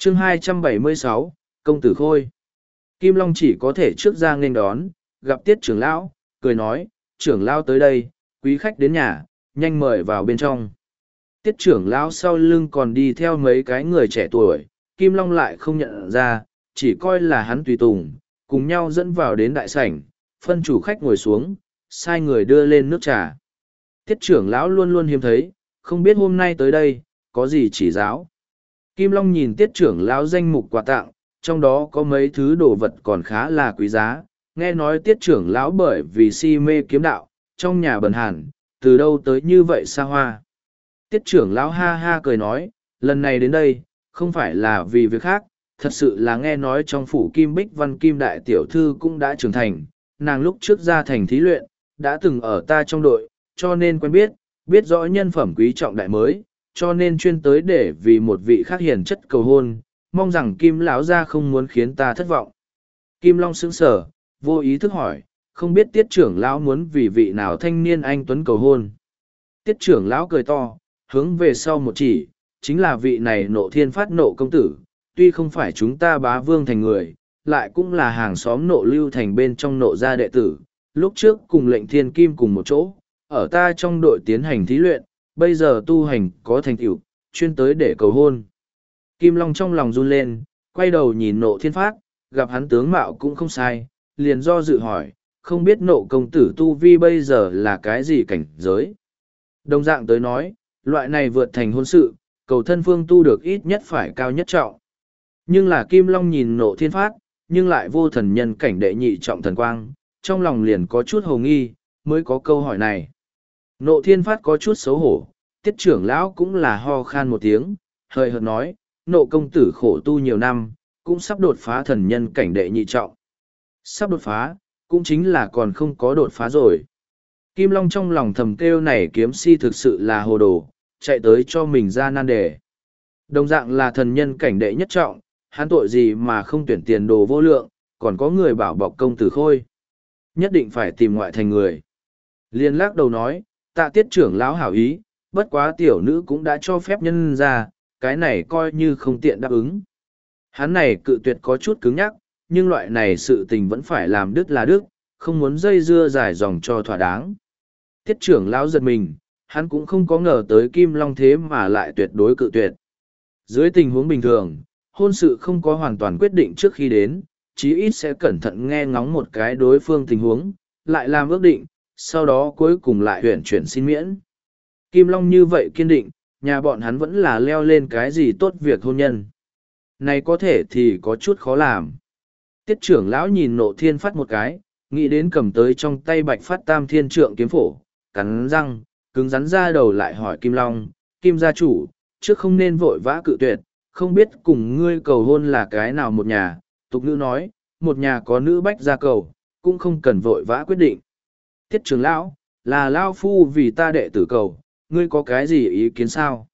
chương 276, công tử Khôi. Kim Long chỉ có thể trước ra nghênh đón, gặp Tiết trưởng lão, cười nói, trưởng lão tới đây, quý khách đến nhà, nhanh mời vào bên trong. Tiết trưởng lão sau lưng còn đi theo mấy cái người trẻ tuổi, Kim Long lại không nhận ra, chỉ coi là hắn tùy tùng, cùng nhau dẫn vào đến đại sảnh, phân chủ khách ngồi xuống, sai người đưa lên nước trà. Tiết trưởng lão luôn luôn hiếm thấy, không biết hôm nay tới đây, có gì chỉ giáo. Kim Long nhìn tiết trưởng lão danh mục quà tặng, trong đó có mấy thứ đồ vật còn khá là quý giá. Nghe nói tiết trưởng lão bởi vì si mê kiếm đạo, trong nhà bần hàn, từ đâu tới như vậy xa hoa. Tiết trưởng lão ha ha cười nói, lần này đến đây, không phải là vì việc khác, thật sự là nghe nói trong phủ Kim Bích Văn Kim Đại Tiểu Thư cũng đã trưởng thành, nàng lúc trước ra thành thí luyện, đã từng ở ta trong đội, cho nên quen biết, biết rõ nhân phẩm quý trọng đại mới, cho nên chuyên tới để vì một vị khác hiền chất cầu hôn, mong rằng Kim lão gia không muốn khiến ta thất vọng. Kim Long sững sờ, vô ý thức hỏi, không biết tiết trưởng lão muốn vì vị nào thanh niên anh tuấn cầu hôn. Tiết trưởng lão cười to, hướng về sau một chỉ, chính là vị này Nộ Thiên Phát Nộ công tử, tuy không phải chúng ta Bá Vương thành người, lại cũng là hàng xóm Nộ Lưu thành bên trong Nộ gia đệ tử, lúc trước cùng Lệnh Thiên Kim cùng một chỗ, ở ta trong đội tiến hành thí luyện, bây giờ tu hành có thành tựu, chuyên tới để cầu hôn. Kim Long trong lòng run lên, quay đầu nhìn Nộ Thiên Phát, gặp hắn tướng mạo cũng không sai, liền do dự hỏi, không biết Nộ công tử tu vi bây giờ là cái gì cảnh giới. Đồng dạng tới nói, loại này vượt thành hôn sự, cầu thân phương tu được ít nhất phải cao nhất trọng. Nhưng là Kim Long nhìn Nộ Thiên Phát, nhưng lại vô thần nhân cảnh đệ nhị trọng thần quang, trong lòng liền có chút hồ nghi, mới có câu hỏi này. Nộ Thiên Phát có chút xấu hổ, tiết trưởng lão cũng là ho khan một tiếng, hời hợt nói, Nộ công tử khổ tu nhiều năm, cũng sắp đột phá thần nhân cảnh đệ nhị trọng. Sắp đột phá, cũng chính là còn không có đột phá rồi. Kim Long trong lòng thầm kêu này kiếm si thực sự là hồ đồ, chạy tới cho mình ra nan đề. Đồng dạng là thần nhân cảnh đệ nhất trọng, hắn tội gì mà không tuyển tiền đồ vô lượng, còn có người bảo bọc công tử Khôi. Nhất định phải tìm ngoại thành người. Liên lắc đầu nói, tạ tiết trưởng lão hảo ý, bất quá tiểu nữ cũng đã cho phép nhân ra, cái này coi như không tiện đáp ứng. Hắn này cự tuyệt có chút cứng nhắc, nhưng loại này sự tình vẫn phải làm đứt là đứt, không muốn dây dưa dài dòng cho thỏa đáng. Tiết trưởng lão giật mình, hắn cũng không có ngờ tới Kim Long thế mà lại tuyệt đối cự tuyệt. Dưới tình huống bình thường, hôn sự không có hoàn toàn quyết định trước khi đến, chí ít sẽ cẩn thận nghe ngóng một cái đối phương tình huống, lại làm ước định, sau đó cuối cùng lại huyển chuyển xin miễn. Kim Long như vậy kiên định, nhà bọn hắn vẫn là leo lên cái gì tốt việc hôn nhân. Này có thể thì có chút khó làm. Tiết trưởng lão nhìn Nộ Thiên Phát một cái, nghĩ đến cầm tới trong tay Bạch Phát Tam Thiên Trượng kiếm phổ, cắn răng, cứng rắn ra đầu lại hỏi Kim Long, Kim gia chủ, trước không nên vội vã cự tuyệt, không biết cùng ngươi cầu hôn là cái nào một nhà, tục ngữ nói, một nhà có nữ bách gia cầu, cũng không cần vội vã quyết định. Tiết trưởng lão, là lao phu vì ta đệ tử cầu, ngươi có cái gì ý kiến sao?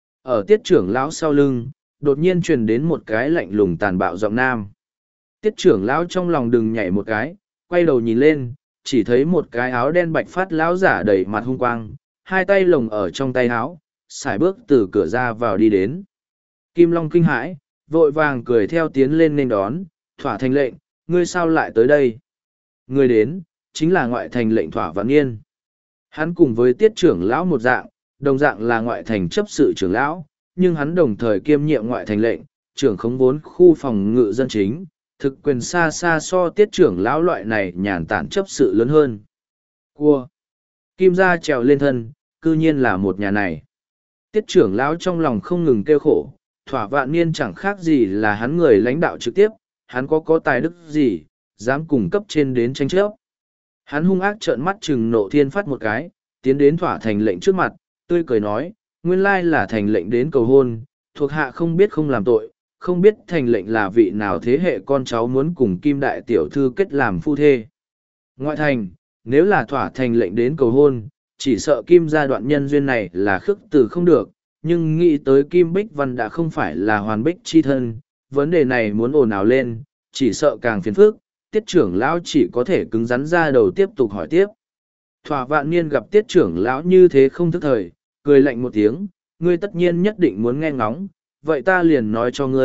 Ở tiết trưởng lão sau lưng, đột nhiên truyền đến một cái lạnh lùng tàn bạo giọng nam. Tiết trưởng lão trong lòng đừng nhảy một cái, quay đầu nhìn lên, chỉ thấy một cái áo đen bạch phát lão giả đầy mặt hung quang, hai tay lồng ở trong tay áo, sải bước từ cửa ra vào đi đến. Kim Long kinh hãi, vội vàng cười theo tiến lên nên đón, thỏa thành lệnh, ngươi sao lại tới đây? Người đến, chính là ngoại thành lệnh Thỏa Vạn Niên. Hắn cùng với tiết trưởng lão một dạng, đồng dạng là ngoại thành chấp sự trưởng lão, nhưng hắn đồng thời kiêm nhiệm ngoại thành lệnh, trưởng khống vốn khu phòng ngự dân chính, thực quyền xa xa so tiết trưởng lão loại này nhàn tản chấp sự lớn hơn. Cua! Kim gia trèo lên thân, cư nhiên là một nhà này. Tiết trưởng lão trong lòng không ngừng kêu khổ, Thỏa Vạn Niên chẳng khác gì là hắn người lãnh đạo trực tiếp, hắn có tài đức gì, dám cùng cấp trên đến tranh chấp. Hắn hung ác trợn mắt chừng Nộ Thiên Phát một cái, tiến đến Thỏa thành lệnh trước mặt, tươi cười nói, nguyên lai là thành lệnh đến cầu hôn, thuộc hạ không biết không làm tội, không biết thành lệnh là vị nào thế hệ con cháu muốn cùng Kim Đại Tiểu Thư kết làm phu thê. Ngoại thành, nếu là Thỏa thành lệnh đến cầu hôn, chỉ sợ Kim gia đoạn nhân duyên này là khước từ không được, nhưng nghĩ tới Kim Bích Văn đã không phải là hoàn bích chi thân, vấn đề này muốn ồn ào lên, chỉ sợ càng phiền phức, tiết trưởng lão chỉ có thể cứng rắn ra đầu tiếp tục hỏi tiếp. Thỏa Vạn Niên gặp tiết trưởng lão như thế không thức thời, cười lạnh một tiếng, ngươi tất nhiên nhất định muốn nghe ngóng, vậy ta liền nói cho ngươi,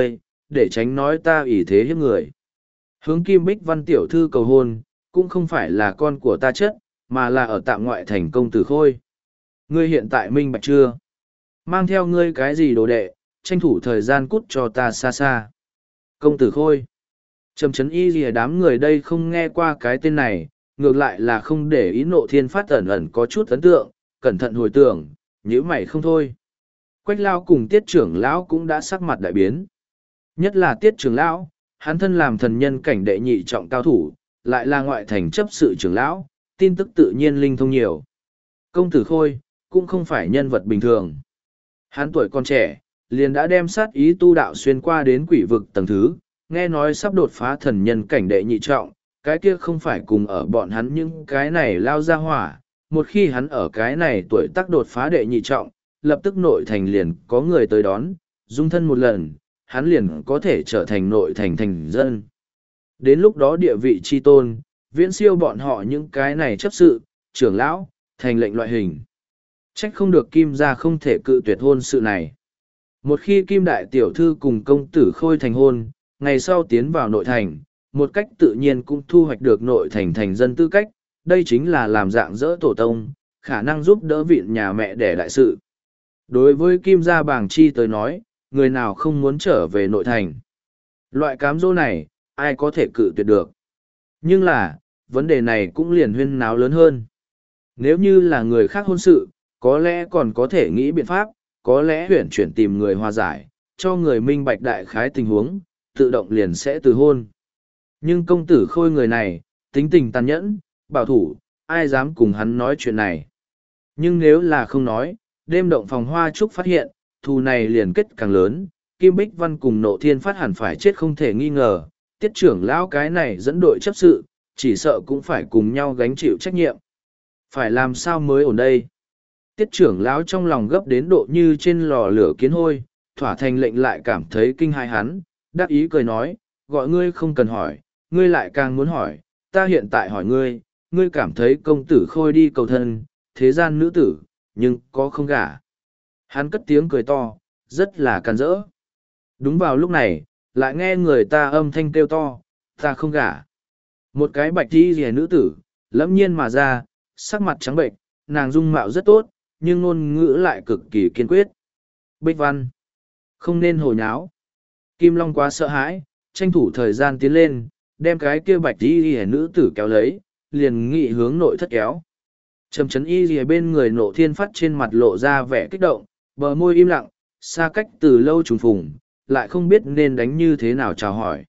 để tránh nói ta ỷ thế hiếp người. Hướng Kim Bích Văn tiểu thư cầu hôn, cũng không phải là con của ta chất, mà là ở tạm ngoại thành công tử Khôi. Ngươi hiện tại minh bạch chưa? Mang theo ngươi cái gì đồ đệ, tranh thủ thời gian cút cho ta xa xa. Công tử Khôi. Trầm Trấn Y Lìa đám người đây không nghe qua cái tên này, ngược lại là không để ý Nộ Thiên Phát ẩn ẩn có chút ấn tượng, cẩn thận hồi tưởng, nhíu mày không thôi. Quách Lao cùng Tiết trưởng lão cũng đã sắc mặt đại biến. Nhất là Tiết trưởng lão, hắn thân làm thần nhân cảnh đệ nhị trọng cao thủ, lại là ngoại thành chấp sự trưởng lão, tin tức tự nhiên linh thông nhiều. Công tử Khôi, cũng không phải nhân vật bình thường. Hắn tuổi còn trẻ, liền đã đem sát ý tu đạo xuyên qua đến quỷ vực tầng thứ, nghe nói sắp đột phá thần nhân cảnh đệ nhị trọng, cái kia không phải cùng ở bọn hắn những cái này lao ra hỏa. Một khi hắn ở cái này tuổi tác đột phá đệ nhị trọng, lập tức nội thành liền có người tới đón, dung thân một lần, hắn liền có thể trở thành nội thành thành dân. Đến lúc đó địa vị chi tôn, viễn siêu bọn họ những cái này chấp sự, trưởng lão, thành lệnh loại hình. Trách không được Kim gia không thể cự tuyệt hôn sự này. Một khi Kim đại tiểu thư cùng công tử Khôi thành hôn, ngày sau tiến vào nội thành, một cách tự nhiên cũng thu hoạch được nội thành thành dân tư cách, đây chính là làm dạng dỡ tổ tông, khả năng giúp đỡ vịn nhà mẹ để đại sự. Đối với Kim gia bàng chi tới nói, người nào không muốn trở về nội thành. Loại cám dỗ này, ai có thể cự tuyệt được. Nhưng là, vấn đề này cũng liền huyên náo lớn hơn. Nếu như là người khác hôn sự, có lẽ còn có thể nghĩ biện pháp, có lẽ huyển chuyển tìm người hòa giải, cho người minh bạch đại khái tình huống, tự động liền sẽ từ hôn. Nhưng công tử Khôi người này, tính tình tàn nhẫn, bảo thủ, ai dám cùng hắn nói chuyện này. Nhưng nếu là không nói, đêm động phòng hoa trúc phát hiện, thù này liền kết càng lớn, Kim Bích Văn cùng Nộ Thiên Phát hẳn phải chết không thể nghi ngờ, Tiết trưởng lão cái này dẫn đội chấp sự, chỉ sợ cũng phải cùng nhau gánh chịu trách nhiệm. Phải làm sao mới ổn đây? Tiết trưởng lão trong lòng gấp đến độ như trên lò lửa kiến hôi, thỏa thành lệnh lại cảm thấy kinh hãi hắn, đắc ý cười nói, gọi ngươi không cần hỏi, ngươi lại càng muốn hỏi, ta hiện tại hỏi ngươi, ngươi cảm thấy công tử Khôi đi cầu thân, thế gian nữ tử, nhưng có không gả. Hắn cất tiếng cười to, rất là càn rỡ. Đúng vào lúc này, lại nghe người ta âm thanh kêu to, ta không gả. Một cái bạch đi rìa nữ tử, lẫm nhiên mà ra, sắc mặt trắng bệnh, nàng dung mạo rất tốt, nhưng ngôn ngữ lại cực kỳ kiên quyết. Bích Văn, không nên hồ nháo. Kim Long quá sợ hãi, tranh thủ thời gian tiến lên, đem cái kia bạch đi rìa nữ tử kéo lấy, liền nghị hướng nội thất kéo. Trầm Trấn Y rìa bên người Nộ Thiên Phát trên mặt lộ ra vẻ kích động, bờ môi im lặng, xa cách từ lâu trùng phùng, lại không biết nên đánh như thế nào chào hỏi.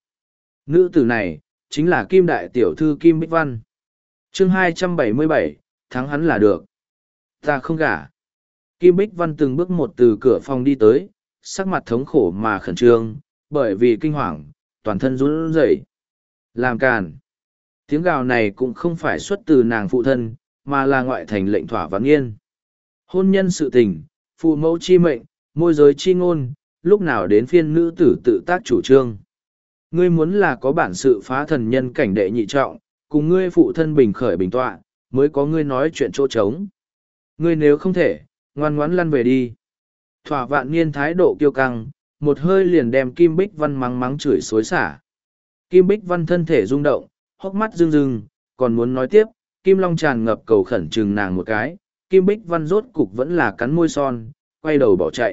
Nữ tử này, chính là Kim đại tiểu thư Kim Bích Văn. Chương 277, thắng hắn là được. Ta không gả. Kim Bích Văn từng bước một từ cửa phòng đi tới, sắc mặt thống khổ mà khẩn trương, bởi vì kinh hoàng, toàn thân run rẩy. Làm càn. Tiếng gào này cũng không phải xuất từ nàng phụ thân, mà là ngoại thành lệnh thỏa vãn nghiên. Hôn nhân sự tình, phụ mẫu chi mệnh, môi giới chi ngôn, lúc nào đến phiên nữ tử tự tác chủ trương. Ngươi muốn là có bản sự phá thần nhân cảnh đệ nhị trọng, cùng ngươi phụ thân bình khởi bình tọa, mới có ngươi nói chuyện chỗ trống. Ngươi nếu không thể, ngoan ngoãn lăn về đi. Thỏa vạn niên thái độ kiêu căng, một hơi liền đem Kim Bích Văn mắng mắng chửi xối xả. Kim Bích Văn thân thể rung động, hốc mắt rưng rưng, còn muốn nói tiếp, Kim Long tràn ngập cầu khẩn trừng nàng một cái, Kim Bích Văn rốt cục vẫn là cắn môi son, quay đầu bỏ chạy.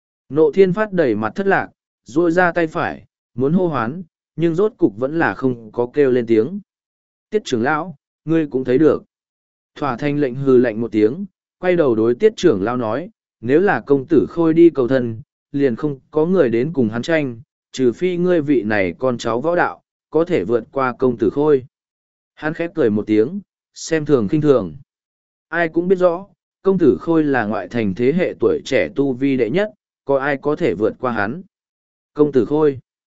Nộ Thiên Phát đẩy mặt thất lạc, duỗi ra tay phải, muốn hô hoán, nhưng rốt cục vẫn là không có kêu lên tiếng. Tiết trưởng lão, ngươi cũng thấy được. Thỏa thanh lệnh hừ lạnh một tiếng, quay đầu đối tiết trưởng lão nói, nếu là công tử Khôi đi cầu thân, liền không có người đến cùng hắn tranh, trừ phi ngươi vị này con cháu võ đạo, có thể vượt qua công tử Khôi. Hắn khép cười một tiếng, xem thường khinh thường. Ai cũng biết rõ, công tử Khôi là ngoại thành thế hệ tuổi trẻ tu vi đệ nhất, có ai có thể vượt qua hắn. Công tử Khôi,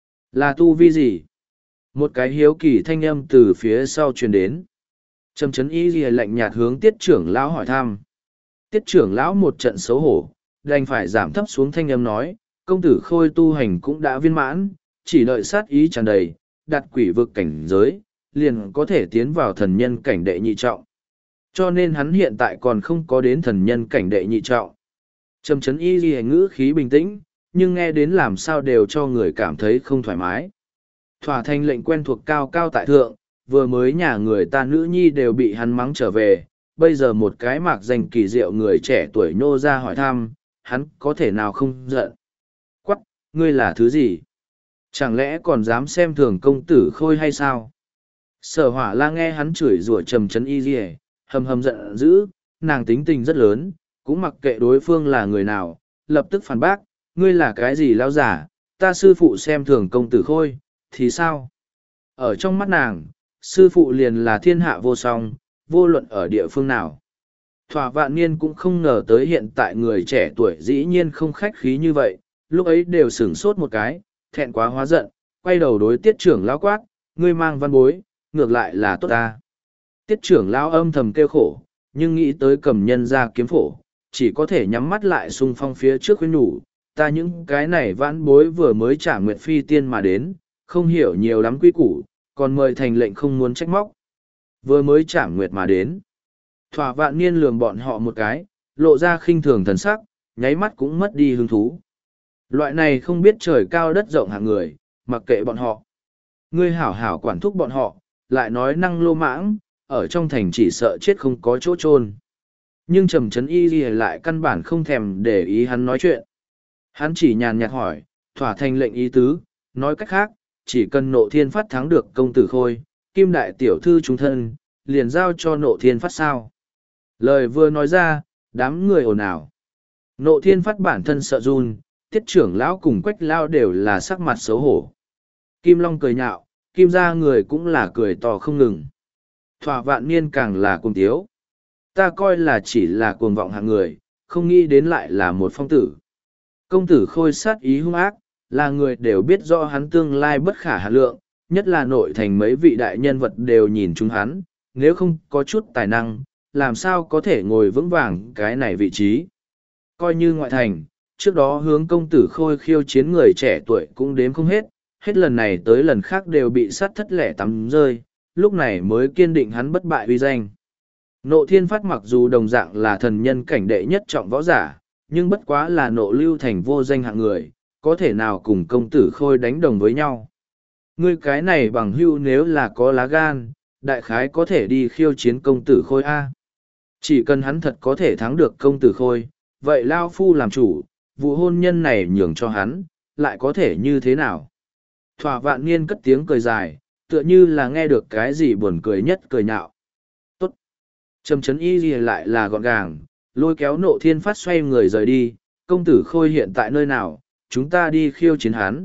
là tu vi gì? Một cái hiếu kỳ thanh âm từ phía sau truyền đến. Trầm Trấn Y lìa lạnh nhạt hướng tiết trưởng lão hỏi thăm. Tiết trưởng lão một trận xấu hổ, đành phải giảm thấp xuống thanh âm nói, công tử Khôi tu hành cũng đã viên mãn, chỉ đợi sát ý tràn đầy, đặt quỷ vực cảnh giới, liền có thể tiến vào thần nhân cảnh đệ nhị trọng. Cho nên hắn hiện tại còn không có đến thần nhân cảnh đệ nhị trọng. Trầm Trấn Y lìa ngữ khí bình tĩnh, nhưng nghe đến làm sao đều cho người cảm thấy không thoải mái. Thỏa thành lệnh quen thuộc cao cao tại thượng, vừa mới nhà người ta nữ nhi đều bị hắn mắng trở về, bây giờ một cái mạc danh kỳ diệu người trẻ tuổi nhô ra hỏi thăm, hắn có thể nào không giận. Quắc, ngươi là thứ gì? Chẳng lẽ còn dám xem thường công tử Khôi hay sao? Sở Hỏa La nghe hắn chửi rủa trầm trấn y dì hầm hầm giận dữ, nàng tính tình rất lớn, cũng mặc kệ đối phương là người nào, lập tức phản bác, ngươi là cái gì lão giả, ta sư phụ xem thường công tử Khôi, thì sao? Ở trong mắt nàng, sư phụ liền là thiên hạ vô song, vô luận ở địa phương nào. Thỏa Vạn Niên cũng không ngờ tới hiện tại người trẻ tuổi dĩ nhiên không khách khí như vậy, lúc ấy đều sửng sốt một cái, thẹn quá hóa giận, quay đầu đối tiết trưởng lão quát, ngươi mang văn bối, ngược lại là tốt ta. Tiết trưởng lão âm thầm kêu khổ, nhưng nghĩ tới cầm nhân ra kiếm phổ, chỉ có thể nhắm mắt lại xung phong phía trước khuyên nhủ, ta những cái này vãn bối vừa mới trả nguyệt phi tiên mà đến, không hiểu nhiều lắm quy củ, còn mời thành lệnh không muốn trách móc. Vừa mới trả nguyệt mà đến. Thỏa Vạn Niên lườm bọn họ một cái, lộ ra khinh thường thần sắc, nháy mắt cũng mất đi hứng thú. Loại này không biết trời cao đất rộng hạng người, mặc kệ bọn họ. Ngươi hảo hảo quản thúc bọn họ, lại nói năng lô mãng, ở trong thành chỉ sợ chết không có chỗ chôn. Nhưng Trầm Trấn Y Ghi lại căn bản không thèm để ý hắn nói chuyện. Hắn chỉ nhàn nhạt hỏi, thỏa thành lệnh ý tứ, nói cách khác, chỉ cần Nộ Thiên Phát thắng được công tử Khôi, Kim đại tiểu thư chúng thân, liền giao cho Nộ Thiên Phát sao. Lời vừa nói ra, đám người ồn ào. Nộ Thiên Phát bản thân sợ run, tiết trưởng lão cùng quách lao đều là sắc mặt xấu hổ. Kim Long cười nhạo, Kim gia người cũng là cười to không ngừng. Thỏa Vạn Niên càng là cuồng tiếu. Ta coi là chỉ là cuồng vọng hạng người, không nghĩ đến lại là một phong tử. Công tử Khôi sát ý hung ác, là người đều biết rõ hắn tương lai bất khả hà lượng, nhất là nội thành mấy vị đại nhân vật đều nhìn chúng hắn, nếu không có chút tài năng, làm sao có thể ngồi vững vàng cái này vị trí. Coi như ngoại thành, trước đó hướng công tử Khôi khiêu chiến người trẻ tuổi cũng đếm không hết, hết lần này tới lần khác đều bị sát thất lẻ tắm rơi, lúc này mới kiên định hắn bất bại uy danh. Nộ Thiên Phát mặc dù đồng dạng là thần nhân cảnh đệ nhất trọng võ giả, nhưng bất quá là nộ lưu thành vô danh hạng người, có thể nào cùng công tử Khôi đánh đồng với nhau. Ngươi cái này bằng hưu nếu là có lá gan, đại khái có thể đi khiêu chiến công tử Khôi A. Chỉ cần hắn thật có thể thắng được công tử Khôi, vậy Lao Phu làm chủ, vụ hôn nhân này nhường cho hắn, lại có thể như thế nào? Thỏa Vạn Niên cất tiếng cười dài, tựa như là nghe được cái gì buồn cười nhất cười nhạo. Tốt! Trầm Trấn Y gì lại là gọn gàng, lôi kéo Nộ Thiên Phát xoay người rời đi, công tử Khôi hiện tại nơi nào, chúng ta đi khiêu chiến hắn.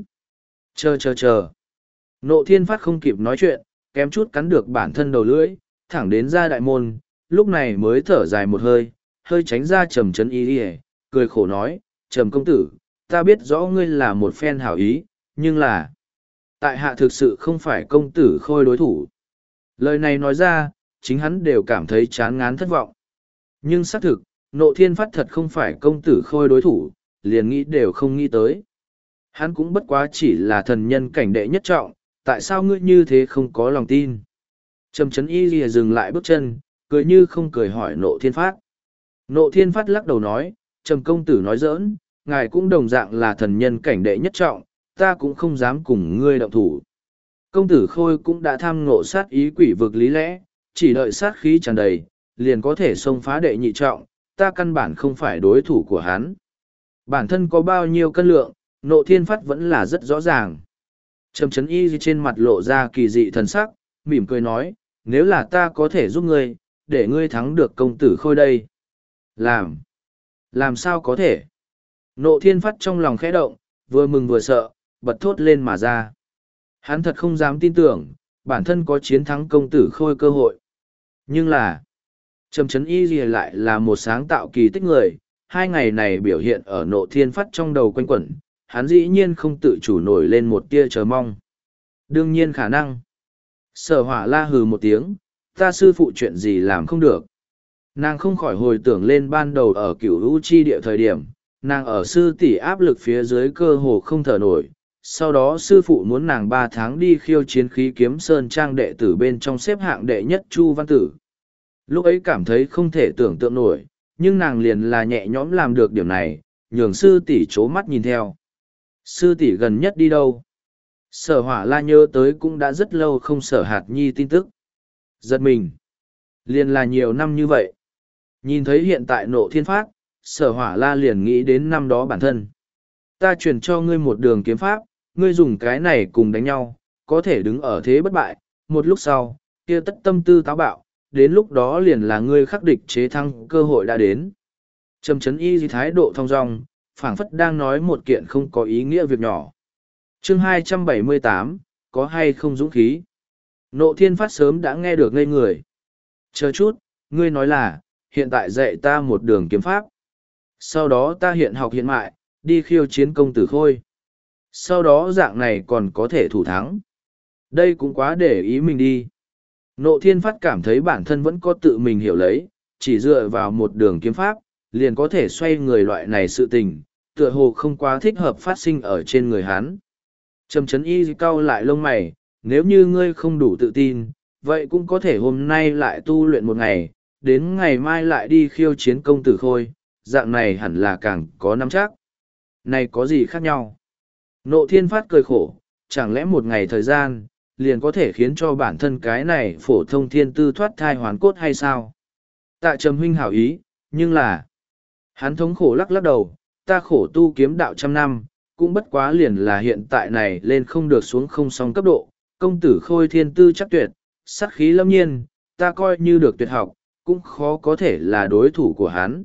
Chờ. Nộ Thiên Phát không kịp nói chuyện, kém chút cắn được bản thân đầu lưỡi, thẳng đến ra đại môn, lúc này mới thở dài một hơi, hơi tránh ra Trầm Trấn Y gì, cười khổ nói, Trầm công tử, ta biết rõ ngươi là một phen hảo ý, nhưng là tại hạ thực sự không phải công tử Khôi đối thủ. Lời này nói ra, chính hắn đều cảm thấy chán ngán thất vọng. Nhưng xác thực, Nộ Thiên Phát thật không phải công tử Khôi đối thủ, liền nghĩ đều không nghĩ tới. Hắn cũng bất quá chỉ là thần nhân cảnh đệ nhất trọng, tại sao ngươi như thế không có lòng tin? Trầm Trấn Y lìa dừng lại bước chân, cười như không cười hỏi Nộ Thiên Phát. Nộ Thiên Phát lắc đầu nói, Trầm công tử nói giỡn, ngài cũng đồng dạng là thần nhân cảnh đệ nhất trọng, ta cũng không dám cùng ngươi động thủ. Công tử Khôi cũng đã tham ngộ sát ý quỷ vực lý lẽ, chỉ đợi sát khí tràn đầy, liền có thể xông phá đệ nhị trọng, ta căn bản không phải đối thủ của hắn. Bản thân có bao nhiêu cân lượng, Nộ Thiên Phát vẫn là rất rõ ràng. Trầm Trấn Y trên mặt lộ ra kỳ dị thần sắc, mỉm cười nói, nếu là ta có thể giúp ngươi, để ngươi thắng được công tử Khôi đây. Làm sao có thể? Nộ Thiên Phát trong lòng khẽ động, vừa mừng vừa sợ, bật thốt lên mà ra. Hắn thật không dám tin tưởng, bản thân có chiến thắng công tử Khôi cơ hội. Nhưng là, Trầm Trấn Y gì lại là một sáng tạo kỳ tích người, 2 ngày này biểu hiện ở Nộ Thiên Phát trong đầu quanh quẩn, hắn dĩ nhiên không tự chủ nổi lên một tia chờ mong. Đương nhiên khả năng. Sở Hỏa La hừ một tiếng, ta sư phụ chuyện gì làm không được. Nàng không khỏi hồi tưởng lên ban đầu ở Cửu U Chi địa thời điểm, nàng ở sư tỷ áp lực phía dưới cơ hồ không thở nổi. Sau đó sư phụ muốn nàng 3 tháng đi khiêu chiến khí kiếm sơn trang đệ tử bên trong xếp hạng đệ nhất Chu Văn Tử. Lúc ấy cảm thấy không thể tưởng tượng nổi, nhưng nàng liền là nhẹ nhõm làm được điểm này, nhường sư tỷ chố mắt nhìn theo. Sư tỷ gần nhất đi đâu? Sở Hỏa La nhớ tới cũng đã rất lâu không Sở Hạt Nhi tin tức. Giật mình. Liền là nhiều năm như vậy. Nhìn thấy hiện tại Nộ Thiên Phát, Sở Hỏa La liền nghĩ đến năm đó bản thân. Ta truyền cho ngươi một đường kiếm pháp, ngươi dùng cái này cùng đánh nhau, có thể đứng ở thế bất bại. Một lúc sau, kia tất tâm tư táo bạo, đến lúc đó liền là ngươi khắc địch chế thăng cơ hội đã đến. Trầm Chấn Y Di thái độ thong dong, phảng phất đang nói một kiện không có ý nghĩa việc nhỏ. Chương 278, có hay không dũng khí? Nộ Thiên Phát sớm đã nghe được ngây người. Chờ chút, ngươi nói là, hiện tại dạy ta một đường kiếm pháp. Sau đó ta hiện học hiện mại, đi khiêu chiến công tử Khôi. Sau đó dạng này còn có thể thủ thắng. Đây cũng quá để ý mình đi. Nộ Thiên Phát cảm thấy bản thân vẫn có tự mình hiểu lấy, chỉ dựa vào một đường kiếm pháp, liền có thể xoay người loại này sự tình, tựa hồ không quá thích hợp phát sinh ở trên người hắn. Trầm Chấn Y cau lại lông mày, nếu như ngươi không đủ tự tin, vậy cũng có thể hôm nay lại tu luyện một ngày, đến ngày mai lại đi khiêu chiến công tử Khôi, dạng này hẳn là càng có nắm chắc. Này có gì khác nhau? Nộ Thiên Phát cười khổ, chẳng lẽ một ngày thời gian, liền có thể khiến cho bản thân cái này phổ thông thiên tư thoát thai hoàn cốt hay sao? Tạ Trầm huynh hảo ý, nhưng là... Hắn thống khổ lắc lắc đầu, ta khổ tu kiếm đạo trăm năm, cũng bất quá liền là hiện tại này lên không được xuống không song cấp độ, công tử Khôi thiên tư chắc tuyệt, sát khí lâm nhiên, ta coi như được tuyệt học, cũng khó có thể là đối thủ của hắn.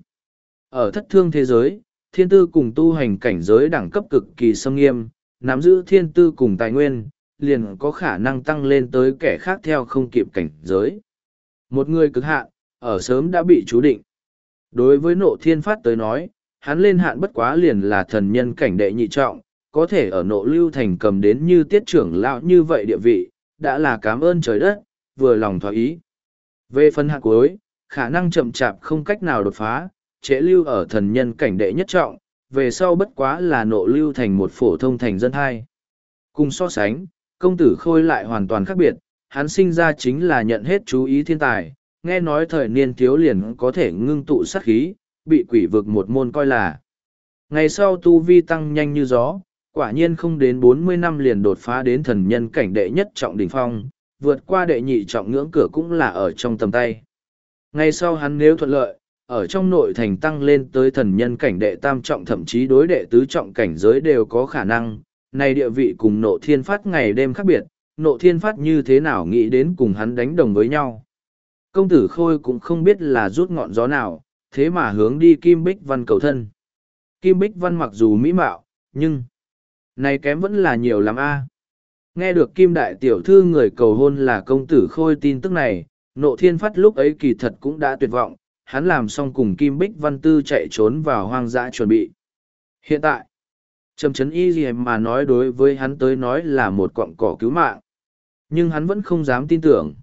Ở thất thương thế giới, thiên tư cùng tu hành cảnh giới đẳng cấp cực kỳ xâm nghiêm, nắm giữ thiên tư cùng tài nguyên, liền có khả năng tăng lên tới kẻ khác theo không kịp cảnh giới. Một người cực hạn, ở sớm đã bị chú định. Đối với Nộ Thiên Phát tới nói, hắn lên hạn bất quá liền là thần nhân cảnh đệ nhị trọng, có thể ở Nộ Lưu Thành cầm đến như tiết trưởng lão như vậy địa vị, đã là cảm ơn trời đất, vừa lòng thỏa ý. Về phần hạng cuối, khả năng chậm chạp không cách nào đột phá, trễ lưu ở thần nhân cảnh đệ nhất trọng, về sau bất quá là Nộ Lưu Thành một phổ thông thành dân hai. Cùng so sánh, công tử Khôi lại hoàn toàn khác biệt, hắn sinh ra chính là nhận hết chú ý thiên tài, nghe nói thời niên thiếu liền có thể ngưng tụ sát khí, bị quỷ vực một môn coi là. Ngày sau tu vi tăng nhanh như gió, quả nhiên không đến 40 năm liền đột phá đến thần nhân cảnh đệ nhất trọng đỉnh phong, vượt qua đệ nhị trọng ngưỡng cửa cũng là ở trong tầm tay. Ngày sau hắn nếu thuận lợi, ở trong nội thành tăng lên tới thần nhân cảnh đệ tam trọng thậm chí đối đệ tứ trọng cảnh giới đều có khả năng, này địa vị cùng Nộ Thiên Phát ngày đêm khác biệt, Nộ Thiên Phát như thế nào nghĩ đến cùng hắn đánh đồng với nhau. Công tử Khôi cũng không biết là rút ngọn gió nào, thế mà hướng đi Kim Bích Văn cầu thân. Kim Bích Văn mặc dù mỹ mạo, nhưng này kém vẫn là nhiều lắm a. Nghe được Kim Đại Tiểu Thư người cầu hôn là công tử Khôi tin tức này, Nộ Thiên Phát lúc ấy kỳ thật cũng đã tuyệt vọng, hắn làm xong cùng Kim Bích Văn Tư chạy trốn vào hoang dã chuẩn bị. Hiện tại, Trầm Chấn Y gì mà nói đối với hắn tới nói là một cọng cỏ cứu mạng. Nhưng hắn vẫn không dám tin tưởng.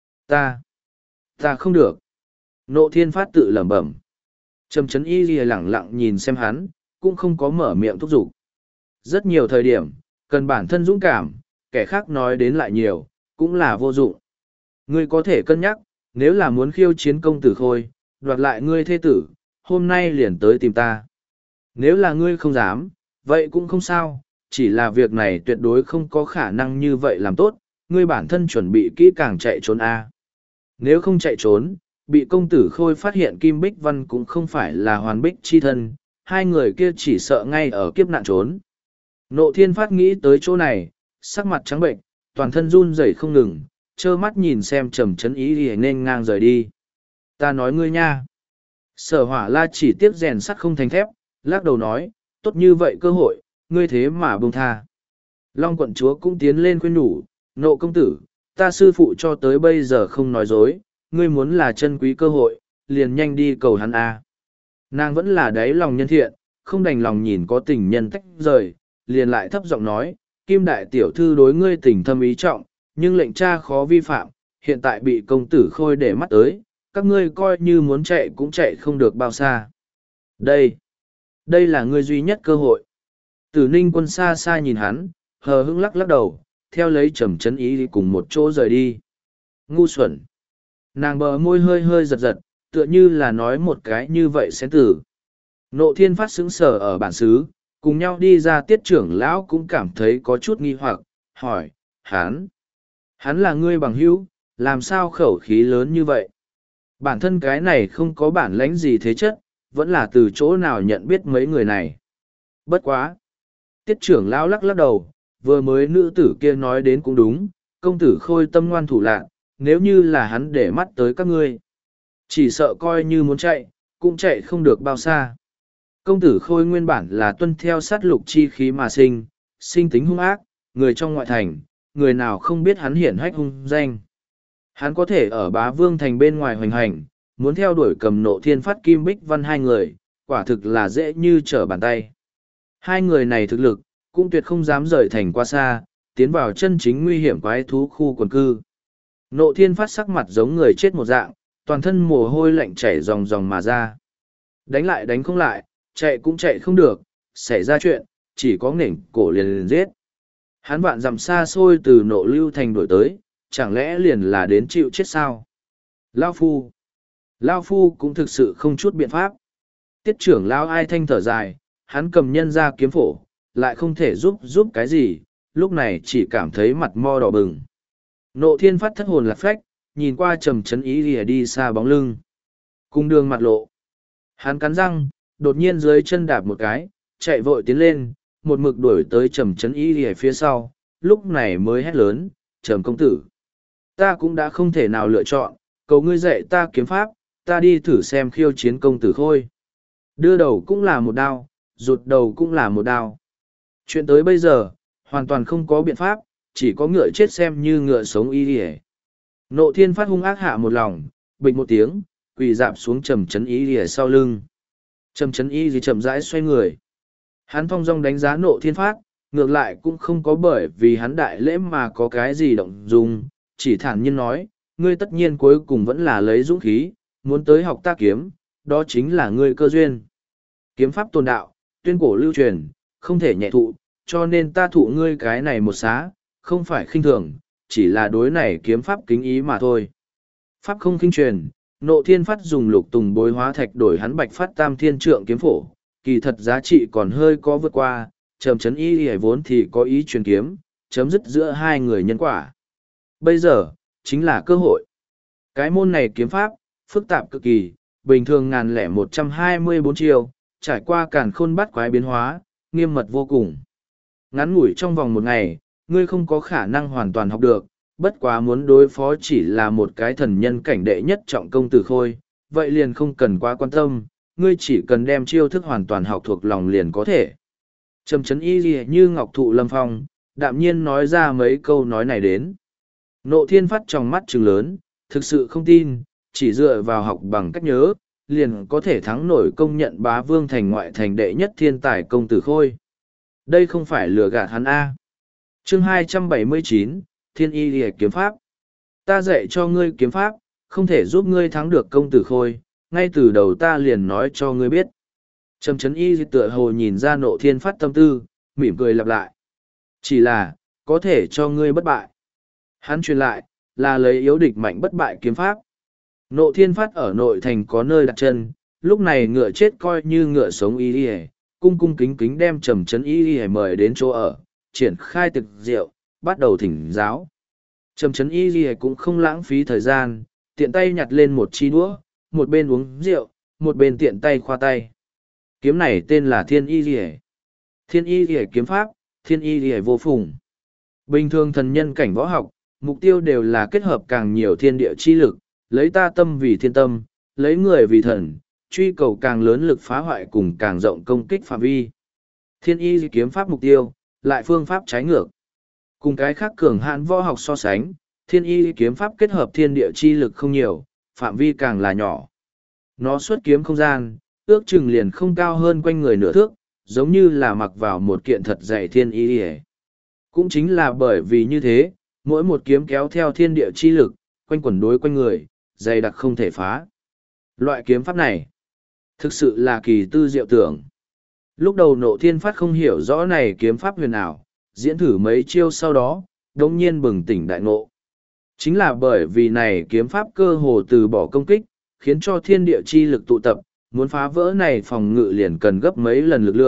Ta không được. Nộ Thiên Phát tự lẩm bẩm. Trầm Chấn Y gì lẳng lặng nhìn xem hắn, cũng không có mở miệng thúc giục. Rất nhiều thời điểm, cần bản thân dũng cảm, kẻ khác nói đến lại nhiều, cũng là vô dụng. Ngươi có thể cân nhắc, nếu là muốn khiêu chiến công tử Khôi, đoạt lại ngươi thê tử, hôm nay liền tới tìm ta. Nếu là ngươi không dám, vậy cũng không sao, chỉ là việc này tuyệt đối không có khả năng như vậy làm tốt, ngươi bản thân chuẩn bị kỹ càng chạy trốn a. Nếu không chạy trốn, bị công tử Khôi phát hiện Kim Bích Văn cũng không phải là hoàn bích chi thân, hai người kia chỉ sợ ngay ở kiếp nạn trốn. Nộ Thiên Phát nghĩ tới chỗ này, sắc mặt trắng bệnh, toàn thân run rẩy không ngừng, trơ mắt nhìn xem Trầm Chấn Y thì nên ngang rời đi. Ta nói ngươi nha. Sở Hỏa La chỉ tiếc rèn sắt không thành thép, lắc đầu nói, tốt như vậy cơ hội, ngươi thế mà buông tha. Long quận chúa cũng tiến lên khuyên nhủ, Nộ công tử, ta sư phụ cho tới bây giờ không nói dối, ngươi muốn là chân quý cơ hội, liền nhanh đi cầu hắn a. Nàng vẫn là đáy lòng nhân thiện, không đành lòng nhìn có tình nhân tách rời, liền lại thấp giọng nói, Kim Đại Tiểu Thư đối ngươi tình thâm ý trọng, nhưng lệnh cha khó vi phạm, hiện tại bị công tử Khôi để mắt tới, các ngươi coi như muốn chạy cũng chạy không được bao xa. Đây là ngươi duy nhất cơ hội. Tử Ninh Quân xa xa nhìn hắn, hờ hững lắc lắc đầu, theo lấy Trầm Chấn Y cùng một chỗ rời đi. Ngu xuẩn. Nàng bờ môi hơi hơi giật giật, tựa như là nói một cái như vậy xén tử. Nộ Thiên Phát sững sờ ở bản xứ, Cùng nhau đi ra Tiết trưởng lão cũng cảm thấy có chút nghi hoặc, hỏi, hắn là ngươi bằng hữu, làm sao khẩu khí lớn như vậy? Bản thân cái này không có bản lãnh gì thế chất, vẫn là từ chỗ nào nhận biết mấy người này. Bất quá. Tiết trưởng lão lắc lắc đầu, vừa mới nữ tử kia nói đến cũng đúng, công tử Khôi tâm ngoan thủ lạn, nếu như là hắn để mắt tới các ngươi. Chỉ sợ coi như muốn chạy, cũng chạy không được bao xa. Công tử Khôi nguyên bản là tuân theo sát lục chi khí mà sinh tính hung ác, người trong ngoại thành, người nào không biết hắn hiển hách hung danh. Hắn có thể ở Bá Vương thành bên ngoài hoành hành, muốn theo đuổi Cầm Nộ Thiên Phát Kim Bích Văn hai người, quả thực là dễ như trở bàn tay. Hai người này thực lực, cũng tuyệt không dám rời thành quá xa, tiến vào chân chính nguy hiểm quái thú khu quần cư. Nộ Thiên Phát sắc mặt giống người chết một dạng, toàn thân mồ hôi lạnh chảy ròng ròng mà ra. Đánh lại đánh không lại, chạy cũng chạy không được, xảy ra chuyện, chỉ có nghển cổ liền giết. Hắn vạn dặm xa xôi từ Nộ Lưu thành đổi tới, chẳng lẽ liền là đến chịu chết sao? Lao Phu cũng thực sự không chút biện pháp. Tiết trưởng Lao ai thanh thở dài, hắn cầm nhân ra kiếm phổ, lại không thể giúp cái gì, lúc này chỉ cảm thấy mặt mo đỏ bừng. Nộ Thiên Phát thất hồn lạc phách, nhìn qua trầm chấn ý lìa đi xa bóng lưng. Cùng đường mặt lộ. Hắn cắn răng, đột nhiên dưới chân đạp một cái, chạy vội tiến lên, một mực đuổi tới trầm chấn ý lìa phía sau, lúc này mới hét lớn, trầm công tử. Ta cũng đã không thể nào lựa chọn, cầu ngươi dạy ta kiếm pháp, ta đi thử xem khiêu chiến công tử Khôi. Đưa đầu cũng là một đao, rụt đầu cũng là một đao. Chuyện tới bây giờ, hoàn toàn không có biện pháp, chỉ có ngựa chết xem như ngựa sống y lìa. Nộ Thiên Phát hung ác hạ một lòng, bịch một tiếng, quỳ dạp xuống trầm chấn y lìa sau lưng. Trầm chấn y lìa chậm rãi xoay người. Hắn thong dong đánh giá Nộ Thiên Phát, ngược lại cũng không có bởi vì hắn đại lễ mà có cái gì động dung, chỉ thản nhiên nói, ngươi tất nhiên cuối cùng vẫn là lấy dũng khí, muốn tới học ta kiếm, đó chính là ngươi cơ duyên. Kiếm pháp tồn đạo, tuyên cổ lưu truyền, không thể nhẹ thụ, cho nên ta thụ ngươi cái này một xá, không phải khinh thường, chỉ là đối này kiếm pháp kính ý mà thôi. Pháp không khinh truyền, Nộ Thiên Phát dùng lục tùng bối hóa thạch đổi hắn bạch phát tam thiên trượng kiếm phổ, kỳ thật giá trị còn hơi có vượt qua, trầm chấn y hề vốn thì có ý truyền kiếm, chấm dứt giữa hai người nhân quả. Bây giờ, chính là cơ hội. Cái môn này kiếm pháp, phức tạp cực kỳ, bình thường 1024 chiêu, trải qua càn khôn bắt quái biến hóa, nghiêm mật vô cùng. Ngắn ngủi trong vòng một ngày, ngươi không có khả năng hoàn toàn học được, bất quá muốn đối phó chỉ là một cái thần nhân cảnh đệ nhất trọng công tử Khôi, vậy liền không cần quá quan tâm, ngươi chỉ cần đem chiêu thức hoàn toàn học thuộc lòng liền có thể. Trầm chấn y lìa như ngọc thụ lâm phong, đạm nhiên nói ra mấy câu nói này đến. Nộ Thiên Phát trong mắt trừng lớn, thực sự không tin, chỉ dựa vào học bằng cách nhớ, liền có thể thắng nổi công nhận Bá Vương thành ngoại thành đệ nhất thiên tài công tử Khôi. Đây không phải lừa gạt hắn A. Chương 279, Thiên Y Lìa kiếm pháp. Ta dạy cho ngươi kiếm pháp, không thể giúp ngươi thắng được công tử Khôi, ngay từ đầu ta liền nói cho ngươi biết. Trầm chấn y tựa hồ nhìn ra Nộ Thiên Phát tâm tư, mỉm cười lặp lại. Chỉ là, có thể cho ngươi bất bại. Hắn truyền lại, là lấy yếu địch mạnh bất bại kiếm pháp. Nộ Thiên Phát ở nội thành có nơi đặt chân, lúc này ngựa chết coi như ngựa sống y lìa, cung cung kính kính đem trầm chấn y lìa mời đến chỗ ở, triển khai thực rượu, bắt đầu thỉnh giáo. Trầm chấn y lìa cũng không lãng phí thời gian, tiện tay nhặt lên một chi đũa, một bên uống rượu, một bên tiện tay khoa tay. Kiếm này tên là Thiên Y Lìa. Thiên Y Lìa kiếm pháp, Thiên Y Lìa vô phùng. Bình thường thần nhân cảnh võ học, mục tiêu đều là kết hợp càng nhiều thiên địa chi lực, lấy ta tâm vì thiên tâm, lấy người vì thần, truy cầu càng lớn lực phá hoại cùng càng rộng công kích phạm vi. Thiên Y kiếm pháp mục tiêu, lại phương pháp trái ngược. Cùng cái khác cường hãn võ học so sánh, Thiên Y kiếm pháp kết hợp thiên địa chi lực không nhiều, phạm vi càng là nhỏ. Nó xuất kiếm không gian, ước chừng liền không cao hơn quanh người nửa thước, giống như là mặc vào một kiện thật dày Thiên Y. Cũng chính là bởi vì như thế, mỗi một kiếm kéo theo thiên địa chi lực, quanh quẩn đối quanh người, dày đặc không thể phá. Loại kiếm pháp này, thực sự là kỳ tư diệu tưởng. Lúc đầu Nộ Thiên Phát không hiểu rõ này kiếm pháp huyền ảo, diễn thử mấy chiêu sau đó, đống nhiên bừng tỉnh đại ngộ. Chính là bởi vì này kiếm pháp cơ hồ từ bỏ công kích, khiến cho thiên địa chi lực tụ tập, muốn phá vỡ này phòng ngự liền cần gấp mấy lần lực lượng,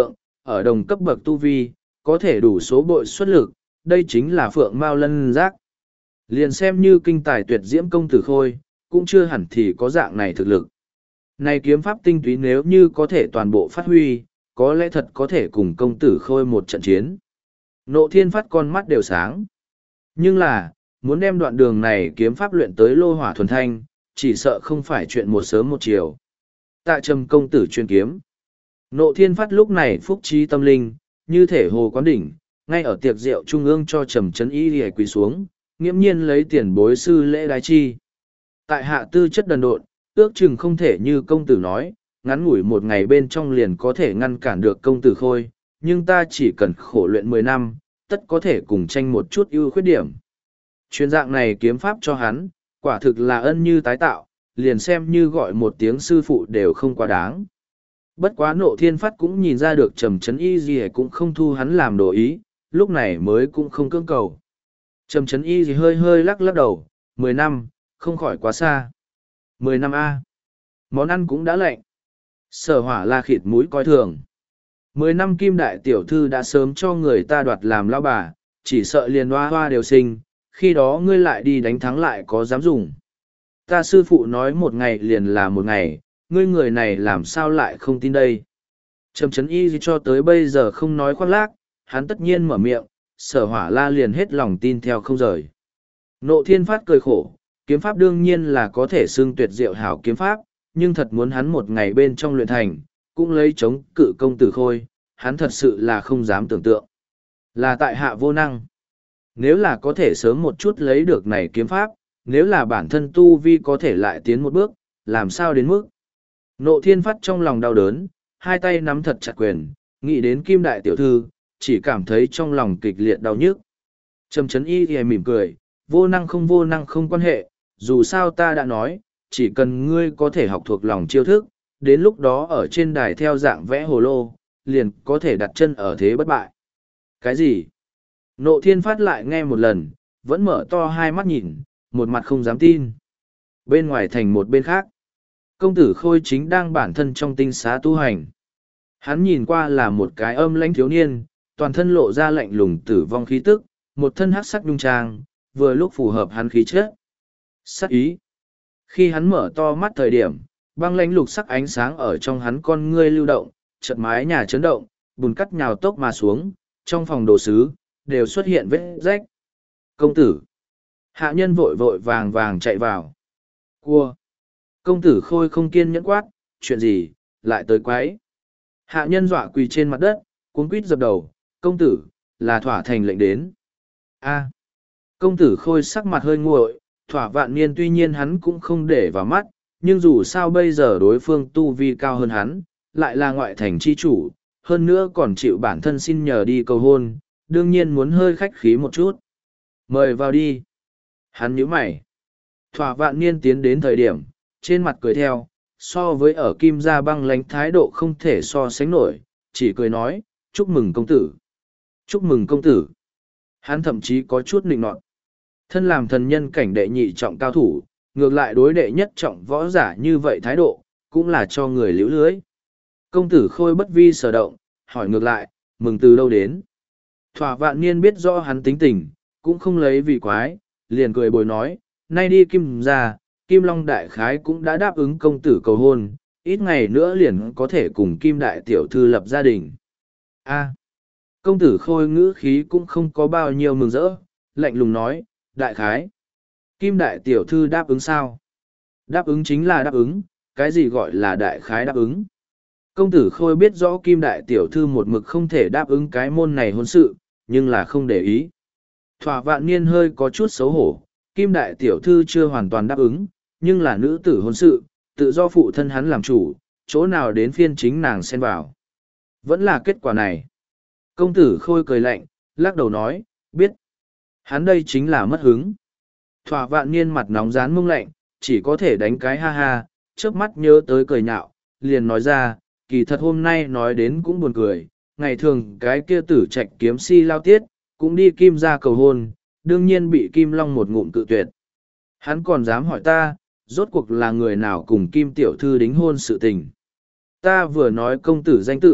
ở đồng cấp bậc tu vi, có thể đủ số bội xuất lực, đây chính là phượng mao lân giác. Liền xem như kinh tài tuyệt diễm công tử Khôi, cũng chưa hẳn thì có dạng này thực lực. Này kiếm pháp tinh túy nếu như có thể toàn bộ phát huy, có lẽ thật có thể cùng công tử Khôi một trận chiến. Nộ Thiên Phát con mắt đều sáng. Nhưng là, muốn đem đoạn đường này kiếm pháp luyện tới lô hỏa thuần thanh, chỉ sợ không phải chuyện một sớm một chiều. Tạ Trầm công tử chuyên kiếm. Nộ Thiên Phát lúc này phúc trí tâm linh, như thể hồ quán đỉnh, ngay ở tiệc rượu trung ương cho Trầm Chấn Y lìa quỳ xuống, nghiễm nhiên lấy tiền bối sư lễ đái chi. Tại hạ tư chất đần độn, ước chừng không thể như công tử nói, ngắn ngủi một ngày bên trong liền có thể ngăn cản được công tử Khôi, nhưng ta chỉ cần khổ luyện 10 năm, tất có thể cùng tranh một chút ưu khuyết điểm. Chuyên dạng này kiếm pháp cho hắn, quả thực là ân như tái tạo, liền xem như gọi một tiếng sư phụ đều không quá đáng. Bất quá Nộ Thiên Phát cũng nhìn ra được Trầm Chấn Y gì cũng không thu hắn làm đồ ý, lúc này mới cũng không cưỡng cầu. Trầm Chấn Y gì hơi hơi lắc lắc đầu, 10 năm, không khỏi quá xa. 10 năm A. Món ăn cũng đã lạnh. Sở Hỏa La khịt mũi coi thường. 10 năm Kim đại tiểu thư đã sớm cho người ta đoạt làm lao bà, chỉ sợ liền hoa hoa đều sinh, khi đó ngươi lại đi đánh thắng lại có dám dùng. Ta sư phụ nói một ngày liền là một ngày, ngươi người này làm sao lại không tin đây. Trầm Chấn Y cho tới bây giờ không nói khoác lác, hắn tất nhiên mở miệng, Sở Hỏa La liền hết lòng tin theo không rời. Nộ Thiên Phát cười khổ, kiếm pháp đương nhiên là có thể xưng tuyệt diệu hảo kiếm pháp, nhưng thật muốn hắn một ngày bên trong luyện thành, cũng lấy chống cự công tử Khôi, hắn thật sự là không dám tưởng tượng. Là tại hạ vô năng. Nếu là có thể sớm một chút lấy được này kiếm pháp, nếu là bản thân tu vi có thể lại tiến một bước, làm sao đến mức. Nộ Thiên Phát trong lòng đau đớn, hai tay nắm thật chặt quyền, nghĩ đến Kim đại tiểu thư, chỉ cảm thấy trong lòng kịch liệt đau nhức. Trầm Chấn Y thì mỉm cười, vô năng không quan hệ, dù sao ta đã nói, chỉ cần ngươi có thể học thuộc lòng chiêu thức, đến lúc đó ở trên đài theo dạng vẽ hồ lô, liền có thể đặt chân ở thế bất bại. Cái gì? Nộ Thiên Phát lại nghe một lần, vẫn mở to hai mắt nhìn, một mặt không dám tin. Bên ngoài thành một bên khác, công tử Khôi chính đang bản thân trong tinh xá tu hành. Hắn nhìn qua là một cái âm lãnh thiếu niên, toàn thân lộ ra lạnh lùng tử vong khí tức, một thân hắc sắc nhung trang, vừa lúc phù hợp hắn khí chất. Sắc ý. Khi hắn mở to mắt thời điểm, băng lãnh lục sắc ánh sáng ở trong hắn con ngươi lưu động, chợt mái nhà chấn động, bùn cắt nhào tốc mà xuống, trong phòng đồ sứ, đều xuất hiện vết rách. Công tử. Hạ nhân vội vội vàng vàng chạy vào. Cua. Công tử Khôi không kiên nhẫn quát, chuyện gì, lại tới quái. Hạ nhân dọa quỳ trên mặt đất, cuống quýt dập đầu, công tử, là thỏa thành lệnh đến. A. Công tử Khôi sắc mặt hơi nguội, thỏa vạn niên tuy nhiên hắn cũng không để vào mắt, nhưng dù sao bây giờ đối phương tu vi cao hơn hắn, lại là ngoại thành chi chủ, hơn nữa còn chịu bản thân xin nhờ đi cầu hôn, đương nhiên muốn hơi khách khí một chút. Mời vào đi. Hắn nhíu mày. Thỏa vạn niên tiến đến thời điểm, trên mặt cười theo, so với ở Kim Gia băng lãnh thái độ không thể so sánh nổi, chỉ cười nói, chúc mừng công tử. Chúc mừng công tử. Hắn thậm chí có chút nịnh nọt. Thân làm thần nhân cảnh đệ nhị trọng cao thủ, ngược lại đối đệ nhất trọng võ giả như vậy thái độ, cũng là cho người liễu lưới. Công tử Khôi bất vi sở động, hỏi ngược lại, mừng từ đâu đến. Thỏa vạn niên biết rõ hắn tính tình, cũng không lấy vì quái, liền cười bồi nói, nay đi Kim Gia, Kim Long Đại Khái cũng đã đáp ứng công tử cầu hôn, ít ngày nữa liền có thể cùng Kim Đại Tiểu Thư lập gia đình. A. Công tử Khôi ngữ khí cũng không có bao nhiêu mừng rỡ, lạnh lùng nói, Đại Khái. Kim Đại Tiểu Thư đáp ứng sao? Đáp ứng chính là đáp ứng, cái gì gọi là Đại Khái đáp ứng? Công tử Khôi biết rõ Kim Đại Tiểu Thư một mực không thể đáp ứng cái môn này hôn sự, nhưng là không để ý. Thỏa vạn niên hơi có chút xấu hổ, Kim Đại Tiểu Thư chưa hoàn toàn đáp ứng, nhưng là nữ tử hôn sự, tự do phụ thân hắn làm chủ, chỗ nào đến phiên chính nàng xen vào. Vẫn là kết quả này. Công tử Khôi cười lạnh, lắc đầu nói, biết. Hắn đây chính là mất hứng. Thỏa vạn niên mặt nóng rán mông lạnh, chỉ có thể đánh cái ha ha, trước mắt nhớ tới cười nhạo, liền nói ra, kỳ thật hôm nay nói đến cũng buồn cười, ngày thường cái kia tử trạch kiếm si lao tiết, cũng đi Kim Gia cầu hôn, đương nhiên bị Kim Long một ngụm cự tuyệt. Hắn còn dám hỏi ta, rốt cuộc là người nào cùng Kim Tiểu Thư đính hôn sự tình. Ta vừa nói công tử danh tự,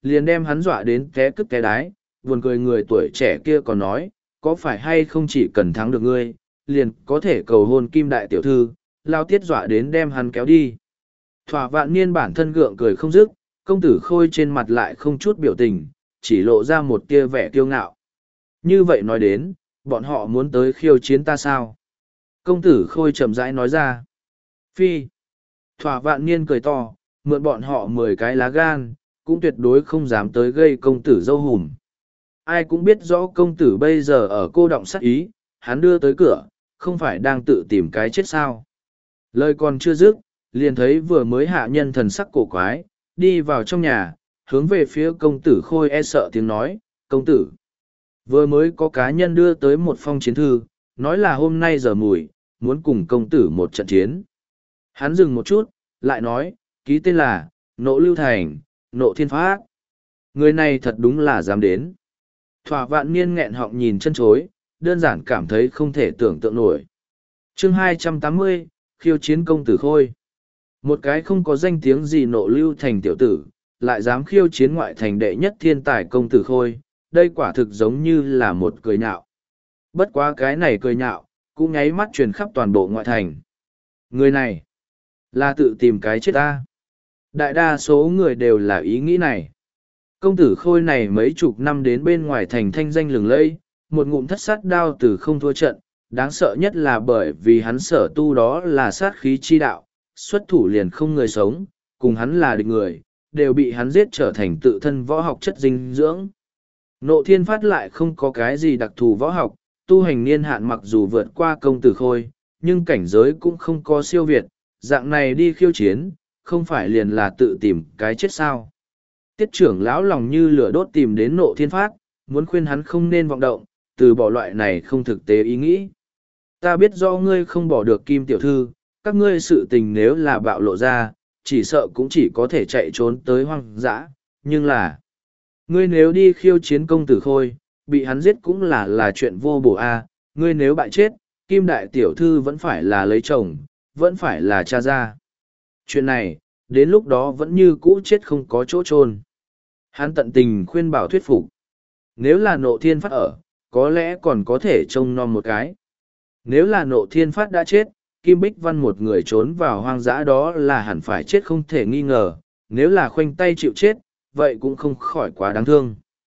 liền đem hắn dọa đến té cứt té đái, buồn cười người tuổi trẻ kia còn nói, có phải hay không chỉ cần thắng được ngươi, liền có thể cầu hôn Kim đại tiểu thư, Lao Tiết dọa đến đem hắn kéo đi. Thỏa Vạn Niên bản thân gượng cười không dứt, công tử Khôi trên mặt lại không chút biểu tình, chỉ lộ ra một tia vẻ kiêu ngạo. Như vậy nói đến, bọn họ muốn tới khiêu chiến ta sao? Công tử Khôi chậm rãi nói ra. Phi. Thỏa Vạn Niên cười to, mượn bọn họ 10 cái lá gan, cũng tuyệt đối không dám tới gây công tử dâu hùm. Ai cũng biết rõ công tử bây giờ ở cô động sát ý, hắn đưa tới cửa, không phải đang tự tìm cái chết sao. Lời còn chưa dứt, liền thấy vừa mới hạ nhân thần sắc cổ quái, đi vào trong nhà, hướng về phía công tử Khôi e sợ tiếng nói, công tử. Vừa mới có cá nhân đưa tới một phong chiến thư, nói là hôm nay giờ mùi, muốn cùng công tử một trận chiến. Hắn dừng một chút, lại nói, ký tên là, Nộ Lưu Thành, Nộ Thiên Phát. Người này thật đúng là dám đến. Thỏa Vạn Niên nghẹn họng nhìn chân chối, đơn giản cảm thấy không thể tưởng tượng nổi. Chương 280, khiêu chiến công tử Khôi. Một cái không có danh tiếng gì Nộ Lưu Thành tiểu tử, lại dám khiêu chiến ngoại thành đệ nhất thiên tài công tử Khôi, đây quả thực giống như là một cười nhạo. Bất quá cái này cười nhạo, cũng nháy mắt truyền khắp toàn bộ ngoại thành. Người này, là tự tìm cái chết ta. Đại đa số người đều là ý nghĩ này. Công tử Khôi này mấy chục năm đến bên ngoài thành thanh danh lừng lẫy, một ngụm thất sát đao từ không thua trận, đáng sợ nhất là bởi vì hắn sở tu đó là sát khí chi đạo, xuất thủ liền không người sống, cùng hắn là địch người, đều bị hắn giết trở thành tự thân võ học chất dinh dưỡng. Nộ Thiên Phát lại không có cái gì đặc thù võ học, tu hành niên hạn mặc dù vượt qua công tử Khôi, nhưng cảnh giới cũng không có siêu việt, dạng này đi khiêu chiến, không phải liền là tự tìm cái chết sao. Tiết trưởng lão lòng như lửa đốt tìm đến Nộ Thiên Phát, muốn khuyên hắn không nên vọng động, từ bỏ loại này không thực tế ý nghĩ. Ta biết do ngươi không bỏ được Kim tiểu thư, các ngươi sự tình nếu là bạo lộ ra, chỉ sợ cũng chỉ có thể chạy trốn tới hoang dã, nhưng là ngươi nếu đi khiêu chiến công tử Khôi, bị hắn giết cũng là chuyện vô bổ a. Ngươi nếu bại chết, Kim đại tiểu thư vẫn phải là lấy chồng, vẫn phải là cha gia. Chuyện này, đến lúc đó vẫn như cũ chết không có chỗ chôn. Hắn tận tình khuyên bảo thuyết phục. Nếu là Nộ Thiên Phát ở, có lẽ còn có thể trông nom một cái. Nếu là Nộ Thiên Phát đã chết, Kim Bích Văn một người trốn vào hoang dã đó là hẳn phải chết không thể nghi ngờ. Nếu là khoanh tay chịu chết, vậy cũng không khỏi quá đáng thương.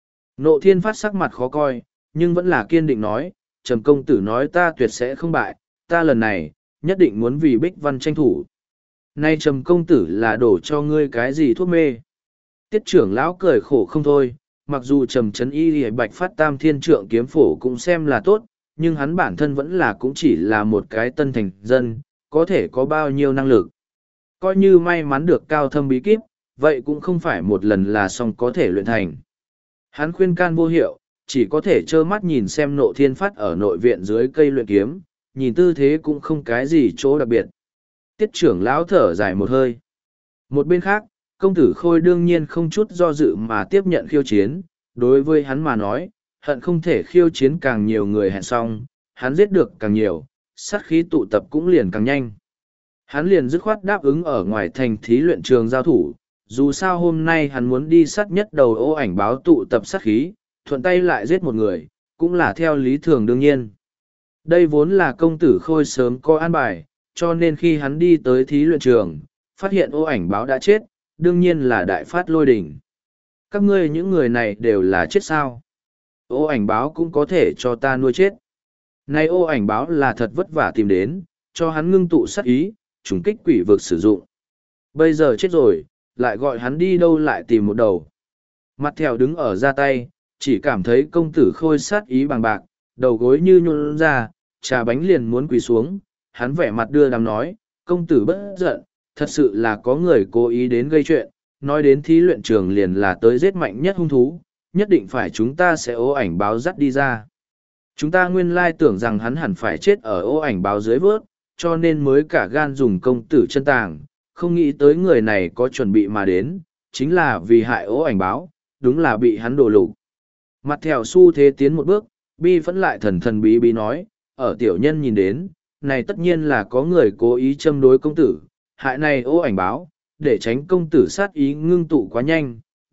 Nộ Thiên Phát sắc mặt khó coi, nhưng vẫn là kiên định nói, Trầm công tử nói ta tuyệt sẽ không bại, ta lần này, nhất định muốn vì Bích Văn tranh thủ. Nay Trầm công tử là đổ cho ngươi cái gì thuốc mê? Tiết trưởng lão cười khổ không thôi, mặc dù Trầm Trấn Y Bạch Phát Tam Thiên Trượng kiếm phổ cũng xem là tốt, nhưng hắn bản thân vẫn là cũng chỉ là một cái tân thành dân, có thể có bao nhiêu năng lực. Coi như may mắn được cao thâm bí kíp, vậy cũng không phải một lần là xong có thể luyện thành. Hắn khuyên can vô hiệu, chỉ có thể trơ mắt nhìn xem Nộ Thiên Phát ở nội viện dưới cây luyện kiếm, nhìn tư thế cũng không cái gì chỗ đặc biệt. Tiết trưởng lão thở dài một hơi. Một bên khác, công tử Khôi đương nhiên không chút do dự mà tiếp nhận khiêu chiến, đối với hắn mà nói, hận không thể khiêu chiến càng nhiều người hẹn xong, hắn giết được càng nhiều, sát khí tụ tập cũng liền càng nhanh. Hắn liền dứt khoát đáp ứng ở ngoài thành thí luyện trường giao thủ, dù sao hôm nay hắn muốn đi sát nhất đầu Ô Ảnh Báo tụ tập sát khí, thuận tay lại giết một người, cũng là theo lý thường đương nhiên. Đây vốn là công tử Khôi sớm có an bài, cho nên khi hắn đi tới thí luyện trường, phát hiện Ô Ảnh Báo đã chết, đương nhiên là đại phát lôi đỉnh. Các ngươi những người này đều là chết sao? Ô Ảnh Báo cũng có thể cho ta nuôi chết. Này Ô Ảnh Báo là thật vất vả tìm đến, cho hắn ngưng tụ sát ý, trùng kích quỷ vực sử dụng. Bây giờ chết rồi, lại gọi hắn đi đâu lại tìm một đầu. Mặt thèo đứng ở ra tay, chỉ cảm thấy công tử Khôi sát ý bằng bạc, đầu gối như nhún ra, trà bánh liền muốn quỳ xuống. Hắn vẻ mặt đưa đám nói, công tử bất giận, thật sự là có người cố ý đến gây chuyện, nói đến thí luyện trường liền là tới giết mạnh nhất hung thú, nhất định phải chúng ta sẽ Ô Ảnh Báo dắt đi ra. Chúng ta nguyên lai tưởng rằng hắn hẳn phải chết ở Ô Ảnh Báo dưới vớt, cho nên mới cả gan dùng công tử chân tàng, không nghĩ tới người này có chuẩn bị mà đến, chính là vì hại Ô Ảnh Báo, đúng là bị hắn đổ lục. Mặt theo xu thế tiến một bước, bi vẫn lại thần thần bí bí nói, ở tiểu nhân nhìn đến, này tất nhiên là có người cố ý châm đối công tử, hại này Ô Ảnh Báo, để tránh công tử sát ý ngưng tụ quá nhanh,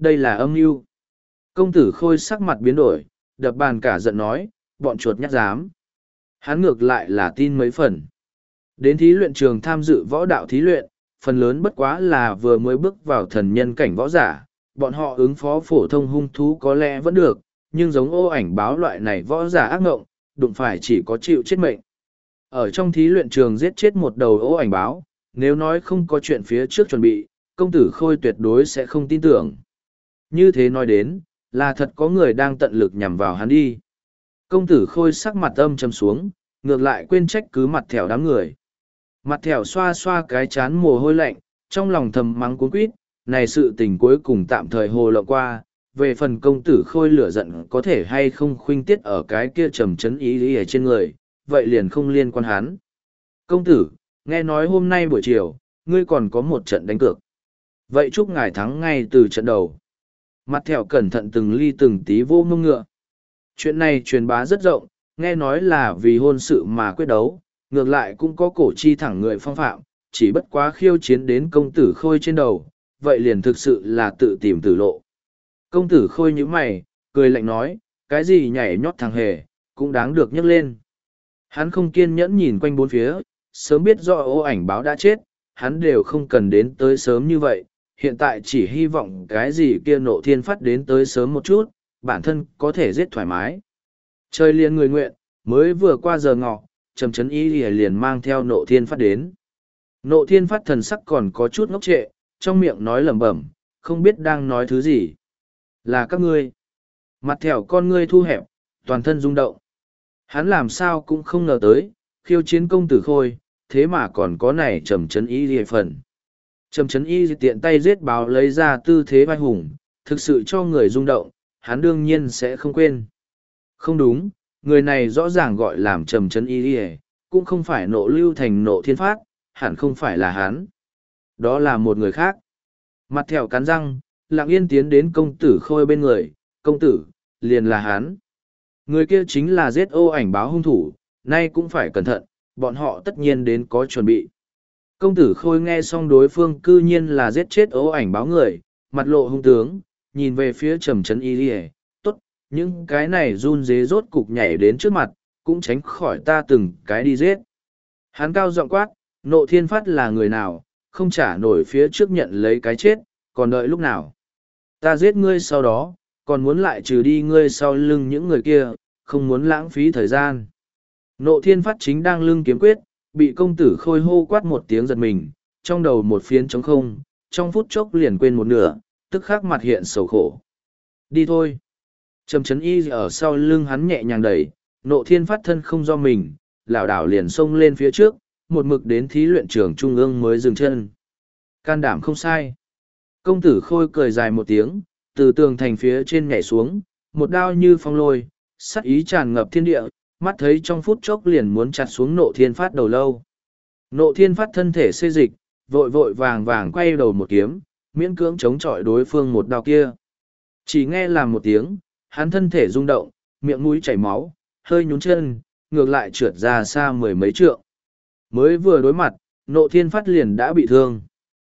đây là âm mưu. Công tử Khôi sắc mặt biến đổi, đập bàn cả giận nói, bọn chuột nhắt dám. Hắn ngược lại là tin mấy phần. Đến thí luyện trường tham dự võ đạo thí luyện, phần lớn bất quá là vừa mới bước vào thần nhân cảnh võ giả, bọn họ ứng phó phổ thông hung thú có lẽ vẫn được, nhưng giống ô ảnh báo loại này võ giả ác ngộng, đụng phải chỉ có chịu chết mệnh. Ở trong thí luyện trường giết chết một đầu ô ảnh báo, nếu nói không có chuyện phía trước chuẩn bị, công tử Khôi tuyệt đối sẽ không tin tưởng. Như thế nói đến, là thật có người đang tận lực nhằm vào hắn đi. Công tử Khôi sắc mặt âm trầm xuống, ngược lại quên trách cứ mặt thẻo đám người. Mặt thẻo xoa xoa cái chán mồ hôi lạnh, trong lòng thầm mắng cuống quýt, này sự tình cuối cùng tạm thời hồ lộ qua, về phần công tử Khôi lửa giận có thể hay không khuynh tiết ở cái kia trầm chấn ý ở trên người, vậy liền không liên quan hắn. Công tử, nghe nói hôm nay buổi chiều, ngươi còn có một trận đánh cược. Vậy chúc ngài thắng ngay từ trận đầu. Mặt thẻo cẩn thận từng ly từng tí vô mông ngựa. Chuyện này truyền bá rất rộng, nghe nói là vì hôn sự mà quyết đấu, ngược lại cũng có cổ chi thẳng người phong phạm, chỉ bất quá khiêu chiến đến công tử Khôi trên đầu, vậy liền thực sự là tự tìm tử lộ. Công tử Khôi nhíu mày, cười lạnh nói, cái gì nhảy nhót thằng hề, cũng đáng được nhấc lên. Hắn không kiên nhẫn nhìn quanh bốn phía, sớm biết do ô ảnh báo đã chết, hắn đều không cần đến tới sớm như vậy, hiện tại chỉ hy vọng cái gì kia nộ thiên phát đến tới sớm một chút, bản thân có thể giết thoải mái. Trời liền người nguyện, mới vừa qua giờ ngọ, trầm chấn y liền mang theo nộ thiên phát đến. Nộ thiên phát thần sắc còn có chút ngốc trệ, trong miệng nói lẩm bẩm, không biết đang nói thứ gì. Là các ngươi. Mặt thẻo con ngươi thu hẹp, toàn thân rung động. Hắn làm sao cũng không ngờ tới, khiêu chiến công tử Khôi, thế mà còn có này trầm chấn y lìa phần. Trầm chấn y tiện tay giết báo lấy ra tư thế vai hùng, thực sự cho người rung động, hắn đương nhiên sẽ không quên. Không đúng, người này rõ ràng gọi làm trầm chấn y lìa, cũng không phải nộ lưu thành nộ thiên phát, hẳn không phải là hắn. Đó là một người khác. Mặt thẻo cắn răng, lặng yên tiến đến công tử Khôi bên người, công tử, liền là hắn. Người kia chính là giết ô ảnh báo hung thủ, nay cũng phải cẩn thận, bọn họ tất nhiên đến có chuẩn bị. Công tử Khôi nghe xong đối phương cư nhiên là giết chết ô ảnh báo người, mặt lộ hung tướng, nhìn về phía trầm chấn y lìa, tốt, những cái này run dế rốt cục nhảy đến trước mặt, cũng tránh khỏi ta từng cái đi giết. Hắn cao giọng quát, nộ thiên phát là người nào, không trả nổi phía trước nhận lấy cái chết, còn đợi lúc nào. Ta giết ngươi sau đó, còn muốn lại trừ đi ngươi sau lưng những người kia, không muốn lãng phí thời gian. Nộ thiên phát chính đang lưng kiếm quyết, bị công tử Khôi hô quát một tiếng giật mình, trong đầu một phiến trống không, trong phút chốc liền quên một nửa, tức khắc mặt hiện sầu khổ. Đi thôi. Trầm chấn y ở sau lưng hắn nhẹ nhàng đẩy, nộ thiên phát thân không do mình, lảo đảo liền xông lên phía trước, một mực đến thí luyện trường trung ương mới dừng chân. Can đảm không sai. Công tử Khôi cười dài một tiếng, từ tường thành phía trên nhảy xuống, một đao như phong lôi, sắc ý tràn ngập thiên địa, mắt thấy trong phút chốc liền muốn chặt xuống nộ thiên phát đầu lâu. Nộ thiên phát thân thể xê dịch, vội vội vàng vàng quay đầu một kiếm, miễn cưỡng chống chọi đối phương một đao kia. Chỉ nghe làm một tiếng, hắn thân thể rung động, miệng mũi chảy máu, hơi nhún chân, ngược lại trượt ra xa mười mấy trượng. Mới vừa đối mặt, nộ thiên phát liền đã bị thương.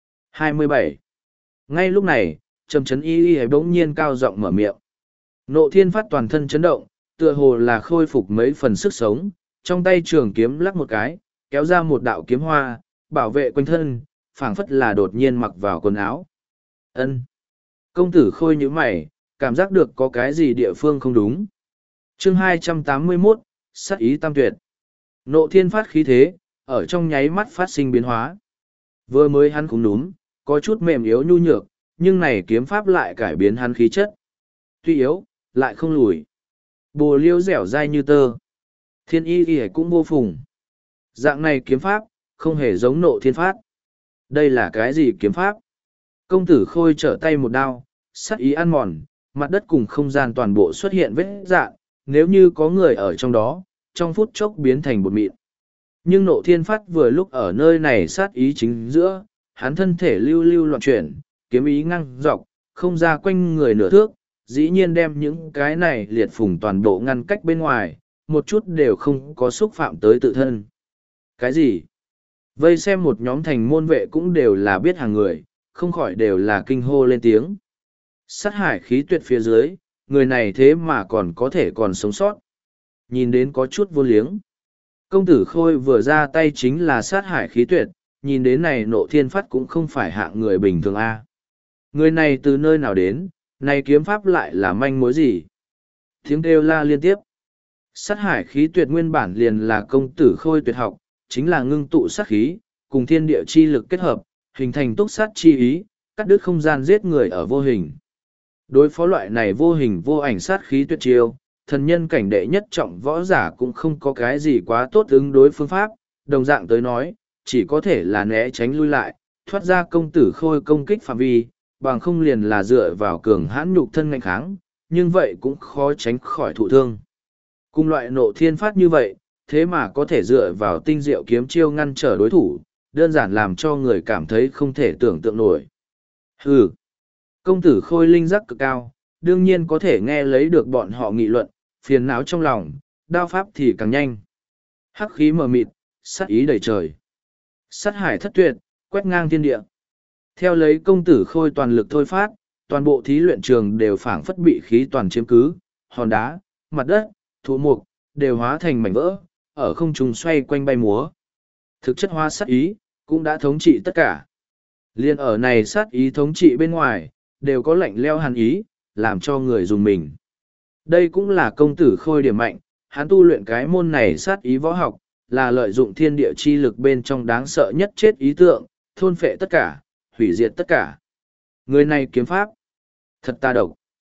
27. Ngay lúc này, trầm chấn y bỗng nhiên cao giọng mở miệng. Nộ thiên phát toàn thân chấn động, tựa hồ là khôi phục mấy phần sức sống, trong tay trường kiếm lắc một cái, kéo ra một đạo kiếm hoa, bảo vệ quanh thân, phảng phất là đột nhiên mặc vào quần áo. Ân. Công tử Khôi nhíu mày, cảm giác được có cái gì địa phương không đúng. Chương 281, sát ý tam tuyệt. Nộ thiên phát khí thế, ở trong nháy mắt phát sinh biến hóa. Vừa mới hắn cũng núm, có chút mềm yếu nhu nhược, nhưng này kiếm pháp lại cải biến hắn khí chất. Tuy yếu, lại không lùi. Bồ liêu dẻo dai như tơ. Thiên y y cũng vô phùng. Dạng này kiếm pháp, không hề giống nộ thiên phát. Đây là cái gì kiếm pháp? Công tử Khôi trở tay một đao, sát ý ăn mòn, mặt đất cùng không gian toàn bộ xuất hiện vết dạn, nếu như có người ở trong đó, trong phút chốc biến thành bột mịn. Nhưng nộ thiên phát vừa lúc ở nơi này sát ý chính giữa, hắn thân thể lưu lưu loạn chuyển, kiếm ý ngăng dọc, không ra quanh người nửa thước, dĩ nhiên đem những cái này liệt phùng toàn bộ ngăn cách bên ngoài, một chút đều không có xúc phạm tới tự thân. Cái gì? Vây xem một nhóm thành môn vệ cũng đều là biết hàng người, không khỏi đều là kinh hô lên tiếng. Sát hải khí tuyệt phía dưới, người này thế mà còn có thể còn sống sót. Nhìn đến có chút vô liếng. Công tử Khôi vừa ra tay chính là sát hải khí tuyệt, nhìn đến này Nộ Thiên Phát cũng không phải hạng người bình thường a. Người này từ nơi nào đến, này kiếm pháp lại là manh mối gì? Tiếng kêu la liên tiếp. Sát hải khí tuyệt nguyên bản liền là công tử Khôi tuyệt học, chính là ngưng tụ sát khí, cùng thiên địa chi lực kết hợp, hình thành túc sát chi ý, cắt đứt không gian giết người ở vô hình. Đối phó loại này vô hình vô ảnh sát khí tuyệt chiêu, thần nhân cảnh đệ nhất trọng võ giả cũng không có cái gì quá tốt ứng đối phương pháp, đồng dạng tới nói, chỉ có thể là né tránh lui lại, thoát ra công tử Khôi công kích phạm vi, bằng không liền là dựa vào cường hãn nhục thân ngạnh kháng, nhưng vậy cũng khó tránh khỏi thụ thương. Cùng loại Nộ Thiên Phát như vậy, thế mà có thể dựa vào tinh diệu kiếm chiêu ngăn trở đối thủ, đơn giản làm cho người cảm thấy không thể tưởng tượng nổi. Hừ, công tử Khôi linh giác cực cao, đương nhiên có thể nghe lấy được bọn họ nghị luận, phiền não trong lòng, đao pháp thì càng nhanh. Hắc khí mờ mịt, sát ý đầy trời. Sát hải thất tuyệt, quét ngang thiên địa. Theo lấy công tử Khôi toàn lực thôi phát, toàn bộ thí luyện trường đều phảng phất bị khí toàn chiếm cứ, hòn đá, mặt đất, thụ mục, đều hóa thành mảnh vỡ, ở không trung xoay quanh bay múa. Thực chất hóa sát ý, cũng đã thống trị tất cả. Liên ở này sát ý thống trị bên ngoài, đều có lạnh leo hàn ý, làm cho người dùng mình. Đây cũng là công tử Khôi điểm mạnh, hắn tu luyện cái môn này sát ý võ học, là lợi dụng thiên địa chi lực bên trong đáng sợ nhất chết ý tượng, thôn phệ tất cả, hủy diệt tất cả. Người này kiếm pháp, thật ta độc.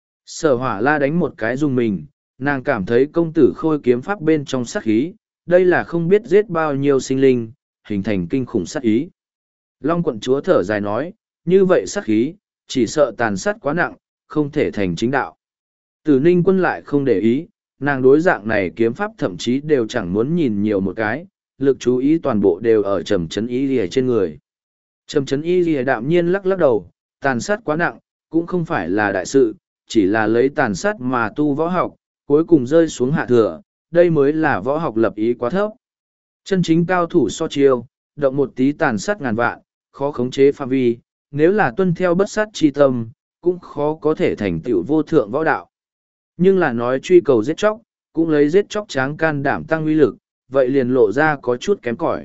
Sở Hỏa La đánh một cái dùng mình, nàng cảm thấy công tử Khôi kiếm pháp bên trong sát khí, đây là không biết giết bao nhiêu sinh linh, hình thành kinh khủng sát ý. Long quận chúa thở dài nói, như vậy sát khí, chỉ sợ tàn sát quá nặng, không thể thành chính đạo. Tử Ninh Quân lại không để ý, nàng đối dạng này kiếm pháp thậm chí đều chẳng muốn nhìn nhiều một cái, lực chú ý toàn bộ đều ở Trầm Chấn Y Lìa trên người. Trầm Chấn Y Lìa đạm nhiên lắc lắc đầu, tàn sát quá nặng, cũng không phải là đại sự, chỉ là lấy tàn sát mà tu võ học, cuối cùng rơi xuống hạ thừa, đây mới là võ học lập ý quá thấp. Chân chính cao thủ so chiêu, động một tí tàn sát ngàn vạn, khó khống chế phạm vi, nếu là tuân theo bất sát chi tâm, cũng khó có thể thành tựu vô thượng võ đạo. Nhưng là nói truy cầu giết chóc, cũng lấy giết chóc tráng can đảm tăng uy lực, vậy liền lộ ra có chút kém cỏi.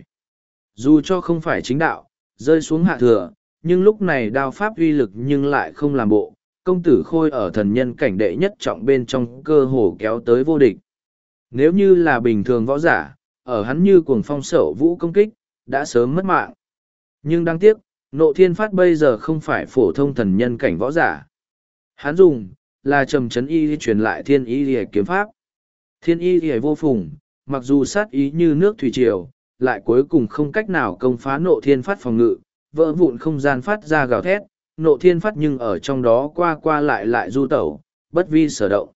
Dù cho không phải chính đạo, rơi xuống hạ thừa, nhưng lúc này đao pháp uy lực nhưng lại không làm bộ, công tử Khôi ở thần nhân cảnh đệ nhất trọng bên trong cơ hồ kéo tới vô địch. Nếu như là bình thường võ giả, ở hắn như cuồng phong sẩu vũ công kích, đã sớm mất mạng. Nhưng đáng tiếc, Nộ Thiên Phát bây giờ không phải phổ thông thần nhân cảnh võ giả. Hắn dùng, là Trầm Chấn Y truyền lại thiên y lìa kiếm pháp. Thiên y lìa vô phùng, mặc dù sát ý như nước thủy triều, lại cuối cùng không cách nào công phá Nộ Thiên Phát phòng ngự, vỡ vụn không gian phát ra gào thét, Nộ Thiên Phát nhưng ở trong đó qua qua lại du tẩu, bất vi sở động.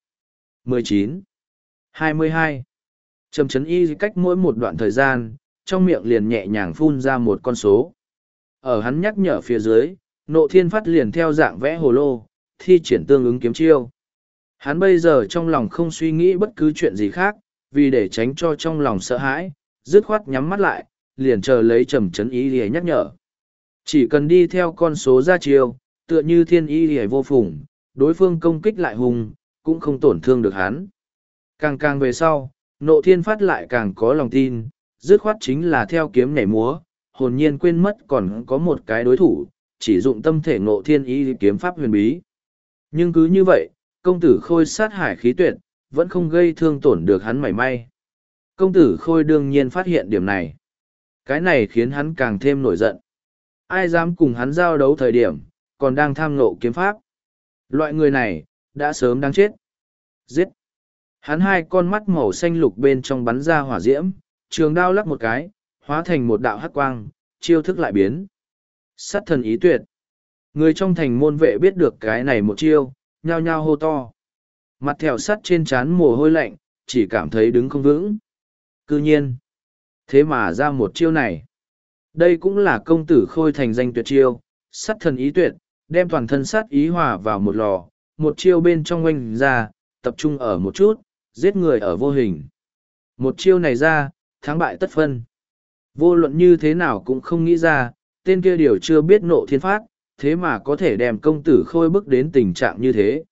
19. 22. Trầm Chấn Y cách mỗi một đoạn thời gian, trong miệng liền nhẹ nhàng phun ra một con số. Ở hắn nhắc nhở phía dưới, Nộ Thiên Phát liền theo dạng vẽ hồ lô, thi triển tương ứng kiếm chiêu. Hắn bây giờ trong lòng không suy nghĩ bất cứ chuyện gì khác, vì để tránh cho trong lòng sợ hãi, dứt khoát nhắm mắt lại, liền chờ lấy Trầm Chấn Y để nhắc nhở. Chỉ cần đi theo con số ra chiêu, tựa như thiên y hề vô phùng, đối phương công kích lại hùng, cũng không tổn thương được hắn. Càng càng về sau, Nộ Thiên Phát lại càng có lòng tin, dứt khoát chính là theo kiếm nhảy múa, hồn nhiên quên mất còn có một cái đối thủ, chỉ dụng tâm thể Ngộ Thiên Y kiếm pháp huyền bí. Nhưng cứ như vậy, công tử Khôi sát hải khí tuyệt, vẫn không gây thương tổn được hắn mảy may. Công tử Khôi đương nhiên phát hiện điểm này. Cái này khiến hắn càng thêm nổi giận. Ai dám cùng hắn giao đấu thời điểm, còn đang tham ngộ kiếm pháp. Loại người này, đã sớm đáng chết. Giết! Hắn hai con mắt màu xanh lục bên trong bắn ra hỏa diễm, trường đao lắc một cái, hóa thành một đạo hắc quang, chiêu thức lại biến. Sát thần ý tuyệt. Người trong thành môn vệ biết được cái này một chiêu, nhao nhao hô to. Mặt thèo sắt trên trán mồ hôi lạnh, chỉ cảm thấy đứng không vững. Cư nhiên. Thế mà ra một chiêu này. Đây cũng là công tử Khôi thành danh tuyệt chiêu, sát thần ý tuyệt, đem toàn thân sát ý hòa vào một lò, một chiêu bên trong oanh ra, tập trung ở một chút, giết người ở vô hình. Một chiêu này ra, thắng bại tất phân. Vô luận như thế nào cũng không nghĩ ra, tên kia điều chưa biết Nộ Thiên Phát, thế mà có thể đem công tử khôi bức đến tình trạng như thế.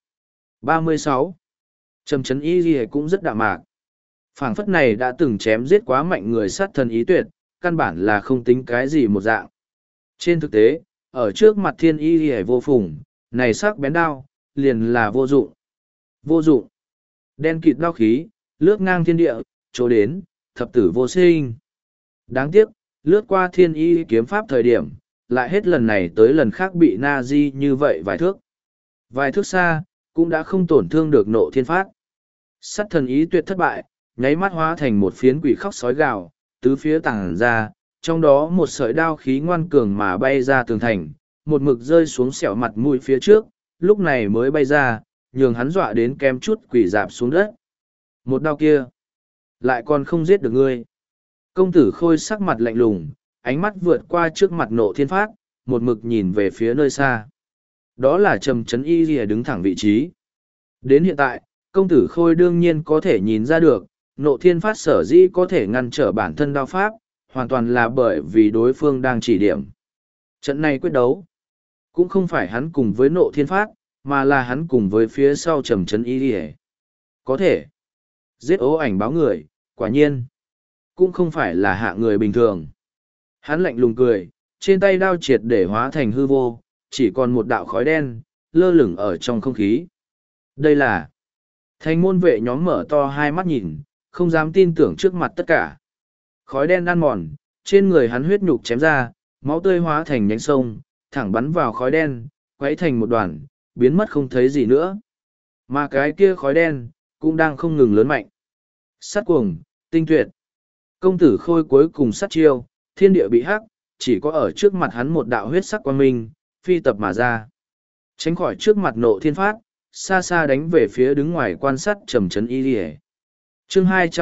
36. Trầm Trấn Y Ghi cũng rất đạm mạc. Phảng phất này đã từng chém giết quá mạnh người sát thần ý tuyệt, căn bản là không tính cái gì một dạng. Trên thực tế, ở trước mặt Thiên Y Ghi vô phùng, này sắc bén đao, liền là vô dụng. Vô dụng. Đen kịt đao khí, lướt ngang thiên địa, chỗ đến, thập tử vô sinh. Đáng tiếc, lướt qua Thiên Y kiếm pháp thời điểm, lại hết lần này tới lần khác bị na di như vậy vài thước. Vài thước xa, cũng đã không tổn thương được Nộ Thiên Phát. Sát thần ý tuyệt thất bại, nháy mắt hóa thành một phiến quỷ khóc sói gào, tứ phía tàng ra, trong đó một sợi đao khí ngoan cường mà bay ra tường thành, một mực rơi xuống sẹo mặt mũi phía trước, lúc này mới bay ra, nhường hắn dọa đến kem chút quỷ dạp xuống đất. Một đao kia, lại còn không giết được ngươi. Công tử khôi sắc mặt lạnh lùng, ánh mắt vượt qua trước mặt Nộ Thiên Phát, một mực nhìn về phía nơi xa. Đó là Trầm Trấn Y Lìa đứng thẳng vị trí. Đến hiện tại, công tử khôi đương nhiên có thể nhìn ra được, Nộ Thiên Phát sở dĩ có thể ngăn trở bản thân đao pháp, hoàn toàn là bởi vì đối phương đang chỉ điểm. Trận này quyết đấu, cũng không phải hắn cùng với Nộ Thiên Phát, mà là hắn cùng với phía sau Trầm Trấn Y Lìa. Có thể giết ố ảnh báo người, quả nhiên, cũng không phải là hạ người bình thường. Hắn lạnh lùng cười, trên tay đao triệt để hóa thành hư vô, chỉ còn một đạo khói đen, lơ lửng ở trong không khí. Đây là thành môn vệ nhóm mở to hai mắt nhìn, không dám tin tưởng trước mặt tất cả. Khói đen ăn mòn, trên người hắn huyết nhục chém ra, máu tươi hóa thành nhánh sông, thẳng bắn vào khói đen, quấy thành một đoàn, biến mất không thấy gì nữa. Mà cái kia khói đen, cũng đang không ngừng lớn mạnh. Sát cuồng, tinh tuyệt. Công tử khôi cuối cùng sát chiêu, thiên địa bị hắc, chỉ có ở trước mặt hắn một đạo huyết sắc quang minh, phi tập mà ra. Tránh khỏi trước mặt Nộ Thiên Phát, xa xa đánh về phía đứng ngoài quan sát Trầm Trấn Y Lìa. Chương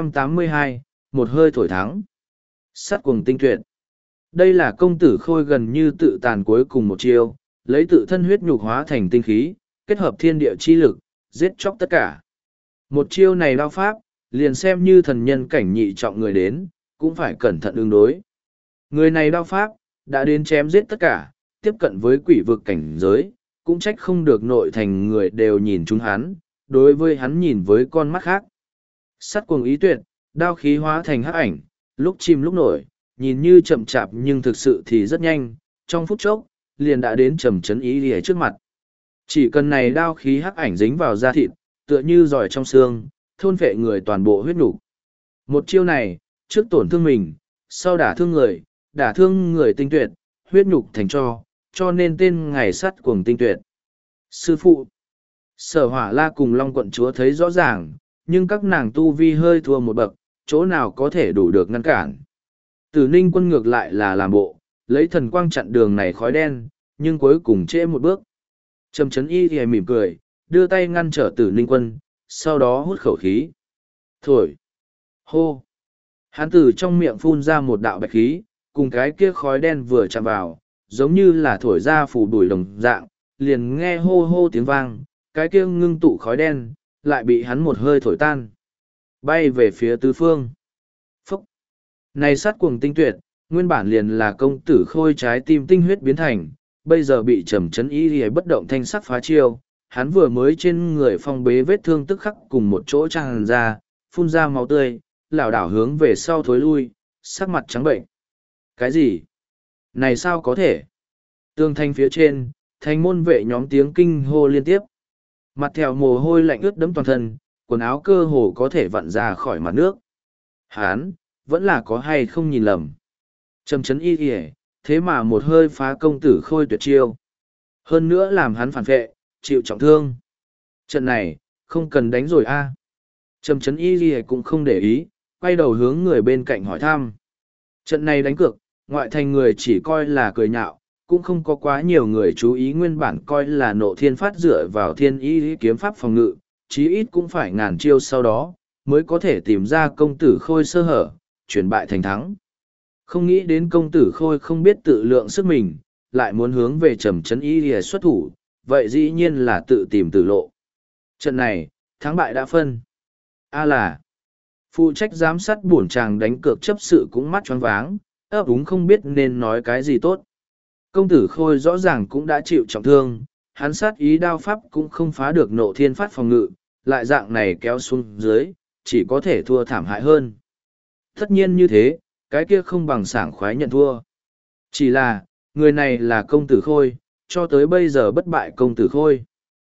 282, một hơi thổi thắng. Sát cuồng tinh tuyệt. Đây là công tử khôi gần như tự tàn cuối cùng một chiêu, lấy tự thân huyết nhục hóa thành tinh khí, kết hợp thiên địa chi lực, giết chóc tất cả. Một chiêu này đao pháp, liền xem như thần nhân cảnh nhị trọng người đến, cũng phải cẩn thận ứng đối. Người này đao pháp, đã đến chém giết tất cả, tiếp cận với quỷ vực cảnh giới, cũng trách không được nội thành người đều nhìn chúng hắn, đối với hắn nhìn với con mắt khác. Sắt cuồng ý tuyệt, đao khí hóa thành hắc ảnh, lúc chìm lúc nổi, nhìn như chậm chạp nhưng thực sự thì rất nhanh, trong phút chốc, liền đã đến Trầm Trấn Y Lìa trước mặt. Chỉ cần này đao khí hắc ảnh dính vào da thịt, tựa như giỏi trong xương, thôn phệ người toàn bộ huyết nhục. Một chiêu này, trước tổn thương mình, sau đả thương người tinh tuyệt, huyết nhục thành cho nên tên ngày sắt cuồng tinh tuyệt. Sư phụ, Sở Hỏa La cùng Long quận chúa thấy rõ ràng, nhưng các nàng tu vi hơi thua một bậc, chỗ nào có thể đủ được ngăn cản. Tử Ninh Quân ngược lại là làm bộ, lấy thần quang chặn đường này khói đen, nhưng cuối cùng trễ một bước. Trầm Trấn Y thì mỉm cười, đưa tay ngăn trở Tử Ninh Quân, sau đó hút khẩu khí. Thổi. Hô. Hắn từ trong miệng phun ra một đạo bạch khí, cùng cái kia khói đen vừa chạm vào, giống như là thổi ra phủ bụi đồng dạng, liền nghe hô hô tiếng vang, cái kia ngưng tụ khói đen, lại bị hắn một hơi thổi tan. Bay về phía tứ phương. Phúc! Này sát cuồng tinh tuyệt, nguyên bản liền là công tử khôi trái tim tinh huyết biến thành, bây giờ bị Trầm Trấn Y Lìa bất động thanh sắc phá chiêu, hắn vừa mới trên người phong bế vết thương tức khắc cùng một chỗ tràn ra, phun ra máu tươi, lảo đảo hướng về sau thối lui, sắc mặt trắng bệnh. Cái gì? Này sao có thể? Tường thành phía trên, thành môn vệ nhóm tiếng kinh hô liên tiếp. Mặt theo mồ hôi lạnh ướt đẫm toàn thân, quần áo cơ hồ có thể vặn ra khỏi mặt nước. Hán, vẫn là có hay không nhìn lầm. Trầm Trấn Y Lìa, thế mà một hơi phá công tử khôi tuyệt chiêu. Hơn nữa làm hắn phản vệ, chịu trọng thương. Trận này, không cần đánh rồi a. Trầm Trấn Y Lìa cũng không để ý, quay đầu hướng người bên cạnh hỏi thăm. Trận này đánh cược, ngoại thành người chỉ coi là cười nhạo, cũng không có quá nhiều người chú ý, nguyên bản coi là Nộ Thiên Phát dựa vào Thiên Y kiếm pháp phòng ngự, chí ít cũng phải ngàn chiêu sau đó, mới có thể tìm ra công tử khôi sơ hở, chuyển bại thành thắng. Không nghĩ đến công tử khôi không biết tự lượng sức mình, lại muốn hướng về Trầm Trấn Y Lìa xuất thủ, vậy dĩ nhiên là tự tìm tử lộ. Trận này, thắng bại đã phân. Là phụ trách giám sát bổn chàng đánh cược chấp sự cũng mắt choáng váng, ấp úng không biết nên nói cái gì tốt. Công tử Khôi rõ ràng cũng đã chịu trọng thương, hắn sát ý đao pháp cũng không phá được nộ thiên phát phòng ngự, lại dạng này kéo xuống dưới, chỉ có thể thua thảm hại hơn. Tất nhiên như thế, cái kia không bằng sảng khoái nhận thua. Chỉ là, người này là công tử Khôi, cho tới bây giờ bất bại công tử Khôi.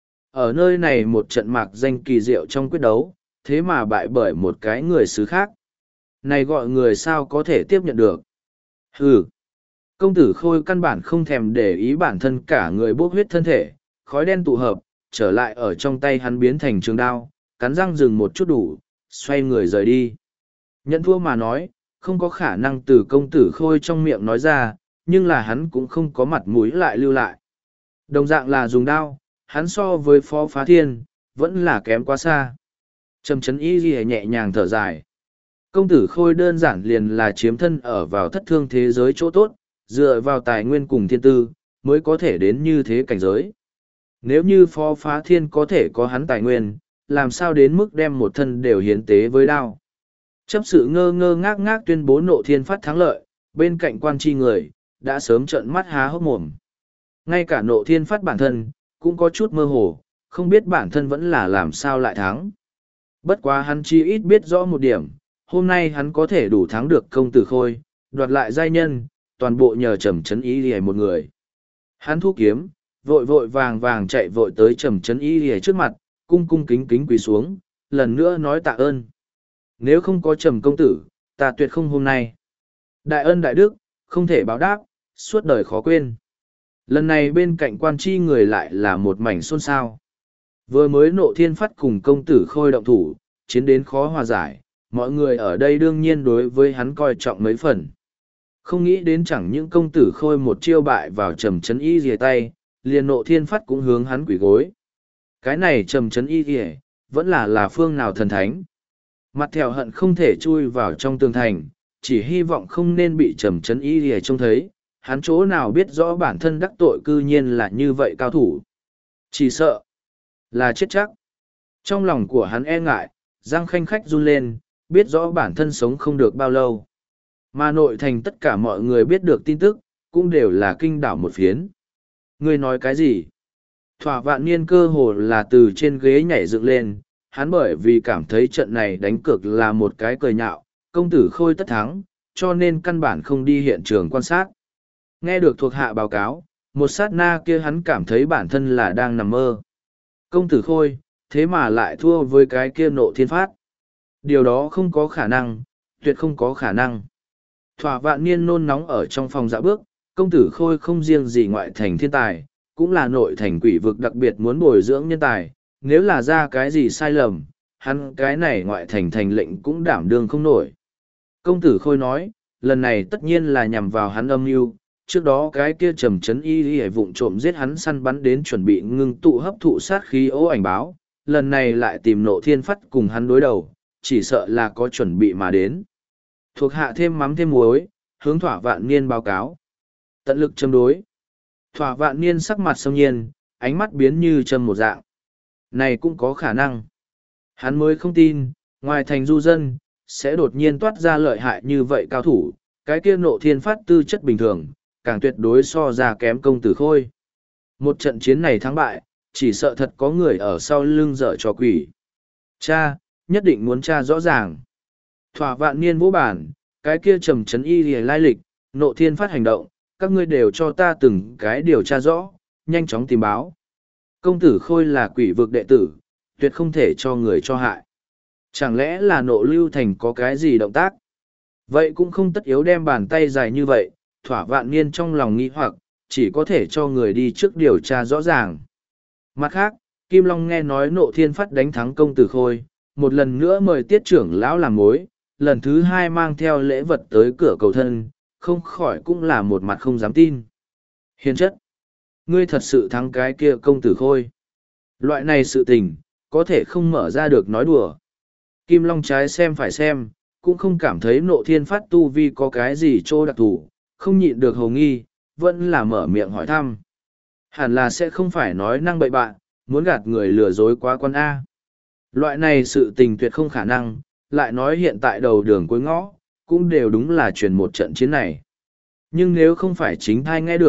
Ở nơi này một trận mạc danh kỳ diệu trong quyết đấu, thế mà bại bởi một cái người xứ khác. Này gọi người sao có thể tiếp nhận được. Hừ. Công tử Khôi căn bản không thèm để ý bản thân cả người bốc huyết thân thể, khói đen tụ hợp, trở lại ở trong tay hắn biến thành trường đao, cắn răng dừng một chút đủ, xoay người rời đi. Nhận thua mà nói, không có khả năng từ công tử Khôi trong miệng nói ra, nhưng là hắn cũng không có mặt mũi lại lưu lại. Đồng dạng là dùng đao, hắn so với Phó Phá Thiên, vẫn là kém quá xa. Trầm Chấn Y Ghi nhẹ nhàng thở dài. Công tử Khôi đơn giản liền là chiếm thân ở vào thất thương thế giới chỗ tốt, dựa vào tài nguyên cùng thiên tư, mới có thể đến như thế cảnh giới. Nếu như Phó Phá Thiên có thể có hắn tài nguyên, làm sao đến mức đem một thân đều hiến tế với đao. Chấp sự ngơ ngơ ngác ngác tuyên bố nộ thiên phát thắng lợi, bên cạnh quan tri người, đã sớm trợn mắt há hốc mồm. Ngay cả nộ thiên phát bản thân, cũng có chút mơ hồ, không biết bản thân vẫn là làm sao lại thắng. Bất quá hắn chi ít biết rõ một điểm, hôm nay hắn có thể đủ thắng được công tử Khôi, đoạt lại giai nhân, toàn bộ nhờ Trầm Chấn Y Lìa một người. Hắn thu kiếm, vội vội vàng vàng chạy vội tới Trầm Chấn Y Lìa trước mặt, cung cung kính kính quỳ xuống, lần nữa nói tạ ơn. Nếu không có Trầm công tử, ta tuyệt không hôm nay. Đại ân đại đức, không thể báo đáp, suốt đời khó quên. Lần này bên cạnh quan tri người lại là một mảnh xôn xao. Vừa mới nộ thiên phát cùng công tử Khôi động thủ, chiến đến khó hòa giải, mọi người ở đây đương nhiên đối với hắn coi trọng mấy phần. Không nghĩ đến chẳng những công tử Khôi một chiêu bại vào Trầm Chấn Y rìa tay, liền nộ thiên phát cũng hướng hắn quỳ gối. Cái này Trầm Chấn Y rìa, vẫn là phương nào thần thánh. Mặt thèo hận không thể chui vào trong tường thành, chỉ hy vọng không nên bị Trầm Chấn Y rìa trông thấy, hắn chỗ nào biết rõ bản thân đắc tội cư nhiên là như vậy cao thủ. Chỉ sợ là chết chắc. Trong lòng của hắn e ngại, răng khanh khách run lên, biết rõ bản thân sống không được bao lâu. Mà nội thành tất cả mọi người biết được tin tức, cũng đều là kinh đảo một phiến. Ngươi nói cái gì? Thỏa Vạn Niên cơ hồ là từ trên ghế nhảy dựng lên, hắn bởi vì cảm thấy trận này đánh cược là một cái cười nhạo, công tử Khôi tất thắng, cho nên căn bản không đi hiện trường quan sát. Nghe được thuộc hạ báo cáo, một sát na kia hắn cảm thấy bản thân là đang nằm mơ. Công tử Khôi, thế mà lại thua với cái kia nộ thiên phát. Điều đó không có khả năng, tuyệt không có khả năng. Thỏa Vạn Niên nôn nóng ở trong phòng dạ bước, công tử Khôi không riêng gì ngoại thành thiên tài, cũng là nội thành quỷ vực đặc biệt muốn bồi dưỡng nhân tài. Nếu là ra cái gì sai lầm, hắn cái này ngoại thành thành lệnh cũng đảm đương không nổi. Công tử Khôi nói, lần này tất nhiên là nhằm vào hắn âm mưu. Trước đó cái kia Trầm Chấn Y Y vụng trộm giết hắn săn bắn đến chuẩn bị ngưng tụ hấp thụ sát khí ố ảnh báo, lần này lại tìm nộ thiên phát cùng hắn đối đầu, chỉ sợ là có chuẩn bị mà đến. Thuộc hạ thêm mắm thêm muối, hướng Thỏa Vạn Niên báo cáo. Tận lực châm đối. Thỏa Vạn Niên sắc mặt sông nhiên, ánh mắt biến như châm một dạng. Này cũng có khả năng. Hắn mới không tin, ngoài thành du dân, sẽ đột nhiên toát ra lợi hại như vậy cao thủ, cái kia nộ thiên phát tư chất bình thường, càng tuyệt đối so ra kém công tử Khôi. Một trận chiến này thắng bại, chỉ sợ thật có người ở sau lưng dở trò quỷ. Cha, nhất định muốn cha rõ ràng. Thỏa Vạn Niên vũ bản, cái kia Trầm Chấn Y lìa lai lịch, nộ thiên phát hành động, các ngươi đều cho ta từng cái điều tra rõ, nhanh chóng tìm báo. Công tử Khôi là quỷ vực đệ tử, tuyệt không thể cho người cho hại. Chẳng lẽ là nộ lưu thành có cái gì động tác? Vậy cũng không tất yếu đem bàn tay dài như vậy, Thỏa Vạn Niên trong lòng nghi hoặc, chỉ có thể cho người đi trước điều tra rõ ràng. Mặt khác, Kim Long nghe nói nộ thiên phát đánh thắng công tử Khôi, một lần nữa mời tiết trưởng lão làm mối, lần thứ hai mang theo lễ vật tới cửa cầu thân, không khỏi cũng là một mặt không dám tin. Hiền chất, ngươi thật sự thắng cái kia công tử Khôi. Loại này sự tình, có thể không mở ra được nói đùa. Kim Long trái xem phải xem, cũng không cảm thấy nộ thiên phát tu vi có cái gì trô đặc thù, không nhịn được hầu nghi, vẫn là mở miệng hỏi thăm. Hẳn là sẽ không phải nói năng bậy bạn, muốn gạt người lừa dối quá con A. Loại này sự tình tuyệt không khả năng, lại nói hiện tại đầu đường cuối ngõ, cũng đều đúng là truyền một trận chiến này. Nhưng nếu không phải chính thai nghe được,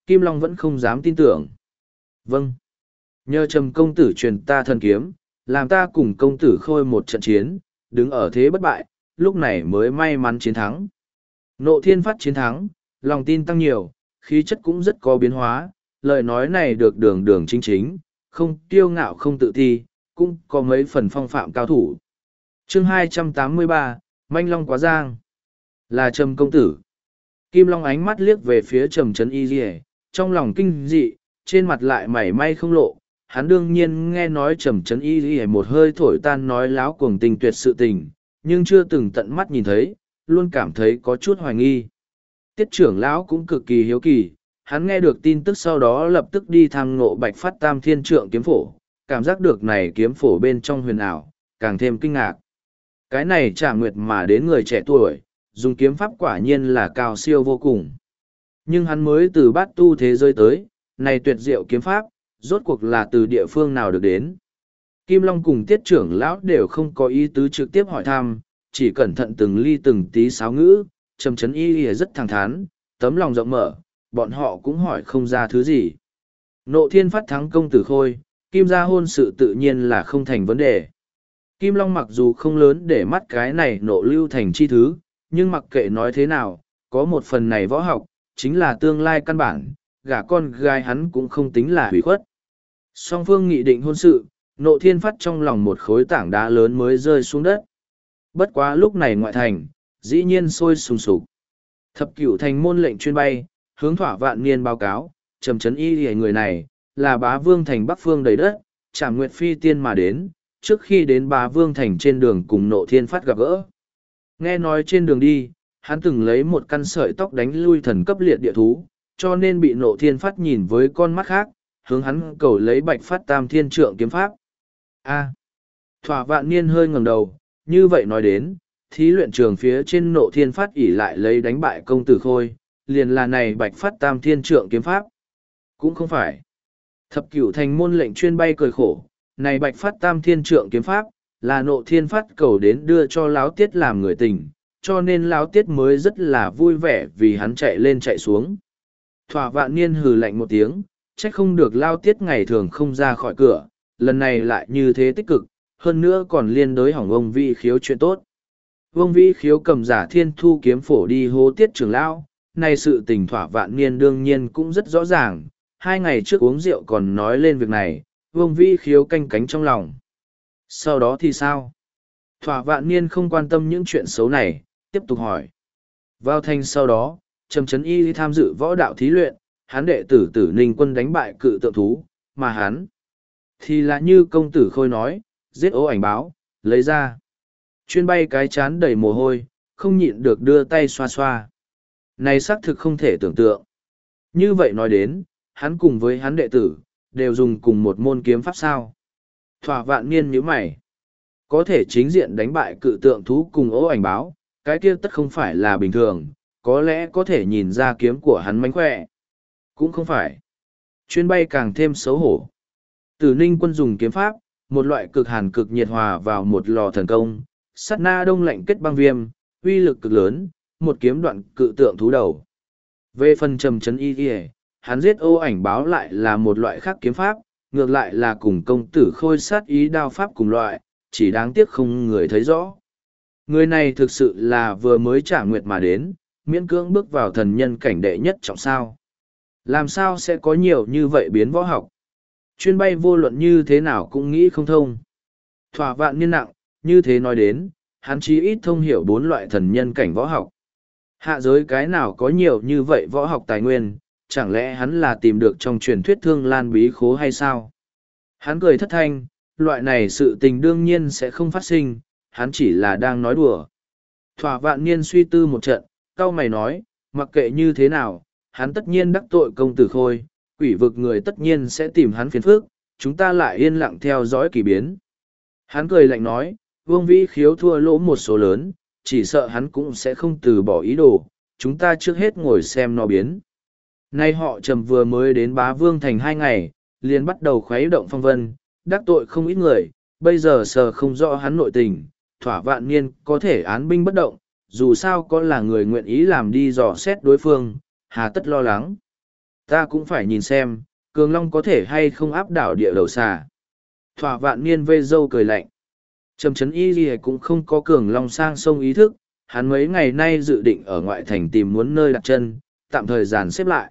Kim Long vẫn không dám tin tưởng. Vâng. Nhờ Trầm công tử truyền ta thần kiếm, làm ta cùng công tử Khôi một trận chiến, đứng ở thế bất bại, lúc này mới may mắn chiến thắng. Nộ Thiên Phát chiến thắng, lòng tin tăng nhiều, khí chất cũng rất có biến hóa, lời nói này được đường đường chính chính, không kiêu ngạo không tự ti, cũng có mấy phần phong phạm cao thủ. Chương 283, Manh Long quá giang. Là Trầm công tử. Kim Long ánh mắt liếc về phía Trầm Trấn Y Dì, trong lòng kinh dị, trên mặt lại mảy may không lộ. Hắn đương nhiên nghe nói Trầm Trấn Y Dì một hơi thổi tan nói láo cuồng tình tuyệt sự tình, nhưng chưa từng tận mắt nhìn thấy, luôn cảm thấy có chút hoài nghi. Tiết trưởng lão cũng cực kỳ hiếu kỳ, hắn nghe được tin tức sau đó lập tức đi tham ngộ Bạch Phát Tam Thiên Trượng kiếm phổ, cảm giác được này kiếm phổ bên trong huyền ảo, càng thêm kinh ngạc. Cái này Trảm Nguyệt mà đến người trẻ tuổi, dùng kiếm pháp quả nhiên là cao siêu vô cùng. Nhưng hắn mới từ bát tu thế giới tới, này tuyệt diệu kiếm pháp, rốt cuộc là từ địa phương nào được đến. Kim Long cùng Tiết trưởng lão đều không có ý tứ trực tiếp hỏi thăm, chỉ cẩn thận từng ly từng tí sáo ngữ, Trầm Trấn Y rất thẳng thắn, tấm lòng rộng mở, bọn họ cũng hỏi không ra thứ gì. Nộ Thiên Phát thắng công tử Khôi, Kim gia hôn sự tự nhiên là không thành vấn đề. Kim Long mặc dù không lớn để mắt cái này nộ lưu thành chi thứ, nhưng mặc kệ nói thế nào, có một phần này võ học, chính là tương lai căn bản, gả con gái hắn cũng không tính là hủy khuất. Song phương nghị định hôn sự, Nộ Thiên Phát trong lòng một khối tảng đá lớn mới rơi xuống đất. Bất quá lúc này ngoại thành, dĩ nhiên sôi sùng sục. Thập cửu thành môn lệnh chuyên bay, hướng Thỏa Vạn Niên báo cáo, Trầm Trấn Y người này, là Bá Vương thành Bắc phương đầy đất, Trảm Nguyệt phi tiên mà đến, trước khi đến Bá Vương thành trên đường cùng Nộ Thiên Phát gặp gỡ. Nghe nói trên đường đi, hắn từng lấy một căn sợi tóc đánh lui thần cấp liệt địa thú, cho nên bị Nộ Thiên Phát nhìn với con mắt khác, hướng hắn cầu lấy Bạch Phát Tam Thiên Trượng kiếm pháp. A. Thỏa Vạn Niên hơi ngẩng đầu, như vậy nói đến, thí luyện trường phía trên Nộ Thiên Phát ỉ lại lấy đánh bại công tử Khôi, liền là này Bạch Phát Tam Thiên Trượng kiếm pháp. Cũng không phải. Thập cửu thành môn lệnh chuyên bay cười khổ, này Bạch Phát Tam Thiên Trượng kiếm pháp, là Nộ Thiên Phát cầu đến đưa cho Láo Tiết làm người tình, cho nên Láo Tiết mới rất là vui vẻ vì hắn chạy lên chạy xuống. Thỏa Vạn Niên hừ lạnh một tiếng, trách không được Lao Tiết ngày thường không ra khỏi cửa, lần này lại như thế tích cực, hơn nữa còn liên đối hỏng ông Vi Khiếu chuyện tốt. Ông Vi Khiếu cầm giả thiên thu kiếm phổ đi hô Tiết trưởng lão, này sự tình Thỏa Vạn Niên đương nhiên cũng rất rõ ràng, 2 ngày trước uống rượu còn nói lên việc này, ông Vi Khiếu canh cánh trong lòng. Sau đó thì sao? Thỏa Vạn Niên không quan tâm những chuyện xấu này, tiếp tục hỏi. Vào thành sau đó, Trầm Trấn Y tham dự võ đạo thí luyện, hắn đệ tử Tử Ninh Quân đánh bại cự tượng thú, mà hắn thì là như công tử Khôi nói, giết ố ảnh báo, lấy ra. Chuyên bay cái chán đầy mồ hôi, không nhịn được đưa tay xoa xoa. Này xác thực không thể tưởng tượng. Như vậy nói đến, hắn cùng với hắn đệ tử, đều dùng cùng một môn kiếm pháp sao. Thỏa Vạn Niên nhíu mày. Có thể chính diện đánh bại cự tượng thú cùng ố ảnh báo, cái kia tất không phải là bình thường, có lẽ có thể nhìn ra kiếm của hắn mánh khỏe. Cũng không phải. Chuyên bay càng thêm xấu hổ. Tử Ninh Quân dùng kiếm pháp, một loại cực hàn cực nhiệt hòa vào một lò thần công, sát na đông lạnh kết băng viêm, uy lực cực lớn, một kiếm đoạn cự tượng thú đầu. Về phần Trầm Trấn Y, hắn giết ô ảnh báo lại là một loại khác kiếm pháp, ngược lại là cùng công tử Khôi sát ý đao pháp cùng loại, chỉ đáng tiếc không người thấy rõ. Người này thực sự là vừa mới trả nguyệt mà đến, miễn cưỡng bước vào thần nhân cảnh đệ nhất trọng sao. Làm sao sẽ có nhiều như vậy biến võ học? Chuyên bay vô luận như thế nào cũng nghĩ không thông. Thỏa Vạn Niên nặng, như thế nói đến, hắn chí ít thông hiểu 4 loại thần nhân cảnh võ học. Hạ giới cái nào có nhiều như vậy võ học tài nguyên, chẳng lẽ hắn là tìm được trong truyền thuyết Thương Lan bí khố hay sao? Hắn cười thất thanh, loại này sự tình đương nhiên sẽ không phát sinh, hắn chỉ là đang nói đùa. Thỏa Vạn Niên suy tư một trận, cau mày nói, mặc kệ như thế nào, hắn tất nhiên đắc tội công tử Khôi, quỷ vực người tất nhiên sẽ tìm hắn phiền phức, chúng ta lại yên lặng theo dõi kỳ biến. Hắn cười lạnh nói, Vương Vĩ Khiếu thua lỗ một số lớn, chỉ sợ hắn cũng sẽ không từ bỏ ý đồ, chúng ta trước hết ngồi xem nó biến. Nay họ Trầm vừa mới đến Bá Vương thành 2 ngày, liền bắt đầu khuấy động phong vân, đắc tội không ít người, bây giờ sờ không rõ hắn nội tình, Thỏa Vạn Niên có thể án binh bất động, dù sao có là người nguyện ý làm đi dò xét đối phương, hà tất lo lắng. Ta cũng phải nhìn xem, Cường Long có thể hay không áp đảo địa đầu xà. Thỏa Vạn Niên vê râu cười lạnh. Trầm Trấn Y Ghi cũng không có Cường Long sang sông ý thức, hắn mấy ngày nay dự định ở ngoại thành tìm muốn nơi đặt chân, tạm thời dàn xếp lại.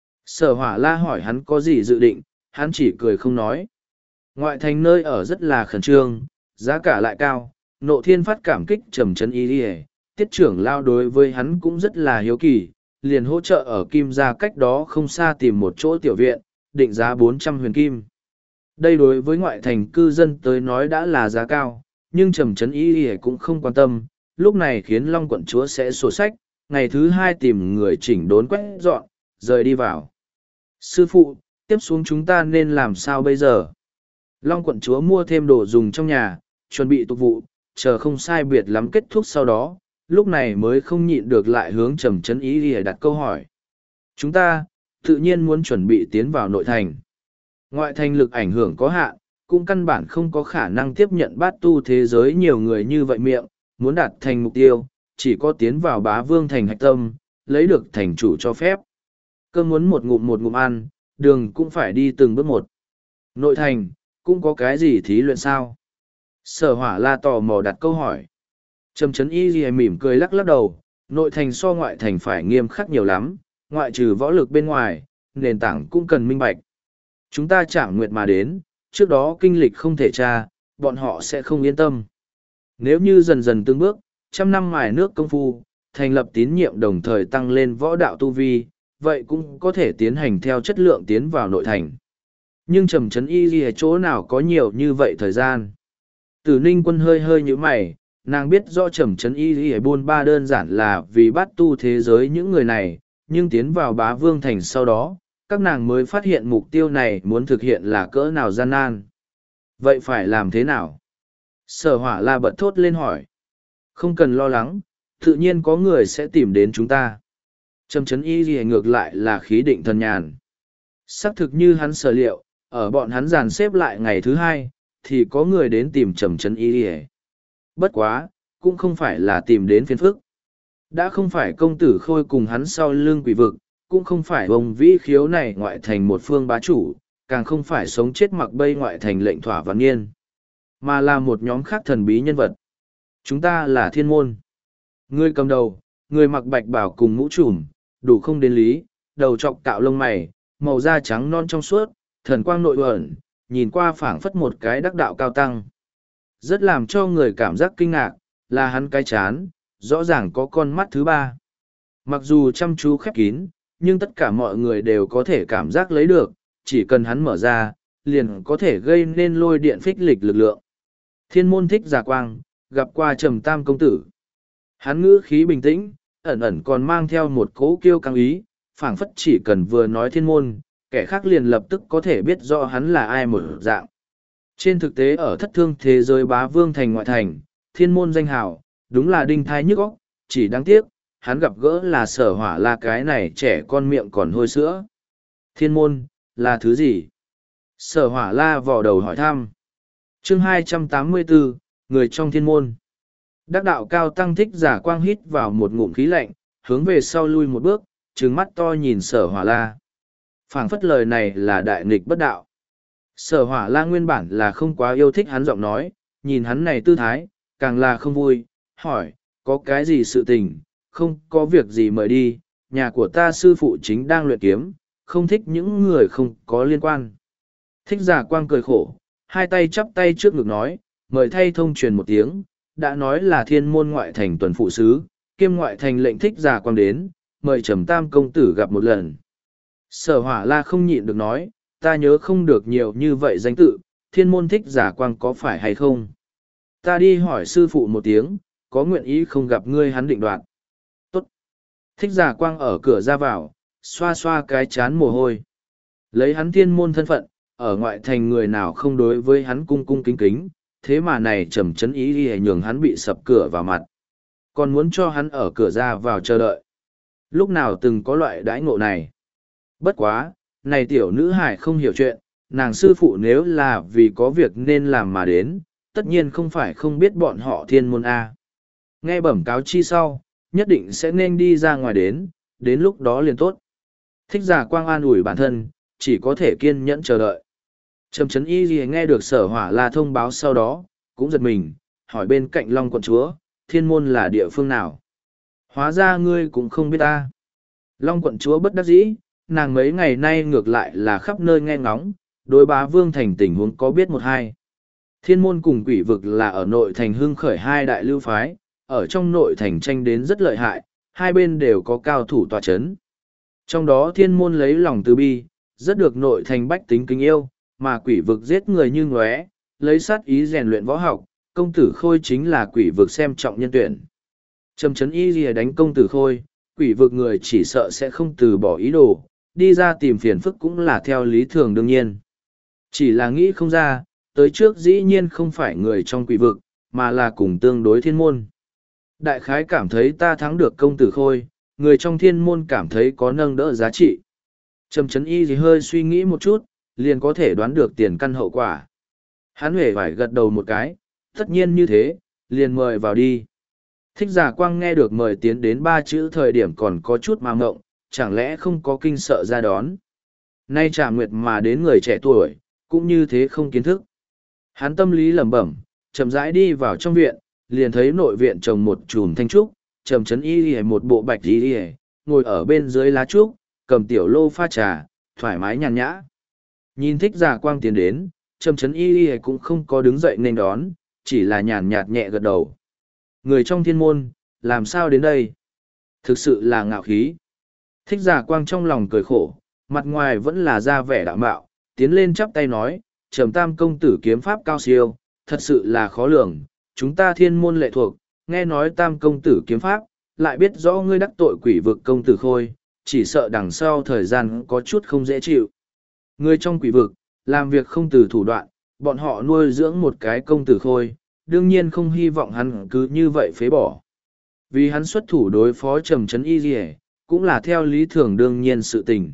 Sở Hỏa La hỏi hắn có gì dự định, hắn chỉ cười không nói. Ngoại thành nơi ở rất là khẩn trương, giá cả lại cao, Nộ Thiên phát cảm kích Trầm Trấn Y Ghi, tiết trưởng lao đối với hắn cũng rất là hiếu kỳ, liền hỗ trợ ở Kim Gia cách đó không xa tìm một chỗ tiểu viện, định giá 400 huyền kim. Đây đối với ngoại thành cư dân tới nói đã là giá cao, nhưng Trầm Trấn Y cũng không quan tâm, lúc này khiến Long quận chúa sẽ sổ sách, ngày thứ hai tìm người chỉnh đốn quét dọn, rời đi vào. Sư phụ, tiếp xuống chúng ta nên làm sao bây giờ? Long quận chúa mua thêm đồ dùng trong nhà, chuẩn bị tục vụ, chờ không sai biệt lắm kết thúc sau đó, lúc này mới không nhịn được lại hướng Trầm Trấn Y đặt câu hỏi. Chúng ta, tự nhiên muốn chuẩn bị tiến vào nội thành. Ngoại thành lực ảnh hưởng có hạn, cũng căn bản không có khả năng tiếp nhận bát tu thế giới nhiều người như vậy miệng, muốn đạt thành mục tiêu, chỉ có tiến vào Bá Vương thành hạch tâm, lấy được thành chủ cho phép. Cơm muốn một ngụm ăn, đường cũng phải đi từng bước một. Nội thành, cũng có cái gì thí luyện sao? Sở Hỏa La tò mò đặt câu hỏi. Trầm Trấn Y Ghi mỉm cười lắc lắc đầu, nội thành so ngoại thành phải nghiêm khắc nhiều lắm, ngoại trừ võ lực bên ngoài, nền tảng cũng cần minh bạch. Chúng ta Trảm Nguyệt mà đến, trước đó kinh lịch không thể tra, bọn họ sẽ không yên tâm. Nếu như dần dần từng bước, trăm năm mài nước công phu, thành lập tín nhiệm đồng thời tăng lên võ đạo tu vi, vậy cũng có thể tiến hành theo chất lượng tiến vào nội thành. Nhưng Trầm Trấn Y Ghi chỗ nào có nhiều như vậy thời gian. Tử Ninh Quân hơi hơi như mày, nàng biết rõ Trầm Trấn Y Ghi buôn ba đơn giản là vì bắt tu thế giới những người này, nhưng tiến vào Bá Vương thành sau đó, các nàng mới phát hiện mục tiêu này muốn thực hiện là cỡ nào gian nan. Vậy phải làm thế nào? Sở Hỏa La bật thốt lên hỏi. Không cần lo lắng, tự nhiên có người sẽ tìm đến chúng ta. Trầm Trấn Y Ghi ngược lại là khí định thần nhàn. Xác thực như hắn sở liệu, ở bọn hắn dàn xếp lại ngày thứ hai, thì có người đến tìm Trầm Trấn Y Ghi. Bất quá, cũng không phải là tìm đến phiền phức. Đã không phải công tử Khôi cùng hắn sau lưng quỷ vực, cũng không phải ông vĩ khiếu này ngoại thành một phương bá chủ, càng không phải sống chết mặc bây ngoại thành lệnh Thỏa Vạn Niên, mà là một nhóm khác thần bí nhân vật. Chúng ta là thiên môn. Người cầm đầu, người mặc bạch bào cùng mũ trùm, đủ không đến lý, đầu trọc cạo lông mày, màu da trắng non trong suốt, thần quang nội ẩn, nhìn qua phảng phất một cái đắc đạo cao tăng. Rất làm cho người cảm giác kinh ngạc, là hắn cái chán, rõ ràng có con mắt thứ ba. Mặc dù chăm chú khép kín, nhưng tất cả mọi người đều có thể cảm giác lấy được, chỉ cần hắn mở ra, liền có thể gây nên lôi điện phích lịch lực lượng. Thiên môn Thích Giả Quang, gặp qua Trầm Tam công tử. Hắn ngữ khí bình tĩnh, ẩn ẩn còn mang theo một cỗ kiêu căng ý, phảng phất chỉ cần vừa nói thiên môn, kẻ khác liền lập tức có thể biết rõ hắn là ai một dạng. Trên thực tế ở thất thương thế giới Bá Vương thành ngoại thành, thiên môn danh hào, đúng là đinh thai nhức óc, chỉ đáng tiếc, hắn gặp gỡ là Sở Hỏa La cái này trẻ con miệng còn hôi sữa. Thiên môn, là thứ gì? Sở Hỏa La vò đầu hỏi thăm. Chương 284, người trong thiên môn. Đắc đạo cao tăng Thích Giả Quang hít vào một ngụm khí lạnh, hướng về sau lui một bước, trừng mắt to nhìn Sở Hỏa La. Phảng phất lời này là đại nghịch bất đạo. Sở Hỏa La nguyên bản là không quá yêu thích hắn giọng nói, nhìn hắn này tư thái, càng là không vui, hỏi, có cái gì sự tình, không có việc gì mời đi, nhà của ta sư phụ chính đang luyện kiếm, không thích những người không có liên quan. Thích Giả Quang cười khổ, hai tay chắp tay trước ngực nói, mời thay thông truyền một tiếng, đã nói là thiên môn ngoại thành tuần phụ sứ, kiêm ngoại thành lệnh Thích Giả Quang đến, mời Trầm Tam công tử gặp một lần. Sở Hỏa La không nhịn được nói, ta nhớ không được nhiều như vậy danh tự, thiên môn Thích Giả Quang có phải hay không? Ta đi hỏi sư phụ một tiếng, có nguyện ý không gặp ngươi hắn định đoạt. Tốt. Thích Giả Quang ở cửa ra vào, xoa xoa cái chán mồ hôi. Lấy hắn thiên môn thân phận, ở ngoại thành người nào không đối với hắn cung cung kính kính, thế mà này Trầm Trấn Y Ghi nhường hắn bị sập cửa vào mặt. Còn muốn cho hắn ở cửa ra vào chờ đợi. Lúc nào từng có loại đãi ngộ này. Bất quá, này tiểu nữ hải không hiểu chuyện, nàng sư phụ nếu là vì có việc nên làm mà đến, tất nhiên không phải không biết bọn họ thiên môn A. Nghe bẩm cáo chi sau, nhất định sẽ nên đi ra ngoài đến lúc đó liền tốt. Thích Giả Quang an ủi bản thân, chỉ có thể kiên nhẫn chờ đợi. Trầm Trấn Y Ghi nghe được Sở Hỏa La thông báo sau đó, cũng giật mình, hỏi bên cạnh Long quận chúa, thiên môn là địa phương nào? Hóa ra ngươi cũng không biết ta. Long quận chúa bất đắc dĩ, nàng mấy ngày nay ngược lại là khắp nơi nghe ngóng, đối Bá Vương thành tình huống có biết một hai. Thiên môn cùng quỷ vực là ở nội thành hưng khởi hai đại lưu phái, ở trong nội thành tranh đến rất lợi hại, hai bên đều có cao thủ tọa chấn. Trong đó thiên môn lấy lòng từ bi, rất được nội thành bách tính kính yêu, mà quỷ vực giết người như ngóe, lấy sát ý rèn luyện võ học, công tử Khôi chính là quỷ vực xem trọng nhân tuyển. Trầm Trấn Y Lìa đánh công tử Khôi, quỷ vực người chỉ sợ sẽ không từ bỏ ý đồ, đi ra tìm phiền phức cũng là theo lý thường đương nhiên. Chỉ là nghĩ không ra, tới trước dĩ nhiên không phải người trong quỷ vực, mà là cùng tương đối thiên môn. Đại khái cảm thấy ta thắng được công tử Khôi, người trong thiên môn cảm thấy có nâng đỡ giá trị. Trầm Trấn Y thì hơi suy nghĩ một chút, liền có thể đoán được tiền căn hậu quả. Hắn huệ phải gật đầu một cái, tất nhiên như thế, liền mời vào đi. Thích Giả Quang nghe được mời tiến đến ba chữ thời điểm còn có chút mà ngộng, chẳng lẽ không có kinh sợ ra đón. Nay Trà Nguyệt mà đến người trẻ tuổi, cũng như thế không kiến thức. Hắn tâm lý lẩm bẩm, chậm rãi đi vào trong viện, liền thấy nội viện trồng một chùm thanh trúc, Trầm Trấn Y Lìa một bộ bạch y lìa, ngồi ở bên dưới lá trúc, cầm tiểu lô pha trà, thoải mái nhàn nhã. Nhìn Thích Giả Quang tiến đến, Trầm Trấn Y Lìa cũng không có đứng dậy nên đón, chỉ là nhàn nhạt nhẹ gật đầu. Người trong thiên môn, làm sao đến đây? Thực sự là ngạo khí. Thích Giả Quang trong lòng cười khổ, mặt ngoài vẫn là ra vẻ đạo mạo, tiến lên chắp tay nói, Trầm Tam công tử kiếm pháp cao siêu, thật sự là khó lường, chúng ta thiên môn lệ thuộc, nghe nói Tam công tử kiếm pháp, lại biết rõ ngươi đắc tội quỷ vực công tử Khôi, chỉ sợ đằng sau thời gian có chút không dễ chịu. Người trong quỷ vực, làm việc không từ thủ đoạn, bọn họ nuôi dưỡng một cái công tử Khôi, đương nhiên không hy vọng hắn cứ như vậy phế bỏ. Vì hắn xuất thủ đối phó Trầm Trấn Y Lìa, cũng là theo lý thường đương nhiên sự tình.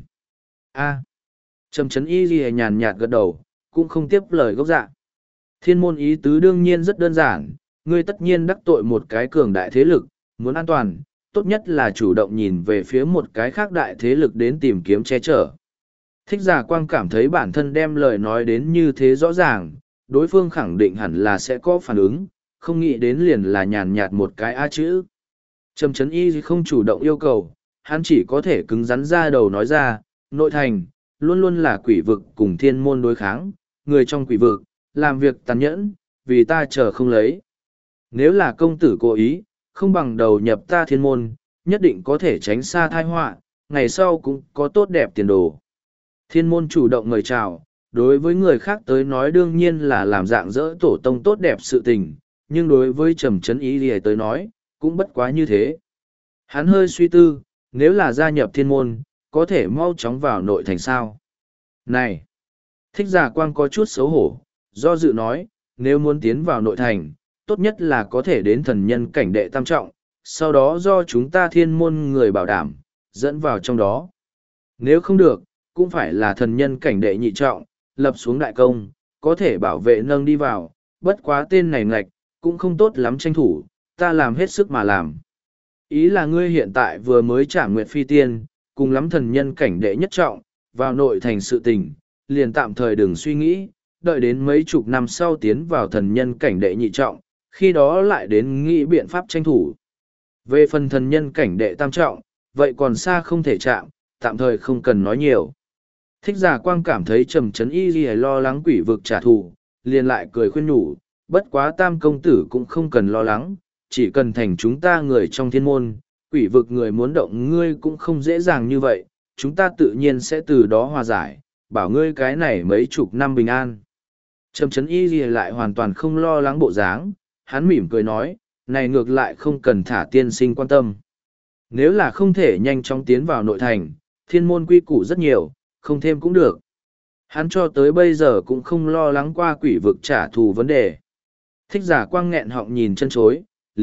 Trầm Trấn Y Lìa nhàn nhạt gật đầu, cũng không tiếp lời gốc dạ. Thiên môn ý tứ đương nhiên rất đơn giản, ngươi tất nhiên đắc tội một cái cường đại thế lực, muốn an toàn, tốt nhất là chủ động nhìn về phía một cái khác đại thế lực đến tìm kiếm che chở. Thích Giả Quang cảm thấy bản thân đem lời nói đến như thế rõ ràng, đối phương khẳng định hẳn là sẽ có phản ứng, không nghĩ đến liền là nhàn nhạt một cái a chữ. Trầm Trấn Y không chủ động yêu cầu, hắn chỉ có thể cứng rắn ra đầu nói ra, nội thành, luôn luôn là quỷ vực cùng thiên môn đối kháng, người trong quỷ vực, làm việc tàn nhẫn, vì ta chờ không lấy. Nếu là công tử cố ý, không bằng đầu nhập ta thiên môn, nhất định có thể tránh xa tai họa, ngày sau cũng có tốt đẹp tiền đồ. Thiên môn chủ động mời chào, đối với người khác tới nói đương nhiên là làm dạng dỡ tổ tông tốt đẹp sự tình, nhưng đối với Trầm Trấn Y Lìa tới nói, cũng bất quá như thế. Hắn hơi suy tư, nếu là gia nhập thiên môn, có thể mau chóng vào nội thành sao. Này! Thích Giả Quang có chút xấu hổ, do dự nói, nếu muốn tiến vào nội thành, tốt nhất là có thể đến thần nhân cảnh đệ tam trọng, sau đó do chúng ta thiên môn người bảo đảm, dẫn vào trong đó. Nếu không được, cũng phải là thần nhân cảnh đệ nhị trọng, lập xuống đại công, có thể bảo vệ nâng đi vào, bất quá tên này ngạch, cũng không tốt lắm tranh thủ, ta làm hết sức mà làm. Ý là ngươi hiện tại vừa mới trả nguyệt phi tiên, cùng lắm thần nhân cảnh đệ nhất trọng, vào nội thành sự tình, liền tạm thời đừng suy nghĩ, đợi đến mấy chục năm sau tiến vào thần nhân cảnh đệ nhị trọng, khi đó lại đến nghĩ biện pháp tranh thủ. Về phần thần nhân cảnh đệ tam trọng, vậy còn xa không thể chạm, tạm thời không cần nói nhiều. Thích Giả Quang cảm thấy Trầm Trấn Y Lìa lo lắng quỷ vực trả thù, liền lại cười khuyên nhủ, bất quá Tam công tử cũng không cần lo lắng, chỉ cần thành chúng ta người trong thiên môn, quỷ vực người muốn động ngươi cũng không dễ dàng như vậy, chúng ta tự nhiên sẽ từ đó hòa giải, bảo ngươi cái này mấy chục năm bình an. Trầm Trấn Y Lìa lại hoàn toàn không lo lắng bộ dáng, hắn mỉm cười nói, này ngược lại không cần thả tiên sinh quan tâm. Nếu là không thể nhanh chóng tiến vào nội thành, thiên môn quy củ rất nhiều, không thêm cũng được. Hắn cho tới bây giờ cũng không lo lắng qua quỷ vực trả thù vấn đề. Thích Giả Quang nghẹn họng nhìn chân chối,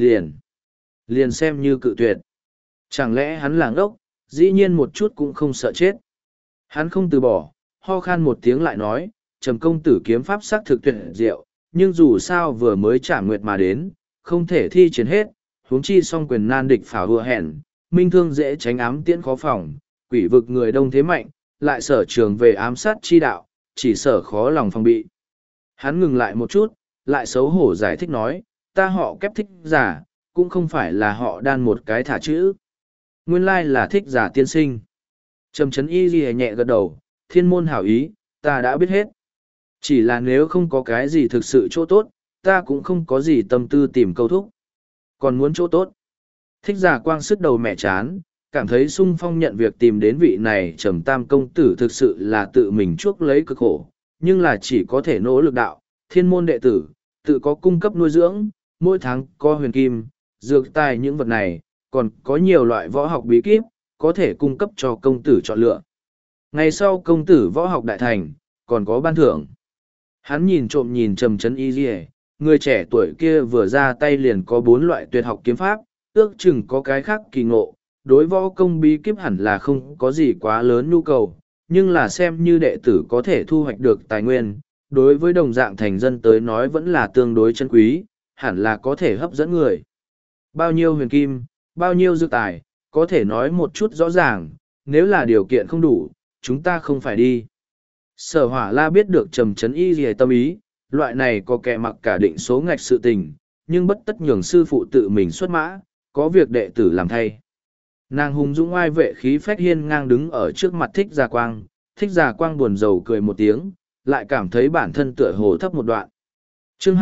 liền xem như cự tuyệt. Chẳng lẽ hắn là ngốc, dĩ nhiên một chút cũng không sợ chết. Hắn không từ bỏ, ho khan một tiếng lại nói, Trầm công tử kiếm pháp sắc thực tuyệt diệu, nhưng dù sao vừa mới trả nguyệt mà đến, không thể thi triển hết, huống chi song quyền nan địch phảo hùa hẹn, minh thương dễ tránh ám tiễn khó phòng, quỷ vực người đông thế mạnh, lại sở trường về ám sát chi đạo, chỉ sở khó lòng phòng bị. Hắn ngừng lại một chút, lại xấu hổ giải thích nói, ta họ kép thích giả, cũng không phải là họ đan một cái thả chữ. Nguyên lai là thích giả tiên sinh. Trầm chấn y ghi nhẹ gật đầu, thiên môn hảo ý, ta đã biết hết. Chỉ là nếu không có cái gì thực sự chỗ tốt, ta cũng không có gì tâm tư tìm câu thúc. Còn muốn chỗ tốt. Thích giả quang sức đầu mẹ chán, cảm thấy sung phong nhận việc tìm đến vị này trầm tam công tử thực sự là tự mình chuốc lấy cực khổ, nhưng là chỉ có thể nỗ lực đạo, thiên môn đệ tử, tự có cung cấp nuôi dưỡng, mỗi tháng có huyền kim, dược tài những vật này, còn có nhiều loại võ học bí kíp, có thể cung cấp cho công tử chọn lựa. Ngày sau công tử võ học đại thành, còn có ban thưởng. Hắn nhìn trộm nhìn trầm chấn y dì, người trẻ tuổi kia vừa ra tay liền có 4 loại tuyệt học kiếm pháp, ước chừng có cái khác kỳ ngộ, đối võ công bí kíp hẳn là không có gì quá lớn nhu cầu, nhưng là xem như đệ tử có thể thu hoạch được tài nguyên, đối với đồng dạng thành dân tới nói vẫn là tương đối chân quý, hẳn là có thể hấp dẫn người. Bao nhiêu huyền kim, bao nhiêu dược tài, có thể nói một chút rõ ràng, nếu là điều kiện không đủ, chúng ta không phải đi. Sở Hỏa La biết được trầm chấn y gì tâm ý, loại này có kẻ mặc cả định số ngạch sự tình, nhưng bất tất nhường sư phụ tự mình xuất mã, có việc đệ tử làm thay. Nàng hùng dũng oai vệ khí phách hiên ngang đứng ở trước mặt thích gia quang, thích gia quang buồn rầu cười một tiếng, lại cảm thấy bản thân tựa hồ thấp một đoạn. Chương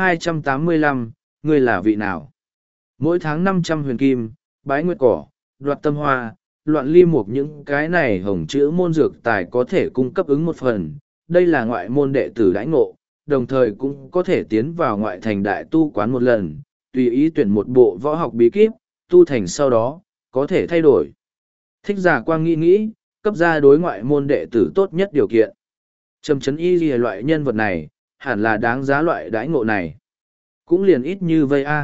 285, ngươi là vị nào? Mỗi tháng 500 huyền kim, bái nguyệt cỏ, đoạt tâm hoa, loạn ly mục những cái này hồng chữ môn dược tài có thể cung cấp ứng một phần. Đây là ngoại môn đệ tử đãi ngộ, đồng thời cũng có thể tiến vào ngoại thành đại tu quán một lần, tùy ý tuyển một bộ võ học bí kíp, tu thành sau đó, có thể thay đổi. Thích giả quang nghĩ, cấp ra đối ngoại môn đệ tử tốt nhất điều kiện. Trầm chấn y gì loại nhân vật này, hẳn là đáng giá loại đãi ngộ này. Cũng liền ít như vây a.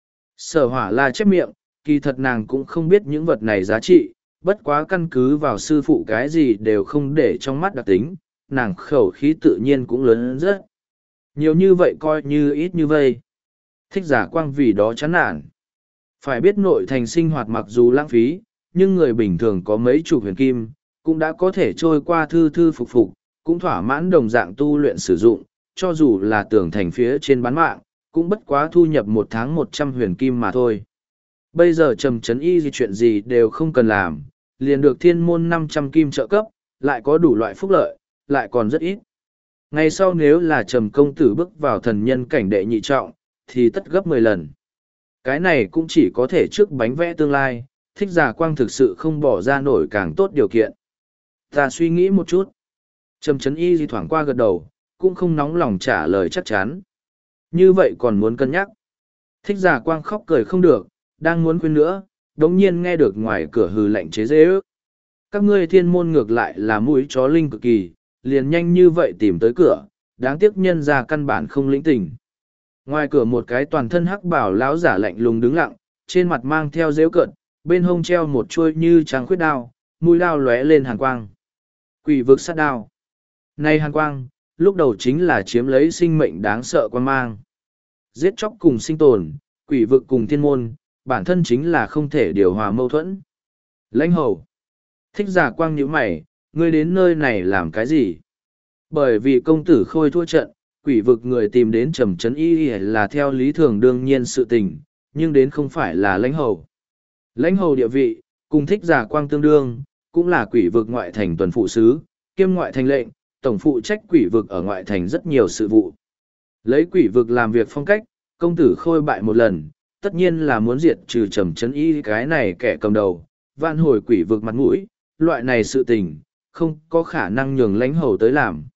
Sở Hỏa La chép miệng, kỳ thật nàng cũng không biết những vật này giá trị, bất quá căn cứ vào sư phụ cái gì đều không để trong mắt đặc tính, nàng khẩu khí tự nhiên cũng lớn rất. Nhiều như vậy coi như ít như vây. Thích giả quang vì đó chán nản. Phải biết nội thành sinh hoạt mặc dù lãng phí, nhưng người bình thường có mấy chục huyền kim, cũng đã có thể trôi qua thư thư phục phục, cũng thỏa mãn đồng dạng tu luyện sử dụng, cho dù là tưởng thành phía trên bán mạng, cũng bất quá thu nhập 1 tháng 100 huyền kim mà thôi. Bây giờ trầm chấn y gì chuyện gì đều không cần làm, liền được thiên môn 500 kim trợ cấp, lại có đủ loại phúc lợi, lại còn rất ít. Ngày sau nếu là trầm công tử bước vào thần nhân cảnh đệ nhị trọng, thì tất gấp 10 lần. Cái này cũng chỉ có thể trước bánh vẽ tương lai, thích giả quang thực sự không bỏ ra nổi càng tốt điều kiện. Ta suy nghĩ một chút. Trầm chấn y gì thoảng qua gật đầu, cũng không nóng lòng trả lời chắc chắn. Như vậy còn muốn cân nhắc. Thích giả quang khóc cười không được, đang muốn khuyên nữa, đống nhiên nghe được ngoài cửa hừ lạnh chế dễ ước. Các ngươi thiên môn ngược lại là mũi chó linh cực kỳ, liền nhanh như vậy tìm tới cửa, đáng tiếc nhân ra căn bản không lĩnh tình. Ngoài cửa một cái toàn thân hắc bảo lão giả lạnh lùng đứng lặng, trên mặt mang theo dễu cợt, bên hông treo một chuôi như trắng khuyết đao, mũi đao lóe lên hàn quang. Quỷ vực sát đao. Này hàn quang, lúc đầu chính là chiếm lấy sinh mệnh đáng sợ quan mang. Giết chóc cùng sinh tồn, quỷ vực cùng thiên môn, bản thân chính là không thể điều hòa mâu thuẫn. Lãnh hầu. Thích giả quang nhíu mày, ngươi đến nơi này làm cái gì? Bởi vì công tử khôi thua trận, quỷ vực người tìm đến trầm chấn y là theo lý thường đương nhiên sự tình, nhưng đến không phải là lãnh hầu. Lãnh hầu địa vị, cùng thích giả quang tương đương, cũng là quỷ vực ngoại thành tuần phụ sứ, kiêm ngoại thành lệnh, tổng phụ trách quỷ vực ở ngoại thành rất nhiều sự vụ. Lấy quỷ vực làm việc phong cách, công tử khôi bại một lần, tất nhiên là muốn diệt trừ trầm chấn y cái này kẻ cầm đầu, vạn hồi quỷ vực mặt mũi, loại này sự tình, không có khả năng nhường lãnh hầu tới làm.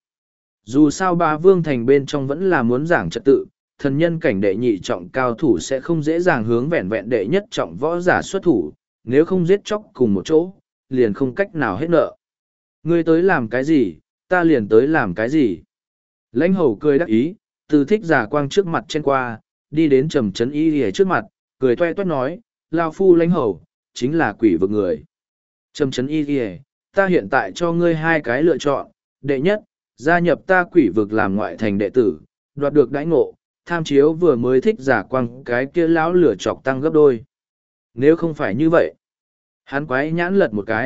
Dù sao ba vương thành bên trong vẫn là muốn giảng trật tự, thần nhân cảnh đệ nhị trọng cao thủ sẽ không dễ dàng hướng vẹn vẹn đệ nhất trọng võ giả xuất thủ, nếu không giết chóc cùng một chỗ, liền không cách nào hết nợ. Ngươi tới làm cái gì, ta liền tới làm cái gì. Lãnh hầu cười đắc ý, từ thích giả quang trước mặt trên qua, đi đến trầm chấn y lìa trước mặt, cười toe toét nói, lao phu lãnh hầu, chính là quỷ vực người. Trầm chấn y lìa, ta hiện tại cho ngươi 2 cái lựa chọn, đệ nhất, gia nhập ta quỷ vực làm ngoại thành đệ tử, đoạt được đãi ngộ, tham chiếu vừa mới thích giả quang cái kia lão lửa chọc tăng gấp đôi. Nếu không phải như vậy, hắn quái nhãn lật một cái,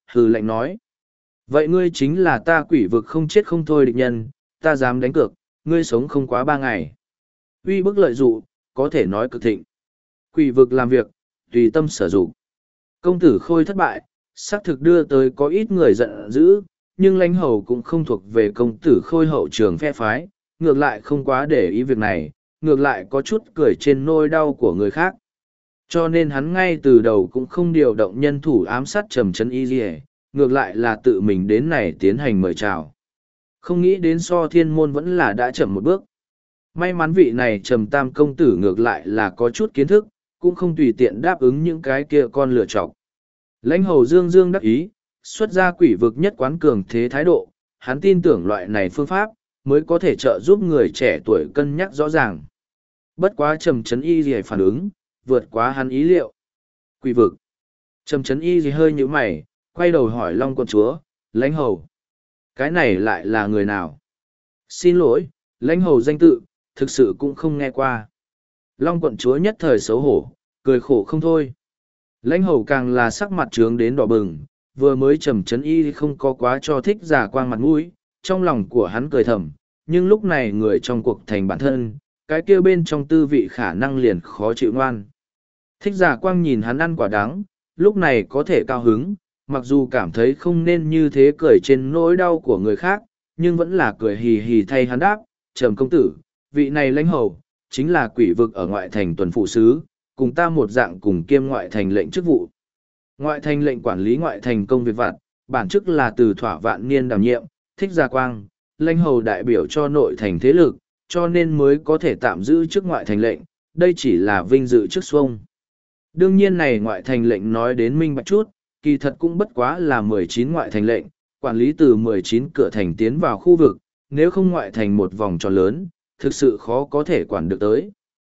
hừ lạnh nói. Vậy ngươi chính là ta quỷ vực không chết không thôi địch nhân, ta dám đánh cược, ngươi sống không quá 3 ngày. Uy bức lợi dụ, có thể nói cực thịnh. Quỷ vực làm việc, tùy tâm sở dụng. Công tử Khôi thất bại, xác thực đưa tới có ít người giận dữ, nhưng lãnh hầu cũng không thuộc về công tử Khôi hậu trường phe phái, ngược lại không quá để ý việc này, ngược lại có chút cười trên nỗi đau của người khác. Cho nên hắn ngay từ đầu cũng không điều động nhân thủ ám sát Trầm Trấn Y Dì, ngược lại là tự mình đến này tiến hành mời chào. Không nghĩ đến so thiên môn vẫn là đã chậm một bước. May mắn vị này Trầm Tam công tử ngược lại là có chút kiến thức, cũng không tùy tiện đáp ứng những cái kia con lựa chọc. Lãnh hầu dương dương đắc ý, xuất ra quỷ vực nhất quán cường thế thái độ, hắn tin tưởng loại này phương pháp, mới có thể trợ giúp người trẻ tuổi cân nhắc rõ ràng. Bất quá Trầm Trấn Y Dì phản ứng, vượt quá hắn ý liệu. Quỷ vực. Trầm Trấn Y Dì hơi nhíu mày, quay đầu hỏi Long quận chúa, lãnh hầu. Cái này lại là người nào? Xin lỗi, lãnh hầu danh tự, thực sự cũng không nghe qua. Long quận chúa nhất thời xấu hổ, cười khổ không thôi. Lãnh hầu càng là sắc mặt trướng đến đỏ bừng, vừa mới Trầm Trấn Y không có quá cho thích giả quang mặt mũi, trong lòng của hắn cười thầm, nhưng lúc này người trong cuộc thành bản thân, cái kia bên trong tư vị khả năng liền khó chịu ngoan. Thích giả quang nhìn hắn ăn quả đắng, lúc này có thể cao hứng, mặc dù cảm thấy không nên như thế cười trên nỗi đau của người khác, nhưng vẫn là cười hì hì thay hắn đáp, Trầm công tử, vị này lãnh hầu, chính là quỷ vực ở ngoại thành tuần phụ sứ, cùng ta một dạng cùng kiêm ngoại thành lệnh chức vụ. Ngoại thành lệnh quản lý ngoại thành công việc vặt, bản chức là từ thỏa vạn niên đảm nhiệm, thích gia quang, lãnh hầu đại biểu cho nội thành thế lực, cho nên mới có thể tạm giữ chức ngoại thành lệnh, đây chỉ là vinh dự chức xuông. Đương nhiên này ngoại thành lệnh nói đến minh bạch chút, kỳ thật cũng bất quá là 19 ngoại thành lệnh, quản lý từ 19 cửa thành tiến vào khu vực, nếu không ngoại thành một vòng tròn lớn, thực sự khó có thể quản được tới.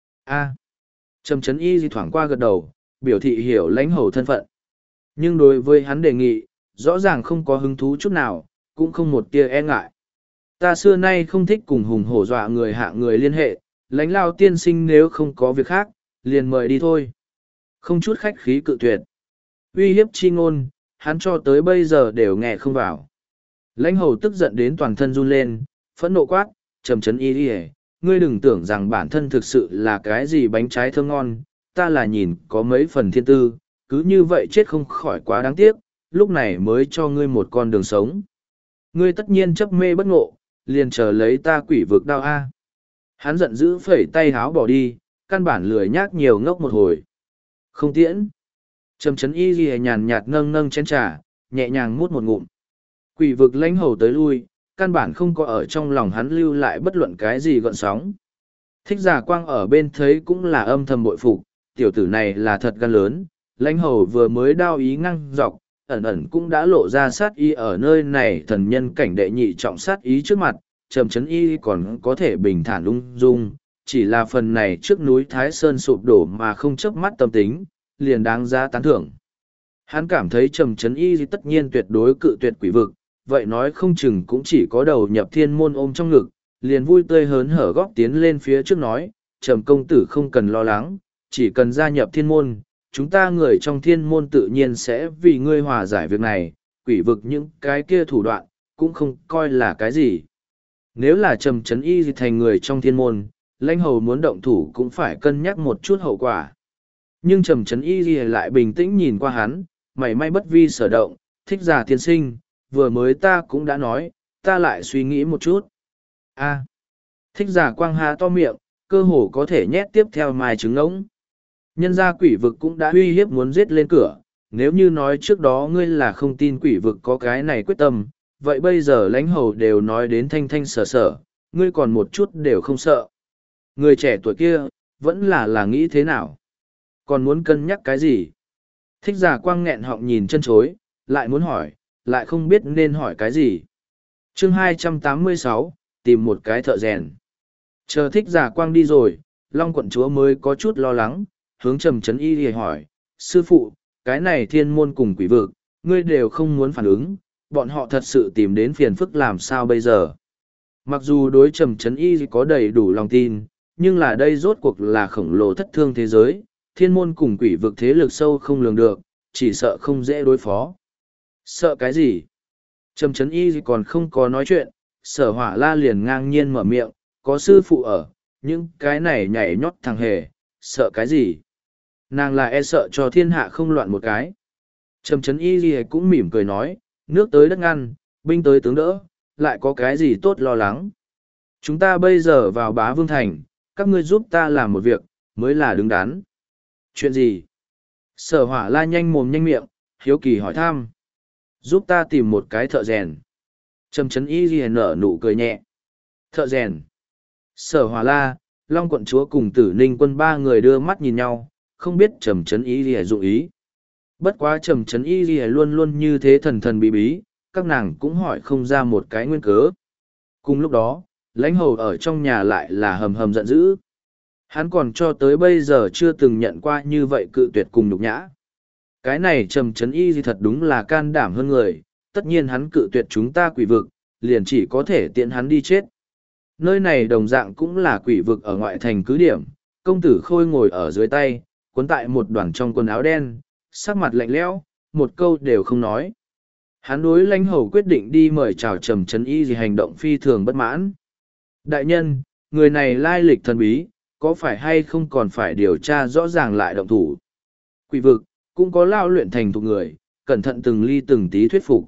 Trầm Trấn Y Dì thoảng qua gật đầu, biểu thị hiểu lãnh hầu thân phận. Nhưng đối với hắn đề nghị, rõ ràng không có hứng thú chút nào, cũng không một tia e ngại. Ta xưa nay không thích cùng hùng hổ dọa người hạ người liên hệ, lãnh lao tiên sinh nếu không có việc khác, liền mời đi thôi. Không chút khách khí cự tuyệt. Uy hiếp chi ngôn, hắn cho tới bây giờ đều nghe không vào. Lãnh hầu tức giận đến toàn thân run lên, phẫn nộ quát, Trầm Trấn Y Dì, ngươi đừng tưởng rằng bản thân thực sự là cái gì bánh trái thơm ngon, ta là nhìn có mấy phần thiên tư, cứ như vậy chết không khỏi quá đáng tiếc, lúc này mới cho ngươi một con đường sống. Ngươi tất nhiên chấp mê bất ngộ, liền chờ lấy ta quỷ vực đao a. Hắn giận dữ phẩy tay háo bỏ đi, căn bản lười nhác nhiều ngốc một hồi. Không tiễn. Trầm Trấn Y Ghi nhàn nhạt nâng nâng chén trà, nhẹ nhàng mút một ngụm. Quỷ vực lãnh hầu tới lui, căn bản không có ở trong lòng hắn lưu lại bất luận cái gì gợn sóng. Thích giả quang ở bên thấy cũng là âm thầm bội phục, tiểu tử này là thật gan lớn, lãnh hầu vừa mới đao ý ngăng dọc, ẩn ẩn cũng đã lộ ra sát ý ở nơi này thần nhân cảnh đệ nhị trọng sát ý trước mặt, Trầm Trấn Y còn có thể bình thản ung dung, chỉ là phần này trước núi Thái Sơn sụp đổ mà không chớp mắt tâm tính, liền đáng giá tán thưởng. Hắn cảm thấy Trầm Trấn Y tất nhiên tuyệt đối cự tuyệt quỷ vực, vậy nói không chừng cũng chỉ có đầu nhập thiên môn ôm trong ngực, liền vui tươi hớn hở góp tiến lên phía trước nói, Trầm công tử không cần lo lắng, chỉ cần gia nhập thiên môn, chúng ta người trong thiên môn tự nhiên sẽ vì ngươi hòa giải việc này, quỷ vực những cái kia thủ đoạn, cũng không coi là cái gì. Nếu là Trầm Trấn Y thành người trong thiên môn, lãnh hầu muốn động thủ cũng phải cân nhắc một chút hậu quả. Nhưng Trầm Trấn Y lại bình tĩnh nhìn qua hắn, mảy may bất vi sở động, thích giả tiên sinh, vừa mới ta cũng đã nói, ta lại suy nghĩ một chút. Thích giả quang hà to miệng, cơ hồ có thể nhét tiếp theo mai trứng ngỗng. Nhân gia quỷ vực cũng đã uy hiếp muốn giết lên cửa, nếu như nói trước đó ngươi là không tin quỷ vực có cái này quyết tâm, vậy bây giờ lãnh hầu đều nói đến thanh thanh sở sở, ngươi còn một chút đều không sợ. Người trẻ tuổi kia, vẫn là nghĩ thế nào? Còn muốn cân nhắc cái gì? Thích giả quang nghẹn họng nhìn chân chối, lại muốn hỏi, lại không biết nên hỏi cái gì. Chương 286, tìm một cái thợ rèn. Chờ thích giả quang đi rồi, Long quận chúa mới có chút lo lắng, hướng Trầm Trấn Y thì hỏi, sư phụ, cái này thiên môn cùng quỷ vực, ngươi đều không muốn phản ứng, bọn họ thật sự tìm đến phiền phức làm sao bây giờ. Mặc dù đối Trầm Trấn Y có đầy đủ lòng tin, nhưng là đây rốt cuộc là khổng lồ thất thương thế giới, thiên môn cùng quỷ vực thế lực sâu không lường được, chỉ sợ không dễ đối phó. Sợ cái gì? Trầm Trấn Y còn không có nói chuyện, Sở Hỏa La liền ngang nhiên mở miệng, có sư phụ ở, những cái này nhảy nhót thằng hề, sợ cái gì? Nàng là e sợ cho thiên hạ không loạn một cái. Trầm Trấn Y cũng mỉm cười nói, nước tới đất ngăn, binh tới tướng đỡ, lại có cái gì tốt lo lắng. Chúng ta bây giờ vào Bá Vương Thành, các ngươi giúp ta làm một việc, mới là đứng đắn. Chuyện gì? Sở Hỏa La nhanh mồm nhanh miệng, hiếu kỳ hỏi thăm. Giúp ta tìm một cái thợ rèn. Trầm Trấn Y nở nụ cười nhẹ. Thợ rèn. Sở Hỏa La, Long quận chúa cùng Tử Ninh quân ba người đưa mắt nhìn nhau, không biết Trầm Trấn Y dụng ý. Bất quá Trầm Trấn Y luôn luôn như thế thần thần bí bí, các nàng cũng hỏi không ra một cái nguyên cớ. Cùng lúc đó, lãnh hầu ở trong nhà lại là hầm hầm giận dữ. Hắn còn cho tới bây giờ chưa từng nhận qua như vậy cự tuyệt cùng nhục nhã. Cái này Trầm Trấn Y thật đúng là can đảm hơn người, tất nhiên hắn cự tuyệt chúng ta quỷ vực, liền chỉ có thể tiện hắn đi chết. Nơi này đồng dạng cũng là quỷ vực ở ngoại thành cứ điểm, công tử Khôi ngồi ở dưới tay, cuốn tại một đoàn trong quần áo đen, sắc mặt lạnh lẽo, một câu đều không nói. Hắn đối lãnh hầu quyết định đi mời chào Trầm Trấn Y hành động phi thường bất mãn. Đại nhân, người này lai lịch thần bí, có phải hay không còn phải điều tra rõ ràng lại động thủ. Quỷ vực, cũng có lao luyện thành thục người, cẩn thận từng ly từng tí thuyết phục.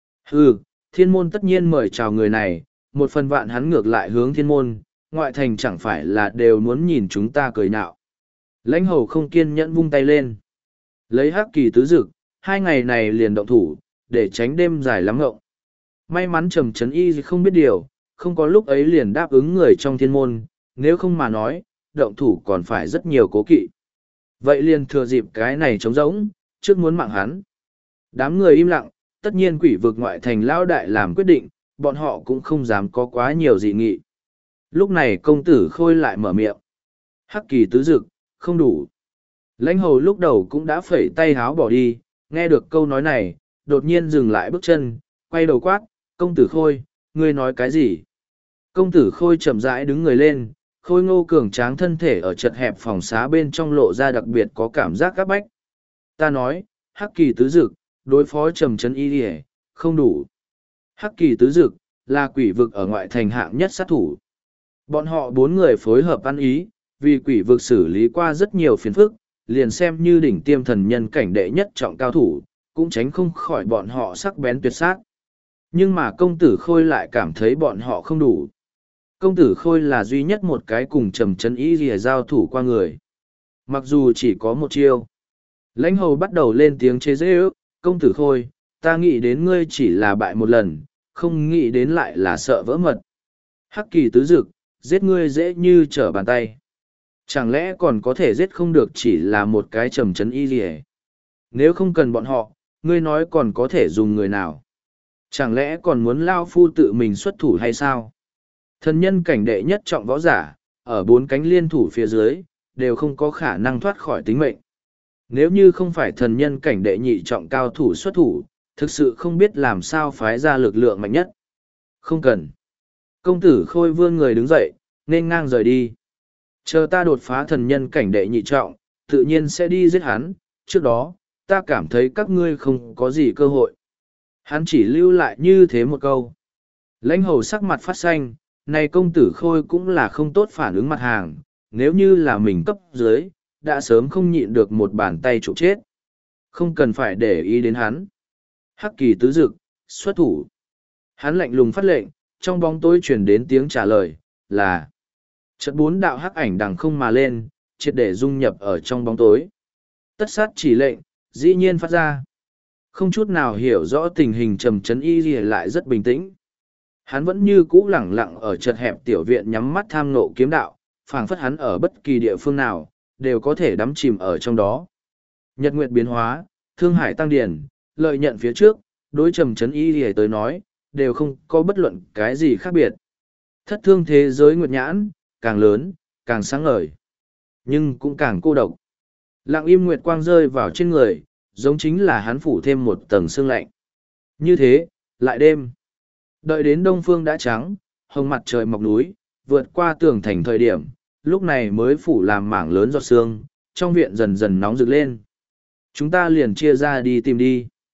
Thiên môn tất nhiên mời chào người này, một phần vạn hắn ngược lại hướng thiên môn, ngoại thành chẳng phải là đều muốn nhìn chúng ta cười nhạo. Lãnh hầu không kiên nhẫn vung tay lên. Lấy hắc kỳ tứ dực, 2 ngày này liền động thủ, để tránh đêm dài lắm ngộng. May mắn Trầm Trấn Y không biết điều, không có lúc ấy liền đáp ứng người trong thiên môn, nếu không mà nói, động thủ còn phải rất nhiều cố kỵ. Vậy liền thừa dịp cái này trống rỗng, trước muốn mạng hắn. Đám người im lặng, tất nhiên quỷ vực ngoại thành lão đại làm quyết định, bọn họ cũng không dám có quá nhiều dị nghị. Lúc này công tử Khôi lại mở miệng. Hắc kỳ tứ dực, không đủ. Lãnh hầu lúc đầu cũng đã phẩy tay háo bỏ đi, nghe được câu nói này, đột nhiên dừng lại bước chân, quay đầu quát, công tử Khôi, ngươi nói cái gì? Công tử Khôi chậm rãi đứng người lên, Khôi ngô cường tráng thân thể ở chật hẹp phòng xá bên trong lộ ra đặc biệt có cảm giác các bách. Ta nói, hắc kỳ tứ dực, đối phó Trầm Trấn Y không đủ. Hắc kỳ tứ dực, là quỷ vực ở ngoại thành hạng nhất sát thủ. Bọn họ 4 người phối hợp ăn ý, vì quỷ vực xử lý qua rất nhiều phiền phức, liền xem như đỉnh tiêm thần nhân cảnh đệ nhất trọng cao thủ, cũng tránh không khỏi bọn họ sắc bén tuyệt sát. Nhưng mà công tử Khôi lại cảm thấy bọn họ không đủ. Công tử Khôi là duy nhất một cái cùng Trầm Trấn Y lìa giao thủ qua người. Mặc dù chỉ có một chiêu. Lãnh hầu bắt đầu lên tiếng chế giễu ước, công tử Khôi, ta nghĩ đến ngươi chỉ là bại một lần, không nghĩ đến lại là sợ vỡ mật. Hắc kỳ tứ dực, giết ngươi dễ như trở bàn tay. Chẳng lẽ còn có thể giết không được chỉ là một cái Trầm Trấn Y lìa? Nếu không cần bọn họ, ngươi nói còn có thể dùng người nào? Chẳng lẽ còn muốn lao phu tự mình xuất thủ hay sao? Thần nhân cảnh đệ nhất trọng võ giả, ở 4 cánh liên thủ phía dưới, đều không có khả năng thoát khỏi tính mệnh. Nếu như không phải thần nhân cảnh đệ nhị trọng cao thủ xuất thủ, thực sự không biết làm sao phái ra lực lượng mạnh nhất. Không cần. Công tử Khôi vươn người đứng dậy, nên ngang rời đi. Chờ ta đột phá thần nhân cảnh đệ nhị trọng, tự nhiên sẽ đi giết hắn, trước đó, ta cảm thấy các ngươi không có gì cơ hội. Hắn chỉ lưu lại như thế một câu. Lãnh hầu sắc mặt phát xanh, này công tử Khôi cũng là không tốt phản ứng mặt hàng, nếu như là mình cấp dưới, đã sớm không nhịn được một bàn tay trụ chết. Không cần phải để ý đến hắn. Hắc kỳ tứ dực, xuất thủ. Hắn lạnh lùng phát lệnh, trong bóng tối truyền đến tiếng trả lời, là chợt 4 đạo hắc ảnh đằng không mà lên, triệt để dung nhập ở trong bóng tối. Tất sát chỉ lệnh, dĩ nhiên phát ra. Không chút nào hiểu rõ tình hình Trầm Trấn Y lại rất bình tĩnh. Hắn vẫn như cũ lẳng lặng ở chật hẹp tiểu viện nhắm mắt tham nộ kiếm đạo, phảng phất hắn ở bất kỳ địa phương nào, đều có thể đắm chìm ở trong đó. Nhật nguyệt biến hóa, thương hải tăng điển, lợi nhận phía trước, đối Trầm Trấn Y tới nói, đều không có bất luận cái gì khác biệt. Thất thương thế giới nguyệt nhãn, càng lớn, càng sáng ngời, nhưng cũng càng cô độc. Lặng im nguyệt quang rơi vào trên người, giống chính là hắn phủ thêm một tầng sương lạnh. Như thế, lại đêm. Đợi đến đông phương đã trắng, hồng mặt trời mọc núi, vượt qua tường thành thời điểm, lúc này mới phủ làm mảng lớn giọt sương, trong viện dần dần nóng rực lên. Chúng ta liền chia ra đi tìm đi.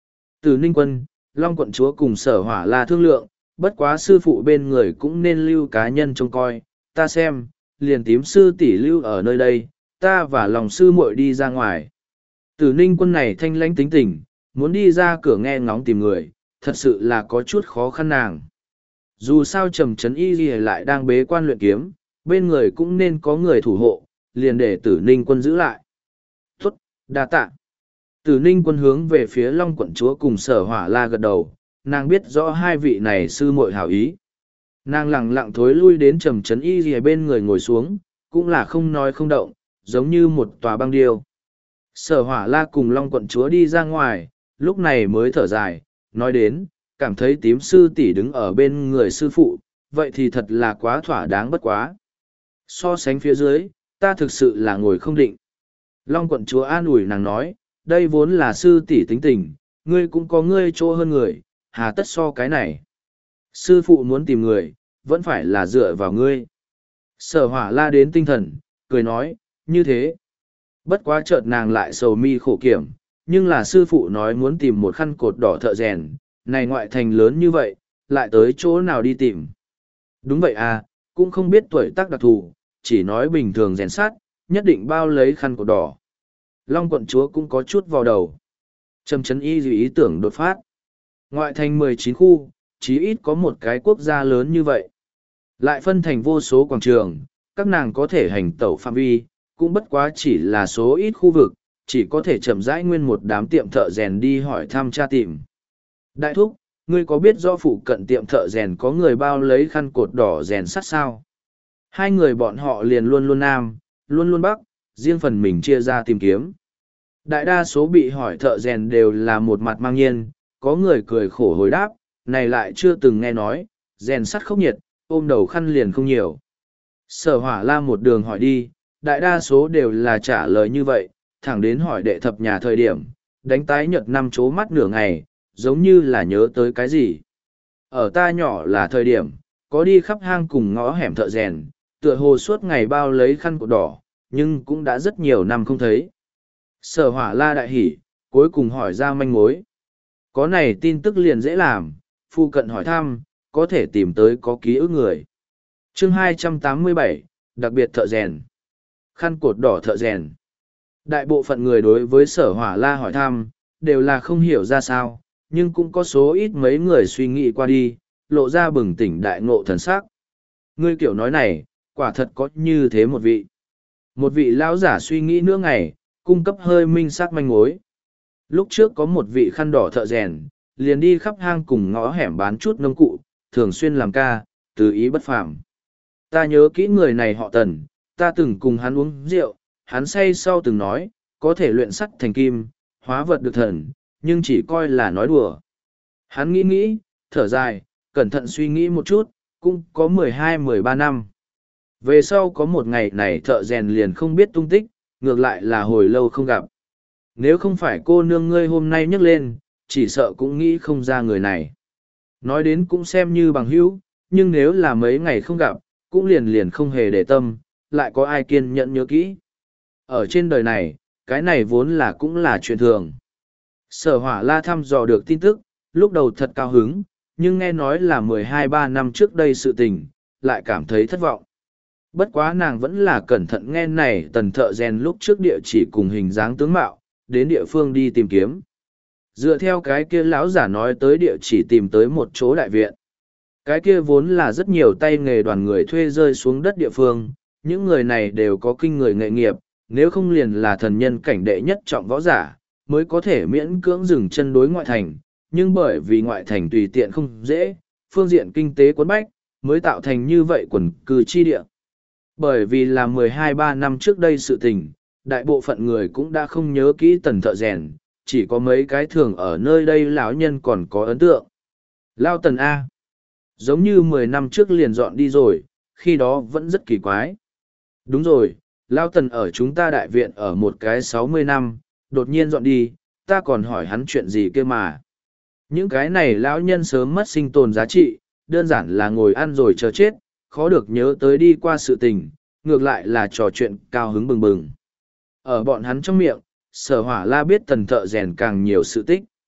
Từ Ninh Quân, Long quận chúa cùng Sở Hỏa La thương lượng, bất quá sư phụ bên người cũng nên lưu cá nhân trông coi, ta xem, liền tím sư tỷ lưu ở nơi đây, ta và lòng sư muội đi ra ngoài. Tử Ninh Quân này thanh lãnh tính tình, muốn đi ra cửa nghe ngóng tìm người, thật sự là có chút khó khăn nàng. Dù sao Trầm Trấn Y Ghi lại đang bế quan luyện kiếm, bên người cũng nên có người thủ hộ, liền để Tử Ninh Quân giữ lại. Tốt, đa tạ. Tử Ninh Quân hướng về phía Long quận chúa cùng Sở Hỏa La gật đầu, nàng biết rõ hai vị này sư muội hảo ý. Nàng lặng lặng thối lui đến Trầm Trấn Y Ghi bên người ngồi xuống, cũng là không nói không động, giống như một tòa băng điêu. Sở Hỏa La cùng Long quận chúa đi ra ngoài, lúc này mới thở dài, nói đến, cảm thấy tím sư tỷ đứng ở bên người sư phụ, vậy thì thật là quá thỏa đáng bất quá. So sánh phía dưới, ta thực sự là ngồi không định. Long quận chúa an ủi nàng nói, đây vốn là sư tỷ tính tình, ngươi cũng có ngươi chỗ hơn người, hà tất so cái này. Sư phụ muốn tìm người, vẫn phải là dựa vào ngươi. Sở Hỏa La đến tinh thần, cười nói, như thế. Bất quá chợt nàng lại sầu mi khổ kiểm, nhưng là sư phụ nói muốn tìm một khăn cột đỏ thợ rèn, này ngoại thành lớn như vậy, lại tới chỗ nào đi tìm. Đúng vậy à, cũng không biết tuổi tác đặc thù, chỉ nói bình thường rèn sát, nhất định bao lấy khăn cột đỏ. Long quận chúa cũng có chút vào đầu. Trầm Trấn Y dù ý tưởng đột phát. Ngoại thành 19 khu, chí ít có một cái quốc gia lớn như vậy. Lại phân thành vô số quảng trường, các nàng có thể hành tẩu phạm vi, cũng bất quá chỉ là số ít khu vực, chỉ có thể chậm rãi nguyên một đám tiệm thợ rèn đi hỏi thăm tra tìm. Đại thúc, ngươi có biết do phụ cận tiệm thợ rèn có người bao lấy khăn cột đỏ rèn sắt sao? Hai người bọn họ liền luôn luôn nam, luôn luôn bắc, riêng phần mình chia ra tìm kiếm. Đại đa số bị hỏi thợ rèn đều là một mặt mang nhiên, có người cười khổ hồi đáp, này lại chưa từng nghe nói, rèn sắt không nhiệt, ôm đầu khăn liền không nhiều. Sở Hỏa La một đường hỏi đi, đại đa số đều là trả lời như vậy, thẳng đến hỏi đệ thập nhà thời điểm, đánh tái nhợt năm chố mắt nửa ngày, giống như là nhớ tới cái gì. Ở ta nhỏ là thời điểm, có đi khắp hang cùng ngõ hẻm thợ rèn, tựa hồ suốt ngày bao lấy khăn cột đỏ, nhưng cũng đã rất nhiều năm không thấy. Sở Hỏa La đại hỉ, cuối cùng hỏi ra manh mối. Có này tin tức liền dễ làm, phu cận hỏi thăm, có thể tìm tới có ký ức người. Chương 287, đặc biệt thợ rèn. Khăn cột đỏ thợ rèn. Đại bộ phận người đối với Sở Hỏa La hỏi thăm, đều là không hiểu ra sao, nhưng cũng có số ít mấy người suy nghĩ qua đi, lộ ra bừng tỉnh đại ngộ thần sắc. Ngươi kiểu nói này, quả thật có như thế một vị. Một vị lão giả suy nghĩ nửa ngày, cung cấp hơi minh xác manh mối. Lúc trước có một vị khăn đỏ thợ rèn, liền đi khắp hang cùng ngõ hẻm bán chút nông cụ, thường xuyên làm ca, từ ý bất phàm. Ta nhớ kỹ người này họ Tần, ta từng cùng hắn uống rượu, hắn say sau từng nói, có thể luyện sắt thành kim, hóa vật được thần, nhưng chỉ coi là nói đùa. Hắn nghĩ nghĩ, thở dài, cẩn thận suy nghĩ một chút, cũng có 12-13 năm. Về sau có một ngày này thợ rèn liền không biết tung tích, ngược lại là hồi lâu không gặp. Nếu không phải cô nương ngươi hôm nay nhắc lên, chỉ sợ cũng nghĩ không ra người này. Nói đến cũng xem như bằng hữu, nhưng nếu là mấy ngày không gặp, cũng liền liền không hề để tâm, lại có ai kiên nhẫn nhớ kỹ. Ở trên đời này, cái này vốn là cũng là chuyện thường. Sở Hỏa La thăm dò được tin tức, lúc đầu thật cao hứng, nhưng nghe nói là 12-13 năm trước đây sự tình, lại cảm thấy thất vọng. Bất quá nàng vẫn là cẩn thận nghe này Tần thợ rèn lúc trước địa chỉ cùng hình dáng tướng mạo, đến địa phương đi tìm kiếm. Dựa theo cái kia lão giả nói tới địa chỉ tìm tới một chỗ đại viện. Cái kia vốn là rất nhiều tay nghề đoàn người thuê rơi xuống đất địa phương, những người này đều có kinh người nghệ nghiệp, nếu không liền là thần nhân cảnh đệ nhất trọng võ giả, mới có thể miễn cưỡng dừng chân đối ngoại thành, nhưng bởi vì ngoại thành tùy tiện không dễ, phương diện kinh tế quấn bách, mới tạo thành như vậy quần cư chi địa. Bởi vì là 12-13 năm trước đây sự tình, đại bộ phận người cũng đã không nhớ kỹ Tần thợ rèn, chỉ có mấy cái thường ở nơi đây lão nhân còn có ấn tượng. Lao Tần A. Giống như 10 năm trước liền dọn đi rồi, khi đó vẫn rất kỳ quái. Đúng rồi, Lao Tần ở chúng ta đại viện ở một cái 60 năm, đột nhiên dọn đi, ta còn hỏi hắn chuyện gì kia mà. Những cái này lão nhân sớm mất sinh tồn giá trị, đơn giản là ngồi ăn rồi chờ chết, khó được nhớ tới đi qua sự tình, ngược lại là trò chuyện cao hứng bừng bừng. Ở bọn hắn trong miệng, Sở Hỏa La biết Tần thợ rèn càng nhiều sự tích.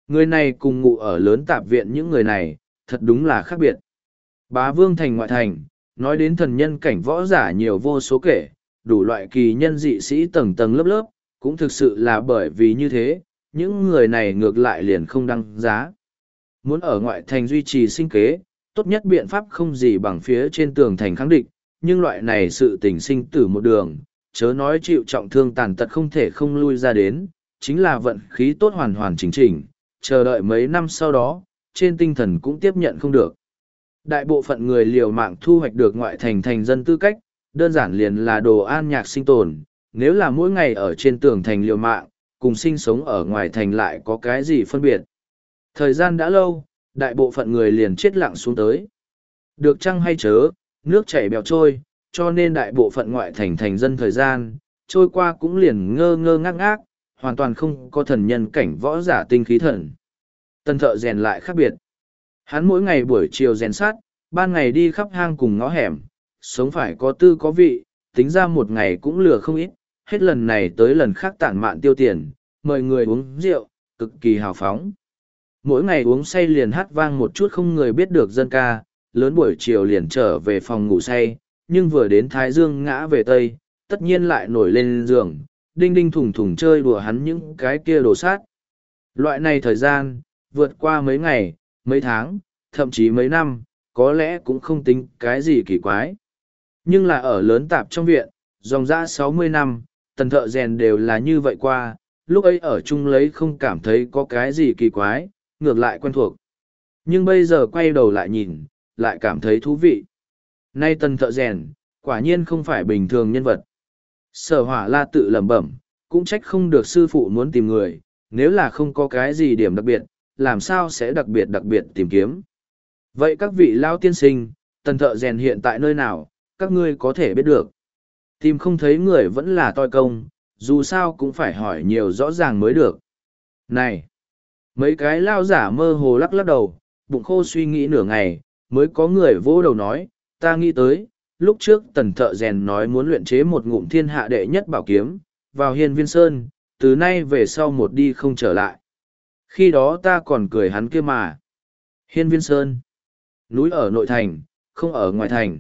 Người này cùng ngụ ở lớn tạp viện những người này, thật đúng là khác biệt. Bá Vương Thành ngoại thành, nói đến thần nhân cảnh võ giả nhiều vô số kể, đủ loại kỳ nhân dị sĩ tầng tầng lớp lớp, cũng thực sự là bởi vì như thế, những người này ngược lại liền không đăng giá. Muốn ở ngoại thành duy trì sinh kế, tốt nhất biện pháp không gì bằng phía trên tường thành kháng địch, nhưng loại này sự tình sinh tử một đường, chớ nói chịu trọng thương tàn tật không thể không lui ra đến, chính là vận khí tốt hoàn hoàn chỉnh chỉnh, chờ đợi mấy năm sau đó, trên tinh thần cũng tiếp nhận không được. Đại bộ phận người liều mạng thu hoạch được ngoại thành thành dân tư cách, đơn giản liền là đồ an nhạc sinh tồn, nếu là mỗi ngày ở trên tường thành liều mạng, cùng sinh sống ở ngoài thành lại có cái gì phân biệt. Thời gian đã lâu, đại bộ phận người liền chết lặng xuống tới. Được chăng hay chớ, nước chảy bèo trôi, cho nên đại bộ phận ngoại thành thành dân thời gian, trôi qua cũng liền ngơ ngơ ngác ngác, hoàn toàn không có thần nhân cảnh võ giả tinh khí thần. Tân thợ rèn lại khác biệt. Hắn mỗi ngày buổi chiều rèn sát, ban ngày đi khắp hang cùng ngõ hẻm, sống phải có tư có vị, tính ra một ngày cũng lừa không ít, hết lần này tới lần khác tản mạn tiêu tiền, mời người uống rượu, cực kỳ hào phóng. Mỗi ngày uống say liền hát vang một chút không người biết được dân ca, lớn buổi chiều liền trở về phòng ngủ say, nhưng vừa đến Thái Dương ngã về Tây, tất nhiên lại nổi lên giường, đinh đinh thủng thủng chơi đùa hắn những cái kia đồ sát. Loại này thời gian, vượt qua mấy ngày, mấy tháng, thậm chí mấy năm, có lẽ cũng không tính cái gì kỳ quái. Nhưng là ở lớn tạp trong viện, dòng dã 60 năm, tần thợ rèn đều là như vậy qua, lúc ấy ở chung lấy không cảm thấy có cái gì kỳ quái, ngược lại quen thuộc. Nhưng bây giờ quay đầu lại nhìn, lại cảm thấy thú vị. Nay tần thợ rèn, quả nhiên không phải bình thường nhân vật. Sở Hỏa La tự lẩm bẩm, cũng trách không được sư phụ muốn tìm người, nếu là không có cái gì điểm đặc biệt, làm sao sẽ đặc biệt tìm kiếm. Vậy các vị lao tiên sinh, tần thợ rèn hiện tại nơi nào, các ngươi có thể biết được. Tìm không thấy người vẫn là toi công, dù sao cũng phải hỏi nhiều rõ ràng mới được. Này! Mấy cái lao giả mơ hồ lắc lắc đầu, bụng khô suy nghĩ nửa ngày, mới có người vỗ đầu nói, ta nghĩ tới, lúc trước tần thợ rèn nói muốn luyện chế một ngụm thiên hạ đệ nhất bảo kiếm, vào Hiên Viên Sơn, từ nay về sau một đi không trở lại. Khi đó ta còn cười hắn kia mà. Hiên Viên Sơn. Núi ở nội thành, không ở ngoài thành.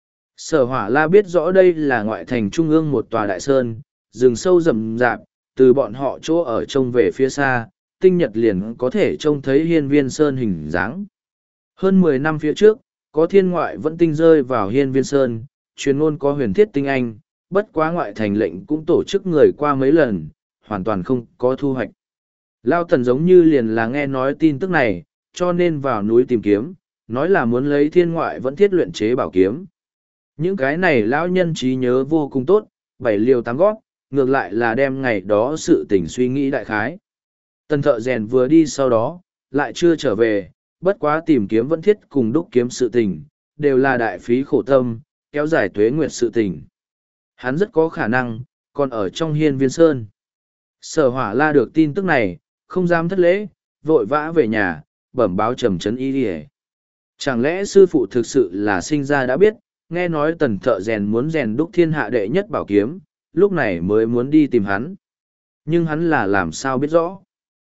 Sở Hỏa La biết rõ đây là ngoại thành trung ương một tòa đại sơn, rừng sâu rậm rạp, từ bọn họ chỗ ở trông về phía xa, tinh nhật liền có thể trông thấy Hiên Viên Sơn hình dáng. Hơn 10 năm phía trước, có thiên ngoại vẫn tinh rơi vào Hiên Viên Sơn, truyền ngôn có huyền thiết tinh anh, bất quá ngoại thành lệnh cũng tổ chức người qua mấy lần, hoàn toàn không có thu hoạch. Lao Tần giống như liền là nghe nói tin tức này, cho nên vào núi tìm kiếm, nói là muốn lấy thiên ngoại vẫn thiết luyện chế bảo kiếm. Những cái này lão nhân trí nhớ vô cùng tốt, 7 liều 8 gót, ngược lại là đem ngày đó sự tình suy nghĩ đại khái. Tần thợ rèn vừa đi sau đó, lại chưa trở về, bất quá tìm kiếm vẫn thiết cùng đúc kiếm sự tình, đều là đại phí khổ tâm, kéo dài tuế nguyệt sự tình. Hắn rất có khả năng, còn ở trong Hiên Viên Sơn. Sở Hỏa La được tin tức này, không dám thất lễ, vội vã về nhà, bẩm báo trầm trấn y đi. Chẳng lẽ sư phụ thực sự là sinh ra đã biết, nghe nói tần thợ rèn muốn rèn đúc thiên hạ đệ nhất bảo kiếm, lúc này mới muốn đi tìm hắn. Nhưng hắn là làm sao biết rõ.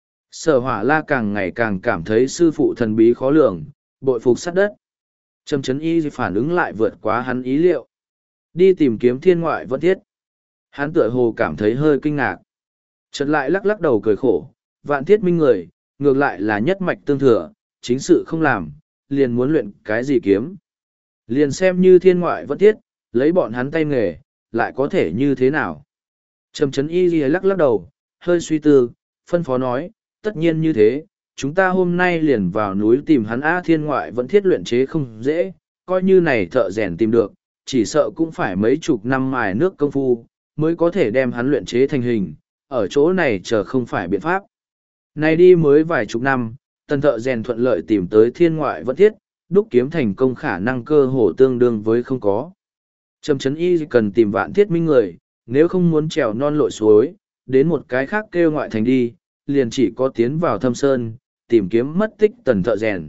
Sở Hỏa La càng ngày càng cảm thấy sư phụ thần bí khó lường, bội phục sát đất. Trầm trấn y phản ứng lại vượt quá hắn ý liệu. Đi tìm kiếm thiên ngoại vẫn thiết. Hắn tựa hồ cảm thấy hơi kinh ngạc. Chợt lại lắc lắc đầu cười khổ, vạn thiết minh người, ngược lại là nhất mạch tương thừa, chính sự không làm, liền muốn luyện cái gì kiếm. Liền xem như thiên ngoại vẫn thiết, lấy bọn hắn tay nghề, lại có thể như thế nào. Trầm trấn y lắc lắc đầu, hơi suy tư, phân phó nói, tất nhiên như thế, chúng ta hôm nay liền vào núi tìm hắn thiên ngoại vẫn thiết luyện chế không dễ, coi như này thợ rèn tìm được, chỉ sợ cũng phải mấy chục năm mài nước công phu, mới có thể đem hắn luyện chế thành hình, ở chỗ này chờ không phải biện pháp. Này đi mới vài chục năm, tần thợ rèn thuận lợi tìm tới thiên ngoại vẫn thiết, đúc kiếm thành công khả năng cơ hồ tương đương với không có. Trầm trấn y cần tìm vạn thiết minh người, nếu không muốn trèo non lội suối, đến một cái khác kêu ngoại thành đi, liền chỉ có tiến vào thâm sơn, tìm kiếm mất tích tần thợ rèn.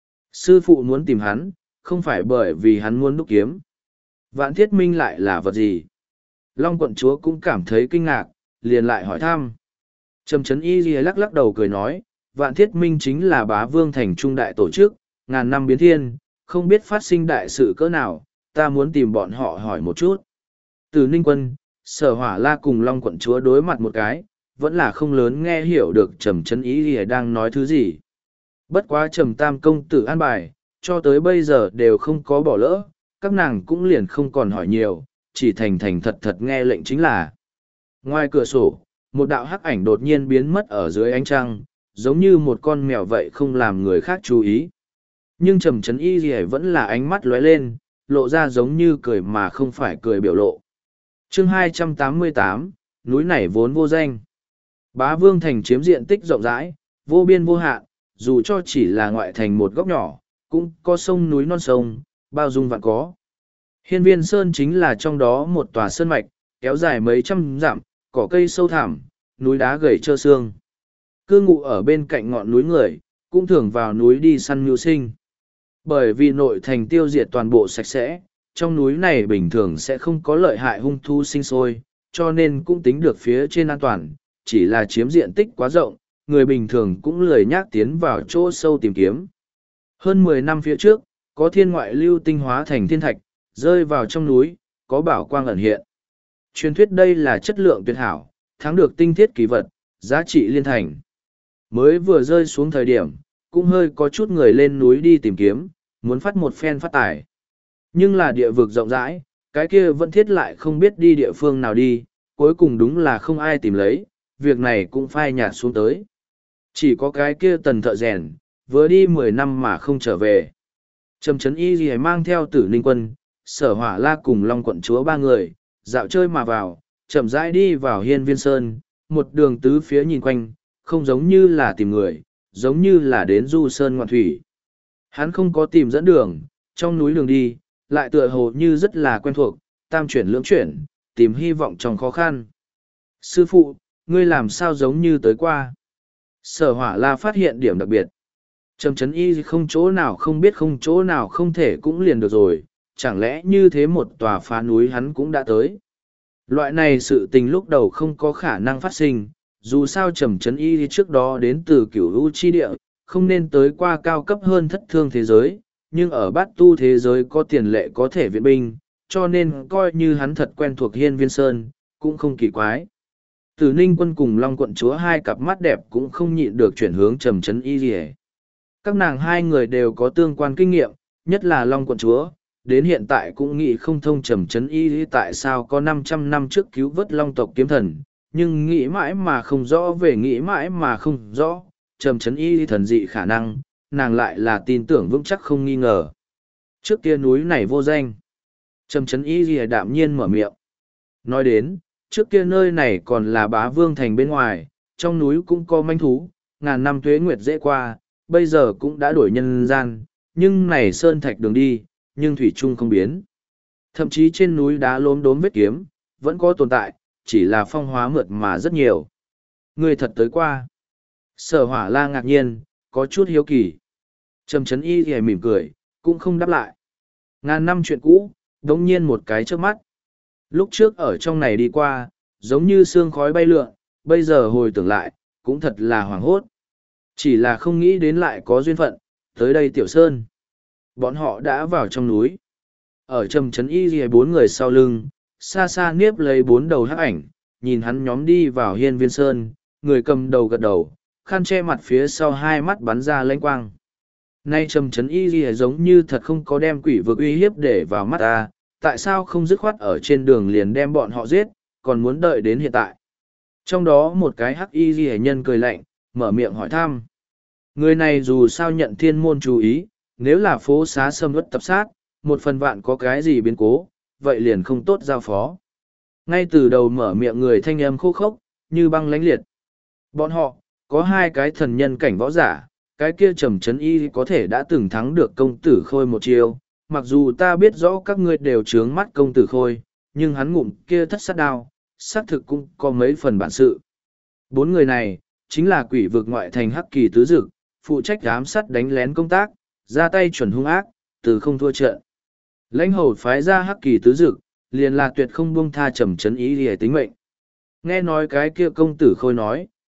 Sư phụ muốn tìm hắn, không phải bởi vì hắn muốn đúc kiếm. Vạn thiết minh lại là vật gì? Long quận chúa cũng cảm thấy kinh ngạc, liền lại hỏi thăm. Trầm trấn y lắc lắc đầu cười nói, Vạn Thiết Minh chính là Bá Vương thành trung đại tổ chức, ngàn năm biến thiên, không biết phát sinh đại sự cỡ nào, ta muốn tìm bọn họ hỏi một chút. Từ Ninh Quân, Sở Hỏa La cùng Long quận chúa đối mặt một cái, vẫn là không lớn nghe hiểu được Trầm Trấn Ý Lìa đang nói thứ gì. Bất quá Trầm Tam công tử an bài, cho tới bây giờ đều không có bỏ lỡ, các nàng cũng liền không còn hỏi nhiều, chỉ thành thành thật thật nghe lệnh chính là. Ngoài cửa sổ, một đạo hắc ảnh đột nhiên biến mất ở dưới ánh trăng, giống như một con mèo vậy không làm người khác chú ý. Nhưng Trầm Trấn Y Lìa vẫn là ánh mắt lóe lên, lộ ra giống như cười mà không phải cười biểu lộ. Chương 288, núi này vốn vô danh. Bá Vương thành chiếm diện tích rộng rãi, vô biên vô hạn, dù cho chỉ là ngoại thành một góc nhỏ, cũng có sông núi non sông, bao dung vạn có. Hiên Viên Sơn chính là trong đó một tòa sơn mạch, kéo dài mấy trăm dặm, cỏ cây sâu thẳm, núi đá gầy trơ xương. Cư ngụ ở bên cạnh ngọn núi người, cũng thường vào núi đi săn mưu sinh. Bởi vì nội thành tiêu diệt toàn bộ sạch sẽ, trong núi này bình thường sẽ không có lợi hại hung thú sinh sôi, cho nên cũng tính được phía trên an toàn, chỉ là chiếm diện tích quá rộng, người bình thường cũng lười nhác tiến vào chỗ sâu tìm kiếm. Hơn 10 năm phía trước, có thiên ngoại lưu tinh hóa thành thiên thạch, rơi vào trong núi, có bảo quang ẩn hiện. Truyền thuyết đây là chất lượng tuyệt hảo, thắng được tinh thiết kỳ vật, giá trị liên thành. Mới vừa rơi xuống thời điểm, cũng hơi có chút người lên núi đi tìm kiếm, muốn phát một phen phát tài. Nhưng là địa vực rộng rãi, cái kia vẫn thiết lại không biết đi địa phương nào đi, cuối cùng đúng là không ai tìm lấy, việc này cũng phai nhạt xuống tới. Chỉ có cái kia tần thợ rèn, vừa đi 10 năm mà không trở về. Trầm Trấn Y Lìa mang theo Tử Ninh Quân, Sở Hỏa La cùng Long quận chúa ba người, dạo chơi mà vào, chậm rãi đi vào Hiên Viên Sơn, một đường tứ phía nhìn quanh, không giống như là tìm người, giống như là đến du sơn ngoạn thủy. Hắn không có tìm dẫn đường, trong núi đường đi, lại tựa hồ như rất là quen thuộc, tam chuyển lưỡng chuyển, tìm hy vọng trong khó khăn. Sư phụ, ngươi làm sao giống như tới qua? Sở Hỏa La phát hiện điểm đặc biệt. Trầm Trấn Y không chỗ nào không biết, không chỗ nào không thể cũng liền được rồi, chẳng lẽ như thế một tòa phá núi hắn cũng đã tới. Loại này sự tình lúc đầu không có khả năng phát sinh, dù sao Trầm Trấn Y trước đó đến từ cửu u chi địa, không nên tới qua cao cấp hơn thất thương thế giới, nhưng ở bát tu thế giới có tiền lệ có thể viện binh, cho nên coi như hắn thật quen thuộc Hiên Viên Sơn, cũng không kỳ quái. Tử Ninh Quân cùng Long quận chúa hai cặp mắt đẹp cũng không nhịn được chuyển hướng Trầm Trấn Y Lìa. Các nàng hai người đều có tương quan kinh nghiệm, nhất là Long quận chúa, đến hiện tại cũng nghĩ không thông Trầm Trấn Y tại sao có 500 năm trước cứu vớt Long tộc kiếm thần, nhưng nghĩ mãi mà không rõ về nghĩ mãi mà không rõ, Trầm Trấn Y thần dị khả năng, nàng lại là tin tưởng vững chắc không nghi ngờ. Trước kia núi này vô danh. Trầm Trấn Y đạm nhiên mở miệng. Nói đến, trước kia nơi này còn là Bá Vương thành bên ngoài, trong núi cũng có manh thú, ngàn năm tuế nguyệt dễ qua, bây giờ cũng đã đổi nhân gian, nhưng này sơn thạch đường đi, nhưng thủy chung không biến. Thậm chí trên núi đá lốm đốm vết kiếm, vẫn có tồn tại, chỉ là phong hóa mượt mà rất nhiều. Người thật tới qua. Sở Hỏa La ngạc nhiên, có chút hiếu kỳ. Trầm Trấn Y thì mỉm cười, cũng không đáp lại. Ngàn năm chuyện cũ, đống nhiên một cái trước mắt. Lúc trước ở trong này đi qua, giống như sương khói bay lượn, bây giờ hồi tưởng lại, cũng thật là hoảng hốt. Chỉ là không nghĩ đến lại có duyên phận, tới đây Tiểu Sơn. Bọn họ đã vào trong núi. Ở Trầm Trấn Y thì bốn người sau lưng, xa xa niếp lấy bốn đầu hắc ảnh, nhìn hắn nhóm đi vào Hiên Viên Sơn, người cầm đầu gật đầu, khăn che mặt phía sau hai mắt bắn ra lanh quang. Nay Trầm Trấn Y thì giống như thật không có đem quỷ vực uy hiếp để vào mắt ta, tại sao không dứt khoát ở trên đường liền đem bọn họ giết, còn muốn đợi đến hiện tại. Trong đó một cái hắc y ghi nhân cười lạnh, mở miệng hỏi thăm. Người này dù sao nhận thiên môn chú ý, nếu là phố xá xâm ướt tập sát, một phần vạn có cái gì biến cố, vậy liền không tốt giao phó. Ngay từ đầu mở miệng người thanh âm khô khốc, như băng lãnh liệt. Bọn họ, có hai cái thần nhân cảnh võ giả, cái kia Trầm Trấn Y có thể đã từng thắng được công tử Khôi một chiêu. Mặc dù ta biết rõ các ngươi đều trướng mắt công tử Khôi, nhưng hắn ngụm kia thất sát đao, xác thực cũng có mấy phần bản sự. Bốn người này, chính là quỷ vực ngoại thành Hắc Kỳ Tứ Dực, phụ trách ám sát đánh lén công tác, ra tay chuẩn hung ác, từ không thua trận. Lãnh hầu phái ra Hắc Kỳ Tứ Dực, liền là tuyệt không buông tha Trầm Trấn Y để tính mệnh. Nghe nói cái kia công tử Khôi nói,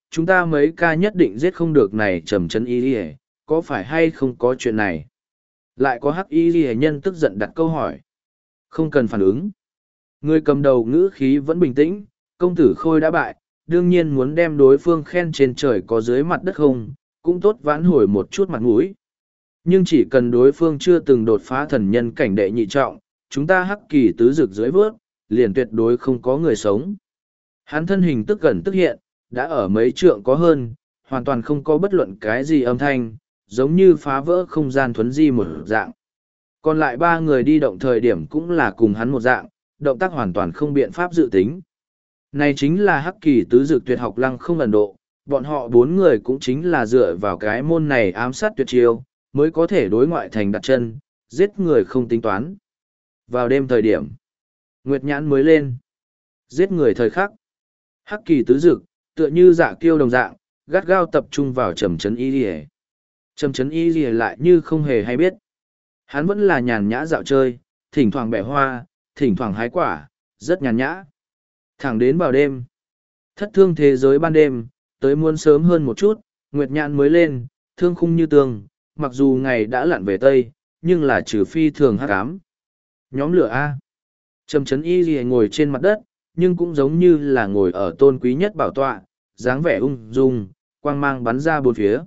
chúng ta mấy ca nhất định giết không được này trầm trấn y y, có phải hay không có chuyện này? Lại có hắc y y nhân tức giận đặt câu hỏi. Không cần phản ứng. Người cầm đầu ngữ khí vẫn bình tĩnh, công tử Khôi đã bại, đương nhiên muốn đem đối phương khen trên trời có dưới mặt đất không, cũng tốt vãn hồi một chút mặt mũi. Nhưng chỉ cần đối phương chưa từng đột phá thần nhân cảnh đệ nhị trọng, chúng ta hắc kỳ tứ rực dưới vớt, liền tuyệt đối không có người sống. Hắn thân hình tức gần tức hiện, đã ở mấy trượng có hơn, hoàn toàn không có bất luận cái gì âm thanh, giống như phá vỡ không gian thuấn di một dạng. Còn lại ba người đi động thời điểm cũng là cùng hắn một dạng, động tác hoàn toàn không biện pháp dự tính. Này chính là hắc kỳ tứ dược tuyệt học lăng không ẩn độ, bọn họ bốn người cũng chính là dựa vào cái môn này ám sát tuyệt chiêu, mới có thể đối ngoại thành đặt chân, giết người không tính toán. Vào đêm thời điểm, Nguyệt Nhãn mới lên, giết người thời khắc. Hắc kỳ tứ dược, tựa như dạ kiêu đồng dạng, gắt gao tập trung vào trầm trấn y lìa. Trầm trấn y lìa lại như không hề hay biết. Hắn vẫn là nhàn nhã dạo chơi, thỉnh thoảng bẻ hoa, thỉnh thoảng hái quả, rất nhàn nhã. Thẳng đến vào đêm, thất thương thế giới ban đêm, tới muôn sớm hơn một chút, Nguyệt Nhãn mới lên, thương khung như tường, mặc dù ngày đã lặn về Tây, nhưng là trừ phi thường hắc ám. Nhóm lửa A. Trầm trấn y gì ngồi trên mặt đất, nhưng cũng giống như là ngồi ở tôn quý nhất bảo tọa, dáng vẻ ung dung, quang mang bắn ra bốn phía.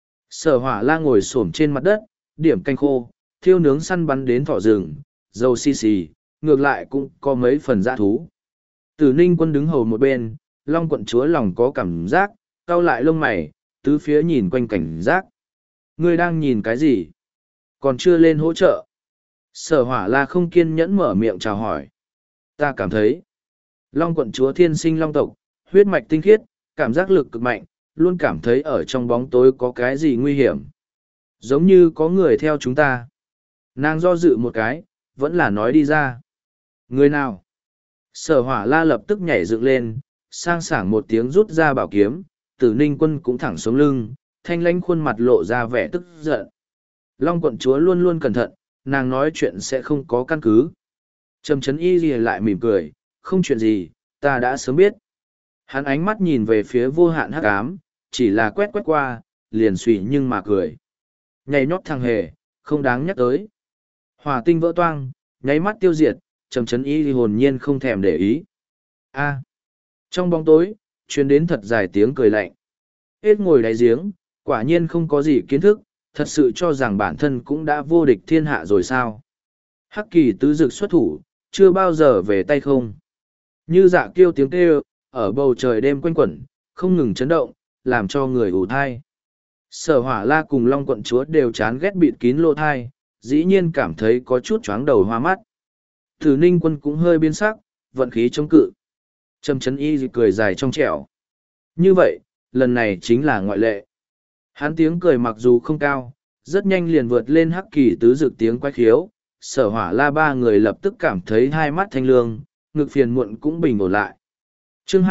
Sở Hỏa La ngồi xổm trên mặt đất, điểm canh khô, thiêu nướng săn bắn đến thỏ rừng, dầu xì xì, ngược lại cũng có mấy phần dã thú. Tử Ninh Quân đứng hầu một bên, Long quận chúa lòng có cảm giác, cau lại lông mày, tứ phía nhìn quanh cảnh giác. Ngươi đang nhìn cái gì? Còn chưa lên hỗ trợ. Sở Hỏa La không kiên nhẫn mở miệng chào hỏi. Ta cảm thấy, Long quận chúa thiên sinh long tộc, huyết mạch tinh khiết, cảm giác lực cực mạnh, luôn cảm thấy ở trong bóng tối có cái gì nguy hiểm. Giống như có người theo chúng ta. Nàng do dự một cái, vẫn là nói đi ra. Người nào? Sở Hỏa La lập tức nhảy dựng lên, sang sảng một tiếng rút ra bảo kiếm, Tử Ninh Quân cũng thẳng xuống lưng, thanh lãnh khuôn mặt lộ ra vẻ tức giận. Long quận chúa luôn luôn cẩn thận, nàng nói chuyện sẽ không có căn cứ. Trầm trấn y gì lại mỉm cười, không chuyện gì, ta đã sớm biết. Hắn ánh mắt nhìn về phía vô hạn hắc ám, chỉ là quét quét qua, liền suy nhưng mà cười. Nhảy nhót thằng hề, không đáng nhắc tới. Hỏa tinh vỡ toang, nháy mắt tiêu diệt, trầm trấn y hồn nhiên không thèm để ý. A. Trong bóng tối, truyền đến thật dài tiếng cười lạnh. Hết ngồi đáy giếng, quả nhiên không có gì kiến thức, thật sự cho rằng bản thân cũng đã vô địch thiên hạ rồi sao. Hắc kỳ tứ dực xuất thủ, chưa bao giờ về tay không. Như dạ kiêu tiếng kêu, ở bầu trời đêm quanh quẩn, không ngừng chấn động, làm cho người ủ thai. Sở Hỏa La cùng Long quận chúa đều chán ghét bịt kín lỗ thai, dĩ nhiên cảm thấy có chút chóng đầu hoa mắt. Tử Ninh Quân cũng hơi biến sắc, vận khí chống cự. Trầm trấn y cười dài trong trẻo. Như vậy, lần này chính là ngoại lệ. Hắn tiếng cười mặc dù không cao, rất nhanh liền vượt lên hắc kỳ tứ dực tiếng quái khiếu. Sở Hỏa La ba người lập tức cảm thấy hai mắt thanh lương, ngực phiền muộn cũng bình ổn lại. Chương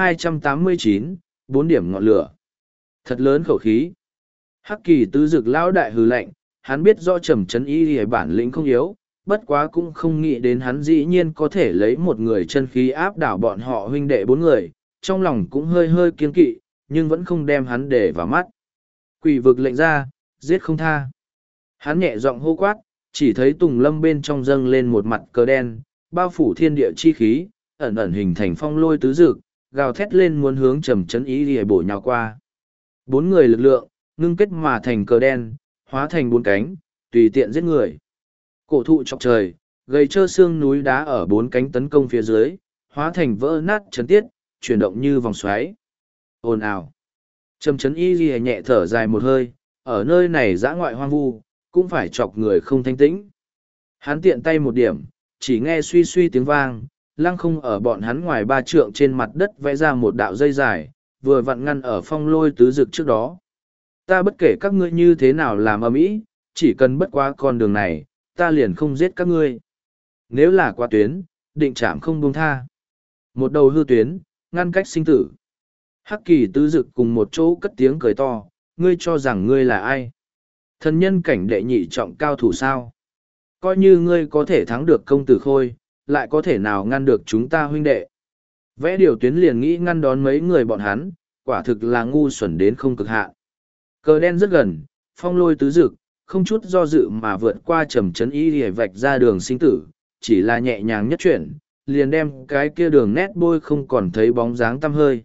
289, 4 điểm ngọn lửa. Thật lớn khẩu khí. Hắc kỳ tứ dực lão đại hừ lạnh, hắn biết do trầm trấn y hề bản lĩnh không yếu, bất quá cũng không nghĩ đến hắn dĩ nhiên có thể lấy một người chân khí áp đảo bọn họ huynh đệ bốn người, trong lòng cũng hơi hơi kiên kỵ, nhưng vẫn không đem hắn để vào mắt. Quỷ vực lệnh ra, giết không tha. Hắn nhẹ giọng hô quát, chỉ thấy tùng lâm bên trong dâng lên một mặt cờ đen, bao phủ thiên địa chi khí, ẩn ẩn hình thành phong lôi tứ dực, gào thét lên muốn hướng trầm trấn y hề bổ nhào qua. Bốn người lực lượng, ngưng kết mà thành cờ đen, hóa thành bốn cánh, tùy tiện giết người. Cổ thụ chọc trời, gây trơ xương núi đá ở bốn cánh tấn công phía dưới, hóa thành vỡ nát chấn tiết, chuyển động như vòng xoáy. Ồn ào. Trầm trấn y ghi nhẹ thở dài một hơi, ở nơi này dã ngoại hoang vu, cũng phải chọc người không thanh tĩnh. Hắn tiện tay một điểm, chỉ nghe suy suy tiếng vang, lăng không ở bọn hắn ngoài ba trượng trên mặt đất vẽ ra một đạo dây dài, vừa vặn ngăn ở phong lôi tứ dực trước đó. Ta bất kể các ngươi như thế nào làm ầm ĩ, chỉ cần bất qua con đường này, ta liền không giết các ngươi. Nếu là qua tuyến, định chạm không buông tha. Một đầu hư tuyến, ngăn cách sinh tử. Hắc kỳ tứ dực cùng một chỗ cất tiếng cười to, ngươi cho rằng ngươi là ai? Thần nhân cảnh đệ nhị trọng cao thủ sao? Coi như ngươi có thể thắng được công tử Khôi, lại có thể nào ngăn được chúng ta huynh đệ? Vẽ điều tuyến liền nghĩ ngăn đón mấy người bọn hắn, quả thực là ngu xuẩn đến không cực hạn. Cờ đen rất gần, phong lôi tứ dực, không chút do dự mà vượt qua trầm chấn y để vạch ra đường sinh tử, chỉ là nhẹ nhàng nhất chuyển, liền đem cái kia đường nét bôi không còn thấy bóng dáng tăm hơi.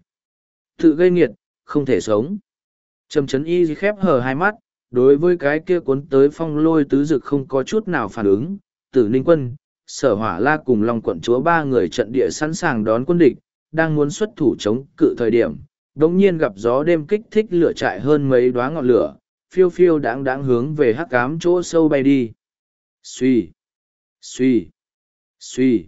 Tự gây nghiệt, không thể sống. Trầm chấn y khép hờ hai mắt, đối với cái kia cuốn tới phong lôi tứ dực không có chút nào phản ứng. Tử Ninh Quân, Sở Hỏa La cùng Long Quận Chúa ba người trận địa sẵn sàng đón quân địch, đang muốn xuất thủ chống cự thời điểm, đống nhiên gặp gió đêm kích thích lửa trại hơn mấy đóa ngọn lửa, phiêu phiêu đáng đáng hướng về hắc ám chỗ sâu bay đi. Xuy, xuy, xuy,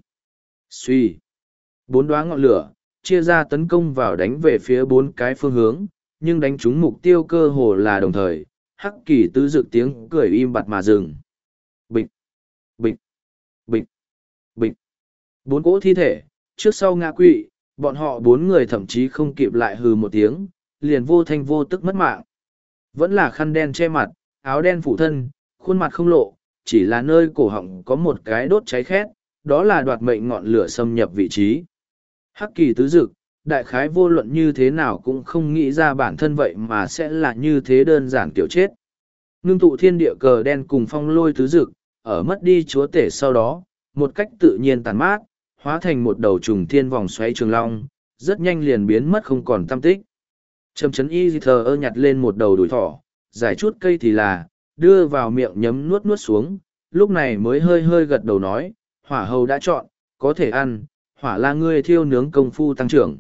xuy. Bốn đóa ngọn lửa, chia ra tấn công vào đánh về phía bốn cái phương hướng, nhưng đánh trúng mục tiêu cơ hồ là đồng thời, hắc kỳ tứ dực tiếng cười im bặt mà dừng. Bịch, bịch, bịch, bịch. Bốn cỗ thi thể, trước sau ngã quỵ, bọn họ bốn người thậm chí không kịp lại hừ một tiếng, liền vô thanh vô tức mất mạng. Vẫn là khăn đen che mặt, áo đen phủ thân, khuôn mặt không lộ, chỉ là nơi cổ họng có một cái đốt cháy khét, đó là đoạt mệnh ngọn lửa xâm nhập vị trí. Hắc kỳ tứ dực, đại khái vô luận như thế nào cũng không nghĩ ra bản thân vậy mà sẽ là như thế đơn giản kiểu chết. Ngưng tụ thiên địa cờ đen cùng phong lôi tứ dực, ở mất đi chúa tể sau đó, một cách tự nhiên tàn mát, hóa thành một đầu trùng thiên vòng xoáy trường long, rất nhanh liền biến mất không còn tăm tích. Trầm chấn y thờ ơ nhặt lên một đầu đùi thỏ, giải chút cây thì là, đưa vào miệng nhấm nuốt nuốt xuống, lúc này mới hơi hơi gật đầu nói, hỏa hầu đã chọn, có thể ăn, hỏa la ngươi thiêu nướng công phu tăng trưởng.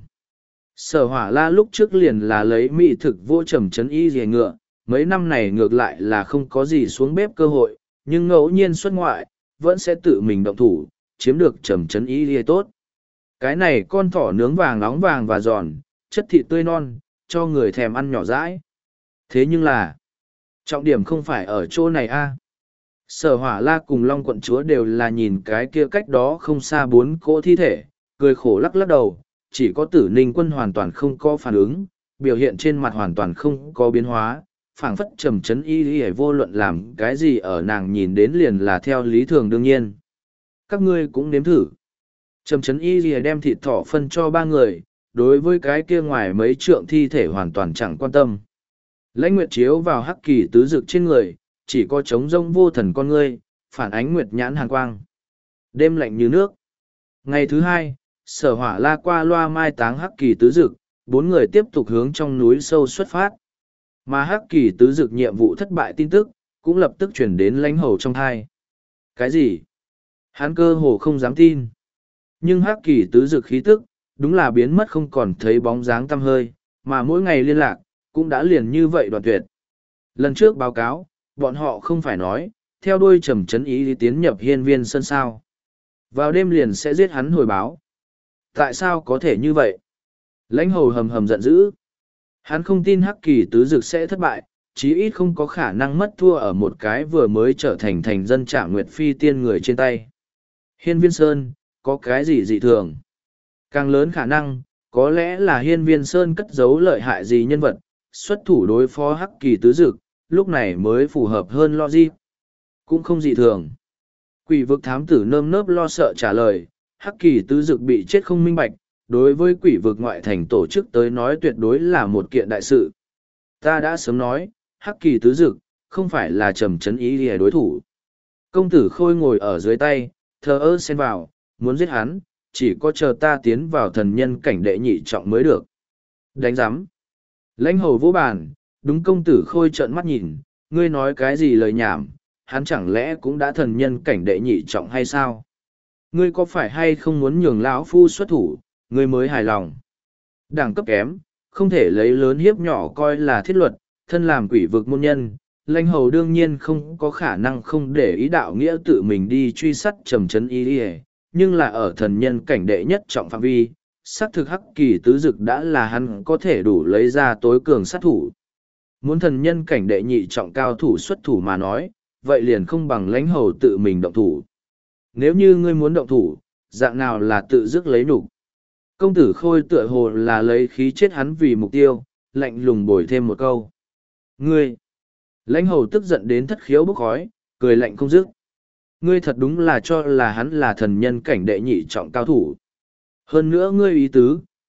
Sở hỏa la lúc trước liền là lấy mỹ thực vô trầm chấn y rìa ngựa, mấy năm này ngược lại là không có gì xuống bếp cơ hội, nhưng ngẫu nhiên xuất ngoại, vẫn sẽ tự mình động thủ, chiếm được trầm chấn y rìa tốt. Cái này con thỏ nướng vàng nóng vàng và giòn, chất thịt tươi non, cho người thèm ăn nhỏ dãi. Thế nhưng là, trọng điểm không phải ở chỗ này a. Sở hỏa la cùng Long Quận Chúa đều là nhìn cái kia cách đó không xa bốn cỗ thi thể, cười khổ lắc lắc đầu, chỉ có Tử Ninh Quân hoàn toàn không có phản ứng, biểu hiện trên mặt hoàn toàn không có biến hóa, phảng phất trầm chấn y y vô luận làm cái gì ở nàng nhìn đến liền là theo lý thường đương nhiên. Các ngươi cũng nếm thử. Trầm chấn y y đem thịt thỏ phân cho ba người, đối với cái kia ngoài mấy trượng thi thể hoàn toàn chẳng quan tâm. Lãnh nguyệt chiếu vào hắc kỳ tứ dực trên người, chỉ có trống rông vô thần con ngươi, phản ánh nguyệt nhãn hàn quang. Đêm lạnh như nước. Ngày thứ hai, sở hỏa la qua loa mai táng hắc kỳ tứ dực, bốn người tiếp tục hướng trong núi sâu xuất phát. Mà hắc kỳ tứ dực nhiệm vụ thất bại tin tức, cũng lập tức chuyển đến lãnh hầu trong thai. Cái gì? Hắn cơ hồ không dám tin. Nhưng hắc kỳ tứ dực khí tức, đúng là biến mất không còn thấy bóng dáng tăm hơi, mà mỗi ngày liên lạc, cũng đã liền như vậy đoạn tuyệt. Lần trước báo cáo, bọn họ không phải nói, theo đuôi trầm chấn ý tiến nhập hiên viên sân sao. Vào đêm liền sẽ giết hắn hồi báo. Tại sao có thể như vậy? Lãnh hầu hầm hầm giận dữ. Hắn không tin hắc kỳ tứ dực sẽ thất bại, chí ít không có khả năng mất thua ở một cái vừa mới trở thành thành dân Trạm Nguyệt Phi tiên người trên tay. Hiên viên sơn, có cái gì dị thường? Càng lớn khả năng, có lẽ là hiên viên sơn cất giấu lợi hại gì nhân vật, xuất thủ đối phó hắc kỳ tứ dực, lúc này mới phù hợp hơn logic. Cũng không dị thường. Quỷ vực thám tử nơm nớp lo sợ trả lời, hắc kỳ tứ dực bị chết không minh bạch, đối với quỷ vực ngoại thành tổ chức tới nói tuyệt đối là một kiện đại sự. Ta đã sớm nói, hắc kỳ tứ dực, không phải là trầm chấn ý lìa đối thủ. Công tử khôi ngồi ở dưới tay, thờ ơ xen vào, muốn giết hắn, chỉ có chờ ta tiến vào thần nhân cảnh đệ nhị trọng mới được. Đánh giám. Lãnh hầu vô bàn, đúng công tử khôi trợn mắt nhìn, ngươi nói cái gì lời nhảm, hắn chẳng lẽ cũng đã thần nhân cảnh đệ nhị trọng hay sao? Ngươi có phải hay không muốn nhường lão phu xuất thủ, ngươi mới hài lòng? Đẳng cấp kém, không thể lấy lớn hiếp nhỏ coi là thiết luật, thân làm quỷ vực môn nhân, lãnh hầu đương nhiên không có khả năng không để ý đạo nghĩa tự mình đi truy sát trầm chấn y, nhưng là ở thần nhân cảnh đệ nhất trọng phạm vi, xác thực hắc kỳ tứ dực đã là hắn có thể đủ lấy ra tối cường sát thủ. Muốn thần nhân cảnh đệ nhị trọng cao thủ xuất thủ mà nói, vậy liền không bằng lãnh hầu tự mình động thủ. Nếu như ngươi muốn động thủ, dạng nào là tự dứt lấy nhục. Công tử khôi tựa hồ là lấy khí chết hắn vì mục tiêu, lạnh lùng bồi thêm một câu. Ngươi! Lãnh hầu tức giận đến thất khiếu bốc khói, cười lạnh không dứt. Ngươi thật đúng là cho là hắn là thần nhân cảnh đệ nhị trọng cao thủ. Hơn nữa ngươi ý tứ,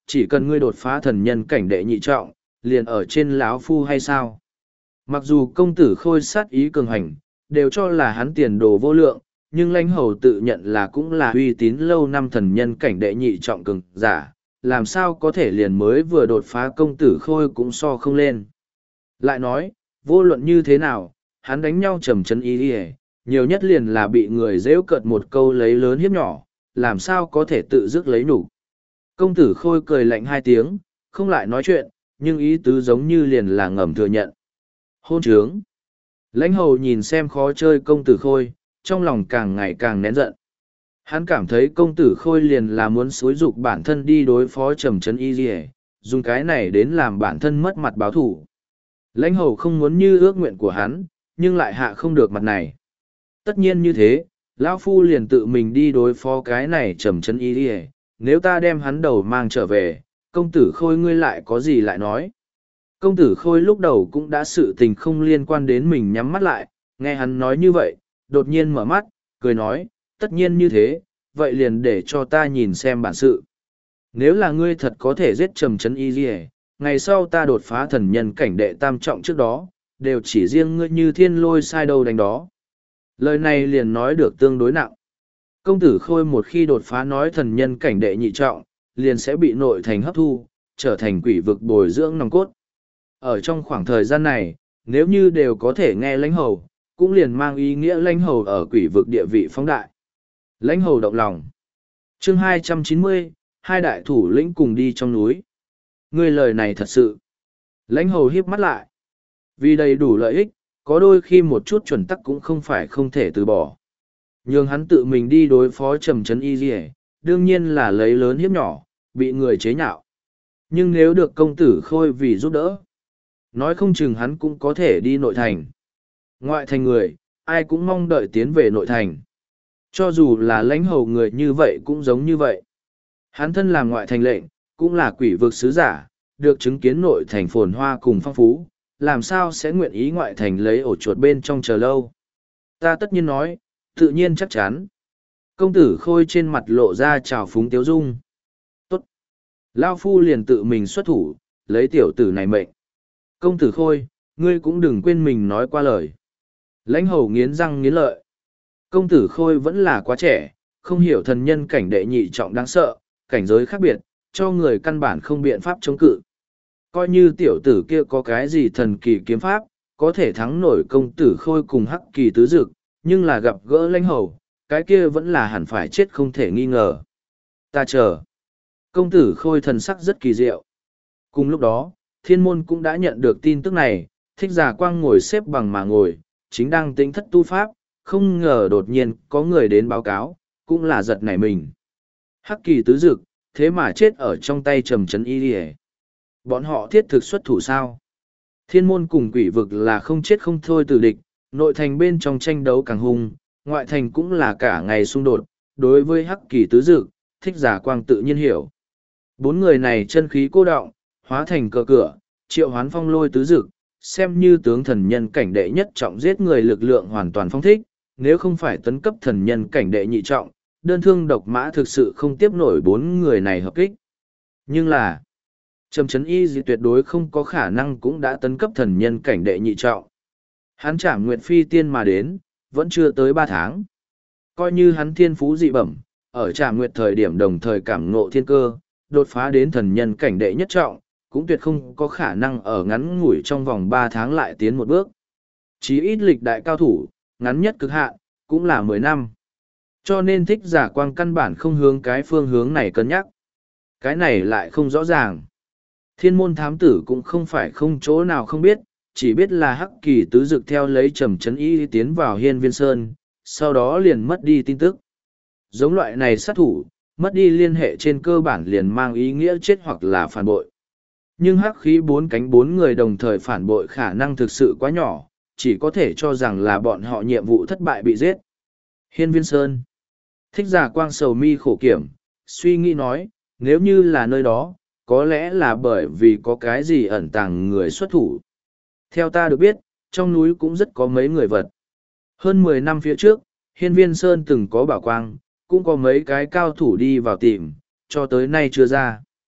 chỉ cần ngươi đột phá thần nhân cảnh đệ nhị trọng, liền ở trên lão phu hay sao? Mặc dù công tử Khôi sát ý cường hành, đều cho là hắn tiền đồ vô lượng, nhưng lãnh hầu tự nhận là cũng là uy tín lâu năm thần nhân cảnh đệ nhị trọng cường giả, làm sao có thể liền mới vừa đột phá công tử Khôi cũng so không lên. Lại nói, vô luận như thế nào, hắn đánh nhau trầm chân y y, nhiều nhất liền là bị người dễu cợt một câu lấy lớn hiếp nhỏ, làm sao có thể tự dứt lấy nhục. Công tử Khôi cười lạnh hai tiếng, không lại nói chuyện, nhưng ý tứ giống như liền là ngầm thừa nhận. Hôn trướng. Lãnh hầu nhìn xem khó chơi công tử Khôi, trong lòng càng ngày càng nén giận. Hắn cảm thấy công tử Khôi liền là muốn xúi giục bản thân đi đối phó trầm trấn y dì, dùng cái này đến làm bản thân mất mặt báo thủ. Lãnh hầu không muốn như ước nguyện của hắn, nhưng lại hạ không được mặt này. Tất nhiên như thế, lão phu liền tự mình đi đối phó cái này trầm trấn y dì, nếu ta đem hắn đầu mang trở về, công tử Khôi ngươi lại có gì lại nói. Công tử Khôi lúc đầu cũng đã sự tình không liên quan đến mình nhắm mắt lại, nghe hắn nói như vậy, đột nhiên mở mắt, cười nói, tất nhiên như thế, vậy liền để cho ta nhìn xem bản sự. Nếu là ngươi thật có thể giết trầm trấn y dì, ngày sau ta đột phá thần nhân cảnh đệ tam trọng trước đó, đều chỉ riêng ngươi như thiên lôi sai đâu đánh đó. Lời này liền nói được tương đối nặng. Công tử Khôi một khi đột phá nói thần nhân cảnh đệ nhị trọng, liền sẽ bị nội thành hấp thu, trở thành quỷ vực bồi dưỡng nòng cốt. Ở trong khoảng thời gian này, nếu như đều có thể nghe lãnh hầu, cũng liền mang ý nghĩa lãnh hầu ở quỷ vực địa vị phóng đại. Lãnh hầu động lòng. Chương 290, hai đại thủ lĩnh cùng đi trong núi. Ngươi lời này thật sự. Lãnh hầu hiếp mắt lại. Vì đầy đủ lợi ích, có đôi khi một chút chuẩn tắc cũng không phải không thể từ bỏ. Nhưng hắn tự mình đi đối phó trầm trấn y dì, đương nhiên là lấy lớn hiếp nhỏ, bị người chế nhạo. Nhưng nếu được công tử Khôi vì giúp đỡ, nói không chừng hắn cũng có thể đi nội thành. Ngoại thành người, ai cũng mong đợi tiến về nội thành. Cho dù là lãnh hầu người như vậy cũng giống như vậy. Hắn thân là ngoại thành lệnh, cũng là quỷ vực sứ giả, được chứng kiến nội thành phồn hoa cùng phong phú, làm sao sẽ nguyện ý ngoại thành lấy ổ chuột bên trong chờ lâu. Ta tất nhiên nói, tự nhiên chắc chắn. Công tử Khôi trên mặt lộ ra trào phúng tiếu dung. Tốt. Lao phu liền tự mình xuất thủ, lấy tiểu tử này mệnh. Công tử Khôi, ngươi cũng đừng quên mình nói qua lời. Lãnh hầu nghiến răng nghiến lợi. Công tử Khôi vẫn là quá trẻ, không hiểu thần nhân cảnh đệ nhị trọng đáng sợ, cảnh giới khác biệt, cho người căn bản không biện pháp chống cự. Coi như tiểu tử kia có cái gì thần kỳ kiếm pháp, có thể thắng nổi công tử Khôi cùng hắc kỳ tứ dực, nhưng là gặp gỡ lãnh hầu, cái kia vẫn là hẳn phải chết không thể nghi ngờ. Ta chờ. Công tử Khôi thần sắc rất kỳ diệu. Cùng lúc đó, thiên môn cũng đã nhận được tin tức này, thích giả quang ngồi xếp bằng mà ngồi, chính đang tính thất tu pháp, không ngờ đột nhiên có người đến báo cáo, cũng là giật nảy mình. Hắc kỳ tứ dực, thế mà chết ở trong tay trầm trấn y đi. Bọn họ thiết thực xuất thủ sao? Thiên môn cùng quỷ vực là không chết không thôi từ địch, nội thành bên trong tranh đấu càng hung, ngoại thành cũng là cả ngày xung đột. Đối với hắc kỳ tứ dực, thích giả quang tự nhiên hiểu. Bốn người này chân khí cô động, hóa thành cờ cửa, triệu hoán phong lôi tứ dực, xem như tướng thần nhân cảnh đệ nhất trọng giết người lực lượng hoàn toàn phong thích, nếu không phải tấn cấp thần nhân cảnh đệ nhị trọng, đơn thương độc mã thực sự không tiếp nổi bốn người này hợp kích. Nhưng là, trầm trấn y gì tuyệt đối không có khả năng cũng đã tấn cấp thần nhân cảnh đệ nhị trọng. Hắn trảm nguyệt phi tiên mà đến, vẫn chưa tới 3 tháng. Coi như hắn thiên phú dị bẩm, ở trảm nguyệt thời điểm đồng thời cảm ngộ thiên cơ, đột phá đến thần nhân cảnh đệ nhất trọng, cũng tuyệt không có khả năng ở ngắn ngủi trong vòng 3 tháng lại tiến một bước. Chí ít lịch đại cao thủ, ngắn nhất cực hạn, cũng là 10 năm. Cho nên thích giả quang căn bản không hướng cái phương hướng này cân nhắc. Cái này lại không rõ ràng. Thiên môn thám tử cũng không phải không chỗ nào không biết, chỉ biết là hắc kỳ tứ dực theo lấy trầm trấn y tiến vào hiên viên sơn, sau đó liền mất đi tin tức. Giống loại này sát thủ, mất đi liên hệ trên cơ bản liền mang ý nghĩa chết hoặc là phản bội. Nhưng hắc khí bốn cánh bốn người đồng thời phản bội khả năng thực sự quá nhỏ, chỉ có thể cho rằng là bọn họ nhiệm vụ thất bại bị giết. Hiên viên sơn. Thích giả quang sầu mi khổ kiểm, suy nghĩ nói, nếu như là nơi đó, có lẽ là bởi vì có cái gì ẩn tàng người xuất thủ. Theo ta được biết, trong núi cũng rất có mấy người vật. Hơn 10 năm phía trước, hiên viên sơn từng có bảo quang, cũng có mấy cái cao thủ đi vào tìm, cho tới nay chưa ra.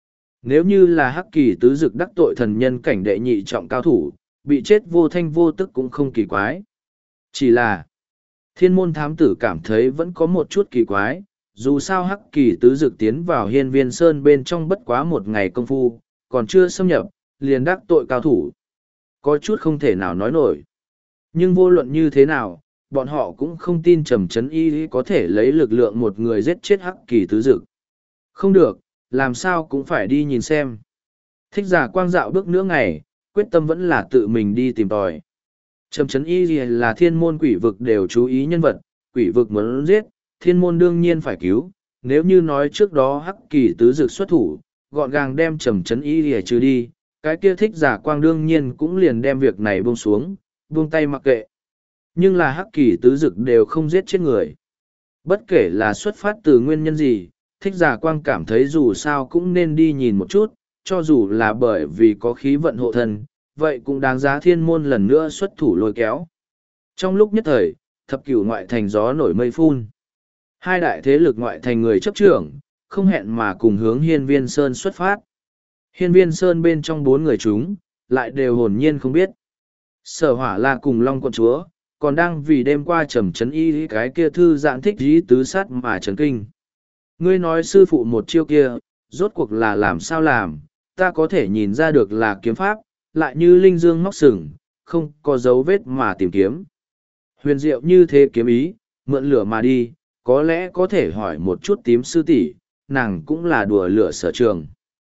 Nếu như là hắc kỳ tứ dực đắc tội thần nhân cảnh đệ nhị trọng cao thủ, bị chết vô thanh vô tức cũng không kỳ quái. Chỉ là, thiên môn thám tử cảm thấy vẫn có một chút kỳ quái, dù sao hắc kỳ tứ dực tiến vào hiên viên sơn bên trong bất quá một ngày công phu, còn chưa xâm nhập, liền đắc tội cao thủ. Có chút không thể nào nói nổi. Nhưng vô luận như thế nào, bọn họ cũng không tin Trầm Trấn Y có thể lấy lực lượng một người giết chết hắc kỳ tứ dực. Không được, làm sao cũng phải đi nhìn xem. Thích giả quang dạo bước nữa ngày, quyết tâm vẫn là tự mình đi tìm tòi. Trầm Trấn Y là thiên môn quỷ vực đều chú ý nhân vật, quỷ vực muốn giết, thiên môn đương nhiên phải cứu. Nếu như nói trước đó hắc kỳ tứ dực xuất thủ, gọn gàng đem Trầm Trấn Y trừ đi, cái kia thích giả quang đương nhiên cũng liền đem việc này buông xuống, buông tay mặc kệ. Nhưng là hắc kỳ tứ dực đều không giết chết người. Bất kể là xuất phát từ nguyên nhân gì, thích giả quang cảm thấy dù sao cũng nên đi nhìn một chút, cho dù là bởi vì có khí vận hộ thân, vậy cũng đáng giá thiên môn lần nữa xuất thủ lôi kéo. Trong lúc nhất thời, thập cửu ngoại thành gió nổi mây phun. Hai đại thế lực ngoại thành người chấp trưởng, không hẹn mà cùng hướng hiên viên sơn xuất phát. Hiên viên sơn bên trong bốn người chúng, lại đều hồn nhiên không biết. Sở Hỏa La cùng Long quận chúa, còn đang vì đêm qua Trầm Trấn Y cái kia thư giãn thích dí tứ sát mà chấn kinh. Ngươi nói sư phụ một chiêu kia, rốt cuộc là làm sao làm, ta có thể nhìn ra được là kiếm pháp, lại như linh dương móc sừng, không có dấu vết mà tìm kiếm. Huyền diệu như thế kiếm ý, mượn lửa mà đi, có lẽ có thể hỏi một chút tím sư tỷ, nàng cũng là đùa lửa sở trường.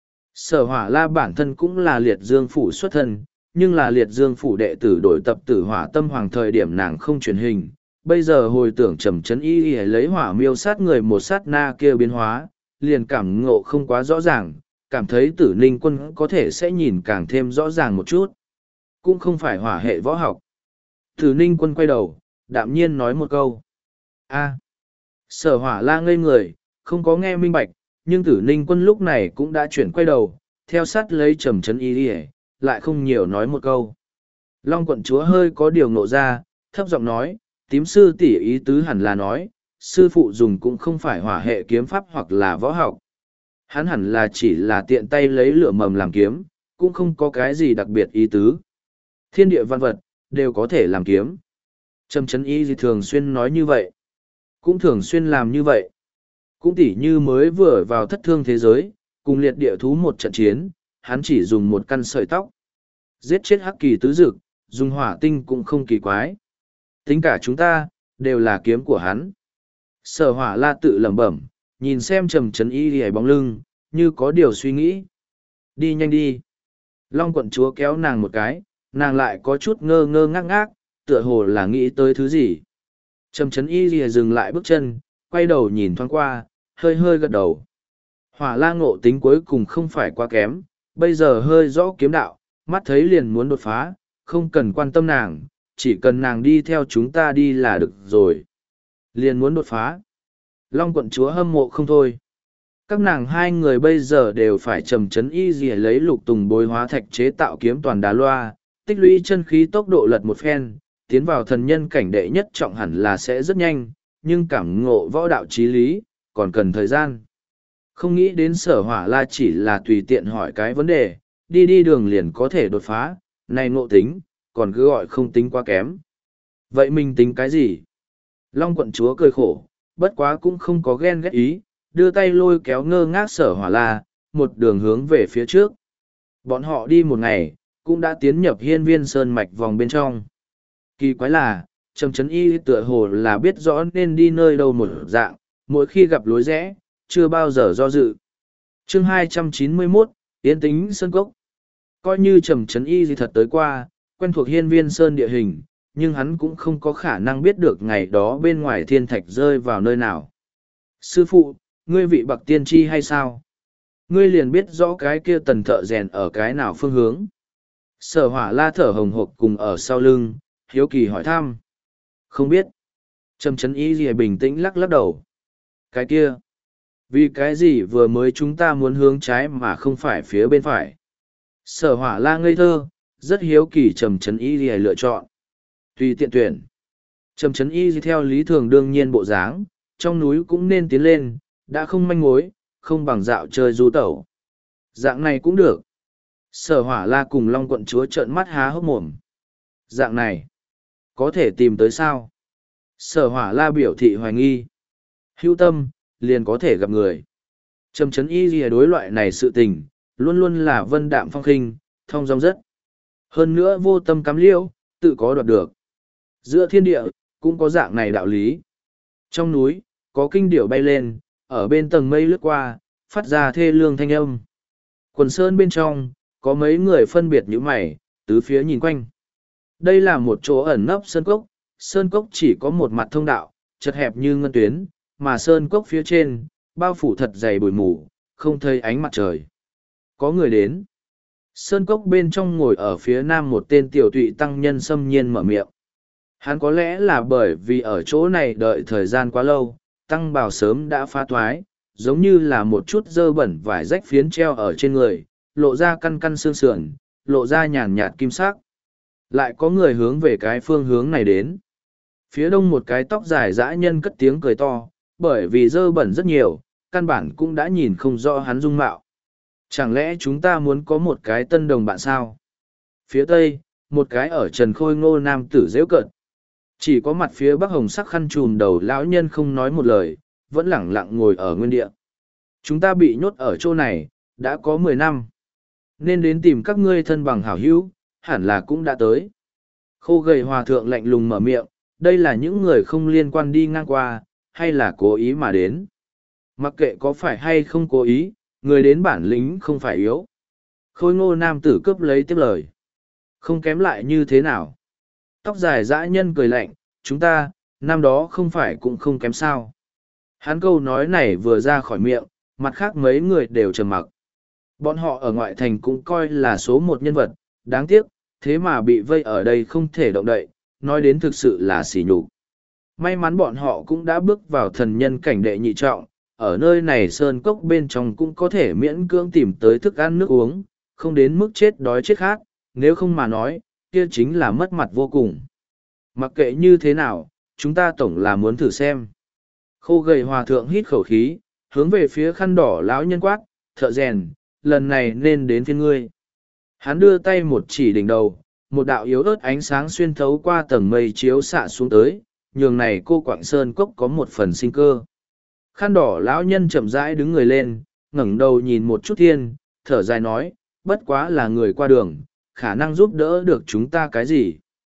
Sở Hỏa La bản thân cũng là liệt dương phủ xuất thân, nhưng là liệt dương phủ đệ tử đổi tập tử hỏa tâm hoàng thời điểm nàng không truyền hình. Bây giờ hồi tưởng Trầm Trấn Y lấy hỏa miêu sát người một sát na kia biến hóa, liền cảm ngộ không quá rõ ràng, cảm thấy Tử Ninh Quân có thể sẽ nhìn càng thêm rõ ràng một chút. Cũng không phải hỏa hệ võ học. Tử Ninh Quân quay đầu, đạm nhiên nói một câu. A. Sở Hỏa La ngây người, không có nghe minh bạch, nhưng Tử Ninh Quân lúc này cũng đã chuyển quay đầu, theo sát lấy Trầm Trấn Y, lại không nhiều nói một câu. Long quận chúa hơi có điều ngộ ra, thấp giọng nói, tím sư tỷ ý tứ hẳn là nói, sư phụ dùng cũng không phải hỏa hệ kiếm pháp hoặc là võ học. Hắn hẳn là chỉ là tiện tay lấy lửa mầm làm kiếm, cũng không có cái gì đặc biệt ý tứ. Thiên địa văn vật, đều có thể làm kiếm. Trầm Trấn Y thường xuyên nói như vậy. Cũng thường xuyên làm như vậy. Cũng tỉ như mới vừa vào thất thương thế giới, cùng liệt địa thú một trận chiến, hắn chỉ dùng một căn sợi tóc. Giết chết hắc kỳ tứ dực, dùng hỏa tinh cũng không kỳ quái. Tính cả chúng ta, đều là kiếm của hắn. Sở Hỏa La tự lẩm bẩm, nhìn xem Trầm Trấn Y lìa bóng lưng, như có điều suy nghĩ. Đi nhanh đi. Long quận chúa kéo nàng một cái, nàng lại có chút ngơ ngơ ngác ngác, tựa hồ là nghĩ tới thứ gì. Trầm Trấn Y lìa dừng lại bước chân, quay đầu nhìn thoáng qua, hơi hơi gật đầu. Hỏa La ngộ tính cuối cùng không phải quá kém, bây giờ hơi rõ kiếm đạo, mắt thấy liền muốn đột phá, không cần quan tâm nàng, chỉ cần nàng đi theo chúng ta đi là được rồi. Liền muốn đột phá. Long quận chúa hâm mộ không thôi. Các nàng hai người bây giờ đều phải Trầm Trấn Y dìa lấy lục tùng bối hóa thạch chế tạo kiếm toàn đá loa, tích lũy chân khí tốc độ lật một phen, tiến vào thần nhân cảnh đệ nhất trọng hẳn là sẽ rất nhanh, nhưng cảm ngộ võ đạo trí lý, còn cần thời gian. Không nghĩ đến Sở Hỏa La chỉ là tùy tiện hỏi cái vấn đề, đi đi đường liền có thể đột phá, này ngộ tính, còn cứ gọi không tính quá kém. Vậy mình tính cái gì? Long quận chúa cười khổ, bất quá cũng không có ghen ghét ý, đưa tay lôi kéo ngơ ngác Sở Hỏa La, một đường hướng về phía trước. Bọn họ đi một ngày, cũng đã tiến nhập hiên viên sơn mạch vòng bên trong. Kỳ quái là, Trầm Trấn Y tựa hồ là biết rõ nên đi nơi đâu một dạng, mỗi khi gặp lối rẽ, chưa bao giờ do dự. Chương 291, Yến Tính Sơn Cốc. Coi như Trầm Trấn Y gì thật tới qua, quen thuộc hiên viên sơn địa hình, nhưng hắn cũng không có khả năng biết được ngày đó bên ngoài thiên thạch rơi vào nơi nào. Sư phụ, ngươi vị bậc tiên tri hay sao? Ngươi liền biết rõ cái kia tần thợ rèn ở cái nào phương hướng. Sở Hỏa La thở hồng hộc cùng ở sau lưng, hiếu kỳ hỏi thăm. Không biết. Trầm Trấn Y gì bình tĩnh lắc lắc đầu. Cái kia. Vì cái gì vừa mới chúng ta muốn hướng trái mà không phải phía bên phải. Sở Hỏa La ngây thơ, rất hiếu kỳ Trầm Trấn Y gì lựa chọn. Tùy tiện tuyển. Trầm Trấn Y gì theo lý thường đương nhiên bộ dáng, trong núi cũng nên tiến lên, đã không manh mối, không bằng dạo chơi du tẩu. Dạng này cũng được. Sở Hỏa La cùng Long quận chúa trợn mắt há hốc mồm. Dạng này, có thể tìm tới sao? Sở Hỏa La biểu thị hoài nghi. Hữu tâm, liền có thể gặp người. Trầm Trấn Y lìa đối loại này sự tình, luôn luôn là vân đạm phong khinh, thong dong rất. Hơn nữa vô tâm cắm liêu, tự có đoạt được. Giữa thiên địa, cũng có dạng này đạo lý. Trong núi, có kinh điểu bay lên, ở bên tầng mây lướt qua, phát ra thê lương thanh âm. Quần sơn bên trong, có mấy người phân biệt như mày, tứ phía nhìn quanh. Đây là một chỗ ẩn nấp sơn cốc chỉ có một mặt thông đạo, chật hẹp như ngân tuyến, mà sơn cốc phía trên, bao phủ thật dày bụi mù, không thấy ánh mặt trời. Có người đến. Sơn cốc bên trong ngồi ở phía nam một tên tiểu tụy tăng nhân xâm nhiên mở miệng. Hắn có lẽ là bởi vì ở chỗ này đợi thời gian quá lâu, tăng bào sớm đã phá thoái, giống như là một chút dơ bẩn vải rách phiến treo ở trên người, lộ ra căn căn xương sườn, lộ ra nhàn nhạt kim sắc. Lại có người hướng về cái phương hướng này đến. Phía đông một cái tóc dài dã nhân cất tiếng cười to, bởi vì dơ bẩn rất nhiều, căn bản cũng đã nhìn không rõ hắn dung mạo. Chẳng lẽ chúng ta muốn có một cái tân đồng bạn sao? Phía tây, một cái ở trần khôi ngô nam tử dễu cợt. Chỉ có mặt phía bắc hồng sắc khăn trùm đầu lão nhân không nói một lời, vẫn lẳng lặng ngồi ở nguyên địa. Chúng ta bị nhốt ở chỗ này, đã có 10 năm. Nên đến tìm các ngươi thân bằng hảo hữu, hẳn là cũng đã tới. Khô gầy hòa thượng lạnh lùng mở miệng, đây là những người không liên quan đi ngang qua, hay là cố ý mà đến. Mặc kệ có phải hay không cố ý, người đến bản lĩnh không phải yếu. Khôi ngô nam tử cướp lấy tiếp lời. Không kém lại như thế nào? Tóc dài dã nhân cười lạnh, chúng ta, năm đó không phải cũng không kém sao. Hắn câu nói này vừa ra khỏi miệng, mặt khác mấy người đều trầm mặc. Bọn họ ở ngoại thành cũng coi là số một nhân vật, đáng tiếc, thế mà bị vây ở đây không thể động đậy, nói đến thực sự là sỉ nhục. May mắn bọn họ cũng đã bước vào thần nhân cảnh đệ nhị trọng, ở nơi này sơn cốc bên trong cũng có thể miễn cưỡng tìm tới thức ăn nước uống, không đến mức chết đói chết khát, nếu không mà nói, kia chính là mất mặt vô cùng. Mặc kệ như thế nào, chúng ta tổng là muốn thử xem. Khô gầy hòa thượng hít khẩu khí, hướng về phía khăn đỏ lão nhân quát, thợ rèn, lần này nên đến phiên ngươi. Hắn đưa tay một chỉ đỉnh đầu, một đạo yếu ớt ánh sáng xuyên thấu qua tầng mây chiếu xạ xuống tới, nhường này cô quạng sơn cốc có một phần sinh cơ. Khăn đỏ lão nhân chậm rãi đứng người lên, ngẩng đầu nhìn một chút thiên, thở dài nói, bất quá là người qua đường, khả năng giúp đỡ được chúng ta cái gì.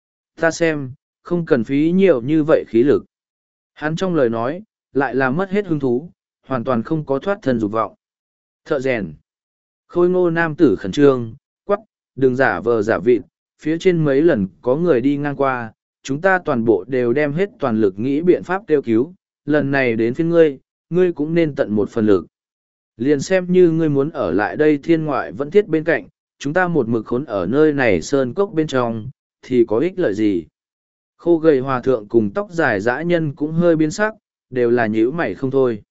Ta xem, không cần phí nhiều như vậy khí lực. Hắn trong lời nói, lại là mất hết hứng thú, hoàn toàn không có thoát thân dục vọng. Thợ rèn. Khôi ngô nam tử khẩn trương, quắc, đừng giả vờ giả vịt, phía trên mấy lần có người đi ngang qua, chúng ta toàn bộ đều đem hết toàn lực nghĩ biện pháp kêu cứu, lần này đến phiên ngươi, ngươi cũng nên tận một phần lực. Liền xem như ngươi muốn ở lại đây thiên ngoại vẫn thiết bên cạnh, chúng ta một mực khốn ở nơi này sơn cốc bên trong, thì có ích lợi gì? Khô gầy hòa thượng cùng tóc dài dã nhân cũng hơi biến sắc, đều là nhíu mày không thôi.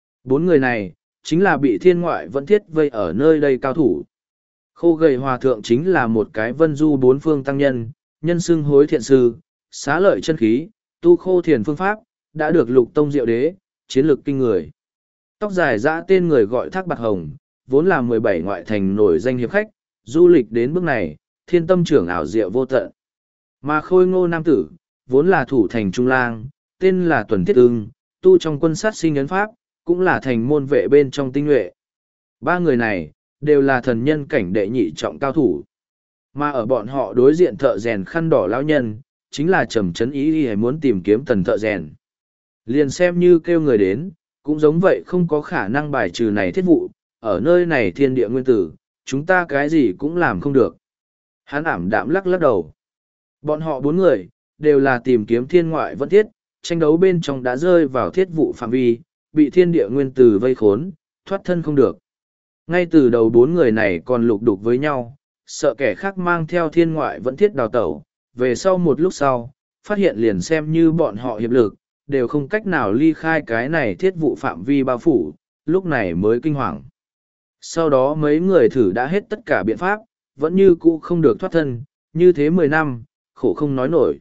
4 người này, chính là bị thiên ngoại vẫn thiết vây ở nơi đây cao thủ. Khô gầy hòa thượng chính là một cái vân du 4 phương tăng nhân, nhân xưng hối thiện sư, xá lợi chân khí, tu khô thiền phương pháp, đã được lục tông diệu đế, chiến lược kinh người. Tóc dài dã tên người gọi Thác Bạc Hồng, vốn là 17 ngoại thành nổi danh hiệp khách, du lịch đến bước này, thiên tâm trưởng ảo diệu vô tận. Mà khôi ngô nam tử, vốn là thủ thành trung lang, tên là Tuần Thiết Ưng, tu trong quân sát sinh ấn pháp, cũng là thành môn vệ bên trong tinh nhuệ. 3 người này, đều là thần nhân cảnh đệ nhị trọng cao thủ. Mà ở bọn họ đối diện thợ rèn khăn đỏ lão nhân, chính là Trầm Trấn Ý hay muốn tìm kiếm tần thợ rèn. Liền xem như kêu người đến, cũng giống vậy không có khả năng bài trừ này thiết vụ, ở nơi này thiên địa nguyên tử, chúng ta cái gì cũng làm không được. Hắn ảm đạm lắc lắc đầu. Bọn họ 4 người, đều là tìm kiếm thiên ngoại vẫn thiết, tranh đấu bên trong đã rơi vào thiết vụ phạm vi, bị thiên địa nguyên tử vây khốn, thoát thân không được. Ngay từ đầu 4 người này còn lục đục với nhau, sợ kẻ khác mang theo thiên ngoại vẫn thiết đào tẩu, về sau một lúc sau, phát hiện liền xem như bọn họ hiệp lực, đều không cách nào ly khai cái này thiết vụ phạm vi bao phủ, lúc này mới kinh hoàng. Sau đó mấy người thử đã hết tất cả biện pháp, vẫn như cũ không được thoát thân, như thế 10 năm, khổ không nói nổi.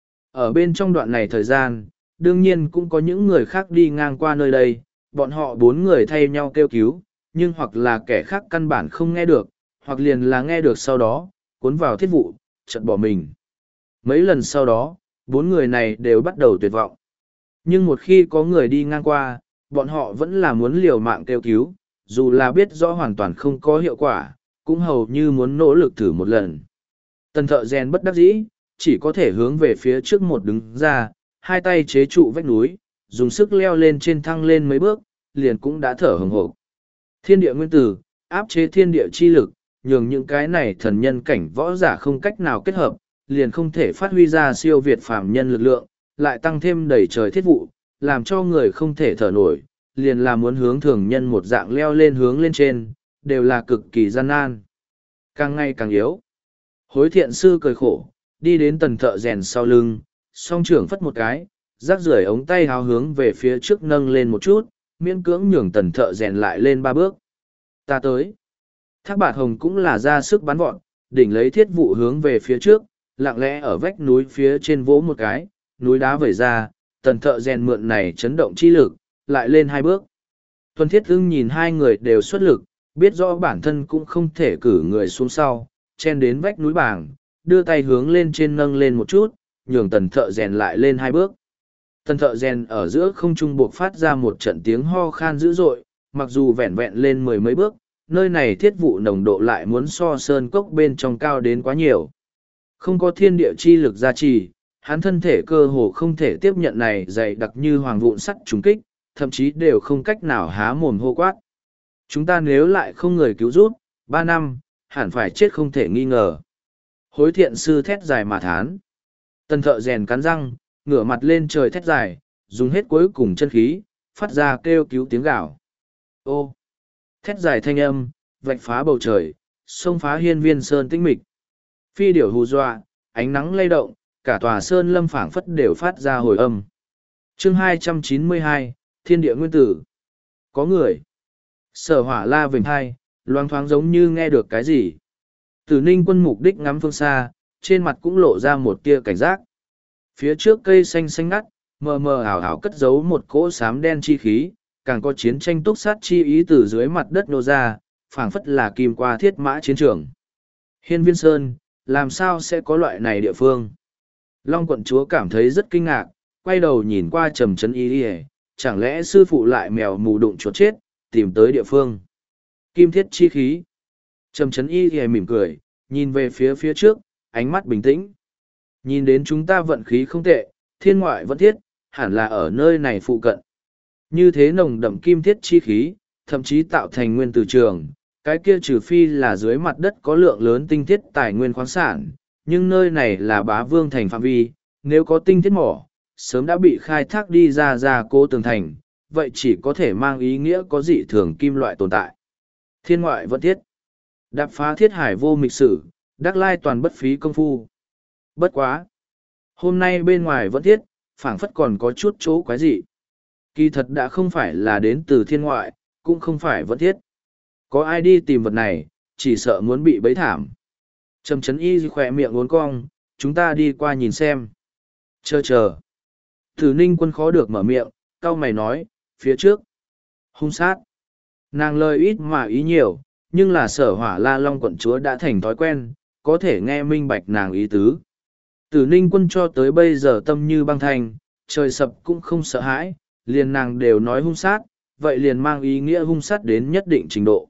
Ở bên trong đoạn này thời gian, đương nhiên cũng có những người khác đi ngang qua nơi đây, bọn họ 4 người thay nhau kêu cứu, nhưng hoặc là kẻ khác căn bản không nghe được, hoặc liền là nghe được sau đó, cuốn vào thiết vụ, chợt bỏ mình. Mấy lần sau đó, 4 người này đều bắt đầu tuyệt vọng. Nhưng một khi có người đi ngang qua, bọn họ vẫn là muốn liều mạng kêu cứu, dù là biết rõ hoàn toàn không có hiệu quả, cũng hầu như muốn nỗ lực thử một lần. Tần thợ rèn bất đắc dĩ, chỉ có thể hướng về phía trước một đứng ra, hai tay chế trụ vách núi, dùng sức leo lên trên thăng lên mấy bước, liền cũng đã thở hừng hộp. Thiên địa nguyên tử, áp chế thiên địa chi lực, nhường những cái này thần nhân cảnh võ giả không cách nào kết hợp, liền không thể phát huy ra siêu việt phàm nhân lực lượng, lại tăng thêm đầy trời thiết vụ, làm cho người không thể thở nổi, liền là muốn hướng thường nhân một dạng leo lên hướng lên trên, đều là cực kỳ gian nan. Càng ngày càng yếu. Hối thiện sư cười khổ, đi đến tần thợ rèn sau lưng, song trưởng phất một cái, rác rưởi ống tay háo hướng về phía trước nâng lên một chút, miễn cưỡng nhường tần thợ rèn lại lên 3 bước. Ta tới. Thác bạt hồng cũng là ra sức bắn vọt, đỉnh lấy thiết vụ hướng về phía trước, lặng lẽ ở vách núi phía trên vỗ một cái, núi đá vẩy ra, tần thợ rèn mượn này chấn động chi lực, lại lên 2 bước. Thuần thiết ưng nhìn hai người đều xuất lực, biết rõ bản thân cũng không thể cử người xuống sau, chen đến vách núi bảng, đưa tay hướng lên trên nâng lên một chút, nhường tần thợ rèn lại lên 2 bước. Tần thợ rèn ở giữa không trung buộc phát ra một trận tiếng ho khan dữ dội, mặc dù vẹn vẹn lên 10 mấy bước, nơi này thiết vụ nồng độ lại muốn so sơn cốc bên trong cao đến quá nhiều. Không có thiên địa chi lực gia trì, hắn thân thể cơ hồ không thể tiếp nhận này dày đặc như hoàng vụn sắt trúng kích, thậm chí đều không cách nào há mồm hô quát. Chúng ta nếu lại không người cứu giúp, 3 năm, hẳn phải chết không thể nghi ngờ. Hối thiện sư thét dài mà thán. Tần thợ rèn cắn răng, ngửa mặt lên trời thét dài, dùng hết cuối cùng chân khí, phát ra kêu cứu tiếng gào. Ô! Thét dài thanh âm, vạch phá bầu trời, xông phá hiên viên sơn tĩnh mịch. Phi điểu hù dọa, ánh nắng lay động, cả tòa sơn lâm phảng phất đều phát ra hồi âm. Chương 292, Thiên địa nguyên tử. Có người. Sở hỏa la vểnh hai, loang thoáng giống như nghe được cái gì. Tử ninh quân mục đích ngắm phương xa, trên mặt cũng lộ ra một tia cảnh giác. Phía trước cây xanh xanh ngắt, mờ mờ ảo ảo cất giấu một cỗ xám đen chi khí, càng có chiến tranh túc sát chi ý từ dưới mặt đất nô ra, phảng phất là kim qua thiết mã chiến trường. Hiên viên sơn, làm sao sẽ có loại này địa phương? Long quận chúa cảm thấy rất kinh ngạc, quay đầu nhìn qua trầm trấn y đi, chẳng lẽ sư phụ lại mèo mù đụng chuột chết, tìm tới địa phương. Kim thiết chi khí. Trầm trấn y thì mỉm cười, nhìn về phía trước, ánh mắt bình tĩnh. Nhìn đến chúng ta vận khí không tệ, thiên ngoại vẫn thiết, hẳn là ở nơi này phụ cận. Như thế nồng đậm kim thiết chi khí, thậm chí tạo thành nguyên tử trường, cái kia trừ phi là dưới mặt đất có lượng lớn tinh thiết tài nguyên khoáng sản, nhưng nơi này là bá vương thành phạm vi, nếu có tinh thiết mỏ, sớm đã bị khai thác đi ra cố tường thành, vậy chỉ có thể mang ý nghĩa có dị thường kim loại tồn tại. Thiên ngoại vẫn thiết. Đạp phá thiết hải vô mịch sử, đắc lai toàn bất phí công phu. Bất quá. Hôm nay bên ngoài vẫn thiết, phảng phất còn có chút chỗ quái dị. Kỳ thật đã không phải là đến từ thiên ngoại, cũng không phải vẫn thiết. Có ai đi tìm vật này, chỉ sợ muốn bị bấy thảm. Trầm trấn y khỏe miệng uốn cong, chúng ta đi qua nhìn xem. Chờ. Tử ninh quân khó được mở miệng, cau mày nói, phía trước. Hung sát. Nàng lời ít mà ý nhiều, nhưng là sở hỏa la long quận chúa đã thành thói quen, có thể nghe minh bạch nàng ý tứ. Tử ninh quân cho tới bây giờ tâm như băng thành, trời sập cũng không sợ hãi, liền nàng đều nói hung sát, vậy liền mang ý nghĩa hung sát đến nhất định trình độ.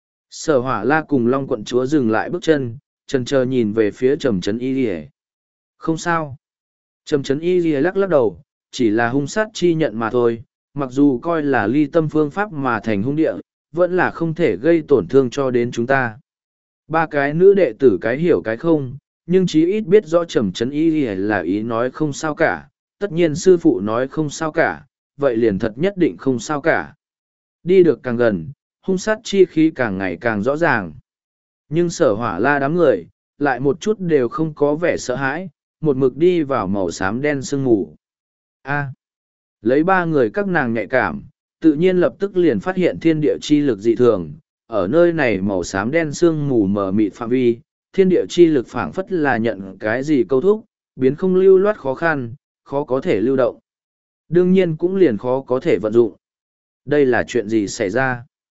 Sở hỏa la cùng long quận chúa dừng lại bước chân, chần chờ nhìn về phía trầm trấn y lìa. Không sao. Trầm trấn y lìa lắc lắc đầu, chỉ là hung sát chi nhận mà thôi, mặc dù coi là ly tâm phương pháp mà thành hung địa, vẫn là không thể gây tổn thương cho đến chúng ta. 3 cái nữ đệ tử cái hiểu cái không, nhưng chí ít biết rõ trầm trấn y lìa là ý nói không sao cả, tất nhiên sư phụ nói không sao cả, vậy liền thật nhất định không sao cả. Đi được càng gần, hung sát chi khí càng ngày càng rõ ràng. Nhưng sở hỏa la đám người, lại một chút đều không có vẻ sợ hãi, một mực đi vào màu xám đen sương mù. Lấy 3 người các nàng nhạy cảm, tự nhiên lập tức liền phát hiện thiên địa chi lực dị thường. Ở nơi này màu xám đen sương mù mờ mịt phạm vi, thiên địa chi lực phảng phất là nhận cái gì câu thúc, biến không lưu loát khó khăn, khó có thể lưu động. Đương nhiên cũng liền khó có thể vận dụng. Đây là chuyện gì xảy ra?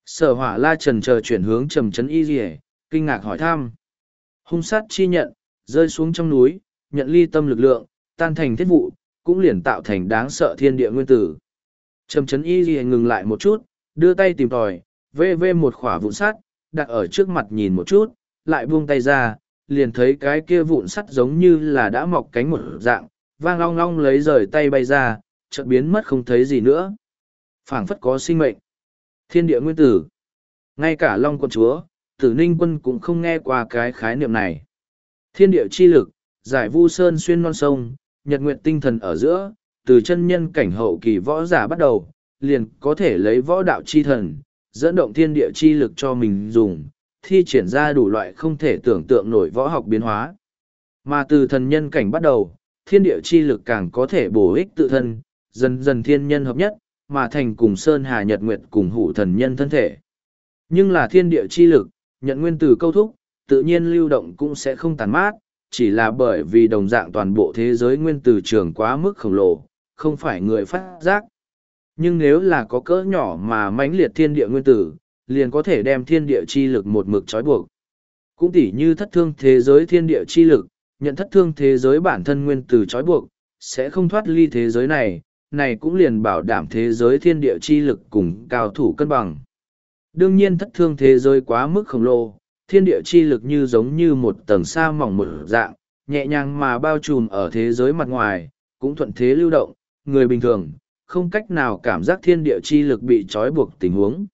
Sở Hỏa La chần chờ chuyển hướng Trầm Trấn Y Lìa, kinh ngạc hỏi thăm. Hung sát chi nhận, rơi xuống trong núi, nhận ly tâm lực lượng, tan thành thiết vụ, cũng liền tạo thành đáng sợ thiên địa nguyên tử. Trầm Trấn Y Lìa ngừng lại một chút, đưa tay tìm tòi, vê một khỏa vụn sắt, đặt ở trước mặt nhìn một chút, lại buông tay ra, liền thấy cái kia vụn sắt giống như là đã mọc cánh một dạng, vang long long lấy rời tay bay ra, chợt biến mất không thấy gì nữa. Phảng phất có sinh mệnh. Thiên địa nguyên tử. Ngay cả Long Quận Chúa, Tử Ninh Quân cũng không nghe qua cái khái niệm này. Thiên địa chi lực, giải vu sơn xuyên non sông, nhật nguyệt tinh thần ở giữa, từ chân nhân cảnh hậu kỳ võ giả bắt đầu, liền có thể lấy võ đạo chi thần, dẫn động thiên địa chi lực cho mình dùng, thi triển ra đủ loại không thể tưởng tượng nổi võ học biến hóa. Mà từ thần nhân cảnh bắt đầu, thiên địa chi lực càng có thể bổ ích tự thân, dần dần thiên nhân hợp nhất, mà thành cùng Sơn Hà Nhật Nguyệt cùng hủ thần nhân thân thể. Nhưng là thiên địa chi lực, nhận nguyên từ câu thúc, tự nhiên lưu động cũng sẽ không tàn mát, chỉ là bởi vì đồng dạng toàn bộ thế giới nguyên từ trường quá mức khổng lồ, không phải người phát giác. Nhưng nếu là có cỡ nhỏ mà mãnh liệt thiên địa nguyên tử, liền có thể đem thiên địa chi lực một mực trói buộc. Cũng tỉ như thất thương thế giới thiên địa chi lực, nhận thất thương thế giới bản thân nguyên tử trói buộc, sẽ không thoát ly thế giới này, này cũng liền bảo đảm thế giới thiên địa chi lực cùng cao thủ cân bằng. Đương nhiên thất thương thế giới quá mức khổng lồ, thiên địa chi lực như giống như một tầng sa mỏng một dạng, nhẹ nhàng mà bao trùm ở thế giới mặt ngoài, cũng thuận thế lưu động, người bình thường, không cách nào cảm giác thiên địa chi lực bị trói buộc tình huống.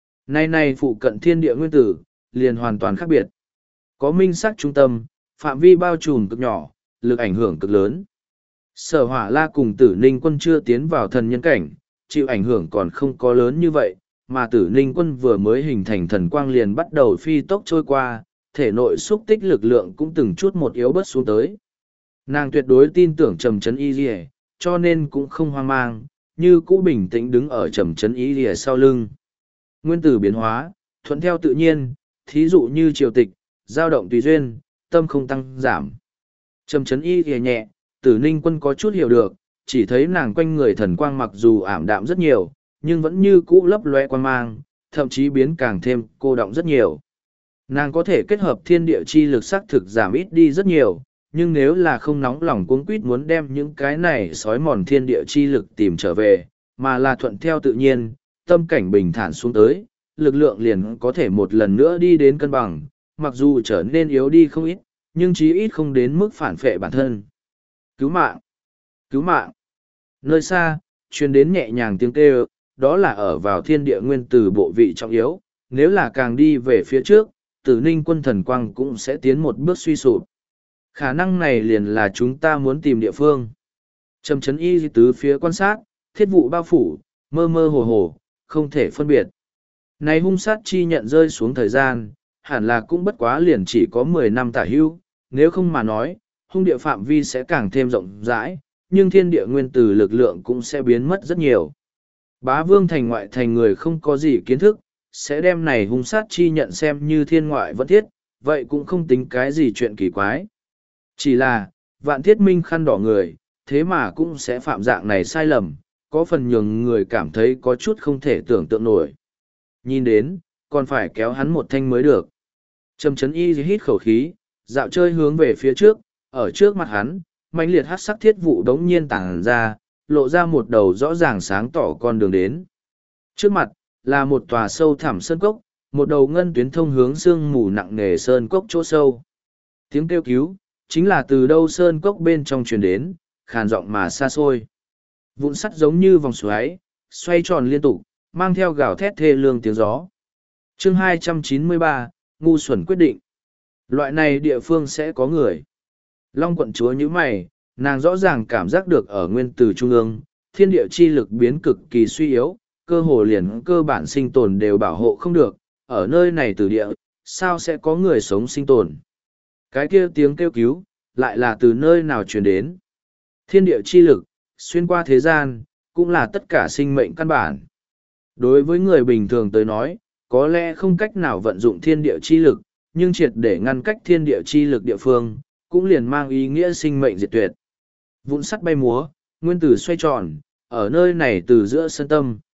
Này phụ cận thiên địa nguyên tử, liền hoàn toàn khác biệt. Có minh sắc trung tâm, phạm vi bao trùm cực nhỏ, lực ảnh hưởng cực lớn. Sở Hỏa La cùng Tử Ninh Quân chưa tiến vào thần nhân cảnh, chịu ảnh hưởng còn không có lớn như vậy, mà Tử Ninh Quân vừa mới hình thành thần quang liền bắt đầu phi tốc trôi qua, thể nội xúc tích lực lượng cũng từng chút một yếu bớt xuống tới. Nàng tuyệt đối tin tưởng Trầm Trấn Y Lìa, cho nên cũng không hoang mang, như cũ bình tĩnh đứng ở Trầm Trấn Y Lìa sau lưng. Nguyên tử biến hóa, thuận theo tự nhiên, thí dụ như triều tịch, dao động tùy duyên, tâm không tăng giảm. Trầm Trấn Y Lìa nhẹ, Tử Ninh Quân có chút hiểu được, chỉ thấy nàng quanh người thần quang mặc dù ảm đạm rất nhiều, nhưng vẫn như cũ lấp loe quan mang, thậm chí biến càng thêm cô động rất nhiều. Nàng có thể kết hợp thiên địa chi lực sắc thực giảm ít đi rất nhiều, nhưng nếu là không nóng lòng cuống quýt muốn đem những cái này sói mòn thiên địa chi lực tìm trở về, mà là thuận theo tự nhiên, tâm cảnh bình thản xuống tới, lực lượng liền có thể một lần nữa đi đến cân bằng, mặc dù trở nên yếu đi không ít, nhưng chí ít không đến mức phản phệ bản thân. Cứu mạng! Cứu mạng! Nơi xa, truyền đến nhẹ nhàng tiếng kêu, đó là ở vào thiên địa nguyên từ bộ vị trọng yếu, nếu là càng đi về phía trước, Tử Ninh Quân thần quang cũng sẽ tiến một bước suy sụp. Khả năng này liền là chúng ta muốn tìm địa phương. Trầm Trấn Y tứ phía quan sát, thiết vụ bao phủ, mơ mơ hồ hồ, không thể phân biệt. Này hung sát chi nhận rơi xuống thời gian, hẳn là cũng bất quá liền chỉ có 10 năm tả hưu, nếu không mà nói, hung địa phạm vi sẽ càng thêm rộng rãi, nhưng thiên địa nguyên tử lực lượng cũng sẽ biến mất rất nhiều. Bá vương thành ngoại thành người không có gì kiến thức, sẽ đem này hung sát chi nhận xem như thiên ngoại vẫn thiết, vậy cũng không tính cái gì chuyện kỳ quái. Chỉ là, vạn thiết minh khăn đỏ người, thế mà cũng sẽ phạm dạng này sai lầm, có phần nhường người cảm thấy có chút không thể tưởng tượng nổi. Nhìn đến, còn phải kéo hắn một thanh mới được. Trầm Trấn Y hít khẩu khí, dạo chơi hướng về phía trước, ở trước mặt hắn, mãnh liệt hắc sắc thiết vụ đống nhiên tàng ra, lộ ra một đầu rõ ràng sáng tỏ con đường đến. Trước mặt, là một tòa sâu thẳm sơn cốc, một đầu ngân tuyến thông hướng sương mù nặng nề sơn cốc chỗ sâu. Tiếng kêu cứu, chính là từ đâu sơn cốc bên trong truyền đến, khàn giọng mà xa xôi. Vụn sắt giống như vòng xoáy, xoay tròn liên tục, mang theo gào thét thê lương tiếng gió. Chương 293, ngu xuẩn quyết định. Loại này địa phương sẽ có người. Long Quận Chúa như mày, nàng rõ ràng cảm giác được ở nguyên tử trung ương, thiên địa chi lực biến cực kỳ suy yếu, cơ hồ liền cơ bản sinh tồn đều bảo hộ không được, ở nơi này từ địa, sao sẽ có người sống sinh tồn. Cái kia tiếng kêu cứu, lại là từ nơi nào truyền đến. Thiên địa chi lực, xuyên qua thế gian, cũng là tất cả sinh mệnh căn bản. Đối với người bình thường tới nói, có lẽ không cách nào vận dụng thiên địa chi lực, nhưng triệt để ngăn cách thiên địa chi lực địa phương, cũng liền mang ý nghĩa sinh mệnh diệt tuyệt. Vụn sắt bay múa, nguyên tử xoay tròn, ở nơi này từ giữa sân tâm,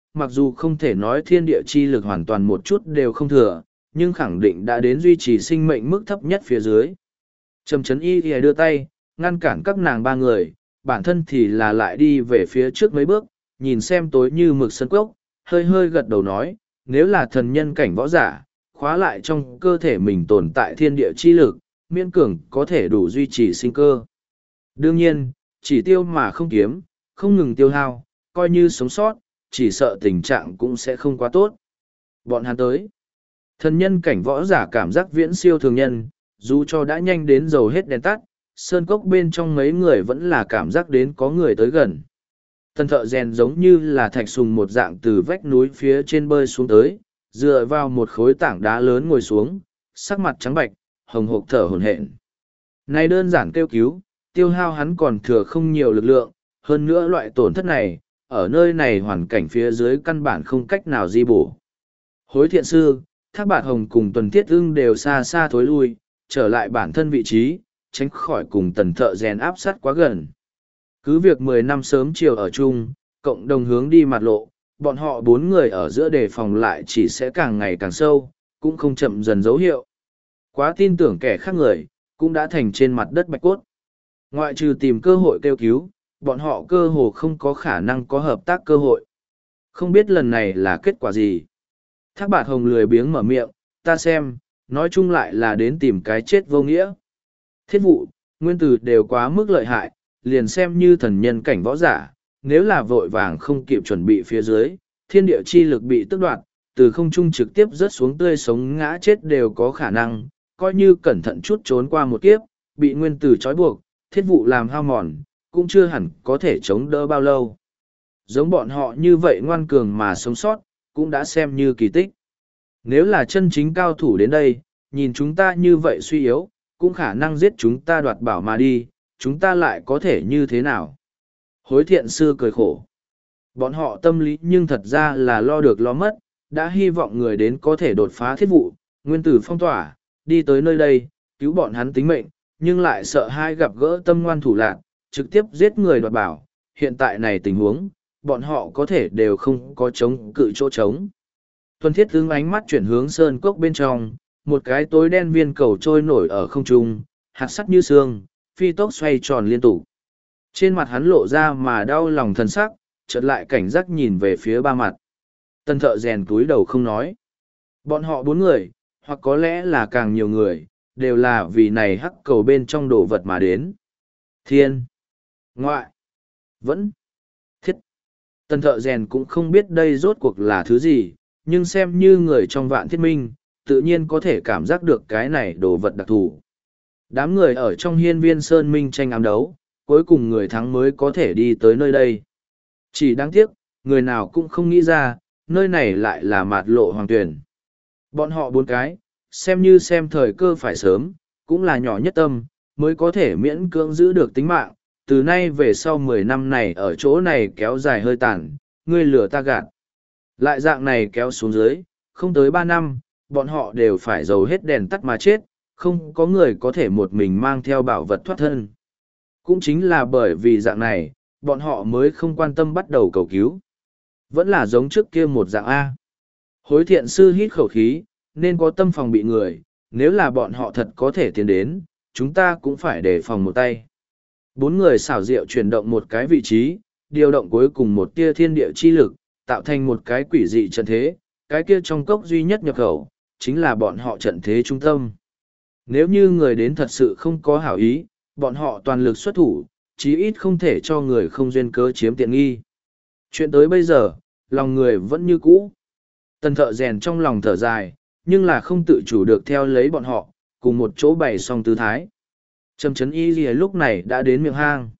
mặc dù không thể nói thiên địa chi lực hoàn toàn một chút đều không thừa, nhưng khẳng định đã đến duy trì sinh mệnh mức thấp nhất phía dưới. Trầm Trấn Y Y đưa tay, ngăn cản các nàng ba người, bản thân thì là lại đi về phía trước mấy bước, nhìn xem tối như mực sân cốc, hơi hơi gật đầu nói, nếu là thần nhân cảnh võ giả, khóa lại trong cơ thể mình tồn tại thiên địa chi lực, miễn cường có thể đủ duy trì sinh cơ. Đương nhiên, chỉ tiêu mà không kiếm, không ngừng tiêu hao, coi như sống sót, chỉ sợ tình trạng cũng sẽ không quá tốt. Bọn hắn tới. Thần nhân cảnh võ giả cảm giác viễn siêu thường nhân, dù cho đã nhanh đến dầu hết đèn tắt, sơn cốc bên trong mấy người vẫn là cảm giác đến có người tới gần. Tần thợ rèn giống như là thạch sùng một dạng từ vách núi phía trên bơi xuống tới, dựa vào một khối tảng đá lớn ngồi xuống, sắc mặt trắng bạch, hồng hộc thở hổn hển. Này đơn giản kêu cứu, tiêu hao hắn còn thừa không nhiều lực lượng, hơn nữa loại tổn thất này, ở nơi này hoàn cảnh phía dưới căn bản không cách nào di bổ. Hối thiện sư, Thác Bạt Hồng cùng Tuần Thiết Ưng đều xa xa thối lui, trở lại bản thân vị trí, tránh khỏi cùng tần thợ rèn áp sát quá gần. Cứ việc 10 năm sớm chiều ở chung, cộng đồng hướng đi mặt lộ, bọn họ 4 người ở giữa đề phòng lại chỉ sẽ càng ngày càng sâu, cũng không chậm dần dấu hiệu. Quá tin tưởng kẻ khác người, cũng đã thành trên mặt đất bạch cốt. Ngoại trừ tìm cơ hội kêu cứu, bọn họ cơ hồ không có khả năng có hợp tác cơ hội. Không biết lần này là kết quả gì. Thác Bạt Hồng lười biếng mở miệng, ta xem, nói chung lại là đến tìm cái chết vô nghĩa. Thiết vụ, nguyên tử đều quá mức lợi hại, liền xem như thần nhân cảnh võ giả, nếu là vội vàng không kịp chuẩn bị phía dưới, thiên địa chi lực bị tước đoạt, từ không trung trực tiếp rớt xuống tươi sống ngã chết đều có khả năng, coi như cẩn thận chút trốn qua một kiếp, bị nguyên tử trói buộc, thiết vụ làm hao mòn, cũng chưa hẳn có thể chống đỡ bao lâu. Giống bọn họ như vậy ngoan cường mà sống sót, cũng đã xem như kỳ tích. Nếu là chân chính cao thủ đến đây, nhìn chúng ta như vậy suy yếu, cũng khả năng giết chúng ta đoạt bảo mà đi, chúng ta lại có thể như thế nào? Hối thiện sư cười khổ. Bọn họ tâm lý nhưng thật ra là lo được lo mất, đã hy vọng người đến có thể đột phá thiết vụ, nguyên tử phong tỏa, đi tới nơi đây, cứu bọn hắn tính mệnh, nhưng lại sợ hai gặp gỡ tâm ngoan thủ lạn, trực tiếp giết người đoạt bảo. Hiện tại này tình huống, bọn họ có thể đều không có chống cự chỗ trống. Thuần Thiết Ưng ánh mắt chuyển hướng sơn cốc bên trong, một cái tối đen viên cầu trôi nổi ở không trung, hạt sắt như xương, phi tốc xoay tròn liên tục. Trên mặt hắn lộ ra mà đau lòng thần sắc, chợt lại cảnh giác nhìn về phía ba mặt. Tân thợ rèn cúi đầu không nói. Bọn họ 4 người, hoặc có lẽ là càng nhiều người, đều là vì này hắc cầu bên trong đồ vật mà đến. Thiên, ngoại, vẫn, thiết. Tân thợ rèn cũng không biết đây rốt cuộc là thứ gì, nhưng xem như người trong Vạn Thiết Minh, tự nhiên có thể cảm giác được cái này đồ vật đặc thù. Đám người ở trong hiên viên Sơn Minh tranh ám đấu, cuối cùng người thắng mới có thể đi tới nơi đây. Chỉ đáng tiếc, người nào cũng không nghĩ ra, nơi này lại là mạt lộ hoàng tuyển. Bọn họ 4 cái, xem như xem thời cơ phải sớm, cũng là nhỏ nhất tâm, mới có thể miễn cưỡng giữ được tính mạng. Từ nay về sau 10 năm này ở chỗ này kéo dài hơi tàn, ngươi lừa ta gạt. Lại dạng này kéo xuống dưới, không tới 3 năm, bọn họ đều phải dầu hết đèn tắt mà chết, không có người có thể một mình mang theo bảo vật thoát thân. Cũng chính là bởi vì dạng này, bọn họ mới không quan tâm bắt đầu cầu cứu. Vẫn là giống trước kia một dạng A. Hối thiện sư hít khẩu khí, nên có tâm phòng bị người, nếu là bọn họ thật có thể tiến đến, chúng ta cũng phải đề phòng một tay. 4 người xảo diệu chuyển động một cái vị trí, điều động cuối cùng một tia thiên địa chi lực, tạo thành một cái quỷ dị trận thế, cái kia trong cốc duy nhất nhập khẩu, chính là bọn họ trận thế trung tâm. Nếu như người đến thật sự không có hảo ý, bọn họ toàn lực xuất thủ, chí ít không thể cho người không duyên cớ chiếm tiện nghi. Chuyện tới bây giờ, lòng người vẫn như cũ. Tần thợ rèn trong lòng thở dài, nhưng là không tự chủ được theo lấy bọn họ, cùng một chỗ bày song tư thái. Trầm Trấn Y Lìa lúc này đã đến miệng hang.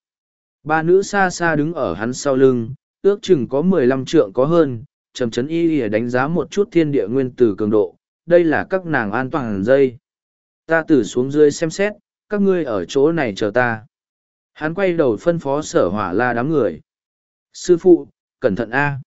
3 nữ xa xa đứng ở hắn sau lưng, ước chừng có 15 trượng có hơn. Trầm Trấn Y Lìa đánh giá một chút thiên địa nguyên tử cường độ, đây là các nàng an toàn dây. Ta từ xuống dưới xem xét, các ngươi ở chỗ này chờ ta. Hắn quay đầu phân phó Sở Hỏa La đám người. Sư phụ, cẩn thận A.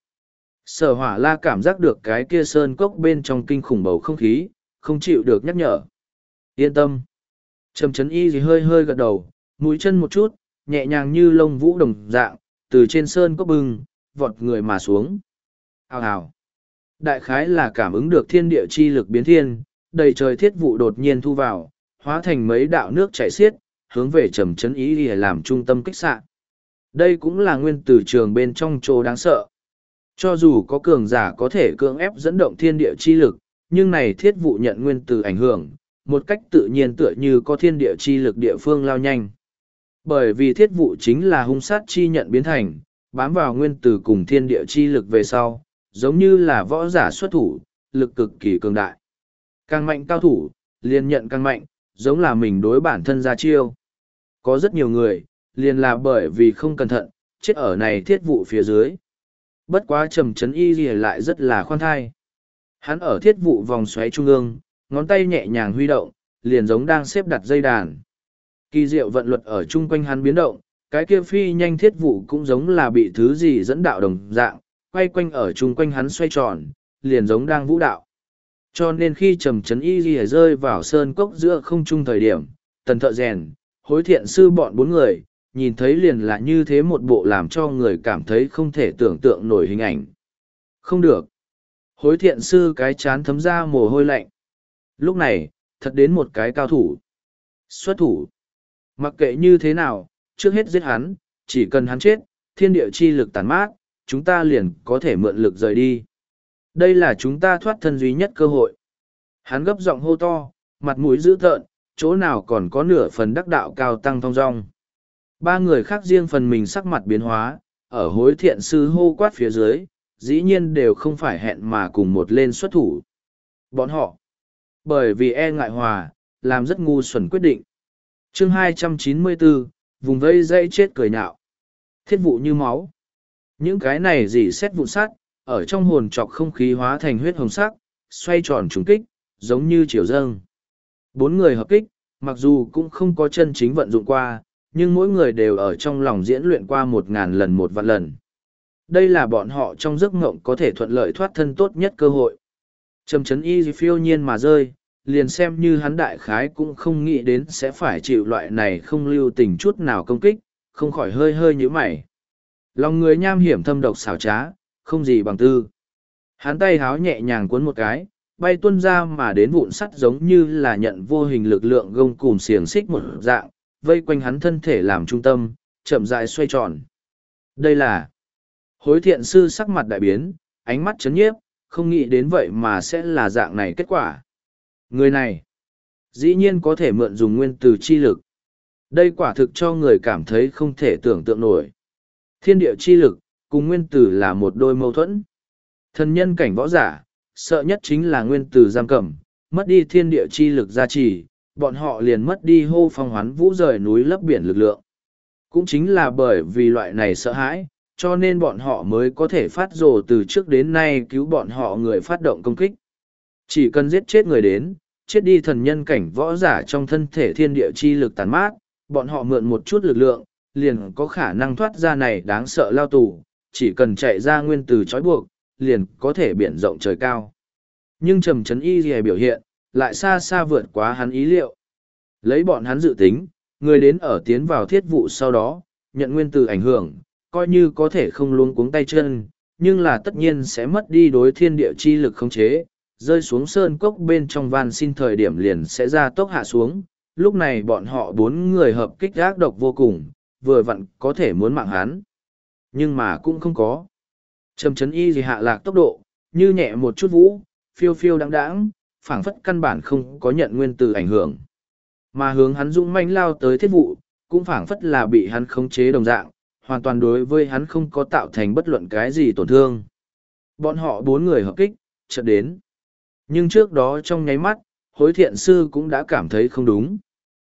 Sở Hỏa La cảm giác được cái kia sơn cốc bên trong kinh khủng bầu không khí, không chịu được nhắc nhở. Yên tâm. Trầm Trấn Y gì hơi hơi gật đầu, mũi chân một chút, nhẹ nhàng như lông vũ đồng dạng, từ trên sơn cốc bưng, vọt người mà xuống. Hào hào. Đại khái là cảm ứng được thiên địa chi lực biến thiên, đầy trời thiết vụ đột nhiên thu vào, hóa thành mấy đạo nước chảy xiết, hướng về trầm chấn ý để làm trung tâm kích xạ. Đây cũng là nguyên tử trường bên trong chỗ đáng sợ. Cho dù có cường giả có thể cưỡng ép dẫn động thiên địa chi lực, nhưng này thiết vụ nhận nguyên tử ảnh hưởng, một cách tự nhiên tựa như có thiên địa chi lực địa phương lao nhanh. Bởi vì thiết vụ chính là hung sát chi nhận biến thành, bám vào nguyên tử cùng thiên địa chi lực về sau, giống như là võ giả xuất thủ, lực cực kỳ cường đại. Càng mạnh cao thủ, liền nhận càng mạnh, giống là mình đối bản thân ra chiêu. Có rất nhiều người, liền là bởi vì không cẩn thận, chết ở này thiết vụ phía dưới. Bất quá trầm chấn y gì lại rất là khoan thai. Hắn ở thiết vụ vòng xoáy trung ương, ngón tay nhẹ nhàng huy động, liền giống đang xếp đặt dây đàn. Kỳ diệu vận luật ở chung quanh hắn biến động, cái kia phi nhanh thiết vụ cũng giống là bị thứ gì dẫn đạo đồng dạng, quay quanh ở chung quanh hắn xoay tròn, liền giống đang vũ đạo. Cho nên khi trầm chấn y gì rơi vào sơn cốc giữa không trung thời điểm, tần thợ rèn, hối thiện sư bọn bốn người, nhìn thấy liền là như thế một bộ làm cho người cảm thấy không thể tưởng tượng nổi hình ảnh. Không được. Hối thiện sư cái chán thấm ra mồ hôi lạnh. Lúc này, thật đến một cái cao thủ. Xuất thủ. Mặc kệ như thế nào, trước hết giết hắn, chỉ cần hắn chết, thiên địa chi lực tàn mát, chúng ta liền có thể mượn lực rời đi. Đây là chúng ta thoát thân duy nhất cơ hội. Hắn gấp giọng hô to, mặt mũi dữ tợn, chỗ nào còn có nửa phần đắc đạo cao tăng thong dong. Ba người khác riêng phần mình sắc mặt biến hóa, ở hối thiện sư hô quát phía dưới, dĩ nhiên đều không phải hẹn mà cùng một lên xuất thủ. Bọn họ, bởi vì e ngại hòa, làm rất ngu xuẩn quyết định. Chương 294, vùng vây dây chết cười nhạo. Thiết vụ như máu. Những cái này dỉ xét vụn sắt, ở trong hồn trọc không khí hóa thành huyết hồng sắc, xoay tròn trùng kích, giống như chiều dâng. Bốn người hợp kích, mặc dù cũng không có chân chính vận dụng qua, nhưng mỗi người đều ở trong lòng diễn luyện qua 1000 lần 1 vạn lần. Đây là bọn họ trong giấc ngộng có thể thuận lợi thoát thân tốt nhất cơ hội. Trầm chấn y phiêu nhiên mà rơi, liền xem như hắn đại khái cũng không nghĩ đến sẽ phải chịu loại này không lưu tình chút nào công kích, không khỏi hơi hơi nhíu mày. Lòng người nham hiểm thâm độc xảo trá, không gì bằng tư. Hắn tay háo nhẹ nhàng cuốn một cái, bay tuôn ra mà đến vụn sắt giống như là nhận vô hình lực lượng gông cùm xiềng xích một dạng, vây quanh hắn thân thể làm trung tâm, chậm rãi xoay tròn. Đây là hối thiện sư sắc mặt đại biến, ánh mắt chấn nhiếp, không nghĩ đến vậy mà sẽ là dạng này kết quả. Người này, dĩ nhiên có thể mượn dùng nguyên tử chi lực. Đây quả thực cho người cảm thấy không thể tưởng tượng nổi. Thiên địa chi lực, cùng nguyên tử là một đôi mâu thuẫn. Thần nhân cảnh võ giả, sợ nhất chính là nguyên tử giam cầm, mất đi thiên địa chi lực gia trì, bọn họ liền mất đi hô phong hoán vũ rời núi lấp biển lực lượng. Cũng chính là bởi vì loại này sợ hãi, cho nên bọn họ mới có thể phát rồ từ trước đến nay cứu bọn họ người phát động công kích. Chỉ cần giết chết người đến, chết đi thần nhân cảnh võ giả trong thân thể thiên địa chi lực tàn mát, bọn họ mượn một chút lực lượng, liền có khả năng thoát ra này đáng sợ lao tù, chỉ cần chạy ra nguyên tử trói buộc, liền có thể biển rộng trời cao. Nhưng trầm chấn y gì biểu hiện, lại xa xa vượt quá hắn ý liệu. Lấy bọn hắn dự tính, người đến ở tiến vào thiết vụ sau đó, nhận nguyên tử ảnh hưởng, coi như có thể không luống cuống tay chân, nhưng là tất nhiên sẽ mất đi đối thiên địa chi lực khống chế, rơi xuống sơn cốc bên trong van xin thời điểm liền sẽ ra tốc hạ xuống. Lúc này bọn họ 4 người hợp kích ác độc vô cùng, vừa vặn có thể muốn mạng hắn. Nhưng mà cũng không có. Trầm chấn y gì hạ lạc tốc độ, như nhẹ một chút vũ, phiêu phiêu đáng đáng, phảng phất căn bản không có nhận nguyên tử ảnh hưởng. Mà hướng hắn dũng mãnh lao tới thiết vụ, cũng phảng phất là bị hắn khống chế đồng dạng, hoàn toàn đối với hắn không có tạo thành bất luận cái gì tổn thương. Bọn họ 4 người hợp kích, chợt đến. Nhưng trước đó trong nháy mắt, hối thiện sư cũng đã cảm thấy không đúng.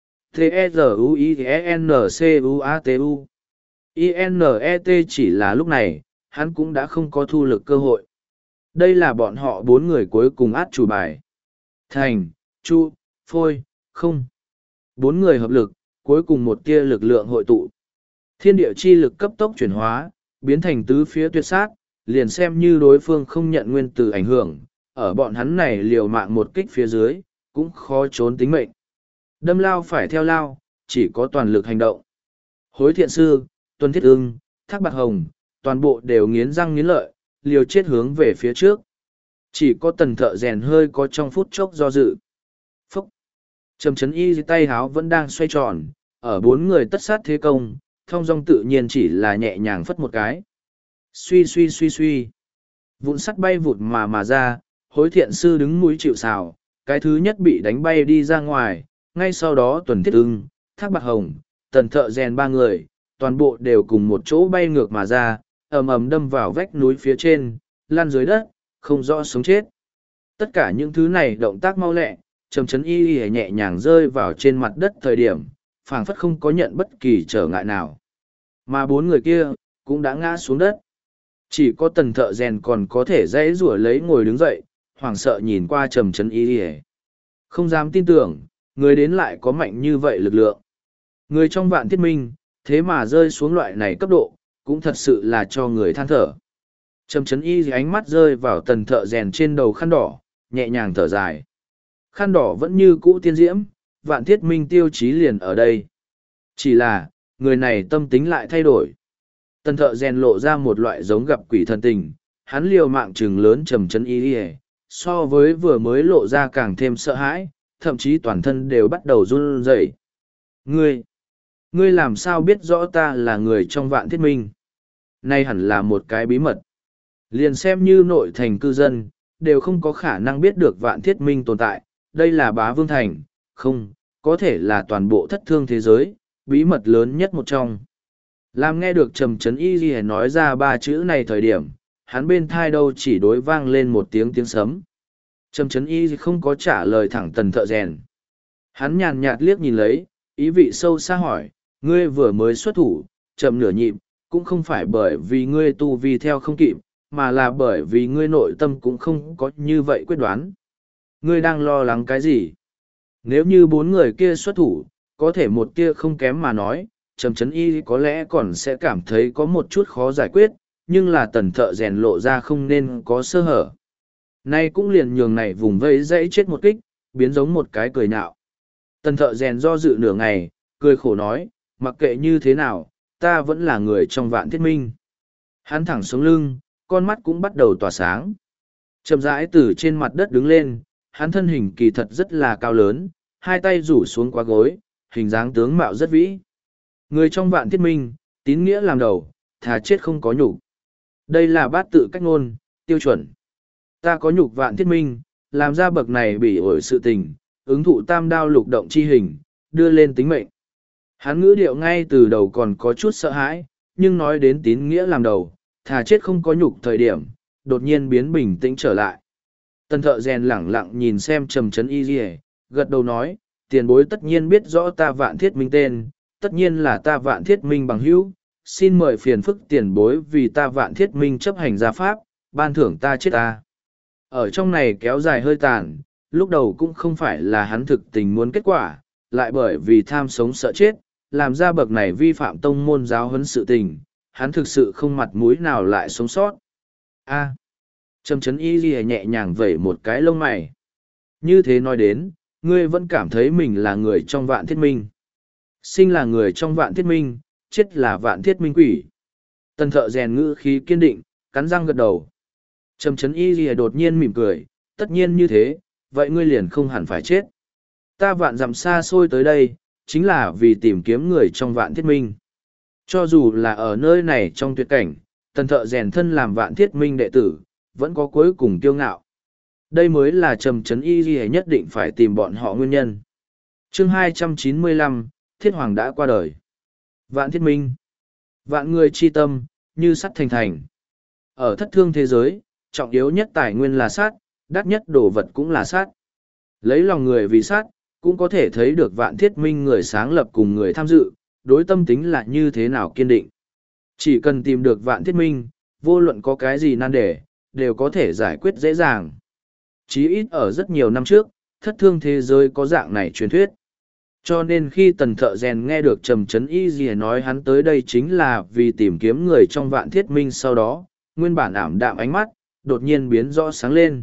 T-E-Z-U-I-N-C-U-A-T-U I-N-E-T chỉ là lúc này, hắn cũng đã không có thu lực cơ hội. Đây là bọn họ 4 người cuối cùng át chủ bài. Thành, Chu, Phôi, không. 4 người hợp lực, cuối cùng một tia lực lượng hội tụ. Thiên địa chi lực cấp tốc chuyển hóa, biến thành tứ phía tuyệt sát, liền xem như đối phương không nhận nguyên tử ảnh hưởng, ở bọn hắn này liều mạng một kích phía dưới, cũng khó trốn tính mệnh. Đâm lao phải theo lao, chỉ có toàn lực hành động. Hối thiện sư, Tuân Thiết Ưng, Thác Bạt Hồng, toàn bộ đều nghiến răng nghiến lợi, liều chết hướng về phía trước. Chỉ có tần thợ rèn hơi có trong phút chốc do dự. Phúc! Trầm Trấn Y tay háo vẫn đang xoay tròn, ở bốn người tất sát thế công, thong dong tự nhiên chỉ là nhẹ nhàng phất một cái. Suy suy suy suy. Vụn sắt bay vụt mà ra, hối thiện sư đứng mũi chịu sào, cái thứ nhất bị đánh bay đi ra ngoài, ngay sau đó Tuần Thiết Ưng, Thác Bạc Hồng, tần thợ rèn ba người, toàn bộ đều cùng một chỗ bay ngược mà ra, ầm ầm đâm vào vách núi phía trên, lăn dưới đất, không rõ sống chết. Tất cả những thứ này động tác mau lẹ, Trầm Trấn Y nhẹ nhàng rơi vào trên mặt đất thời điểm, phảng phất không có nhận bất kỳ trở ngại nào. Mà bốn người kia, cũng đã ngã xuống đất. Chỉ có tần thợ rèn còn có thể dãy rủa lấy ngồi đứng dậy, hoảng sợ nhìn qua Trầm Trấn Y. Không dám tin tưởng, người đến lại có mạnh như vậy lực lượng. Người trong Vạn Thiết Minh, thế mà rơi xuống loại này cấp độ, cũng thật sự là cho người than thở. Trầm Trấn Y ánh mắt rơi vào tần thợ rèn trên đầu khăn đỏ, nhẹ nhàng thở dài. Khăn đỏ vẫn như cũ tiên diễm, Vạn Thiết Minh tiêu chí liền ở đây. Chỉ là, người này tâm tính lại thay đổi. Tần thợ rèn lộ ra một loại giống gặp quỷ thần tình, hắn liều mạng trừng lớn Trầm Trấn Y, so với vừa mới lộ ra càng thêm sợ hãi, thậm chí toàn thân đều bắt đầu run rẩy. Ngươi làm sao biết rõ ta là người trong Vạn Thiết Minh? Nay hẳn là một cái bí mật. Liền xem như nội thành cư dân, đều không có khả năng biết được Vạn Thiết Minh tồn tại. Đây là Bá Vương Thành, không, có thể là toàn bộ thất thương thế giới, bí mật lớn nhất một trong. Làm nghe được Trầm Trấn Y nói ra ba chữ này thời điểm, hắn bên thai đâu chỉ đối vang lên một tiếng sấm. Trầm Trấn Y không có trả lời thẳng tần thợ rèn. Hắn nhàn nhạt liếc nhìn lấy, ý vị sâu xa hỏi, ngươi vừa mới xuất thủ, chậm nửa nhịp, cũng không phải bởi vì ngươi tu vi theo không kịp, mà là bởi vì ngươi nội tâm cũng không có như vậy quyết đoán. Ngươi đang lo lắng cái gì? Nếu như bốn người kia xuất thủ, có thể một kia không kém mà nói, Trầm Trấn Y có lẽ còn sẽ cảm thấy có một chút khó giải quyết, nhưng là tần thợ rèn lộ ra không nên có sơ hở. Nay cũng liền nhường này vùng vây dãy chết một kích, biến giống một cái cười nhạo. Tần thợ rèn do dự nửa ngày, cười khổ nói, mặc kệ như thế nào, ta vẫn là người trong Vạn Thiết Minh. Hắn thẳng xuống lưng, con mắt cũng bắt đầu tỏa sáng. Chậm rãi từ trên mặt đất đứng lên, hắn thân hình kỳ thật rất là cao lớn, hai tay rủ xuống qua gối, hình dáng tướng mạo rất vĩ. Người trong Vạn Thiết Minh, tín nghĩa làm đầu, thà chết không có nhục. Đây là bát tự cách ngôn, tiêu chuẩn. Ta có nhục Vạn Thiết Minh, làm ra bậc này bị ổi sự tình, ứng thụ tam đao lục động chi hình, đưa lên tính mệnh. Hắn ngữ điệu ngay từ đầu còn có chút sợ hãi, nhưng nói đến tín nghĩa làm đầu, thà chết không có nhục thời điểm, đột nhiên biến bình tĩnh trở lại. Tần thợ rèn lẳng lặng nhìn xem Trầm Trấn Y, gật đầu nói, tiền bối tất nhiên biết rõ ta Vạn Thiết Minh tên, tất nhiên là ta Vạn Thiết Minh bằng hữu, xin mời phiền phức tiền bối vì ta Vạn Thiết Minh chấp hành gia pháp, ban thưởng ta chết ta. Ở trong này kéo dài hơi tàn, lúc đầu cũng không phải là hắn thực tình muốn kết quả, lại bởi vì tham sống sợ chết, làm ra bậc này vi phạm tông môn giáo huấn sự tình, hắn thực sự không mặt mũi nào lại sống sót. A. Trầm Trấn Y nhẹ nhàng vẩy một cái lông mày. Như thế nói đến, ngươi vẫn cảm thấy mình là người trong Vạn Thiết Minh. Sinh là người trong Vạn Thiết Minh, chết là Vạn Thiết Minh quỷ. Tần thợ rèn ngữ khí kiên định, cắn răng gật đầu. Trầm Trấn Y đột nhiên mỉm cười, tất nhiên như thế, vậy ngươi liền không hẳn phải chết. Ta vạn dặm xa xôi tới đây, chính là vì tìm kiếm người trong Vạn Thiết Minh. Cho dù là ở nơi này trong tuyệt cảnh, tần thợ rèn thân làm Vạn Thiết Minh đệ tử, vẫn có cuối cùng kiêu ngạo. Đây mới là Trầm Trấn Y nhất định phải tìm bọn họ nguyên nhân. Chương 295, Thiết Hoàng đã qua đời. Vạn Thiết Minh. Vạn người chi tâm, như sắt thành thành. Ở thất thương thế giới, trọng yếu nhất tài nguyên là sắt, đắt nhất đồ vật cũng là sắt. Lấy lòng người vì sắt, cũng có thể thấy được Vạn Thiết Minh người sáng lập cùng người tham dự, đối tâm tính là như thế nào kiên định. Chỉ cần tìm được Vạn Thiết Minh, vô luận có cái gì nan đề, đều có thể giải quyết dễ dàng. Chí ít ở rất nhiều năm trước, thất thương thế giới có dạng này truyền thuyết. Cho nên khi tần thợ rèn nghe được Trầm Trấn Y nói hắn tới đây chính là vì tìm kiếm người trong Vạn Thiết Minh, sau đó, nguyên bản ảm đạm ánh mắt, đột nhiên biến rõ sáng lên.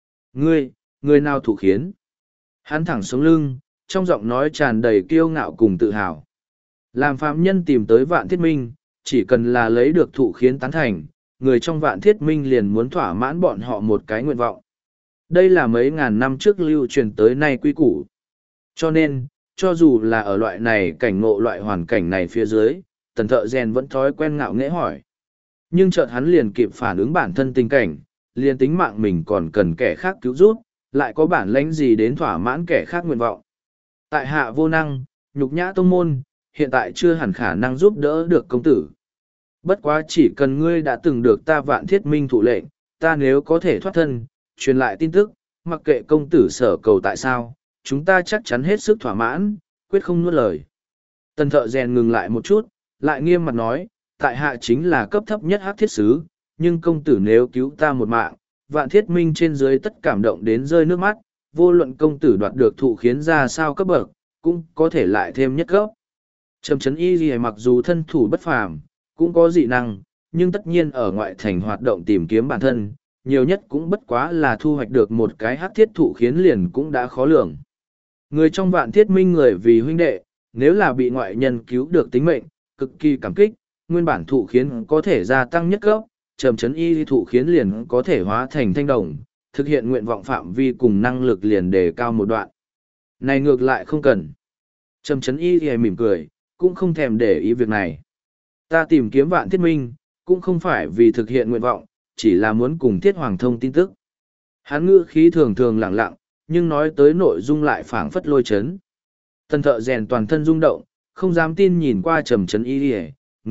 Người nào thủ khiến? Hắn thẳng xuống lưng, trong giọng nói tràn đầy kiêu ngạo cùng tự hào. Làm phạm nhân tìm tới Vạn Thiết Minh, chỉ cần là lấy được thụ khiến tán thành, người trong Vạn Thiết Minh liền muốn thỏa mãn bọn họ một cái nguyện vọng. Đây là mấy ngàn năm trước lưu truyền tới nay quy củ. Cho nên, cho dù là ở loại này cảnh ngộ loại hoàn cảnh này phía dưới, Tần Thợ Rèn vẫn thói quen ngạo nghễ hỏi. Nhưng chợt hắn liền kịp phản ứng bản thân tình cảnh, liền tính mạng mình còn cần kẻ khác cứu giúp, lại có bản lãnh gì đến thỏa mãn kẻ khác nguyện vọng. Tại hạ vô năng, nhục nhã tông môn, hiện tại chưa hẳn khả năng giúp đỡ được công tử. Bất quá chỉ cần ngươi đã từng được ta Vạn Thiết Minh thụ lệnh, ta nếu có thể thoát thân, truyền lại tin tức, mặc kệ công tử sở cầu tại sao, chúng ta chắc chắn hết sức thỏa mãn, quyết không nuốt lời. Tần Thợ Rèn ngừng lại một chút, lại nghiêm mặt nói, tại hạ chính là cấp thấp nhất hắc thiết sứ, nhưng công tử nếu cứu ta một mạng, Vạn Thiết Minh trên dưới tất cảm động đến rơi nước mắt, vô luận công tử đoạt được thụ khiến ra sao cấp bậc, cũng có thể lại thêm nhất cấp. Trầm Chấn Y Ghi mặc dù thân thủ bất phàm, cũng có dị năng, nhưng tất nhiên ở ngoại thành hoạt động tìm kiếm bản thân, nhiều nhất cũng bất quá là thu hoạch được một cái hắc thiết thụ khiến liền cũng đã khó lường. Người trong Vạn Thiết Minh người vì huynh đệ, nếu là bị ngoại nhân cứu được tính mệnh, cực kỳ cảm kích, nguyên bản thụ khiến có thể gia tăng nhất cấp, Trầm Chấn Y thụ khiến liền có thể hóa thành thanh đồng, thực hiện nguyện vọng phạm vi cùng năng lực liền đề cao một đoạn. Này ngược lại không cần. Trầm Chấn Y thì mỉm cười, cũng không thèm để ý việc này. Ta tìm kiếm Vạn Thiết Minh, cũng không phải vì thực hiện nguyện vọng, chỉ là muốn cùng Thiết Hoàng thông tin tức. Hắn ngữ khí thường thường lặng lặng, nhưng nói tới nội dung lại phảng phất lôi chấn. Tần Thợ Rèn toàn thân rung động, không dám tin nhìn qua Trầm Chấn Y thì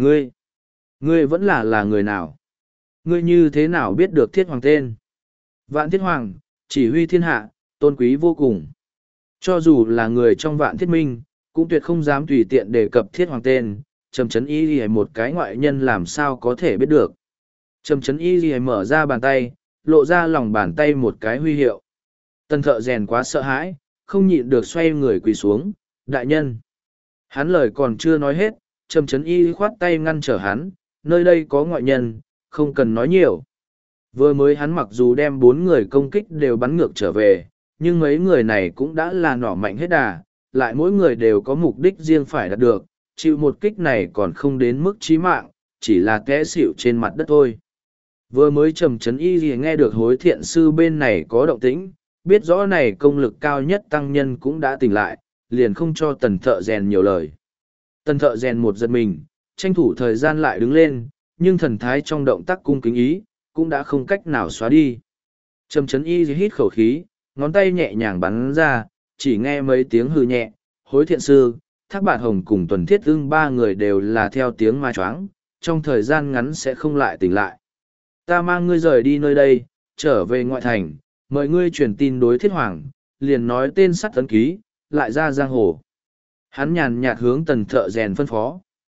ngươi vẫn là người nào? Ngươi như thế nào biết được Thiết Hoàng tên? Vạn Thiết Hoàng, chỉ huy thiên hạ, tôn quý vô cùng. Cho dù là người trong Vạn Thiết Minh, cũng tuyệt không dám tùy tiện đề cập Thiết Hoàng tên, Trầm Chấn Y Ghi một cái ngoại nhân làm sao có thể biết được. Trầm Chấn Y Ghi mở ra bàn tay, lộ ra lòng bàn tay một cái huy hiệu. Tần Thợ Rèn quá sợ hãi, không nhịn được xoay người quỳ xuống, đại nhân. Hắn lời còn chưa nói hết, Trầm Chấn Y khoát tay ngăn trở hắn, nơi đây có ngoại nhân, không cần nói nhiều. Vừa mới hắn mặc dù đem 4 người công kích đều bắn ngược trở về, nhưng mấy người này cũng đã là nỏ mạnh hết đà, lại mỗi người đều có mục đích riêng phải đạt được, chịu một kích này còn không đến mức chí mạng, chỉ là té xỉu trên mặt đất thôi. Vừa mới Trầm Chấn Y gì nghe được hối thiện sư bên này có động tĩnh, biết rõ này công lực cao nhất tăng nhân cũng đã tỉnh lại, liền không cho Tần Thợ Rèn nhiều lời. Tần Thợ Rèn một giật mình, tranh thủ thời gian lại đứng lên, nhưng thần thái trong động tác cung kính ý, cũng đã không cách nào xóa đi. Trầm Chấn Y hít khẩu khí, ngón tay nhẹ nhàng bắn ra, chỉ nghe mấy tiếng hư nhẹ, hối thiện sư, Thác Bạt Hồng cùng Tuần Thiết Ưng 3 người đều là theo tiếng ma choáng, trong thời gian ngắn sẽ không lại tỉnh lại. Ta mang ngươi rời đi nơi đây, trở về ngoại thành, mời ngươi truyền tin đối Thiết Hoàng, liền nói tên sắt ấn ký, lại ra giang hồ. Hắn nhàn nhạt hướng Tần Thợ Rèn phân phó.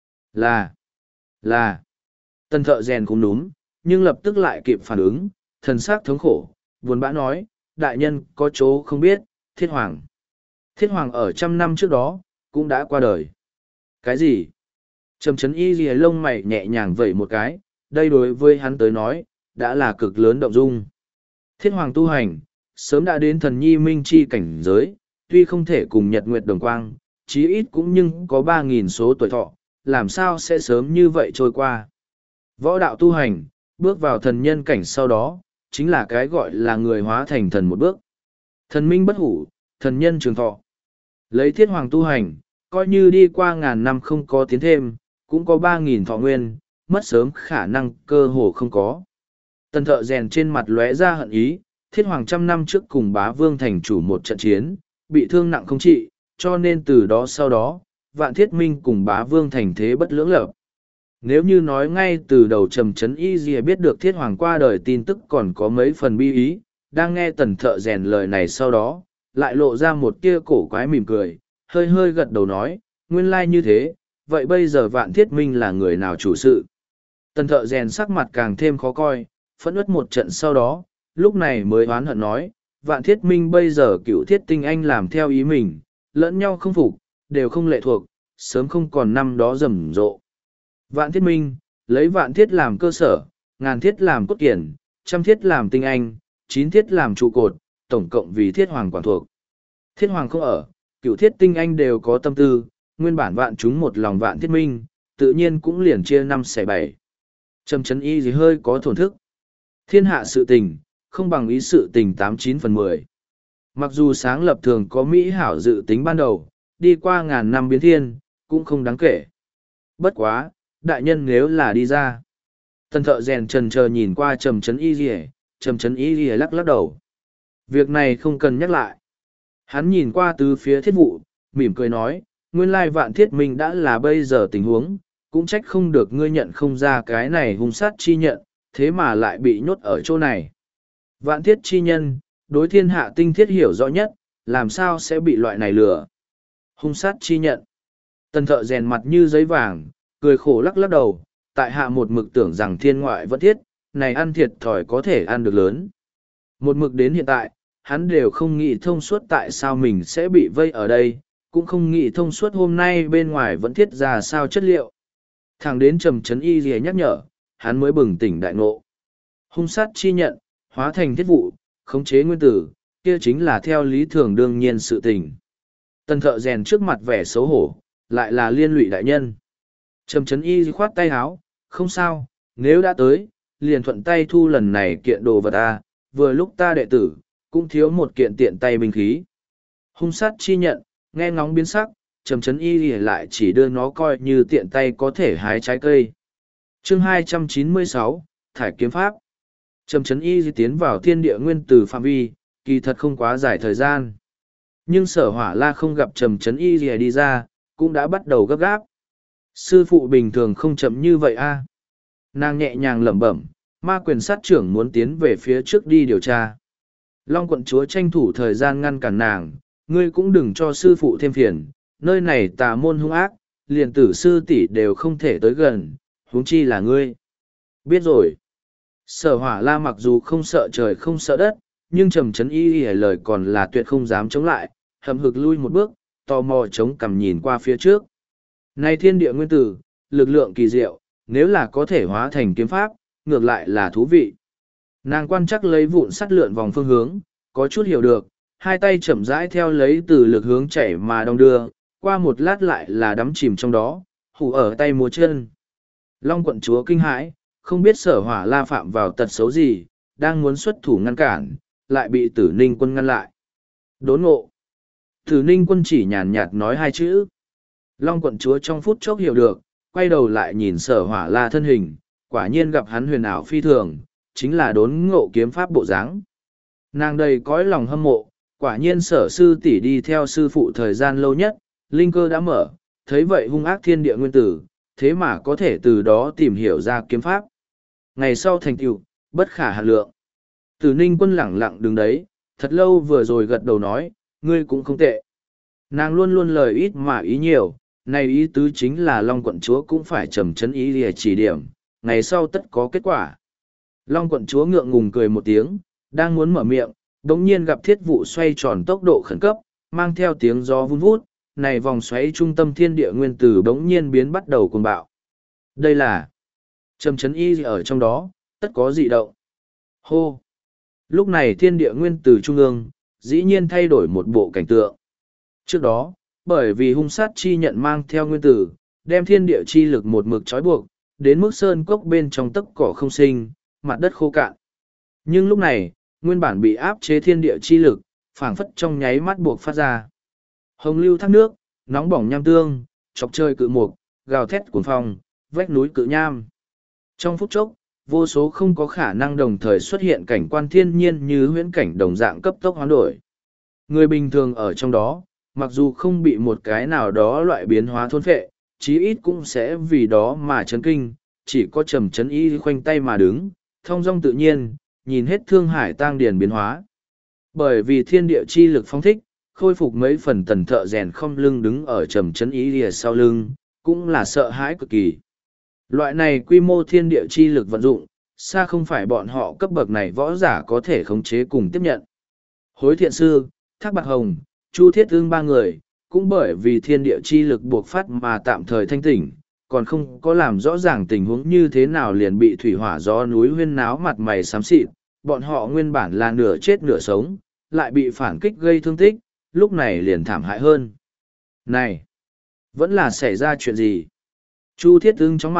Là. Tần Thợ Rèn cũng đúng, nhưng lập tức lại kịp phản ứng, thần sắc thống khổ, buồn bã nói, đại nhân có chỗ không biết, Thiết Hoàng. Thiết Hoàng ở 100 năm trước đó, cũng đã qua đời. Cái gì? Trầm Chấn Y ghi lông mày nhẹ nhàng vẩy một cái, đây đối với hắn tới nói, đã là cực lớn động dung. Thiết Hoàng tu hành, sớm đã đến thần nhi minh chi cảnh giới, tuy không thể cùng Nhật Nguyệt đồng quang, chí ít cũng nhưng có 3.000 số tuổi thọ, làm sao sẽ sớm như vậy trôi qua. Võ đạo tu hành, bước vào thần nhân cảnh sau đó, chính là cái gọi là người hóa thành thần một bước. Thần minh bất hủ, thần nhân trường thọ. Lấy Thiết Hoàng tu hành, coi như đi qua ngàn năm không có tiến thêm, cũng có 3.000 thọ nguyên, mất sớm khả năng cơ hồ không có. Tần Thợ Rèn trên mặt lóe ra hận ý, Thiết Hoàng 100 năm trước cùng Bá Vương thành chủ một trận chiến, bị thương nặng không trị, cho nên từ đó sau đó, Vạn Thiết Minh cùng Bá Vương thành thế bất lưỡng lập. Nếu như nói ngay từ đầu Trầm Chấn Y Dìa biết được Thiết Hoàng qua đời tin tức còn có mấy phần bi ý, đang nghe Tần Thợ Rèn lời này sau đó, lại lộ ra một tia cổ quái mỉm cười, hơi hơi gật đầu nói, nguyên lai như thế, vậy bây giờ Vạn Thiết Minh là người nào chủ sự? Tần Thợ Rèn sắc mặt càng thêm khó coi, phẫn uất một trận sau đó, lúc này mới oán hận nói, Vạn Thiết Minh bây giờ cựu thiết tinh anh làm theo ý mình, lẫn nhau không phục, đều không lệ thuộc, sớm không còn năm đó rầm rộ. Vạn Thiết Minh, lấy vạn thiết làm cơ sở, ngàn thiết làm cốt kiển, trăm thiết làm tinh anh, 9 thiết làm trụ cột, tổng cộng vì Thiết Hoàng quản thuộc. Thiết Hoàng không ở, cựu thiết tinh anh đều có tâm tư, nguyên bản vạn chúng một lòng Vạn Thiết Minh, tự nhiên cũng liền chia 5/7. Trầm Trấn Y gì hơi có thổn thức. Thiên hạ sự tình, không bằng ý sự tình 89/10. Mặc dù sáng lập thường có mỹ hảo dự tính ban đầu, đi qua ngàn năm biến thiên, cũng không đáng kể. Bất quá, đại nhân nếu là đi ra. Tần thợ rèn trần chờ nhìn qua Trầm Trấn Y gì, Trầm Trấn Y gì lắc lắc đầu. Việc này không cần nhắc lại. Hắn nhìn qua từ phía thiết vụ, mỉm cười nói, nguyên lai Vạn Thiết Minh đã là bây giờ tình huống, cũng trách không được ngươi nhận không ra cái này hung sát chi nhận, thế mà lại bị nhốt ở chỗ này. Vạn Thiết chi nhân, đối thiên hạ tinh thiết hiểu rõ nhất, làm sao sẽ bị loại này lừa. Hung sát chi nhận. Tần thợ rèn mặt như giấy vàng, cười khổ lắc lắc đầu, tại hạ một mực tưởng rằng thiên ngoại vẫn thiết, này ăn thiệt thòi có thể ăn được lớn. Một mực đến hiện tại, hắn đều không nghĩ thông suốt tại sao mình sẽ bị vây ở đây, cũng không nghĩ thông suốt hôm nay bên ngoài vẫn thiết ra sao chất liệu. Thẳng đến Trầm Trấn Y gì nhắc nhở, hắn mới bừng tỉnh đại ngộ. Hung sát chi nhận, hóa thành thiết vụ, khống chế nguyên tử, kia chính là theo lý thường đương nhiên sự tình. Tần thợ rèn trước mặt vẻ xấu hổ, lại là liên lụy đại nhân. Trầm Trấn Y khoát tay háo, không sao, nếu đã tới, liền thuận tay thu lần này kiện đồ vật ta, vừa lúc ta đệ tử, cũng thiếu một kiện tiện tay binh khí. Hung sát chi nhận, nghe ngóng biến sắc, Trầm Trấn Y lại chỉ đưa nó coi như tiện tay có thể hái trái cây. Chương 296, Thải kiếm pháp. Trầm Trấn Y tiến vào thiên địa nguyên tử phạm vi, kỳ thật không quá dài thời gian. Nhưng Sở Hỏa La không gặp Trầm Trấn Y đi ra, cũng đã bắt đầu gấp gáp. Sư phụ bình thường không chậm như vậy a. Nàng nhẹ nhàng lẩm bẩm, ma quyền sát trưởng muốn tiến về phía trước đi điều tra. Long quận chúa tranh thủ thời gian ngăn cản nàng, ngươi cũng đừng cho sư phụ thêm phiền, nơi này tà môn hung ác, liền tử sư tỷ đều không thể tới gần, huống chi là ngươi. Biết rồi. Sở Hỏa La mặc dù không sợ trời không sợ đất, nhưng Trầm Trấn Y lời còn là tuyệt không dám chống lại, hậm hực lui một bước, tò mò chống cằm nhìn qua phía trước. Này thiên địa nguyên tử, lực lượng kỳ diệu, nếu là có thể hóa thành kiếm pháp, ngược lại là thú vị. Nàng quan chắc lấy vụn sắt lượn vòng phương hướng, có chút hiểu được, hai tay chậm rãi theo lấy từ lực hướng chảy mà đong đưa, qua một lát lại là đắm chìm trong đó, hù ở tay múa chân. Long quận chúa kinh hãi, không biết Sở Hỏa La phạm vào tật xấu gì, đang muốn xuất thủ ngăn cản, lại bị Tử Ninh quân ngăn lại. Đốn ngộ. Tử Ninh quân chỉ nhàn nhạt nói hai chữ. Long quận chúa trong phút chốc hiểu được, quay đầu lại nhìn Sở Hỏa La thân hình, quả nhiên gặp hắn huyền ảo phi thường, chính là đốn ngộ kiếm pháp bộ dáng. Nàng đầy cõi lòng hâm mộ, quả nhiên Sở sư tỷ đi theo sư phụ thời gian lâu nhất, linh cơ đã mở, thấy vậy hung ác thiên địa nguyên tử, thế mà có thể từ đó tìm hiểu ra kiếm pháp. Ngày sau thành tựu, bất khả hạn lượng. Tử Ninh quân lẳng lặng đứng đấy, thật lâu vừa rồi gật đầu nói, ngươi cũng không tệ. Nàng luôn luôn lời ít mà ý nhiều, này ý tứ chính là Long quận chúa cũng phải Trầm Trấn Y để chỉ điểm, ngày sau tất có kết quả. Long quận chúa ngượng ngùng cười một tiếng, đang muốn mở miệng, đống nhiên gặp thiết vụ xoay tròn tốc độ khẩn cấp, mang theo tiếng gió vun vút, này vòng xoáy trung tâm thiên địa nguyên tử đống nhiên biến bắt đầu cuồng bạo. Đây là Trầm Trấn Y ở trong đó, tất có dị động. Hô! Lúc này thiên địa nguyên tử trung ương, dĩ nhiên thay đổi một bộ cảnh tượng. Trước đó, bởi vì hung sát chi nhận mang theo nguyên tử, đem thiên địa chi lực một mực trói buộc, đến mức sơn cốc bên trong tấc cỏ không sinh, mặt đất khô cạn. Nhưng lúc này, nguyên bản bị áp chế thiên địa chi lực, phảng phất trong nháy mắt buộc phát ra. Hồng lưu thác nước, nóng bỏng nham tương, chọc trời cự mục, gào thét cuồng phong, vách núi cự nham. Trong phút chốc, vô số không có khả năng đồng thời xuất hiện cảnh quan thiên nhiên như huyễn cảnh đồng dạng cấp tốc hoán đổi. Người bình thường ở trong đó, mặc dù không bị một cái nào đó loại biến hóa thôn phệ, chí ít cũng sẽ vì đó mà chấn kinh, chỉ có Trầm Trấn Y khoanh tay mà đứng, thong dong tự nhiên, nhìn hết thương hải tang điền biến hóa. Bởi vì thiên địa chi lực phong thích, khôi phục mấy phần tần thợ rèn không lưng đứng ở Trầm Trấn Y lìa sau lưng, cũng là sợ hãi cực kỳ. Loại này quy mô thiên địa chi lực vận dụng, xa không phải bọn họ cấp bậc này võ giả có thể khống chế cùng tiếp nhận. Hối thiện sư, Thác Bạt Hồng, Chu Thiết Ưng ba người, cũng bởi vì thiên địa chi lực buộc phát mà tạm thời thanh tỉnh, còn không có làm rõ ràng tình huống như thế nào liền bị thủy hỏa gió núi huyên náo mặt mày xám xịt, bọn họ nguyên bản là nửa chết nửa sống, lại bị phản kích gây thương tích, lúc này liền thảm hại hơn. Này! Vẫn là xảy ra chuyện gì? Chu Thiết Ưng chóng mặt,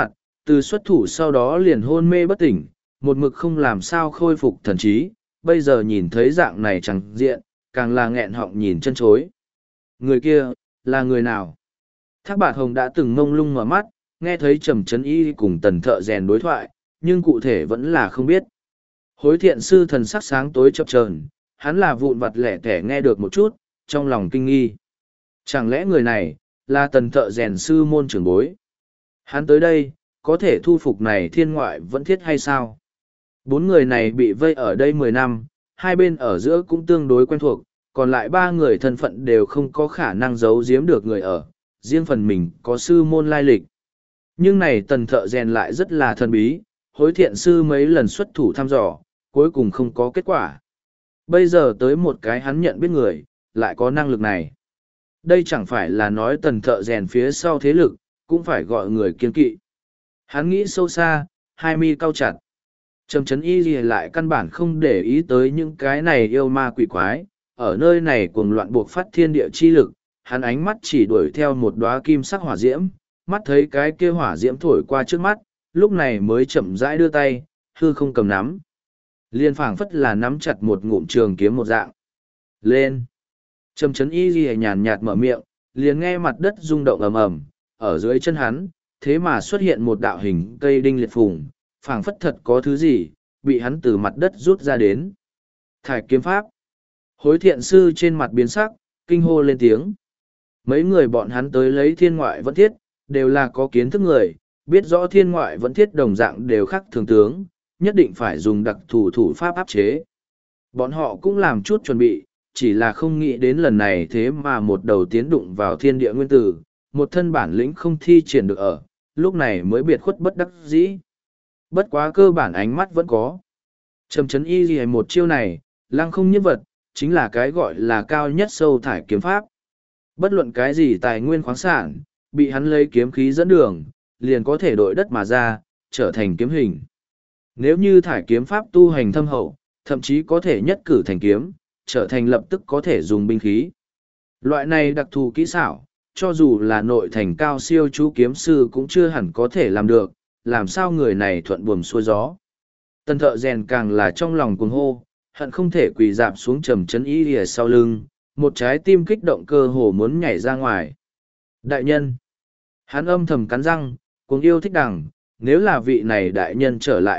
Từ xuất thủ sau đó liền hôn mê bất tỉnh, một mực không làm sao khôi phục thần trí, bây giờ nhìn thấy dạng này chẳng diện, càng là nghẹn họng nhìn chân chối. Người kia, là người nào? Thác Bạt Hồng đã từng mông lung mở mắt, nghe thấy Trầm Trấn Y cùng Tần Thợ Rèn đối thoại, nhưng cụ thể vẫn là không biết. Hối thiện sư thần sắc sáng tối chập chờn, hắn là vụn vặt lẻ tẻ nghe được một chút, trong lòng kinh nghi. Chẳng lẽ người này, là Tần Thợ Rèn sư môn trưởng bối? Hắn tới đây, có thể thu phục này thiên ngoại vẫn thiết hay sao? Bốn người này bị vây ở đây 10 năm, hai bên ở giữa cũng tương đối quen thuộc, còn lại ba người thân phận đều không có khả năng giấu giếm được người ở, riêng phần mình có sư môn lai lịch. Nhưng này Tần Thợ Rèn lại rất là thần bí, hối thiện sư mấy lần xuất thủ thăm dò, cuối cùng không có kết quả. Bây giờ tới một cái hắn nhận biết người, lại có năng lực này. Đây chẳng phải là nói Tần Thợ Rèn phía sau thế lực, cũng phải gọi người kiên kỵ. Hắn nghĩ sâu xa, hai mi cau chặt. Trầm Trấn Y gì lại căn bản không để ý tới những cái này yêu ma quỷ quái, ở nơi này cuồng loạn buộc phát thiên địa chi lực, hắn ánh mắt chỉ đuổi theo một đóa kim sắc hỏa diễm, mắt thấy cái kia hỏa diễm thổi qua trước mắt, lúc này mới chậm rãi đưa tay, hư không cầm nắm. Liên phảng phất là nắm chặt một ngụm trường kiếm một dạng. Lên! Trầm Trấn Y gì nhàn nhạt mở miệng, liền nghe mặt đất rung động ầm ầm, ở dưới chân hắn, thế mà xuất hiện một đạo hình cây đinh liệt phùng, phảng phất thật có thứ gì, bị hắn từ mặt đất rút ra đến. Thải kiếm pháp. Hối thiện sư trên mặt biến sắc, kinh hô lên tiếng. Mấy người bọn hắn tới lấy thiên ngoại vẫn thiết, đều là có kiến thức người, biết rõ thiên ngoại vẫn thiết đồng dạng đều khác thường tướng, nhất định phải dùng đặc thủ thủ pháp áp chế. Bọn họ cũng làm chút chuẩn bị, chỉ là không nghĩ đến lần này thế mà một đầu tiến đụng vào thiên địa nguyên tử, một thân bản lĩnh không thi triển được ở, lúc này mới biệt khuất bất đắc dĩ. Bất quá cơ bản ánh mắt vẫn có. Trầm Trấn Y gì một chiêu này, lăng không nhiếp vật, chính là cái gọi là cao nhất sâu thải kiếm pháp. Bất luận cái gì tài nguyên khoáng sản, bị hắn lấy kiếm khí dẫn đường, liền có thể đội đất mà ra, trở thành kiếm hình. Nếu như thải kiếm pháp tu hành thâm hậu, thậm chí có thể nhất cử thành kiếm, trở thành lập tức có thể dùng binh khí. Loại này đặc thù kỹ xảo, cho dù là nội thành cao siêu chú kiếm sư cũng chưa hẳn có thể làm được, làm sao người này thuận buồm xuôi gió. Tần Thợ Rèn càng là trong lòng cuồng hô, hận không thể quỳ dạp xuống Trầm Trấn Y lìa sau lưng, một trái tim kích động cơ hồ muốn nhảy ra ngoài. Đại nhân! Hắn âm thầm cắn răng, cuồng yêu thích đằng, nếu là vị này đại nhân trở lại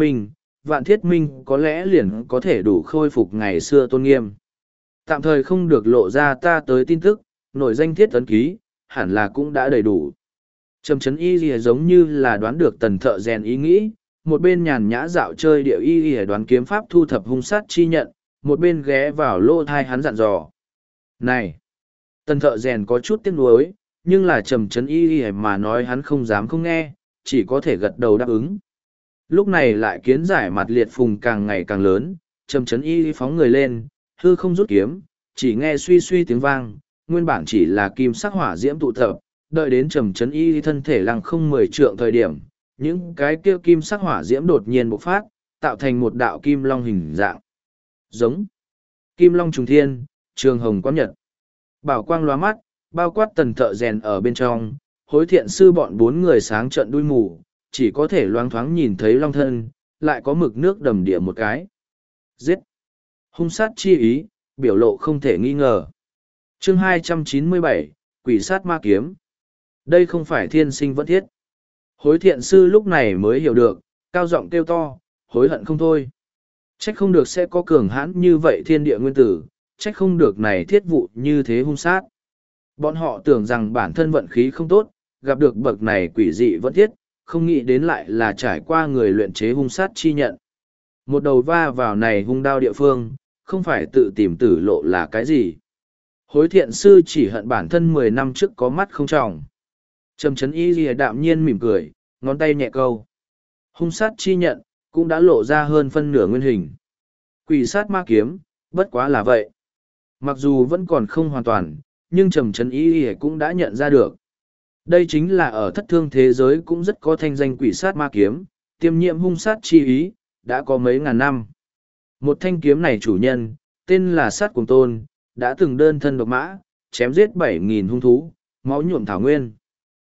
Vạn Thiết Minh có lẽ liền có thể đủ khôi phục ngày xưa tôn nghiêm. Tạm thời không được lộ ra ta tới tin tức, nội danh thiết ấn ký, hẳn là cũng đã đầy đủ. Trầm Trấn Y lìa giống như là đoán được Tần Thợ Rèn ý nghĩ, một bên nhàn nhã dạo chơi điệu y lìa đoán kiếm pháp thu thập hung sát chi nhận, một bên ghé vào lô thai hắn dặn dò. Này! Tần Thợ Rèn có chút tiếc nuối, nhưng là Trầm Trấn Y lìa mà nói hắn không dám không nghe, chỉ có thể gật đầu đáp ứng. Lúc này lại kiến giải mặt liệt phùng càng ngày càng lớn, Trầm Trấn Y phóng người lên, hư không rút kiếm, chỉ nghe suy suy tiếng vang, nguyên bản chỉ là kim sắc hỏa diễm tụ tập, đợi đến Trầm Trấn Y thân thể lăng không 10 trượng thời điểm, những cái kia kim sắc hỏa diễm đột nhiên bộc phát, tạo thành một đạo kim long hình dạng. Giống kim long trùng thiên, trường hồng quán nhật. Bảo quang lóa mắt, bao quát Tần Thợ Rèn ở bên trong, hối thiện sư bọn 4 người sáng trận đuôi mù, chỉ có thể loáng thoáng nhìn thấy long thân, lại có mực nước đầm địa một cái. Giết! Hung sát chi ý, biểu lộ không thể nghi ngờ. Chương 297, Quỷ sát ma kiếm. Đây không phải thiên sinh vẫn thiết. Hối thiện sư lúc này mới hiểu được, cao giọng kêu to, hối hận không thôi. Trách không được sẽ có cường hãn như vậy thiên địa nguyên tử, trách không được này thiết vụ như thế hung sát. Bọn họ tưởng rằng bản thân vận khí không tốt, gặp được bậc này quỷ dị vẫn thiết, không nghĩ đến lại là trải qua người luyện chế hung sát chi nhận. Một đầu va vào này hung đao địa phương, không phải tự tìm tử lộ là cái gì. Hối thiện sư chỉ hận bản thân 10 năm trước có mắt không tròng. Trầm Trấn Y lìa đạm nhiên mỉm cười, ngón tay nhẹ câu. Hung sát chi nhận, cũng đã lộ ra hơn phân nửa nguyên hình. Quỷ sát ma kiếm, bất quá là vậy. Mặc dù vẫn còn không hoàn toàn, nhưng Trầm Trấn Y lìa cũng đã nhận ra được. Đây chính là ở thất thương thế giới cũng rất có thanh danh quỷ sát ma kiếm, tiêm nhiễm hung sát chi ý, đã có mấy ngàn năm. Một thanh kiếm này chủ nhân, tên là Sát Cuồng Tôn, đã từng đơn thân độc mã, chém giết 7.000 hung thú, máu nhuộm thảo nguyên.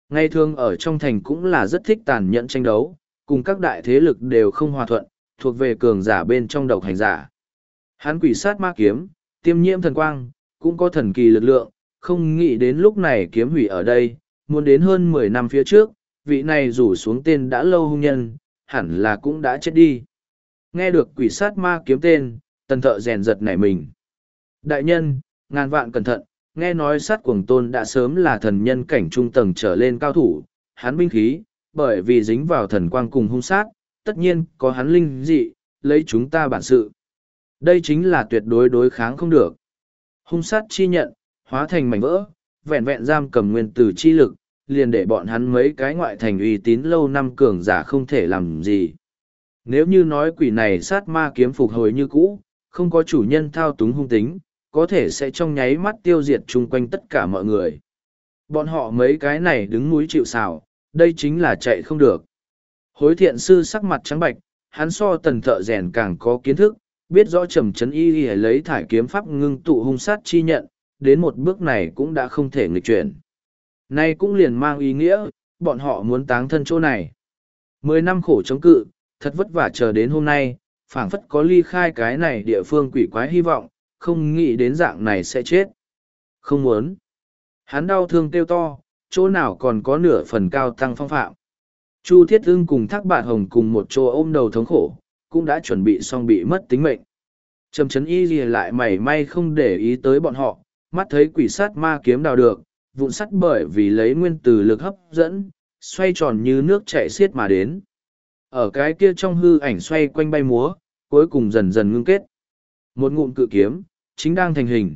Ngày thường ở trong thành cũng là rất thích tàn nhẫn tranh đấu, cùng các đại thế lực đều không hòa thuận, thuộc về cường giả bên trong độc hành giả. Hắn quỷ sát ma kiếm, tiêm nhiễm thần quang, cũng có thần kỳ lực lượng, không nghĩ đến lúc này kiếm hủy ở đây, muốn đến hơn 10 năm phía trước, vị này rủ xuống tên đã lâu hung nhân, hẳn là cũng đã chết đi. Nghe được quỷ sát ma kiếm tên, tần thợ rèn giật nảy mình. Đại nhân, ngàn vạn cẩn thận, nghe nói sát cuồng tôn đã sớm là thần nhân cảnh trung tầng trở lên cao thủ, hắn binh khí, bởi vì dính vào thần quang cùng hung sát, tất nhiên có hắn linh dị, lấy chúng ta bản sự. Đây chính là tuyệt đối đối kháng không được. Hung sát chi nhận, hóa thành mảnh vỡ, vẹn vẹn giam cầm nguyên tử chi lực, liền để bọn hắn mấy cái ngoại thành uy tín lâu năm cường giả không thể làm gì. Nếu như nói quỷ này sát ma kiếm phục hồi như cũ, không có chủ nhân thao túng hung tính, có thể sẽ trong nháy mắt tiêu diệt chung quanh tất cả mọi người. Bọn họ mấy cái này đứng núi chịu sào, đây chính là chạy không được. Hối thiện sư sắc mặt trắng bạch, hắn so tần thợ rèn càng có kiến thức, biết rõ trầm chấn y lấy thải kiếm pháp ngưng tụ hung sát chi nhận, đến một bước này cũng đã không thể nghịch chuyển. Nay cũng liền mang ý nghĩa, bọn họ muốn táng thân chỗ này. 10 năm khổ chống cự, thật vất vả chờ đến hôm nay, phảng phất có ly khai cái này địa phương quỷ quái hy vọng, không nghĩ đến dạng này sẽ chết. Không muốn. Hắn đau thương kêu to, chỗ nào còn có nửa phần cao tăng phong phạm. Chu Thiết Ưng cùng Thác Bạt Hồng cùng một chỗ ôm đầu thống khổ, cũng đã chuẩn bị xong bị mất tính mệnh. Trầm chấn y gì lại mảy may không để ý tới bọn họ, mắt thấy quỷ sát ma kiếm đào được, vụn sắt bởi vì lấy nguyên tử lực hấp dẫn, xoay tròn như nước chảy xiết mà đến. Ở cái kia trong hư ảnh xoay quanh bay múa, cuối cùng dần dần ngưng kết. Một ngụm cự kiếm, chính đang thành hình.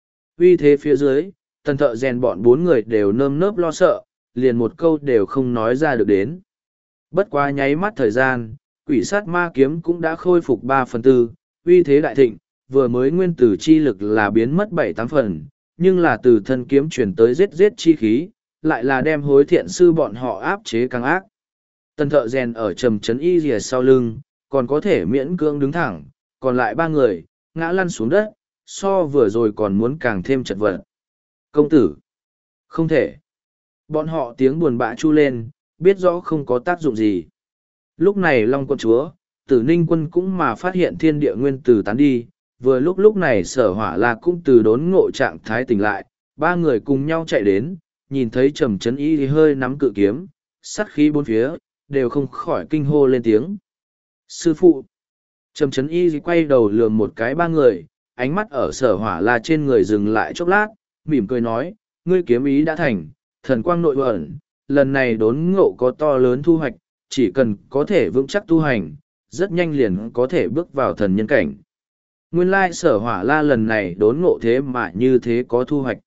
Uy thế phía dưới, tần thợ rèn bọn 4 người đều nơm nớp lo sợ, liền một câu đều không nói ra được đến. Bất quá nháy mắt thời gian, quỷ sát ma kiếm cũng đã khôi phục 3/4, uy thế đại thịnh, vừa mới nguyên tử chi lực là biến mất 7-8 phần, nhưng là từ thân kiếm chuyển tới giết chi khí, lại là đem hối thiện sư bọn họ áp chế càng ác. Tần thợ rèn ở trầm chấn y rìa sau lưng, còn có thể miễn cưỡng đứng thẳng, còn lại 3 người, ngã lăn xuống đất, so vừa rồi còn muốn càng thêm chật vật. Công tử! Không thể! Bọn họ tiếng buồn bã chu lên, biết rõ không có tác dụng gì. Lúc này Long Quân Chúa, Tử Ninh Quân cũng mà phát hiện thiên địa nguyên tử tán đi, vừa lúc này Sở Hỏa La cũng từ đốn ngộ trạng thái tỉnh lại, 3 người cùng nhau chạy đến, nhìn thấy trầm chấn y thì hơi nắm cự kiếm, sát khí bốn phía, đều không khỏi kinh hô lên tiếng. Sư phụ! Trầm chấn y quay đầu lườm một cái 3 người, ánh mắt ở Sở Hỏa La trên người dừng lại chốc lát, mỉm cười nói, ngươi kiếm ý đã thành, thần quang nội ẩn, lần này đốn ngộ có to lớn thu hoạch, chỉ cần có thể vững chắc tu hành, rất nhanh liền có thể bước vào thần nhân cảnh. Nguyên lai Sở Hỏa La lần này đốn ngộ thế mà như thế có thu hoạch.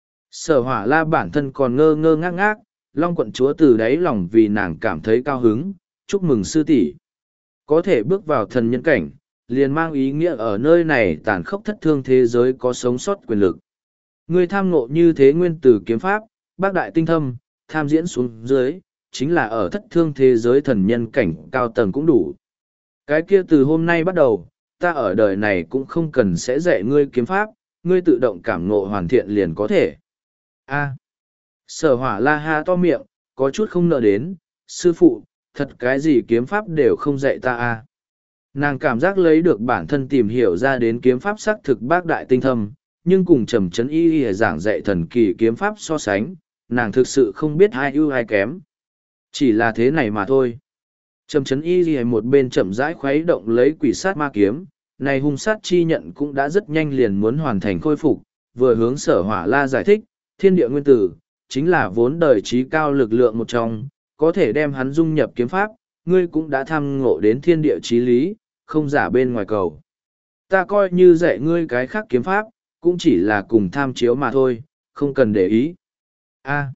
Sở Hỏa La bản thân còn ngơ ngơ ngác ngác, Long Quận Chúa từ đáy lòng vì nàng cảm thấy cao hứng, chúc mừng sư tỷ. Có thể bước vào thần nhân cảnh, liền mang ý nghĩa ở nơi này tàn khốc thất thương thế giới có sống sót quyền lực. Ngươi tham ngộ như thế nguyên tử kiếm pháp, bác đại tinh thâm, tham diễn xuống dưới, chính là ở thất thương thế giới thần nhân cảnh cao tầng cũng đủ. Cái kia từ hôm nay bắt đầu, ta ở đời này cũng không cần sẽ dạy ngươi kiếm pháp, ngươi tự động cảm ngộ hoàn thiện liền có thể. A. Sở Hỏa La ha to miệng, có chút không nợ đến, sư phụ, thật cái gì kiếm pháp đều không dạy ta a. Nàng cảm giác lấy được bản thân tìm hiểu ra đến kiếm pháp xác thực bác đại tinh thâm, nhưng cùng trầm chấn y giảng dạy thần kỳ kiếm pháp so sánh, nàng thực sự không biết ai ưu ai kém. Chỉ là thế này mà thôi. Trầm chấn y một bên chậm rãi khuấy động lấy quỷ sát ma kiếm, này hung sát chi nhận cũng đã rất nhanh liền muốn hoàn thành khôi phục, vừa hướng Sở Hỏa La giải thích, thiên địa nguyên tử, chính là vốn đời trí cao lực lượng một trong, có thể đem hắn dung nhập kiếm pháp, ngươi cũng đã tham ngộ đến thiên địa trí lý, không giả bên ngoài cầu. Ta coi như dạy ngươi cái khác kiếm pháp, cũng chỉ là cùng tham chiếu mà thôi, không cần để ý. A.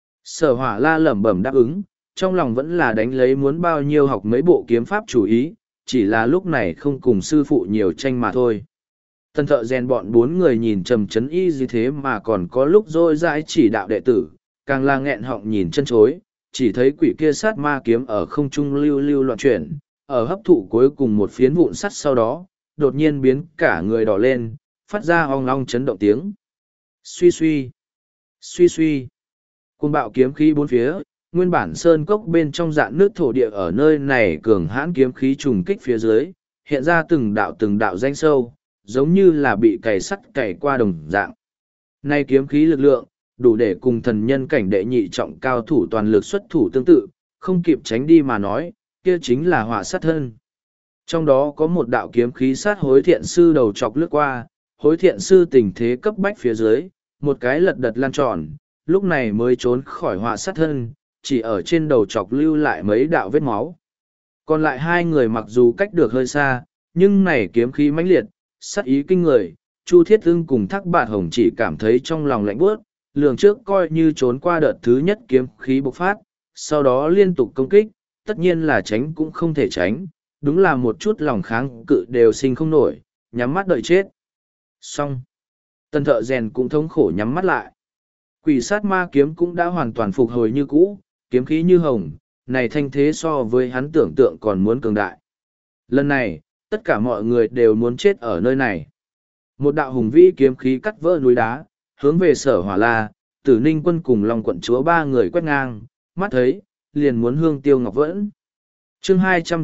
Sở Hỏa La lẩm bẩm đáp ứng, trong lòng vẫn là đánh lấy muốn bao nhiêu học mấy bộ kiếm pháp chủ ý, chỉ là lúc này không cùng sư phụ nhiều tranh mà thôi. Tân thợ rèn bọn 4 người nhìn trầm chấn y gì thế mà còn có lúc dôi dãi chỉ đạo đệ tử, càng là nghẹn họng nhìn chân chối, chỉ thấy quỷ kia sát ma kiếm ở không trung lưu lưu loạn chuyển, ở hấp thụ cuối cùng một phiến vụn sắt sau đó, đột nhiên biến cả người đỏ lên, phát ra ong ong chấn động tiếng. Suy suy, suy suy. Cuồng bạo kiếm khí bốn phía, nguyên bản sơn cốc bên trong dạn nước thổ địa ở nơi này cường hãn kiếm khí trùng kích phía dưới, hiện ra từng đạo danh sâu, giống như là bị cày sắt cày qua đồng dạng. Nay kiếm khí lực lượng, đủ để cùng thần nhân cảnh đệ nhị trọng cao thủ toàn lực xuất thủ tương tự, không kịp tránh đi mà nói, kia chính là họa sát thân. Trong đó có một đạo kiếm khí sát hối thiện sư đầu chọc lướt qua, hối thiện sư tình thế cấp bách phía dưới, một cái lật đật lan tròn, lúc này mới trốn khỏi họa sát thân, chỉ ở trên đầu chọc lưu lại mấy đạo vết máu. Còn lại hai người mặc dù cách được hơi xa, nhưng này kiếm khí mãnh liệt, sát ý kinh người, Chu Thiết Ưng cùng Thác Bạt Hồng chỉ cảm thấy trong lòng lạnh buốt, lường trước coi như trốn qua đợt thứ nhất kiếm khí bộc phát, sau đó liên tục công kích, tất nhiên là tránh cũng không thể tránh, đúng là một chút lòng kháng cự đều sinh không nổi, nhắm mắt đợi chết. Xong. Tần Thợ Rèn cũng thống khổ nhắm mắt lại. Quỷ sát ma kiếm cũng đã hoàn toàn phục hồi như cũ, kiếm khí như hồng, này thanh thế so với hắn tưởng tượng còn muốn cường đại. Lần này, tất cả mọi người đều muốn chết ở nơi này. Một đạo hùng vĩ kiếm khí cắt vỡ núi đá, hướng về Sở Hỏa La, Tử Ninh Quân cùng Long Quận Chúa ba người quét ngang, mắt thấy, liền muốn hương tiêu ngọc vẫn. Chương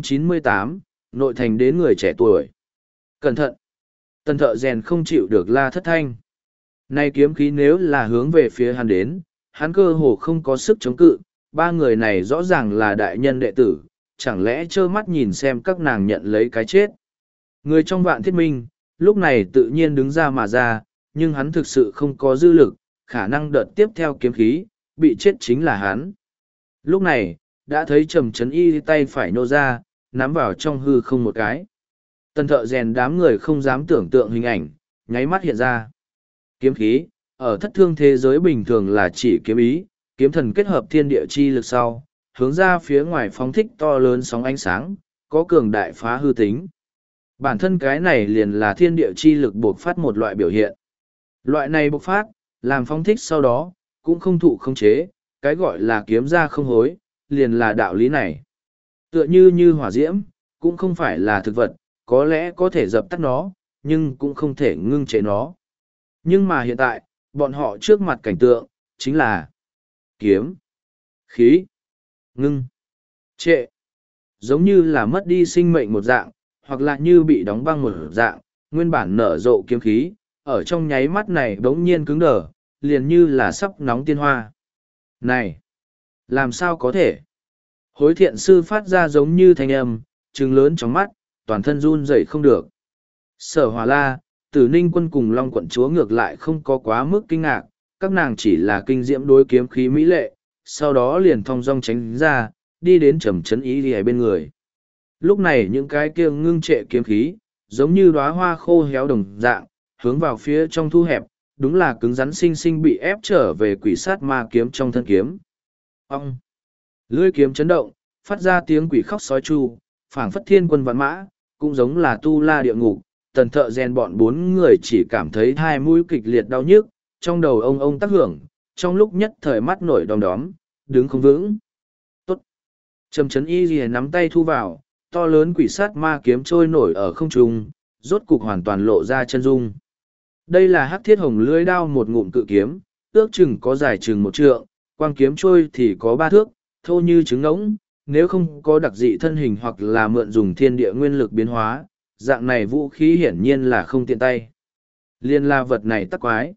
298, nội thành đến người trẻ tuổi. Cẩn thận! Tần Thợ Rèn không chịu được la thất thanh. Nay kiếm khí nếu là hướng về phía hắn đến, hắn cơ hồ không có sức chống cự, ba người này rõ ràng là đại nhân đệ tử, chẳng lẽ trơ mắt nhìn xem các nàng nhận lấy cái chết. Người trong Vạn Thiết Minh, lúc này tự nhiên đứng ra mà ra, nhưng hắn thực sự không có dư lực, khả năng đợt tiếp theo kiếm khí, bị chết chính là hắn. Lúc này, đã thấy Trầm Trấn Y tay phải nô ra, nắm vào trong hư không một cái. Tần Thợ Rèn đám người không dám tưởng tượng hình ảnh, nháy mắt hiện ra. Kiếm khí, ở thất thương thế giới bình thường là chỉ kiếm ý, kiếm thần kết hợp thiên địa chi lực sau, hướng ra phía ngoài phóng thích to lớn sóng ánh sáng, có cường đại phá hư tính. Bản thân cái này liền là thiên địa chi lực bộc phát một loại biểu hiện. Loại này bộc phát, làm phóng thích sau đó, cũng không thụ không chế, cái gọi là kiếm ra không hối, liền là đạo lý này. Tựa như hỏa diễm, cũng không phải là thực vật, có lẽ có thể dập tắt nó, nhưng cũng không thể ngưng chế nó. Nhưng mà hiện tại, bọn họ trước mặt cảnh tượng, chính là kiếm, khí, ngưng, trệ. Giống như là mất đi sinh mệnh một dạng, hoặc là như bị đóng băng một dạng, nguyên bản nở rộ kiếm khí, ở trong nháy mắt này bỗng nhiên cứng đờ, liền như là sắp nóng tiên hoa. Này! Làm sao có thể? Hối thiện sư phát ra giống như thanh âm, trừng lớn trong mắt, toàn thân run rẩy không được. Sở Hỏa La, Tử Ninh Quân cùng Long Quận Chúa ngược lại không có quá mức kinh ngạc, các nàng chỉ là kinh diễm đối kiếm khí mỹ lệ, sau đó liền thong dong tránh ra, đi đến Trầm Trấn Y đi bên người. Lúc này những cái kia ngưng trệ kiếm khí, giống như đóa hoa khô héo đồng dạng, hướng vào phía trong thu hẹp, đúng là cứng rắn sinh sinh bị ép trở về quỷ sát ma kiếm trong thân kiếm. Ông! Lưỡi kiếm chấn động, phát ra tiếng quỷ khóc sói chu, phảng phất thiên quân vạn mã, cũng giống là tu la địa ngục. Tần Thợ Rèn bọn bốn người chỉ cảm thấy hai mũi kịch liệt đau nhức, trong đầu ông tác hưởng, trong lúc nhất thời mắt nổi đom đóm, đứng không vững. Tốt! Trầm Trấn Y Ghi nắm tay thu vào, to lớn quỷ sát ma kiếm trôi nổi ở không trung, rốt cục hoàn toàn lộ ra chân dung. Đây là hắc thiết hồng lưỡi đao một ngụm cự kiếm, ước chừng có dài chừng 1 trượng, quang kiếm trôi thì có 3 thước, thô như trứng ngỗng, nếu không có đặc dị thân hình hoặc là mượn dùng thiên địa nguyên lực biến hóa, dạng này vũ khí hiển nhiên là không tiện tay. Liên la vật này tắc quái.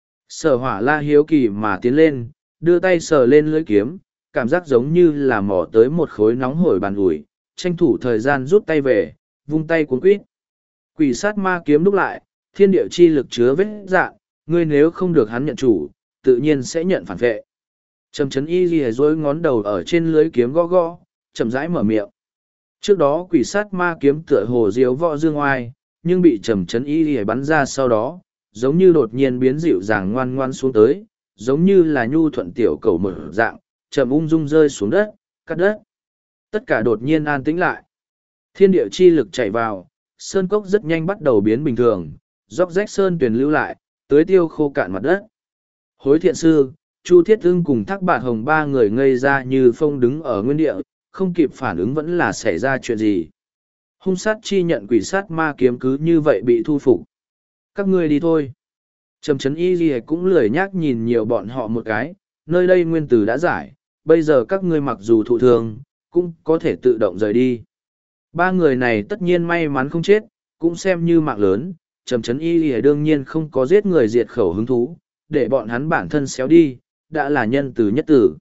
Sở Hỏa La hiếu kỳ mà tiến lên, đưa tay sờ lên lưỡi kiếm, cảm giác giống như là mò tới một khối nóng hổi bàn ủi, tranh thủ thời gian rút tay về, vung tay cuốn quýt. Quỷ sát ma kiếm đúc lại, thiên địa chi lực chứa vết dạng, ngươi nếu không được hắn nhận chủ, tự nhiên sẽ nhận phản vệ. Trầm Trấn Y ghi dối ngón đầu ở trên lưới kiếm gõ gõ, chậm rãi mở miệng. Trước đó quỷ sát ma kiếm tựa hồ diếu võ dương oai, nhưng bị Trầm Trấn Y ghi bắn ra sau đó, giống như đột nhiên biến dịu dàng ngoan ngoan xuống tới, giống như là nhu thuận tiểu cầu mở dạng, chậm ung dung rơi xuống đất, cắt đất. Tất cả đột nhiên an tĩnh lại. Thiên địa chi lực chạy vào, sơn cốc rất nhanh bắt đầu biến bình thường, dốc rách sơn tuyền lưu lại, tưới tiêu khô cạn mặt đất. Hối thiện sư, Chu Thiết Ưng cùng Thác Bạt Hồng ba người ngây ra như phông đứng ở nguyên địa, không kịp phản ứng vẫn là xảy ra chuyện gì. Hung sát chi nhận quỷ sát ma kiếm cứ như vậy bị thu phục. Các ngươi đi thôi. Trầm Trấn Y Ghi cũng lười nhác nhìn nhiều bọn họ một cái, nơi đây nguyên tử đã giải, bây giờ các ngươi mặc dù thụ thương, cũng có thể tự động rời đi. Ba người này tất nhiên may mắn không chết, cũng xem như mạng lớn, Trầm Trấn Y Lìa đương nhiên không có giết người diệt khẩu hứng thú, để bọn hắn bản thân xéo đi, đã là nhân từ nhất tử.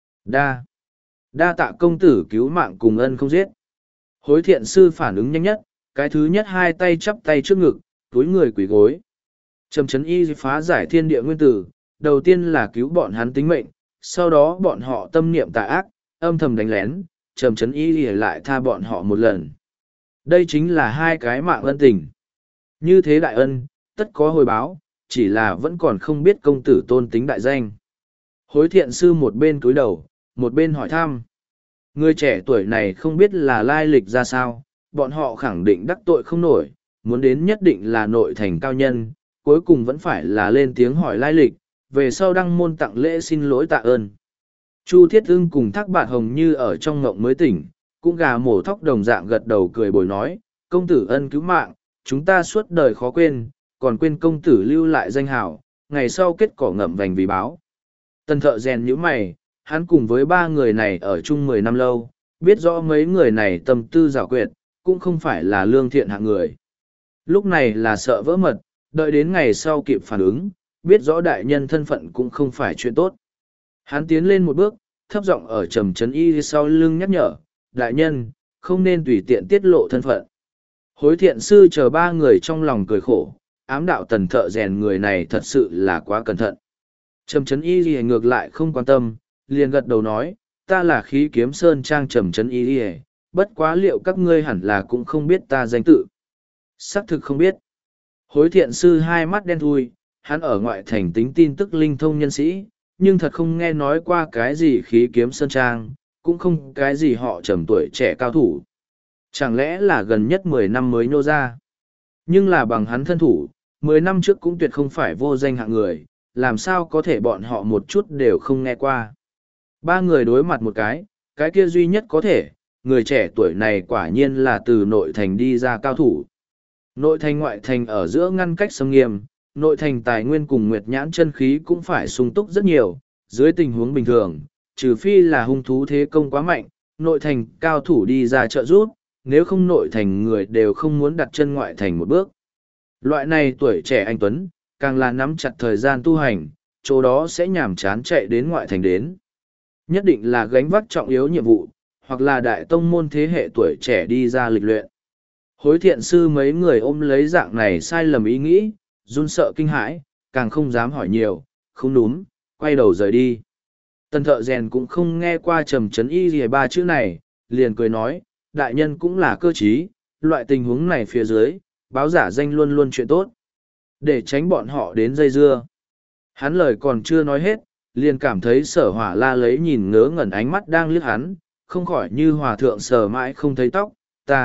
Đa tạ công tử cứu mạng cùng ân không giết. Hối thiện sư phản ứng nhanh nhất, cái thứ nhất hai tay chắp tay trước ngực, túi người quỳ gối. Trầm Trấn Y phá giải thiên địa nguyên tử, đầu tiên là cứu bọn hắn tính mệnh, sau đó bọn họ tâm niệm tà ác, âm thầm đánh lén, Trầm Trấn Y lại tha bọn họ một lần. Đây chính là hai cái mạng ân tình. Như thế đại ân, tất có hồi báo, chỉ là vẫn còn không biết công tử tôn tính đại danh. Hối thiện sư một bên cúi đầu, một bên hỏi thăm. Người trẻ tuổi này không biết là lai lịch ra sao, bọn họ khẳng định đắc tội không nổi, muốn đến nhất định là nội thành cao nhân, cuối cùng vẫn phải là lên tiếng hỏi lai lịch, về sau đăng môn tặng lễ xin lỗi tạ ơn. Chu Thiết Ưng cùng Thác Bạt Hồng như ở trong ngộng mới tỉnh, cũng gà mổ thóc đồng dạng gật đầu cười bồi nói, công tử ân cứu mạng, chúng ta suốt đời khó quên, còn quên công tử lưu lại danh hào, ngày sau kết cỏ ngậm vành vì báo. Tần Thợ rèn nhíu mày, hắn cùng với ba người này ở chung 10 năm lâu, biết rõ mấy người này tâm tư giảo quyệt, cũng không phải là lương thiện hạng người. Lúc này là sợ vỡ mật, đợi đến ngày sau kịp phản ứng, biết rõ đại nhân thân phận cũng không phải chuyện tốt. Hắn tiến lên một bước, thấp giọng ở Trầm Trấn Y sau lưng nhắc nhở, đại nhân, không nên tùy tiện tiết lộ thân phận. Hối thiện sư chờ ba người trong lòng cười khổ, ám đạo Tần Thợ rèn người này thật sự là quá cẩn thận. Trầm Trấn Y ngược lại không quan tâm, liền gật đầu nói, ta là Khí Kiếm Sơn Trang Trầm Trấn Y, bất quá liệu các ngươi hẳn là cũng không biết ta danh tự. Xác thực không biết. Hối thiện sư hai mắt đen thui, hắn ở ngoại thành tính tin tức linh thông nhân sĩ, nhưng thật không nghe nói qua cái gì Khí Kiếm Sơn Trang, cũng không cái gì họ Trầm tuổi trẻ cao thủ. Chẳng lẽ là gần nhất 10 năm mới nhô ra. Nhưng là bằng hắn thân thủ, 10 năm trước cũng tuyệt không phải vô danh hạng người, làm sao có thể bọn họ một chút đều không nghe qua. Ba người đối mặt một cái kia duy nhất có thể, người trẻ tuổi này quả nhiên là từ nội thành đi ra cao thủ. Nội thành ngoại thành ở giữa ngăn cách sông nghiêm, nội thành tài nguyên cùng nguyệt nhãn chân khí cũng phải sung túc rất nhiều, dưới tình huống bình thường, trừ phi là hung thú thế công quá mạnh, nội thành cao thủ đi ra trợ giúp, nếu không nội thành người đều không muốn đặt chân ngoại thành một bước. Loại này tuổi trẻ anh Tuấn, càng là nắm chặt thời gian tu hành, chỗ đó sẽ nhàm chán chạy đến ngoại thành đến. Nhất định là gánh vác trọng yếu nhiệm vụ, hoặc là đại tông môn thế hệ tuổi trẻ đi ra lịch luyện. Hối thiện sư mấy người ôm lấy dạng này sai lầm ý nghĩ, run sợ kinh hãi, càng không dám hỏi nhiều, không núm, quay đầu rời đi. Tần Thợ rèn cũng không nghe qua Trầm Trấn Y gì ba chữ này, liền cười nói, đại nhân cũng là cơ trí, loại tình huống này phía dưới, báo giả danh luôn luôn chuyện tốt. Để tránh bọn họ đến dây dưa. Hắn lời còn chưa nói hết, liền cảm thấy Sở Hỏa La lấy nhìn ngớ ngẩn ánh mắt đang liếc hắn, không khỏi như hòa thượng sờ mãi không thấy tóc,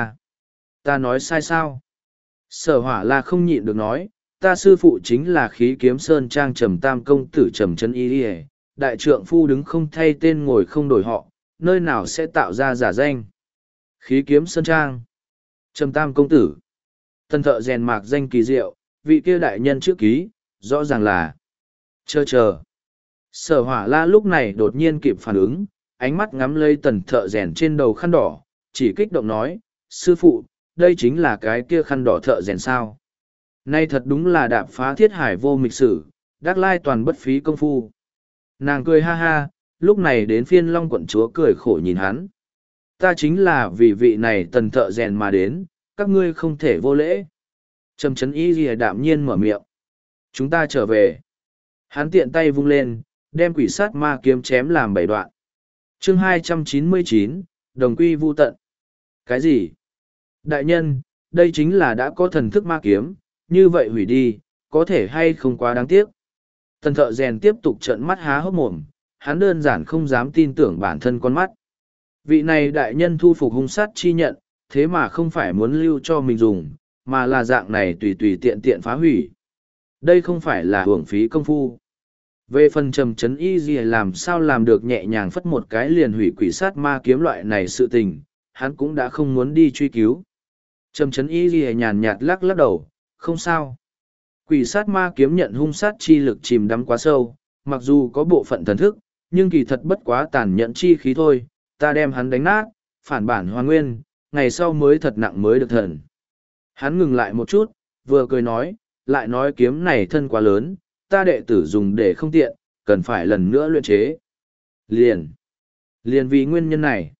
ta nói sai sao? Sở Hỏa La không nhịn được nói, ta sư phụ chính là Khí Kiếm Sơn Trang Trầm Tam công tử Trầm Trấn Y, đại trượng phu đứng không thay tên ngồi không đổi họ, nơi nào sẽ tạo ra giả danh? Khí Kiếm Sơn Trang, Trầm Tam công tử. Tần Thợ rèn mạc danh kỳ diệu, vị kia đại nhân trước ký, rõ ràng là chờ. Sở Hỏa La lúc này đột nhiên kịp phản ứng, ánh mắt ngắm lấy Tần Thợ rèn trên đầu khăn đỏ, chỉ kích động nói, sư phụ, đây chính là cái kia khăn đỏ thợ rèn sao. Nay thật đúng là đạp phá thiết hải vô mịch sử, đắc lai toàn bất phí công phu. Nàng cười ha ha, lúc này đến phiên Long quận chúa cười khổ nhìn hắn. Ta chính là vì vị này Tần Thợ rèn mà đến, các ngươi không thể vô lễ. Trầm Trấn Y lìa đạm nhiên mở miệng. Chúng ta trở về. Hắn tiện tay vung lên, đem quỷ sát ma kiếm chém làm 7 đoạn. Chương 299, đồng quy vu tận. Cái gì? Đại nhân, đây chính là đã có thần thức ma kiếm, như vậy hủy đi, có thể hay không quá đáng tiếc. Tần Thợ rèn tiếp tục trợn mắt há hốc mồm, hắn đơn giản không dám tin tưởng bản thân con mắt. Vị này đại nhân thu phục hung sát chi nhận, thế mà không phải muốn lưu cho mình dùng, mà là dạng này tùy tùy tiện tiện phá hủy. Đây không phải là hưởng phí công phu. Về phần Trầm Trấn Y gì làm sao làm được nhẹ nhàng phất một cái liền hủy quỷ sát ma kiếm loại này sự tình, hắn cũng đã không muốn đi truy cứu. Trầm Trấn Y gì nhàn nhạt lắc lắc đầu, không sao. Quỷ sát ma kiếm nhận hung sát chi lực chìm đắm quá sâu, mặc dù có bộ phận thần thức, nhưng kỳ thật bất quá tàn nhẫn chi khí thôi, ta đem hắn đánh nát, phản bản hoàn nguyên, ngày sau mới thật nặng mới được thần. Hắn ngừng lại một chút, vừa cười nói, lại nói kiếm này thân quá lớn, ta đệ tử dùng để không tiện, cần phải lần nữa luyện chế. Liền vì nguyên nhân này.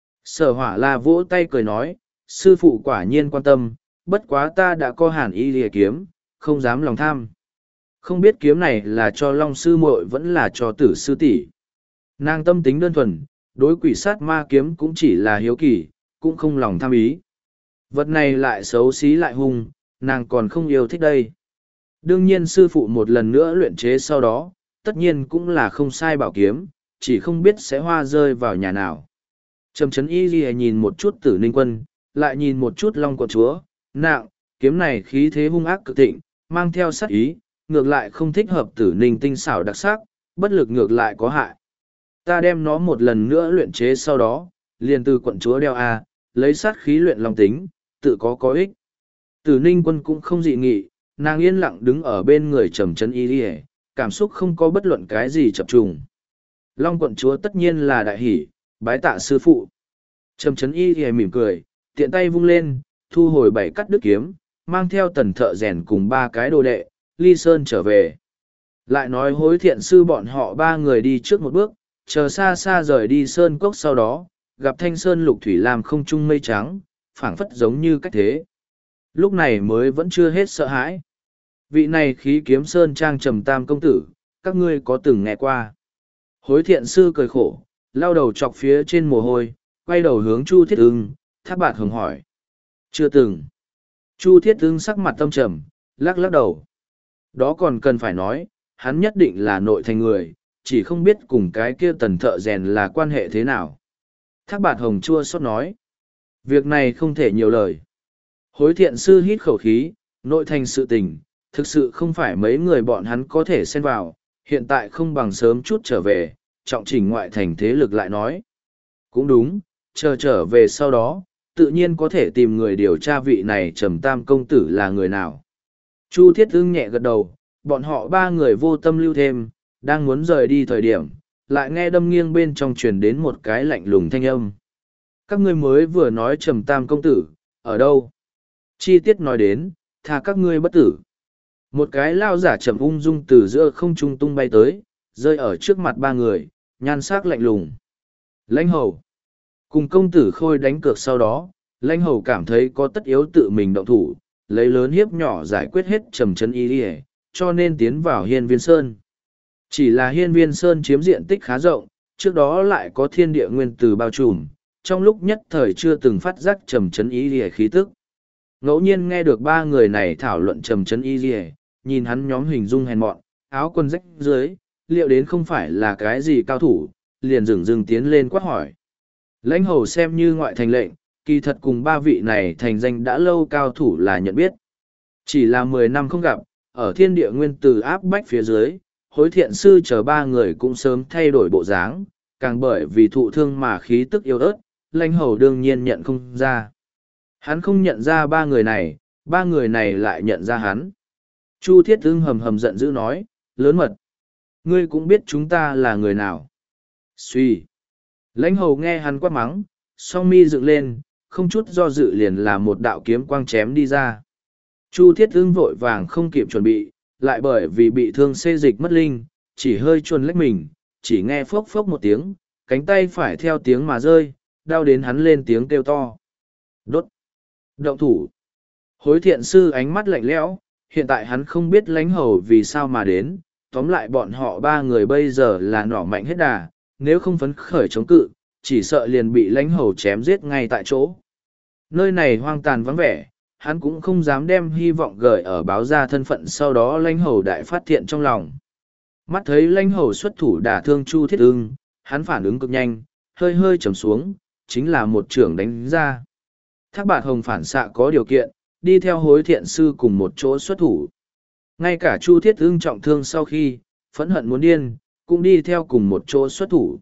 Sở Hỏa La vỗ tay cười nói, sư phụ quả nhiên quan tâm, bất quá ta đã có Hàn Y Lìa kiếm, không dám lòng tham. Không biết kiếm này là cho Long sư muội vẫn là cho Tử sư tỷ. Nàng tâm tính đơn thuần, đối quỷ sát ma kiếm cũng chỉ là hiếu kỳ, cũng không lòng tham ý. Vật này lại xấu xí lại hung, nàng còn không yêu thích đây. Đương nhiên sư phụ một lần nữa luyện chế sau đó, tất nhiên cũng là không sai bảo kiếm, chỉ không biết sẽ hoa rơi vào nhà nào. Trầm Trấn Y Ghi nhìn một chút Tử Ninh Quân, lại nhìn một chút Long Quận Chúa, nặng, kiếm này khí thế hung ác cực thịnh, mang theo sát ý, ngược lại không thích hợp Tử Ninh tinh xảo đặc sắc, bất lực ngược lại có hại. Ta đem nó một lần nữa luyện chế sau đó, liền từ Quận Chúa đeo A, lấy sát khí luyện long tính, tự có ích. Tử Ninh Quân cũng không dị nghị, nàng yên lặng đứng ở bên người Trầm Trấn Y Ghi, cảm xúc không có bất luận cái gì chập trùng. Long Quận Chúa tất nhiên là đại hỷ, bái tạ sư phụ. Trầm Trấn Y Ghi mỉm cười, tiện tay vung lên, thu hồi 7 cắt đứt kiếm, mang theo tần thợ rèn cùng 3 cái đồ đệ, ly sơn trở về. Lại nói Hối Thiện sư bọn họ 3 người đi trước một bước, chờ xa xa rời đi sơn cốc sau đó, gặp thanh sơn lục thủy làm không trung mây trắng, phảng phất giống như cách thế. Lúc này mới vẫn chưa hết sợ hãi. Vị này khí kiếm sơn trang Trầm Tam công tử, các ngươi có từng nghe qua. Hối Thiện sư cười khổ, lau đầu chọc phía trên mồ hôi, quay đầu hướng Chu Thiết Ưng, Thác Bạt Hồng hỏi. Chưa từng. Chu Thiết Ưng sắc mặt tâm trầm, lắc lắc đầu. Đó còn cần phải nói, hắn nhất định là nội thành người, chỉ không biết cùng cái kia tần thợ rèn là quan hệ thế nào. Thác Bạt Hồng chua xót nói. Việc này không thể nhiều lời. Hối Thiện sư hít khẩu khí, nội thành sự tình, thực sự không phải mấy người bọn hắn có thể xen vào, hiện tại không bằng sớm chút trở về, trọng chỉnh ngoại thành thế lực lại nói. Cũng đúng, chờ trở về sau đó, tự nhiên có thể tìm người điều tra vị này Trầm Tam công tử là người nào. Chu Thiết Ưng nhẹ gật đầu, bọn họ 3 người vô tâm lưu thêm, đang muốn rời đi thời điểm, lại nghe đâm nghiêng bên trong truyền đến một cái lạnh lùng thanh âm. Các ngươi mới vừa nói Trầm Tam công tử, ở đâu? Chi tiết nói đến, tha các ngươi bất tử. Một cái lao giả trầm ung dung từ giữa không trung tung bay tới, rơi ở trước mặt 3 người, nhan sắc lạnh lùng. Lãnh hầu. Cùng công tử Khôi đánh cược sau đó, lãnh hầu cảm thấy có tất yếu tự mình động thủ, lấy lớn hiếp nhỏ giải quyết hết Trầm Trấn Y Lìa, cho nên tiến vào Hiên Viên Sơn. Chỉ là Hiên Viên Sơn chiếm diện tích khá rộng, trước đó lại có thiên địa nguyên tử bao trùm, trong lúc nhất thời chưa từng phát giác Trầm Trấn Y Lìa khí tức. Ngẫu nhiên nghe được 3 người này thảo luận Trầm Trấn Y Lìa, nhìn hắn nhóm hình dung hèn mọn, áo quần rách dưới, liệu đến không phải là cái gì cao thủ, liền dừng tiến lên quát hỏi. Lãnh hầu xem như ngoại thành lệnh, kỳ thật cùng 3 vị này thành danh đã lâu cao thủ là nhận biết. Chỉ là 10 năm không gặp, ở thiên địa nguyên tử áp bách phía dưới, Hối Thiện sư chờ 3 người cũng sớm thay đổi bộ dáng, càng bởi vì thụ thương mà khí tức yếu ớt, lãnh hầu đương nhiên nhận không ra. Hắn không nhận ra 3 người này, 3 người này lại nhận ra hắn. Chu Thiết Ưng hầm hầm giận dữ nói, lớn mật. Ngươi cũng biết chúng ta là người nào. Suy. Lãnh hầu nghe hắn quát mắng, song mi dựng lên, không chút do dự liền là một đạo kiếm quang chém đi ra. Chu Thiết Ưng vội vàng không kịp chuẩn bị, lại bởi vì bị thương xê dịch mất linh, chỉ hơi chuồn lách mình, chỉ nghe phốc phốc một tiếng, cánh tay phải theo tiếng mà rơi, đau đến hắn lên tiếng kêu to. Đốt! Động thủ! Hối Thiện sư ánh mắt lạnh lẽo, hiện tại hắn không biết lãnh hầu vì sao mà đến, tóm lại bọn họ 3 người bây giờ là nỏ mạnh hết đà, nếu không phấn khởi chống cự, chỉ sợ liền bị lãnh hầu chém giết ngay tại chỗ. Nơi này hoang tàn vắng vẻ, hắn cũng không dám đem hy vọng gửi ở báo ra thân phận, sau đó lãnh hầu đại phát thiện trong lòng. Mắt thấy lãnh hầu xuất thủ đả thương Chu Thiết Ưng, hắn phản ứng cực nhanh, hơi hơi trầm xuống, chính là một trưởng đánh ra. Thác Bạt Hồng phản xạ có điều kiện, đi theo Hối Thiện sư cùng một chỗ xuất thủ. Ngay cả Chu Thiết Ưng trọng thương sau khi, phẫn hận muốn điên, cũng đi theo cùng một chỗ xuất thủ.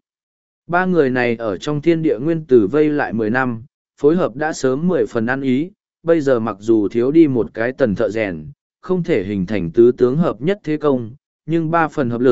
3 người này ở trong thiên địa nguyên tử vây lại 10 năm, phối hợp đã sớm 10 phần ăn ý, bây giờ mặc dù thiếu đi một cái tần thợ rèn, không thể hình thành tứ tướng hợp nhất thế công, nhưng 3 phần hợp lực,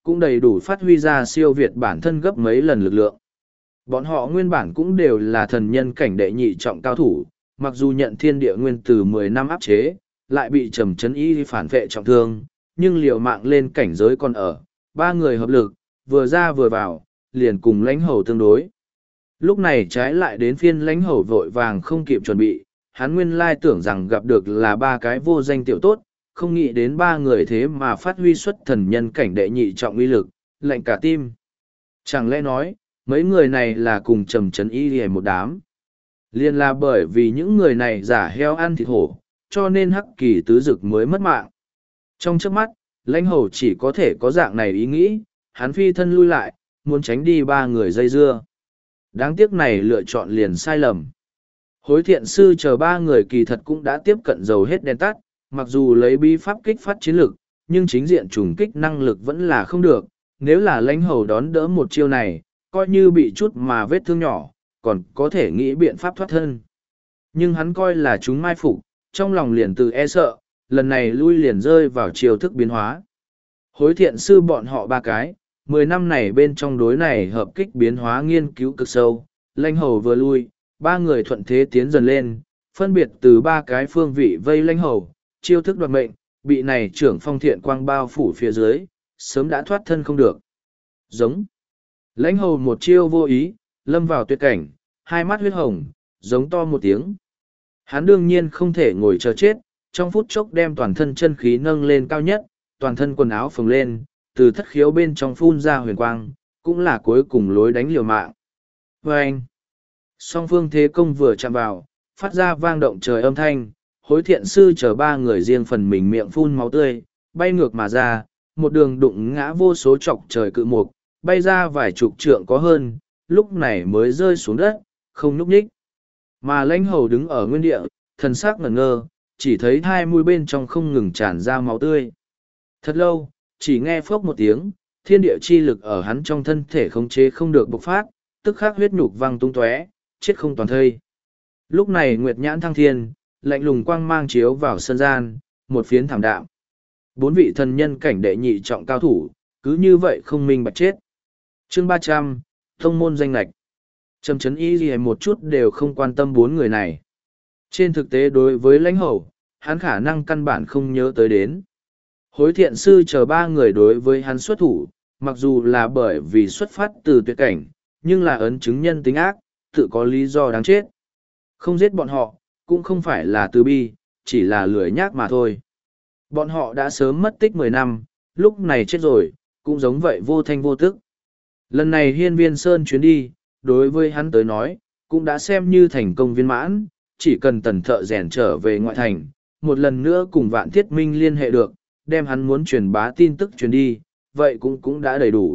cũng đầy đủ phát huy ra siêu việt bản thân gấp mấy lần lực lượng. Bọn họ nguyên bản cũng đều là thần nhân cảnh đệ nhị trọng cao thủ, mặc dù nhận thiên địa nguyên từ 10 năm áp chế, lại bị trầm chấn y phản vệ trọng thương, nhưng liều mạng lên cảnh giới còn ở, ba người hợp lực, vừa ra vừa vào, liền cùng lãnh hầu tương đối. Lúc này trái lại đến phiên lãnh hầu vội vàng không kịp chuẩn bị, hắn nguyên lai tưởng rằng gặp được là ba cái vô danh tiểu tốt, không nghĩ đến ba người thế mà phát huy xuất thần nhân cảnh đệ nhị trọng uy lực, lạnh cả tim. Chẳng lẽ nói, mấy người này là cùng trầm trấn y hề một đám. Liên là bởi vì những người này giả heo ăn thịt hổ, cho nên hắc kỳ tứ dực mới mất mạng. Trong trước mắt, lãnh hầu chỉ có thể có dạng này ý nghĩ, hắn phi thân lui lại, muốn tránh đi ba người dây dưa. Đáng tiếc này lựa chọn liền sai lầm. Hối thiện sư chờ ba người kỳ thật cũng đã tiếp cận dầu hết đèn tắt, mặc dù lấy bí pháp kích phát chiến lực, nhưng chính diện trùng kích năng lực vẫn là không được. Nếu là lãnh hầu đón đỡ một chiêu này, coi như bị chút mà vết thương nhỏ, còn có thể nghĩ biện pháp thoát thân. Nhưng hắn coi là chúng mai phục, trong lòng liền từ e sợ, lần này lui liền rơi vào chiêu thức biến hóa. Hối thiện sư bọn họ ba cái, 10 năm này bên trong đối này hợp kích biến hóa nghiên cứu cực sâu, lãnh hầu vừa lui, ba người thuận thế tiến dần lên, phân biệt từ ba cái phương vị vây lãnh hầu, chiêu thức đoạt mệnh, bị này trưởng phong thiện quang bao phủ phía dưới, sớm đã thoát thân không được. Giống. Lãnh hầu một chiêu vô ý, lâm vào tuyệt cảnh, hai mắt huyết hồng, giống to một tiếng. Hắn đương nhiên không thể ngồi chờ chết, trong phút chốc đem toàn thân chân khí nâng lên cao nhất, toàn thân quần áo phồng lên, từ thất khiếu bên trong phun ra huyền quang, cũng là cuối cùng lối đánh liều mạng. Và anh, song phương thế công vừa chạm vào, phát ra vang động trời âm thanh, hối thiện sư chờ ba người riêng phần mình miệng phun máu tươi, bay ngược mà ra, một đường đụng ngã vô số chọc trời cự mục, bay ra vài chục trượng có hơn, lúc này mới rơi xuống đất, không nhúc nhích. Mà lãnh hầu đứng ở nguyên địa, thần sắc ngẩn ngơ, chỉ thấy hai mũi bên trong không ngừng tràn ra máu tươi. Thật lâu, chỉ nghe phốc một tiếng, thiên địa chi lực ở hắn trong thân thể khống chế không được bộc phát, tức khắc huyết nhục văng tung tóe, chết không toàn thây. Lúc này nguyệt nhãn thăng thiên, lạnh lùng quang mang chiếu vào sân gian, một phiến thảm đạm. Bốn vị thần nhân cảnh đệ nhị trọng cao thủ, cứ như vậy không minh bạch chết. Chương 300, thông môn danh lạch. Trầm chấn y gì một chút đều không quan tâm bốn người này. Trên thực tế đối với lãnh hầu, hắn khả năng căn bản không nhớ tới đến. Hối thiện sư chờ ba người đối với hắn xuất thủ, mặc dù là bởi vì xuất phát từ tuyệt cảnh, nhưng là ấn chứng nhân tính ác, tự có lý do đáng chết. Không giết bọn họ, cũng không phải là từ bi, chỉ là lười nhác mà thôi. Bọn họ đã sớm mất tích 10 năm, lúc này chết rồi, cũng giống vậy vô thanh vô tức. Lần này hiên viên sơn chuyến đi, đối với hắn tới nói, cũng đã xem như thành công viên mãn, chỉ cần tần thợ rèn trở về ngoại thành, một lần nữa cùng vạn thiết minh liên hệ được, đem hắn muốn truyền bá tin tức truyền đi, vậy cũng đã đầy đủ.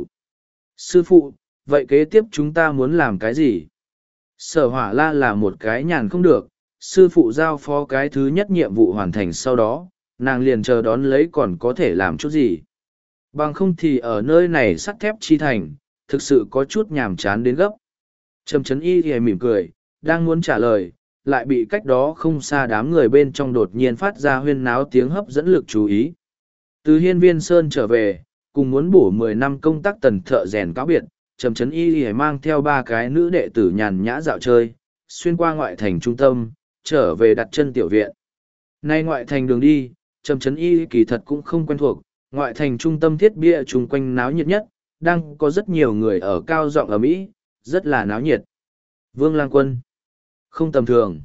Sư phụ, vậy kế tiếp chúng ta muốn làm cái gì? Sở hỏa la là một cái nhàn không được, sư phụ giao phó cái thứ nhất nhiệm vụ hoàn thành sau đó, nàng liền chờ đón lấy còn có thể làm chút gì. Bằng không thì ở nơi này sắt thép chi thành, thực sự có chút nhàm chán đến gấp. Trầm chấn y thì mỉm cười, đang muốn trả lời, lại bị cách đó không xa đám người bên trong đột nhiên phát ra huyên náo tiếng hấp dẫn lực chú ý. Từ hiên viên sơn trở về, cùng muốn bổ 10 năm công tác tần thợ rèn cáo biệt, Trầm chấn y thì mang theo ba cái nữ đệ tử nhàn nhã dạo chơi, xuyên qua ngoại thành trung tâm, trở về đặt chân tiểu viện. Nay ngoại thành đường đi, Trầm chấn y kỳ thật cũng không quen thuộc, ngoại thành trung tâm thiết bia chung quanh náo nhiệt nhất, đang có rất nhiều người ở cao giọng ở Mỹ, rất là náo nhiệt. Vương Lang Quân, không tầm thường.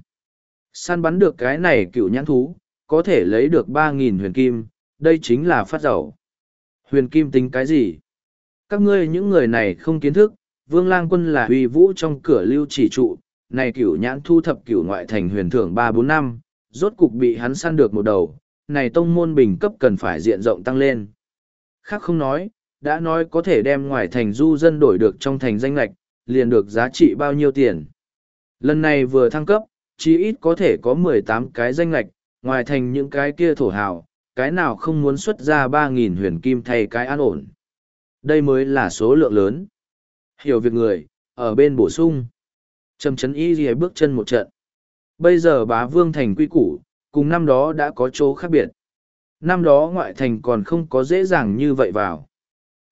Săn bắn được cái này cựu nhãn thú, có thể lấy được 3.000 huyền kim, đây chính là phát giàu. Huyền kim tính cái gì? Các ngươi những người này không kiến thức, Vương Lang Quân là uy vũ trong cửa lưu chỉ trụ, này cửu nhãn thu thập cửu ngoại thành huyền thưởng 3-4 năm, rốt cục bị hắn săn được một đầu, này tông môn bình cấp cần phải diện rộng tăng lên. Khác không nói, đã nói có thể đem ngoài thành du dân đổi được trong thành danh lạch, liền được giá trị bao nhiêu tiền. Lần này vừa thăng cấp, chí ít có thể có 18 cái danh lạch, ngoài thành những cái kia thổ hào, cái nào không muốn xuất ra 3.000 huyền kim thay cái an ổn. Đây mới là số lượng lớn. Hiểu việc người, ở bên bổ sung. Trầm chấn y gì bước chân một trận. Bây giờ bá vương thành quy củ, cùng năm đó đã có chỗ khác biệt. Năm đó ngoại thành còn không có dễ dàng như vậy vào.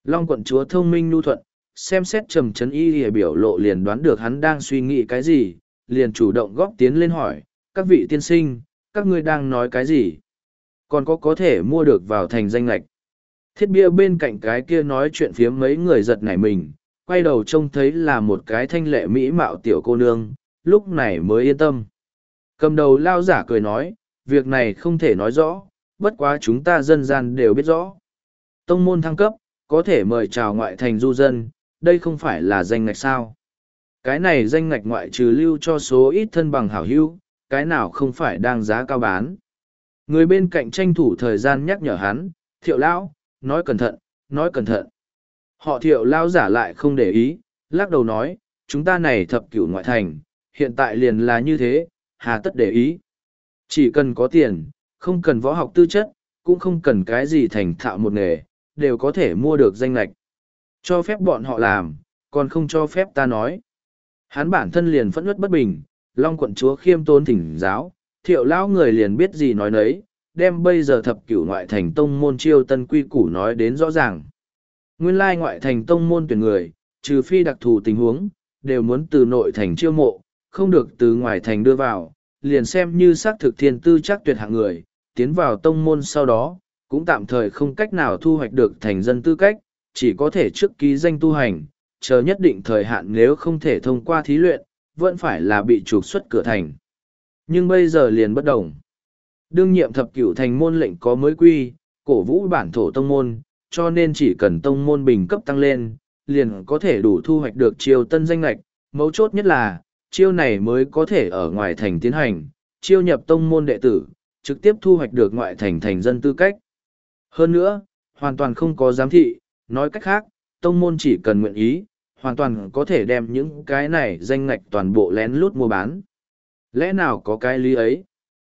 Long quận chúa thông minh nhu thuận, xem xét Trầm Trấn Y Lìa biểu lộ liền đoán được hắn đang suy nghĩ cái gì, liền chủ động góp tiến lên hỏi, các vị tiên sinh, các ngươi đang nói cái gì? Còn có thể mua được vào thành danh lệch. Thiết bia bên cạnh cái kia nói chuyện phiếm mấy người giật nảy mình, quay đầu trông thấy là một cái thanh lệ mỹ mạo tiểu cô nương, lúc này mới yên tâm. Cầm đầu lao giả cười nói, việc này không thể nói rõ, bất quá chúng ta dân gian đều biết rõ. Tông môn thăng cấp, có thể mời chào ngoại thành du dân, đây không phải là danh ngạch sao. Cái này danh ngạch ngoại trừ lưu cho số ít thân bằng hảo hữu, cái nào không phải đang giá cao bán. Người bên cạnh tranh thủ thời gian nhắc nhở hắn, Thiệu lão, nói cẩn thận, nói cẩn thận. Họ Thiệu lão giả lại không để ý, lắc đầu nói, chúng ta này thập cửu ngoại thành, hiện tại liền là như thế, hà tất để ý. Chỉ cần có tiền, không cần võ học tư chất, cũng không cần cái gì thành thạo một nghề, đều có thể mua được danh lệch. Cho phép bọn họ làm, còn không cho phép ta nói. Hắn bản thân liền phẫn uất bất bình, Long quận chúa khiêm tốn thỉnh giáo, Thiệu lão người liền biết gì nói nấy, đem bây giờ thập cửu ngoại thành tông môn chiêu tân quy củ nói đến rõ ràng. Nguyên lai ngoại thành tông môn tuyển người, trừ phi đặc thù tình huống, đều muốn từ nội thành chiêu mộ, không được từ ngoài thành đưa vào, liền xem như xác thực thiên tư chắc tuyệt hạng người, tiến vào tông môn sau đó, cũng tạm thời không cách nào thu hoạch được thành dân tư cách, chỉ có thể trước ký danh tu hành, chờ nhất định thời hạn nếu không thể thông qua thí luyện, vẫn phải là bị trục xuất cửa thành. Nhưng bây giờ liền bất đồng. Đương nhiệm thập cửu thành môn lệnh có mới quy, cổ vũ bản thổ tông môn, cho nên chỉ cần tông môn bình cấp tăng lên, liền có thể đủ thu hoạch được chiêu tân danh lệch. Mấu chốt nhất là, chiêu này mới có thể ở ngoài thành tiến hành, chiêu nhập tông môn đệ tử, trực tiếp thu hoạch được ngoại thành thành dân tư cách. Hơn nữa, hoàn toàn không có giám thị, nói cách khác, tông môn chỉ cần nguyện ý, hoàn toàn có thể đem những cái này danh ngạch toàn bộ lén lút mua bán. Lẽ nào có cái lý ấy?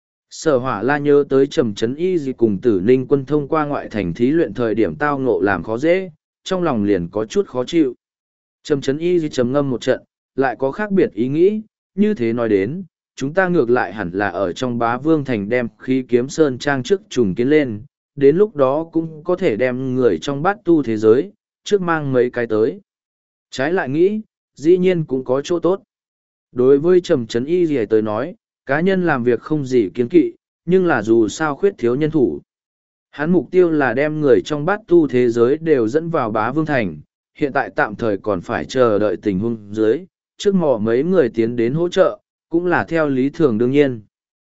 Sở Hỏa La nhớ tới Trầm Trấn Y gì cùng Tử Ninh Quân thông qua ngoại thành thí luyện thời điểm tao ngộ làm khó dễ, trong lòng liền có chút khó chịu. Trầm Trấn Y gì trầm ngâm một trận, lại có khác biệt ý nghĩ, như thế nói đến, chúng ta ngược lại hẳn là ở trong Bá Vương thành đem khí kiếm sơn trang trước trùng kiến lên, đến lúc đó cũng có thể đem người trong bát tu thế giới, trước mang mấy cái tới. Trái lại nghĩ, dĩ nhiên cũng có chỗ tốt. Đối với Trầm Trấn Y gì tới nói, cá nhân làm việc không gì kiên kỵ, nhưng là dù sao khuyết thiếu nhân thủ. Hắn mục tiêu là đem người trong bát tu thế giới đều dẫn vào Bá Vương thành, hiện tại tạm thời còn phải chờ đợi tình huống dưới, trước mò mấy người tiến đến hỗ trợ, cũng là theo lý thường đương nhiên.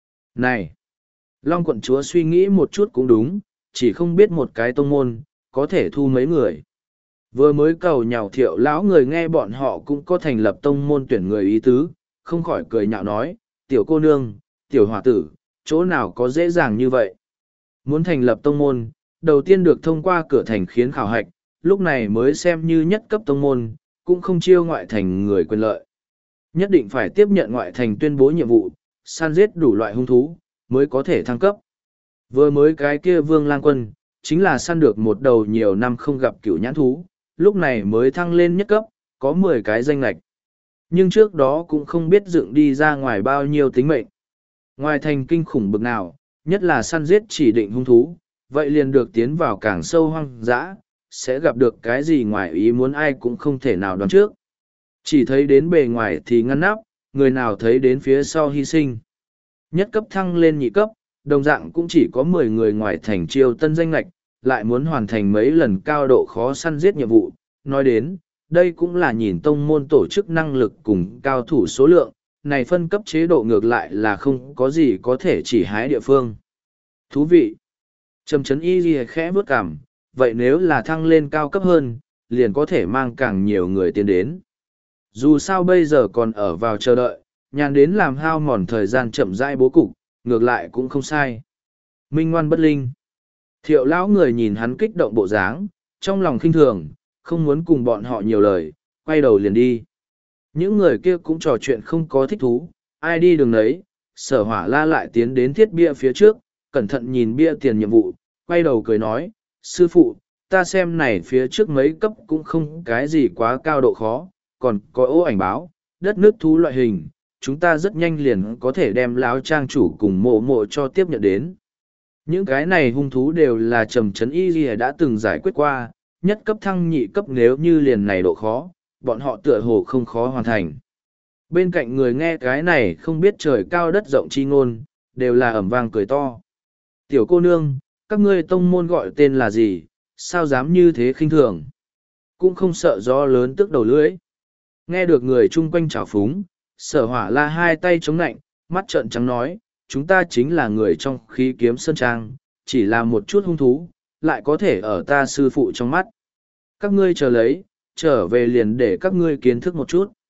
Này! Long quận chúa suy nghĩ một chút cũng đúng, chỉ không biết một cái tông môn, có thể thu mấy người. Vừa mới cầu nhào Thiệu lão người nghe bọn họ cũng có thành lập tông môn tuyển người ý tứ, không khỏi cười nhạo nói, tiểu cô nương, tiểu hòa tử, chỗ nào có dễ dàng như vậy. Muốn thành lập tông môn, đầu tiên được thông qua cửa thành khiến khảo hạch, lúc này mới xem như nhất cấp tông môn, cũng không chiêu ngoại thành người quyền lợi. Nhất định phải tiếp nhận ngoại thành tuyên bố nhiệm vụ, săn giết đủ loại hung thú, mới có thể thăng cấp. Vừa mới cái kia Vương Lang Quân, chính là săn được một đầu nhiều năm không gặp cửu nhãn thú, lúc này mới thăng lên nhất cấp, có 10 cái danh lạch. Nhưng trước đó cũng không biết dựng đi ra ngoài bao nhiêu tính mệnh. Ngoài thành kinh khủng bực nào, nhất là săn giết chỉ định hung thú, vậy liền được tiến vào càng sâu hoang dã, sẽ gặp được cái gì ngoài ý muốn ai cũng không thể nào đoán trước. Chỉ thấy đến bề ngoài thì ngăn nắp, người nào thấy đến phía sau hy sinh. Nhất cấp thăng lên nhị cấp, đồng dạng cũng chỉ có 10 người ngoài thành chiêu tân danh lạch, lại muốn hoàn thành mấy lần cao độ khó săn giết nhiệm vụ. Nói đến, đây cũng là nhìn tông môn tổ chức năng lực cùng cao thủ số lượng, này phân cấp chế độ ngược lại là không có gì có thể chỉ hái địa phương. Thú vị! Trầm Trấn Y ghi khẽ bước cảm, vậy nếu là thăng lên cao cấp hơn, liền có thể mang càng nhiều người tiến đến. Dù sao bây giờ còn ở vào chờ đợi, nhàn đến làm hao mòn thời gian chậm rãi bố cục, ngược lại cũng không sai. Minh ngoan bất linh. Thiệu lão người nhìn hắn kích động bộ dáng, trong lòng khinh thường, không muốn cùng bọn họ nhiều lời, quay đầu liền đi. Những người kia cũng trò chuyện không có thích thú, ai đi đường đấy, Sở Hỏa La lại tiến đến thiết bia phía trước, cẩn thận nhìn bia tiền nhiệm vụ, quay đầu cười nói, sư phụ, ta xem này phía trước mấy cấp cũng không cái gì quá cao độ khó, còn có ố ảnh báo, đất nước thú loại hình, chúng ta rất nhanh liền có thể đem lão trang chủ cùng mộ mộ cho tiếp nhận đến. Những cái này hung thú đều là Trầm Trấn Y Ghi đã từng giải quyết qua, nhất cấp thăng nhị cấp nếu như liền này độ khó, bọn họ tựa hồ không khó hoàn thành. Bên cạnh người nghe cái này không biết trời cao đất rộng chi ngôn, đều là ẩm vang cười to. Tiểu cô nương, các ngươi tông môn gọi tên là gì, sao dám như thế khinh thường? Cũng không sợ gió lớn tức đầu lưỡi. Nghe được người chung quanh trào phúng, Sở Hỏa La hai tay chống nạnh, mắt trợn trắng nói, chúng ta chính là người trong khí kiếm sơn trang, chỉ là một chút hung thú, lại có thể ở ta sư phụ trong mắt. Các ngươi chờ lấy, trở về liền để các ngươi kiến thức một chút.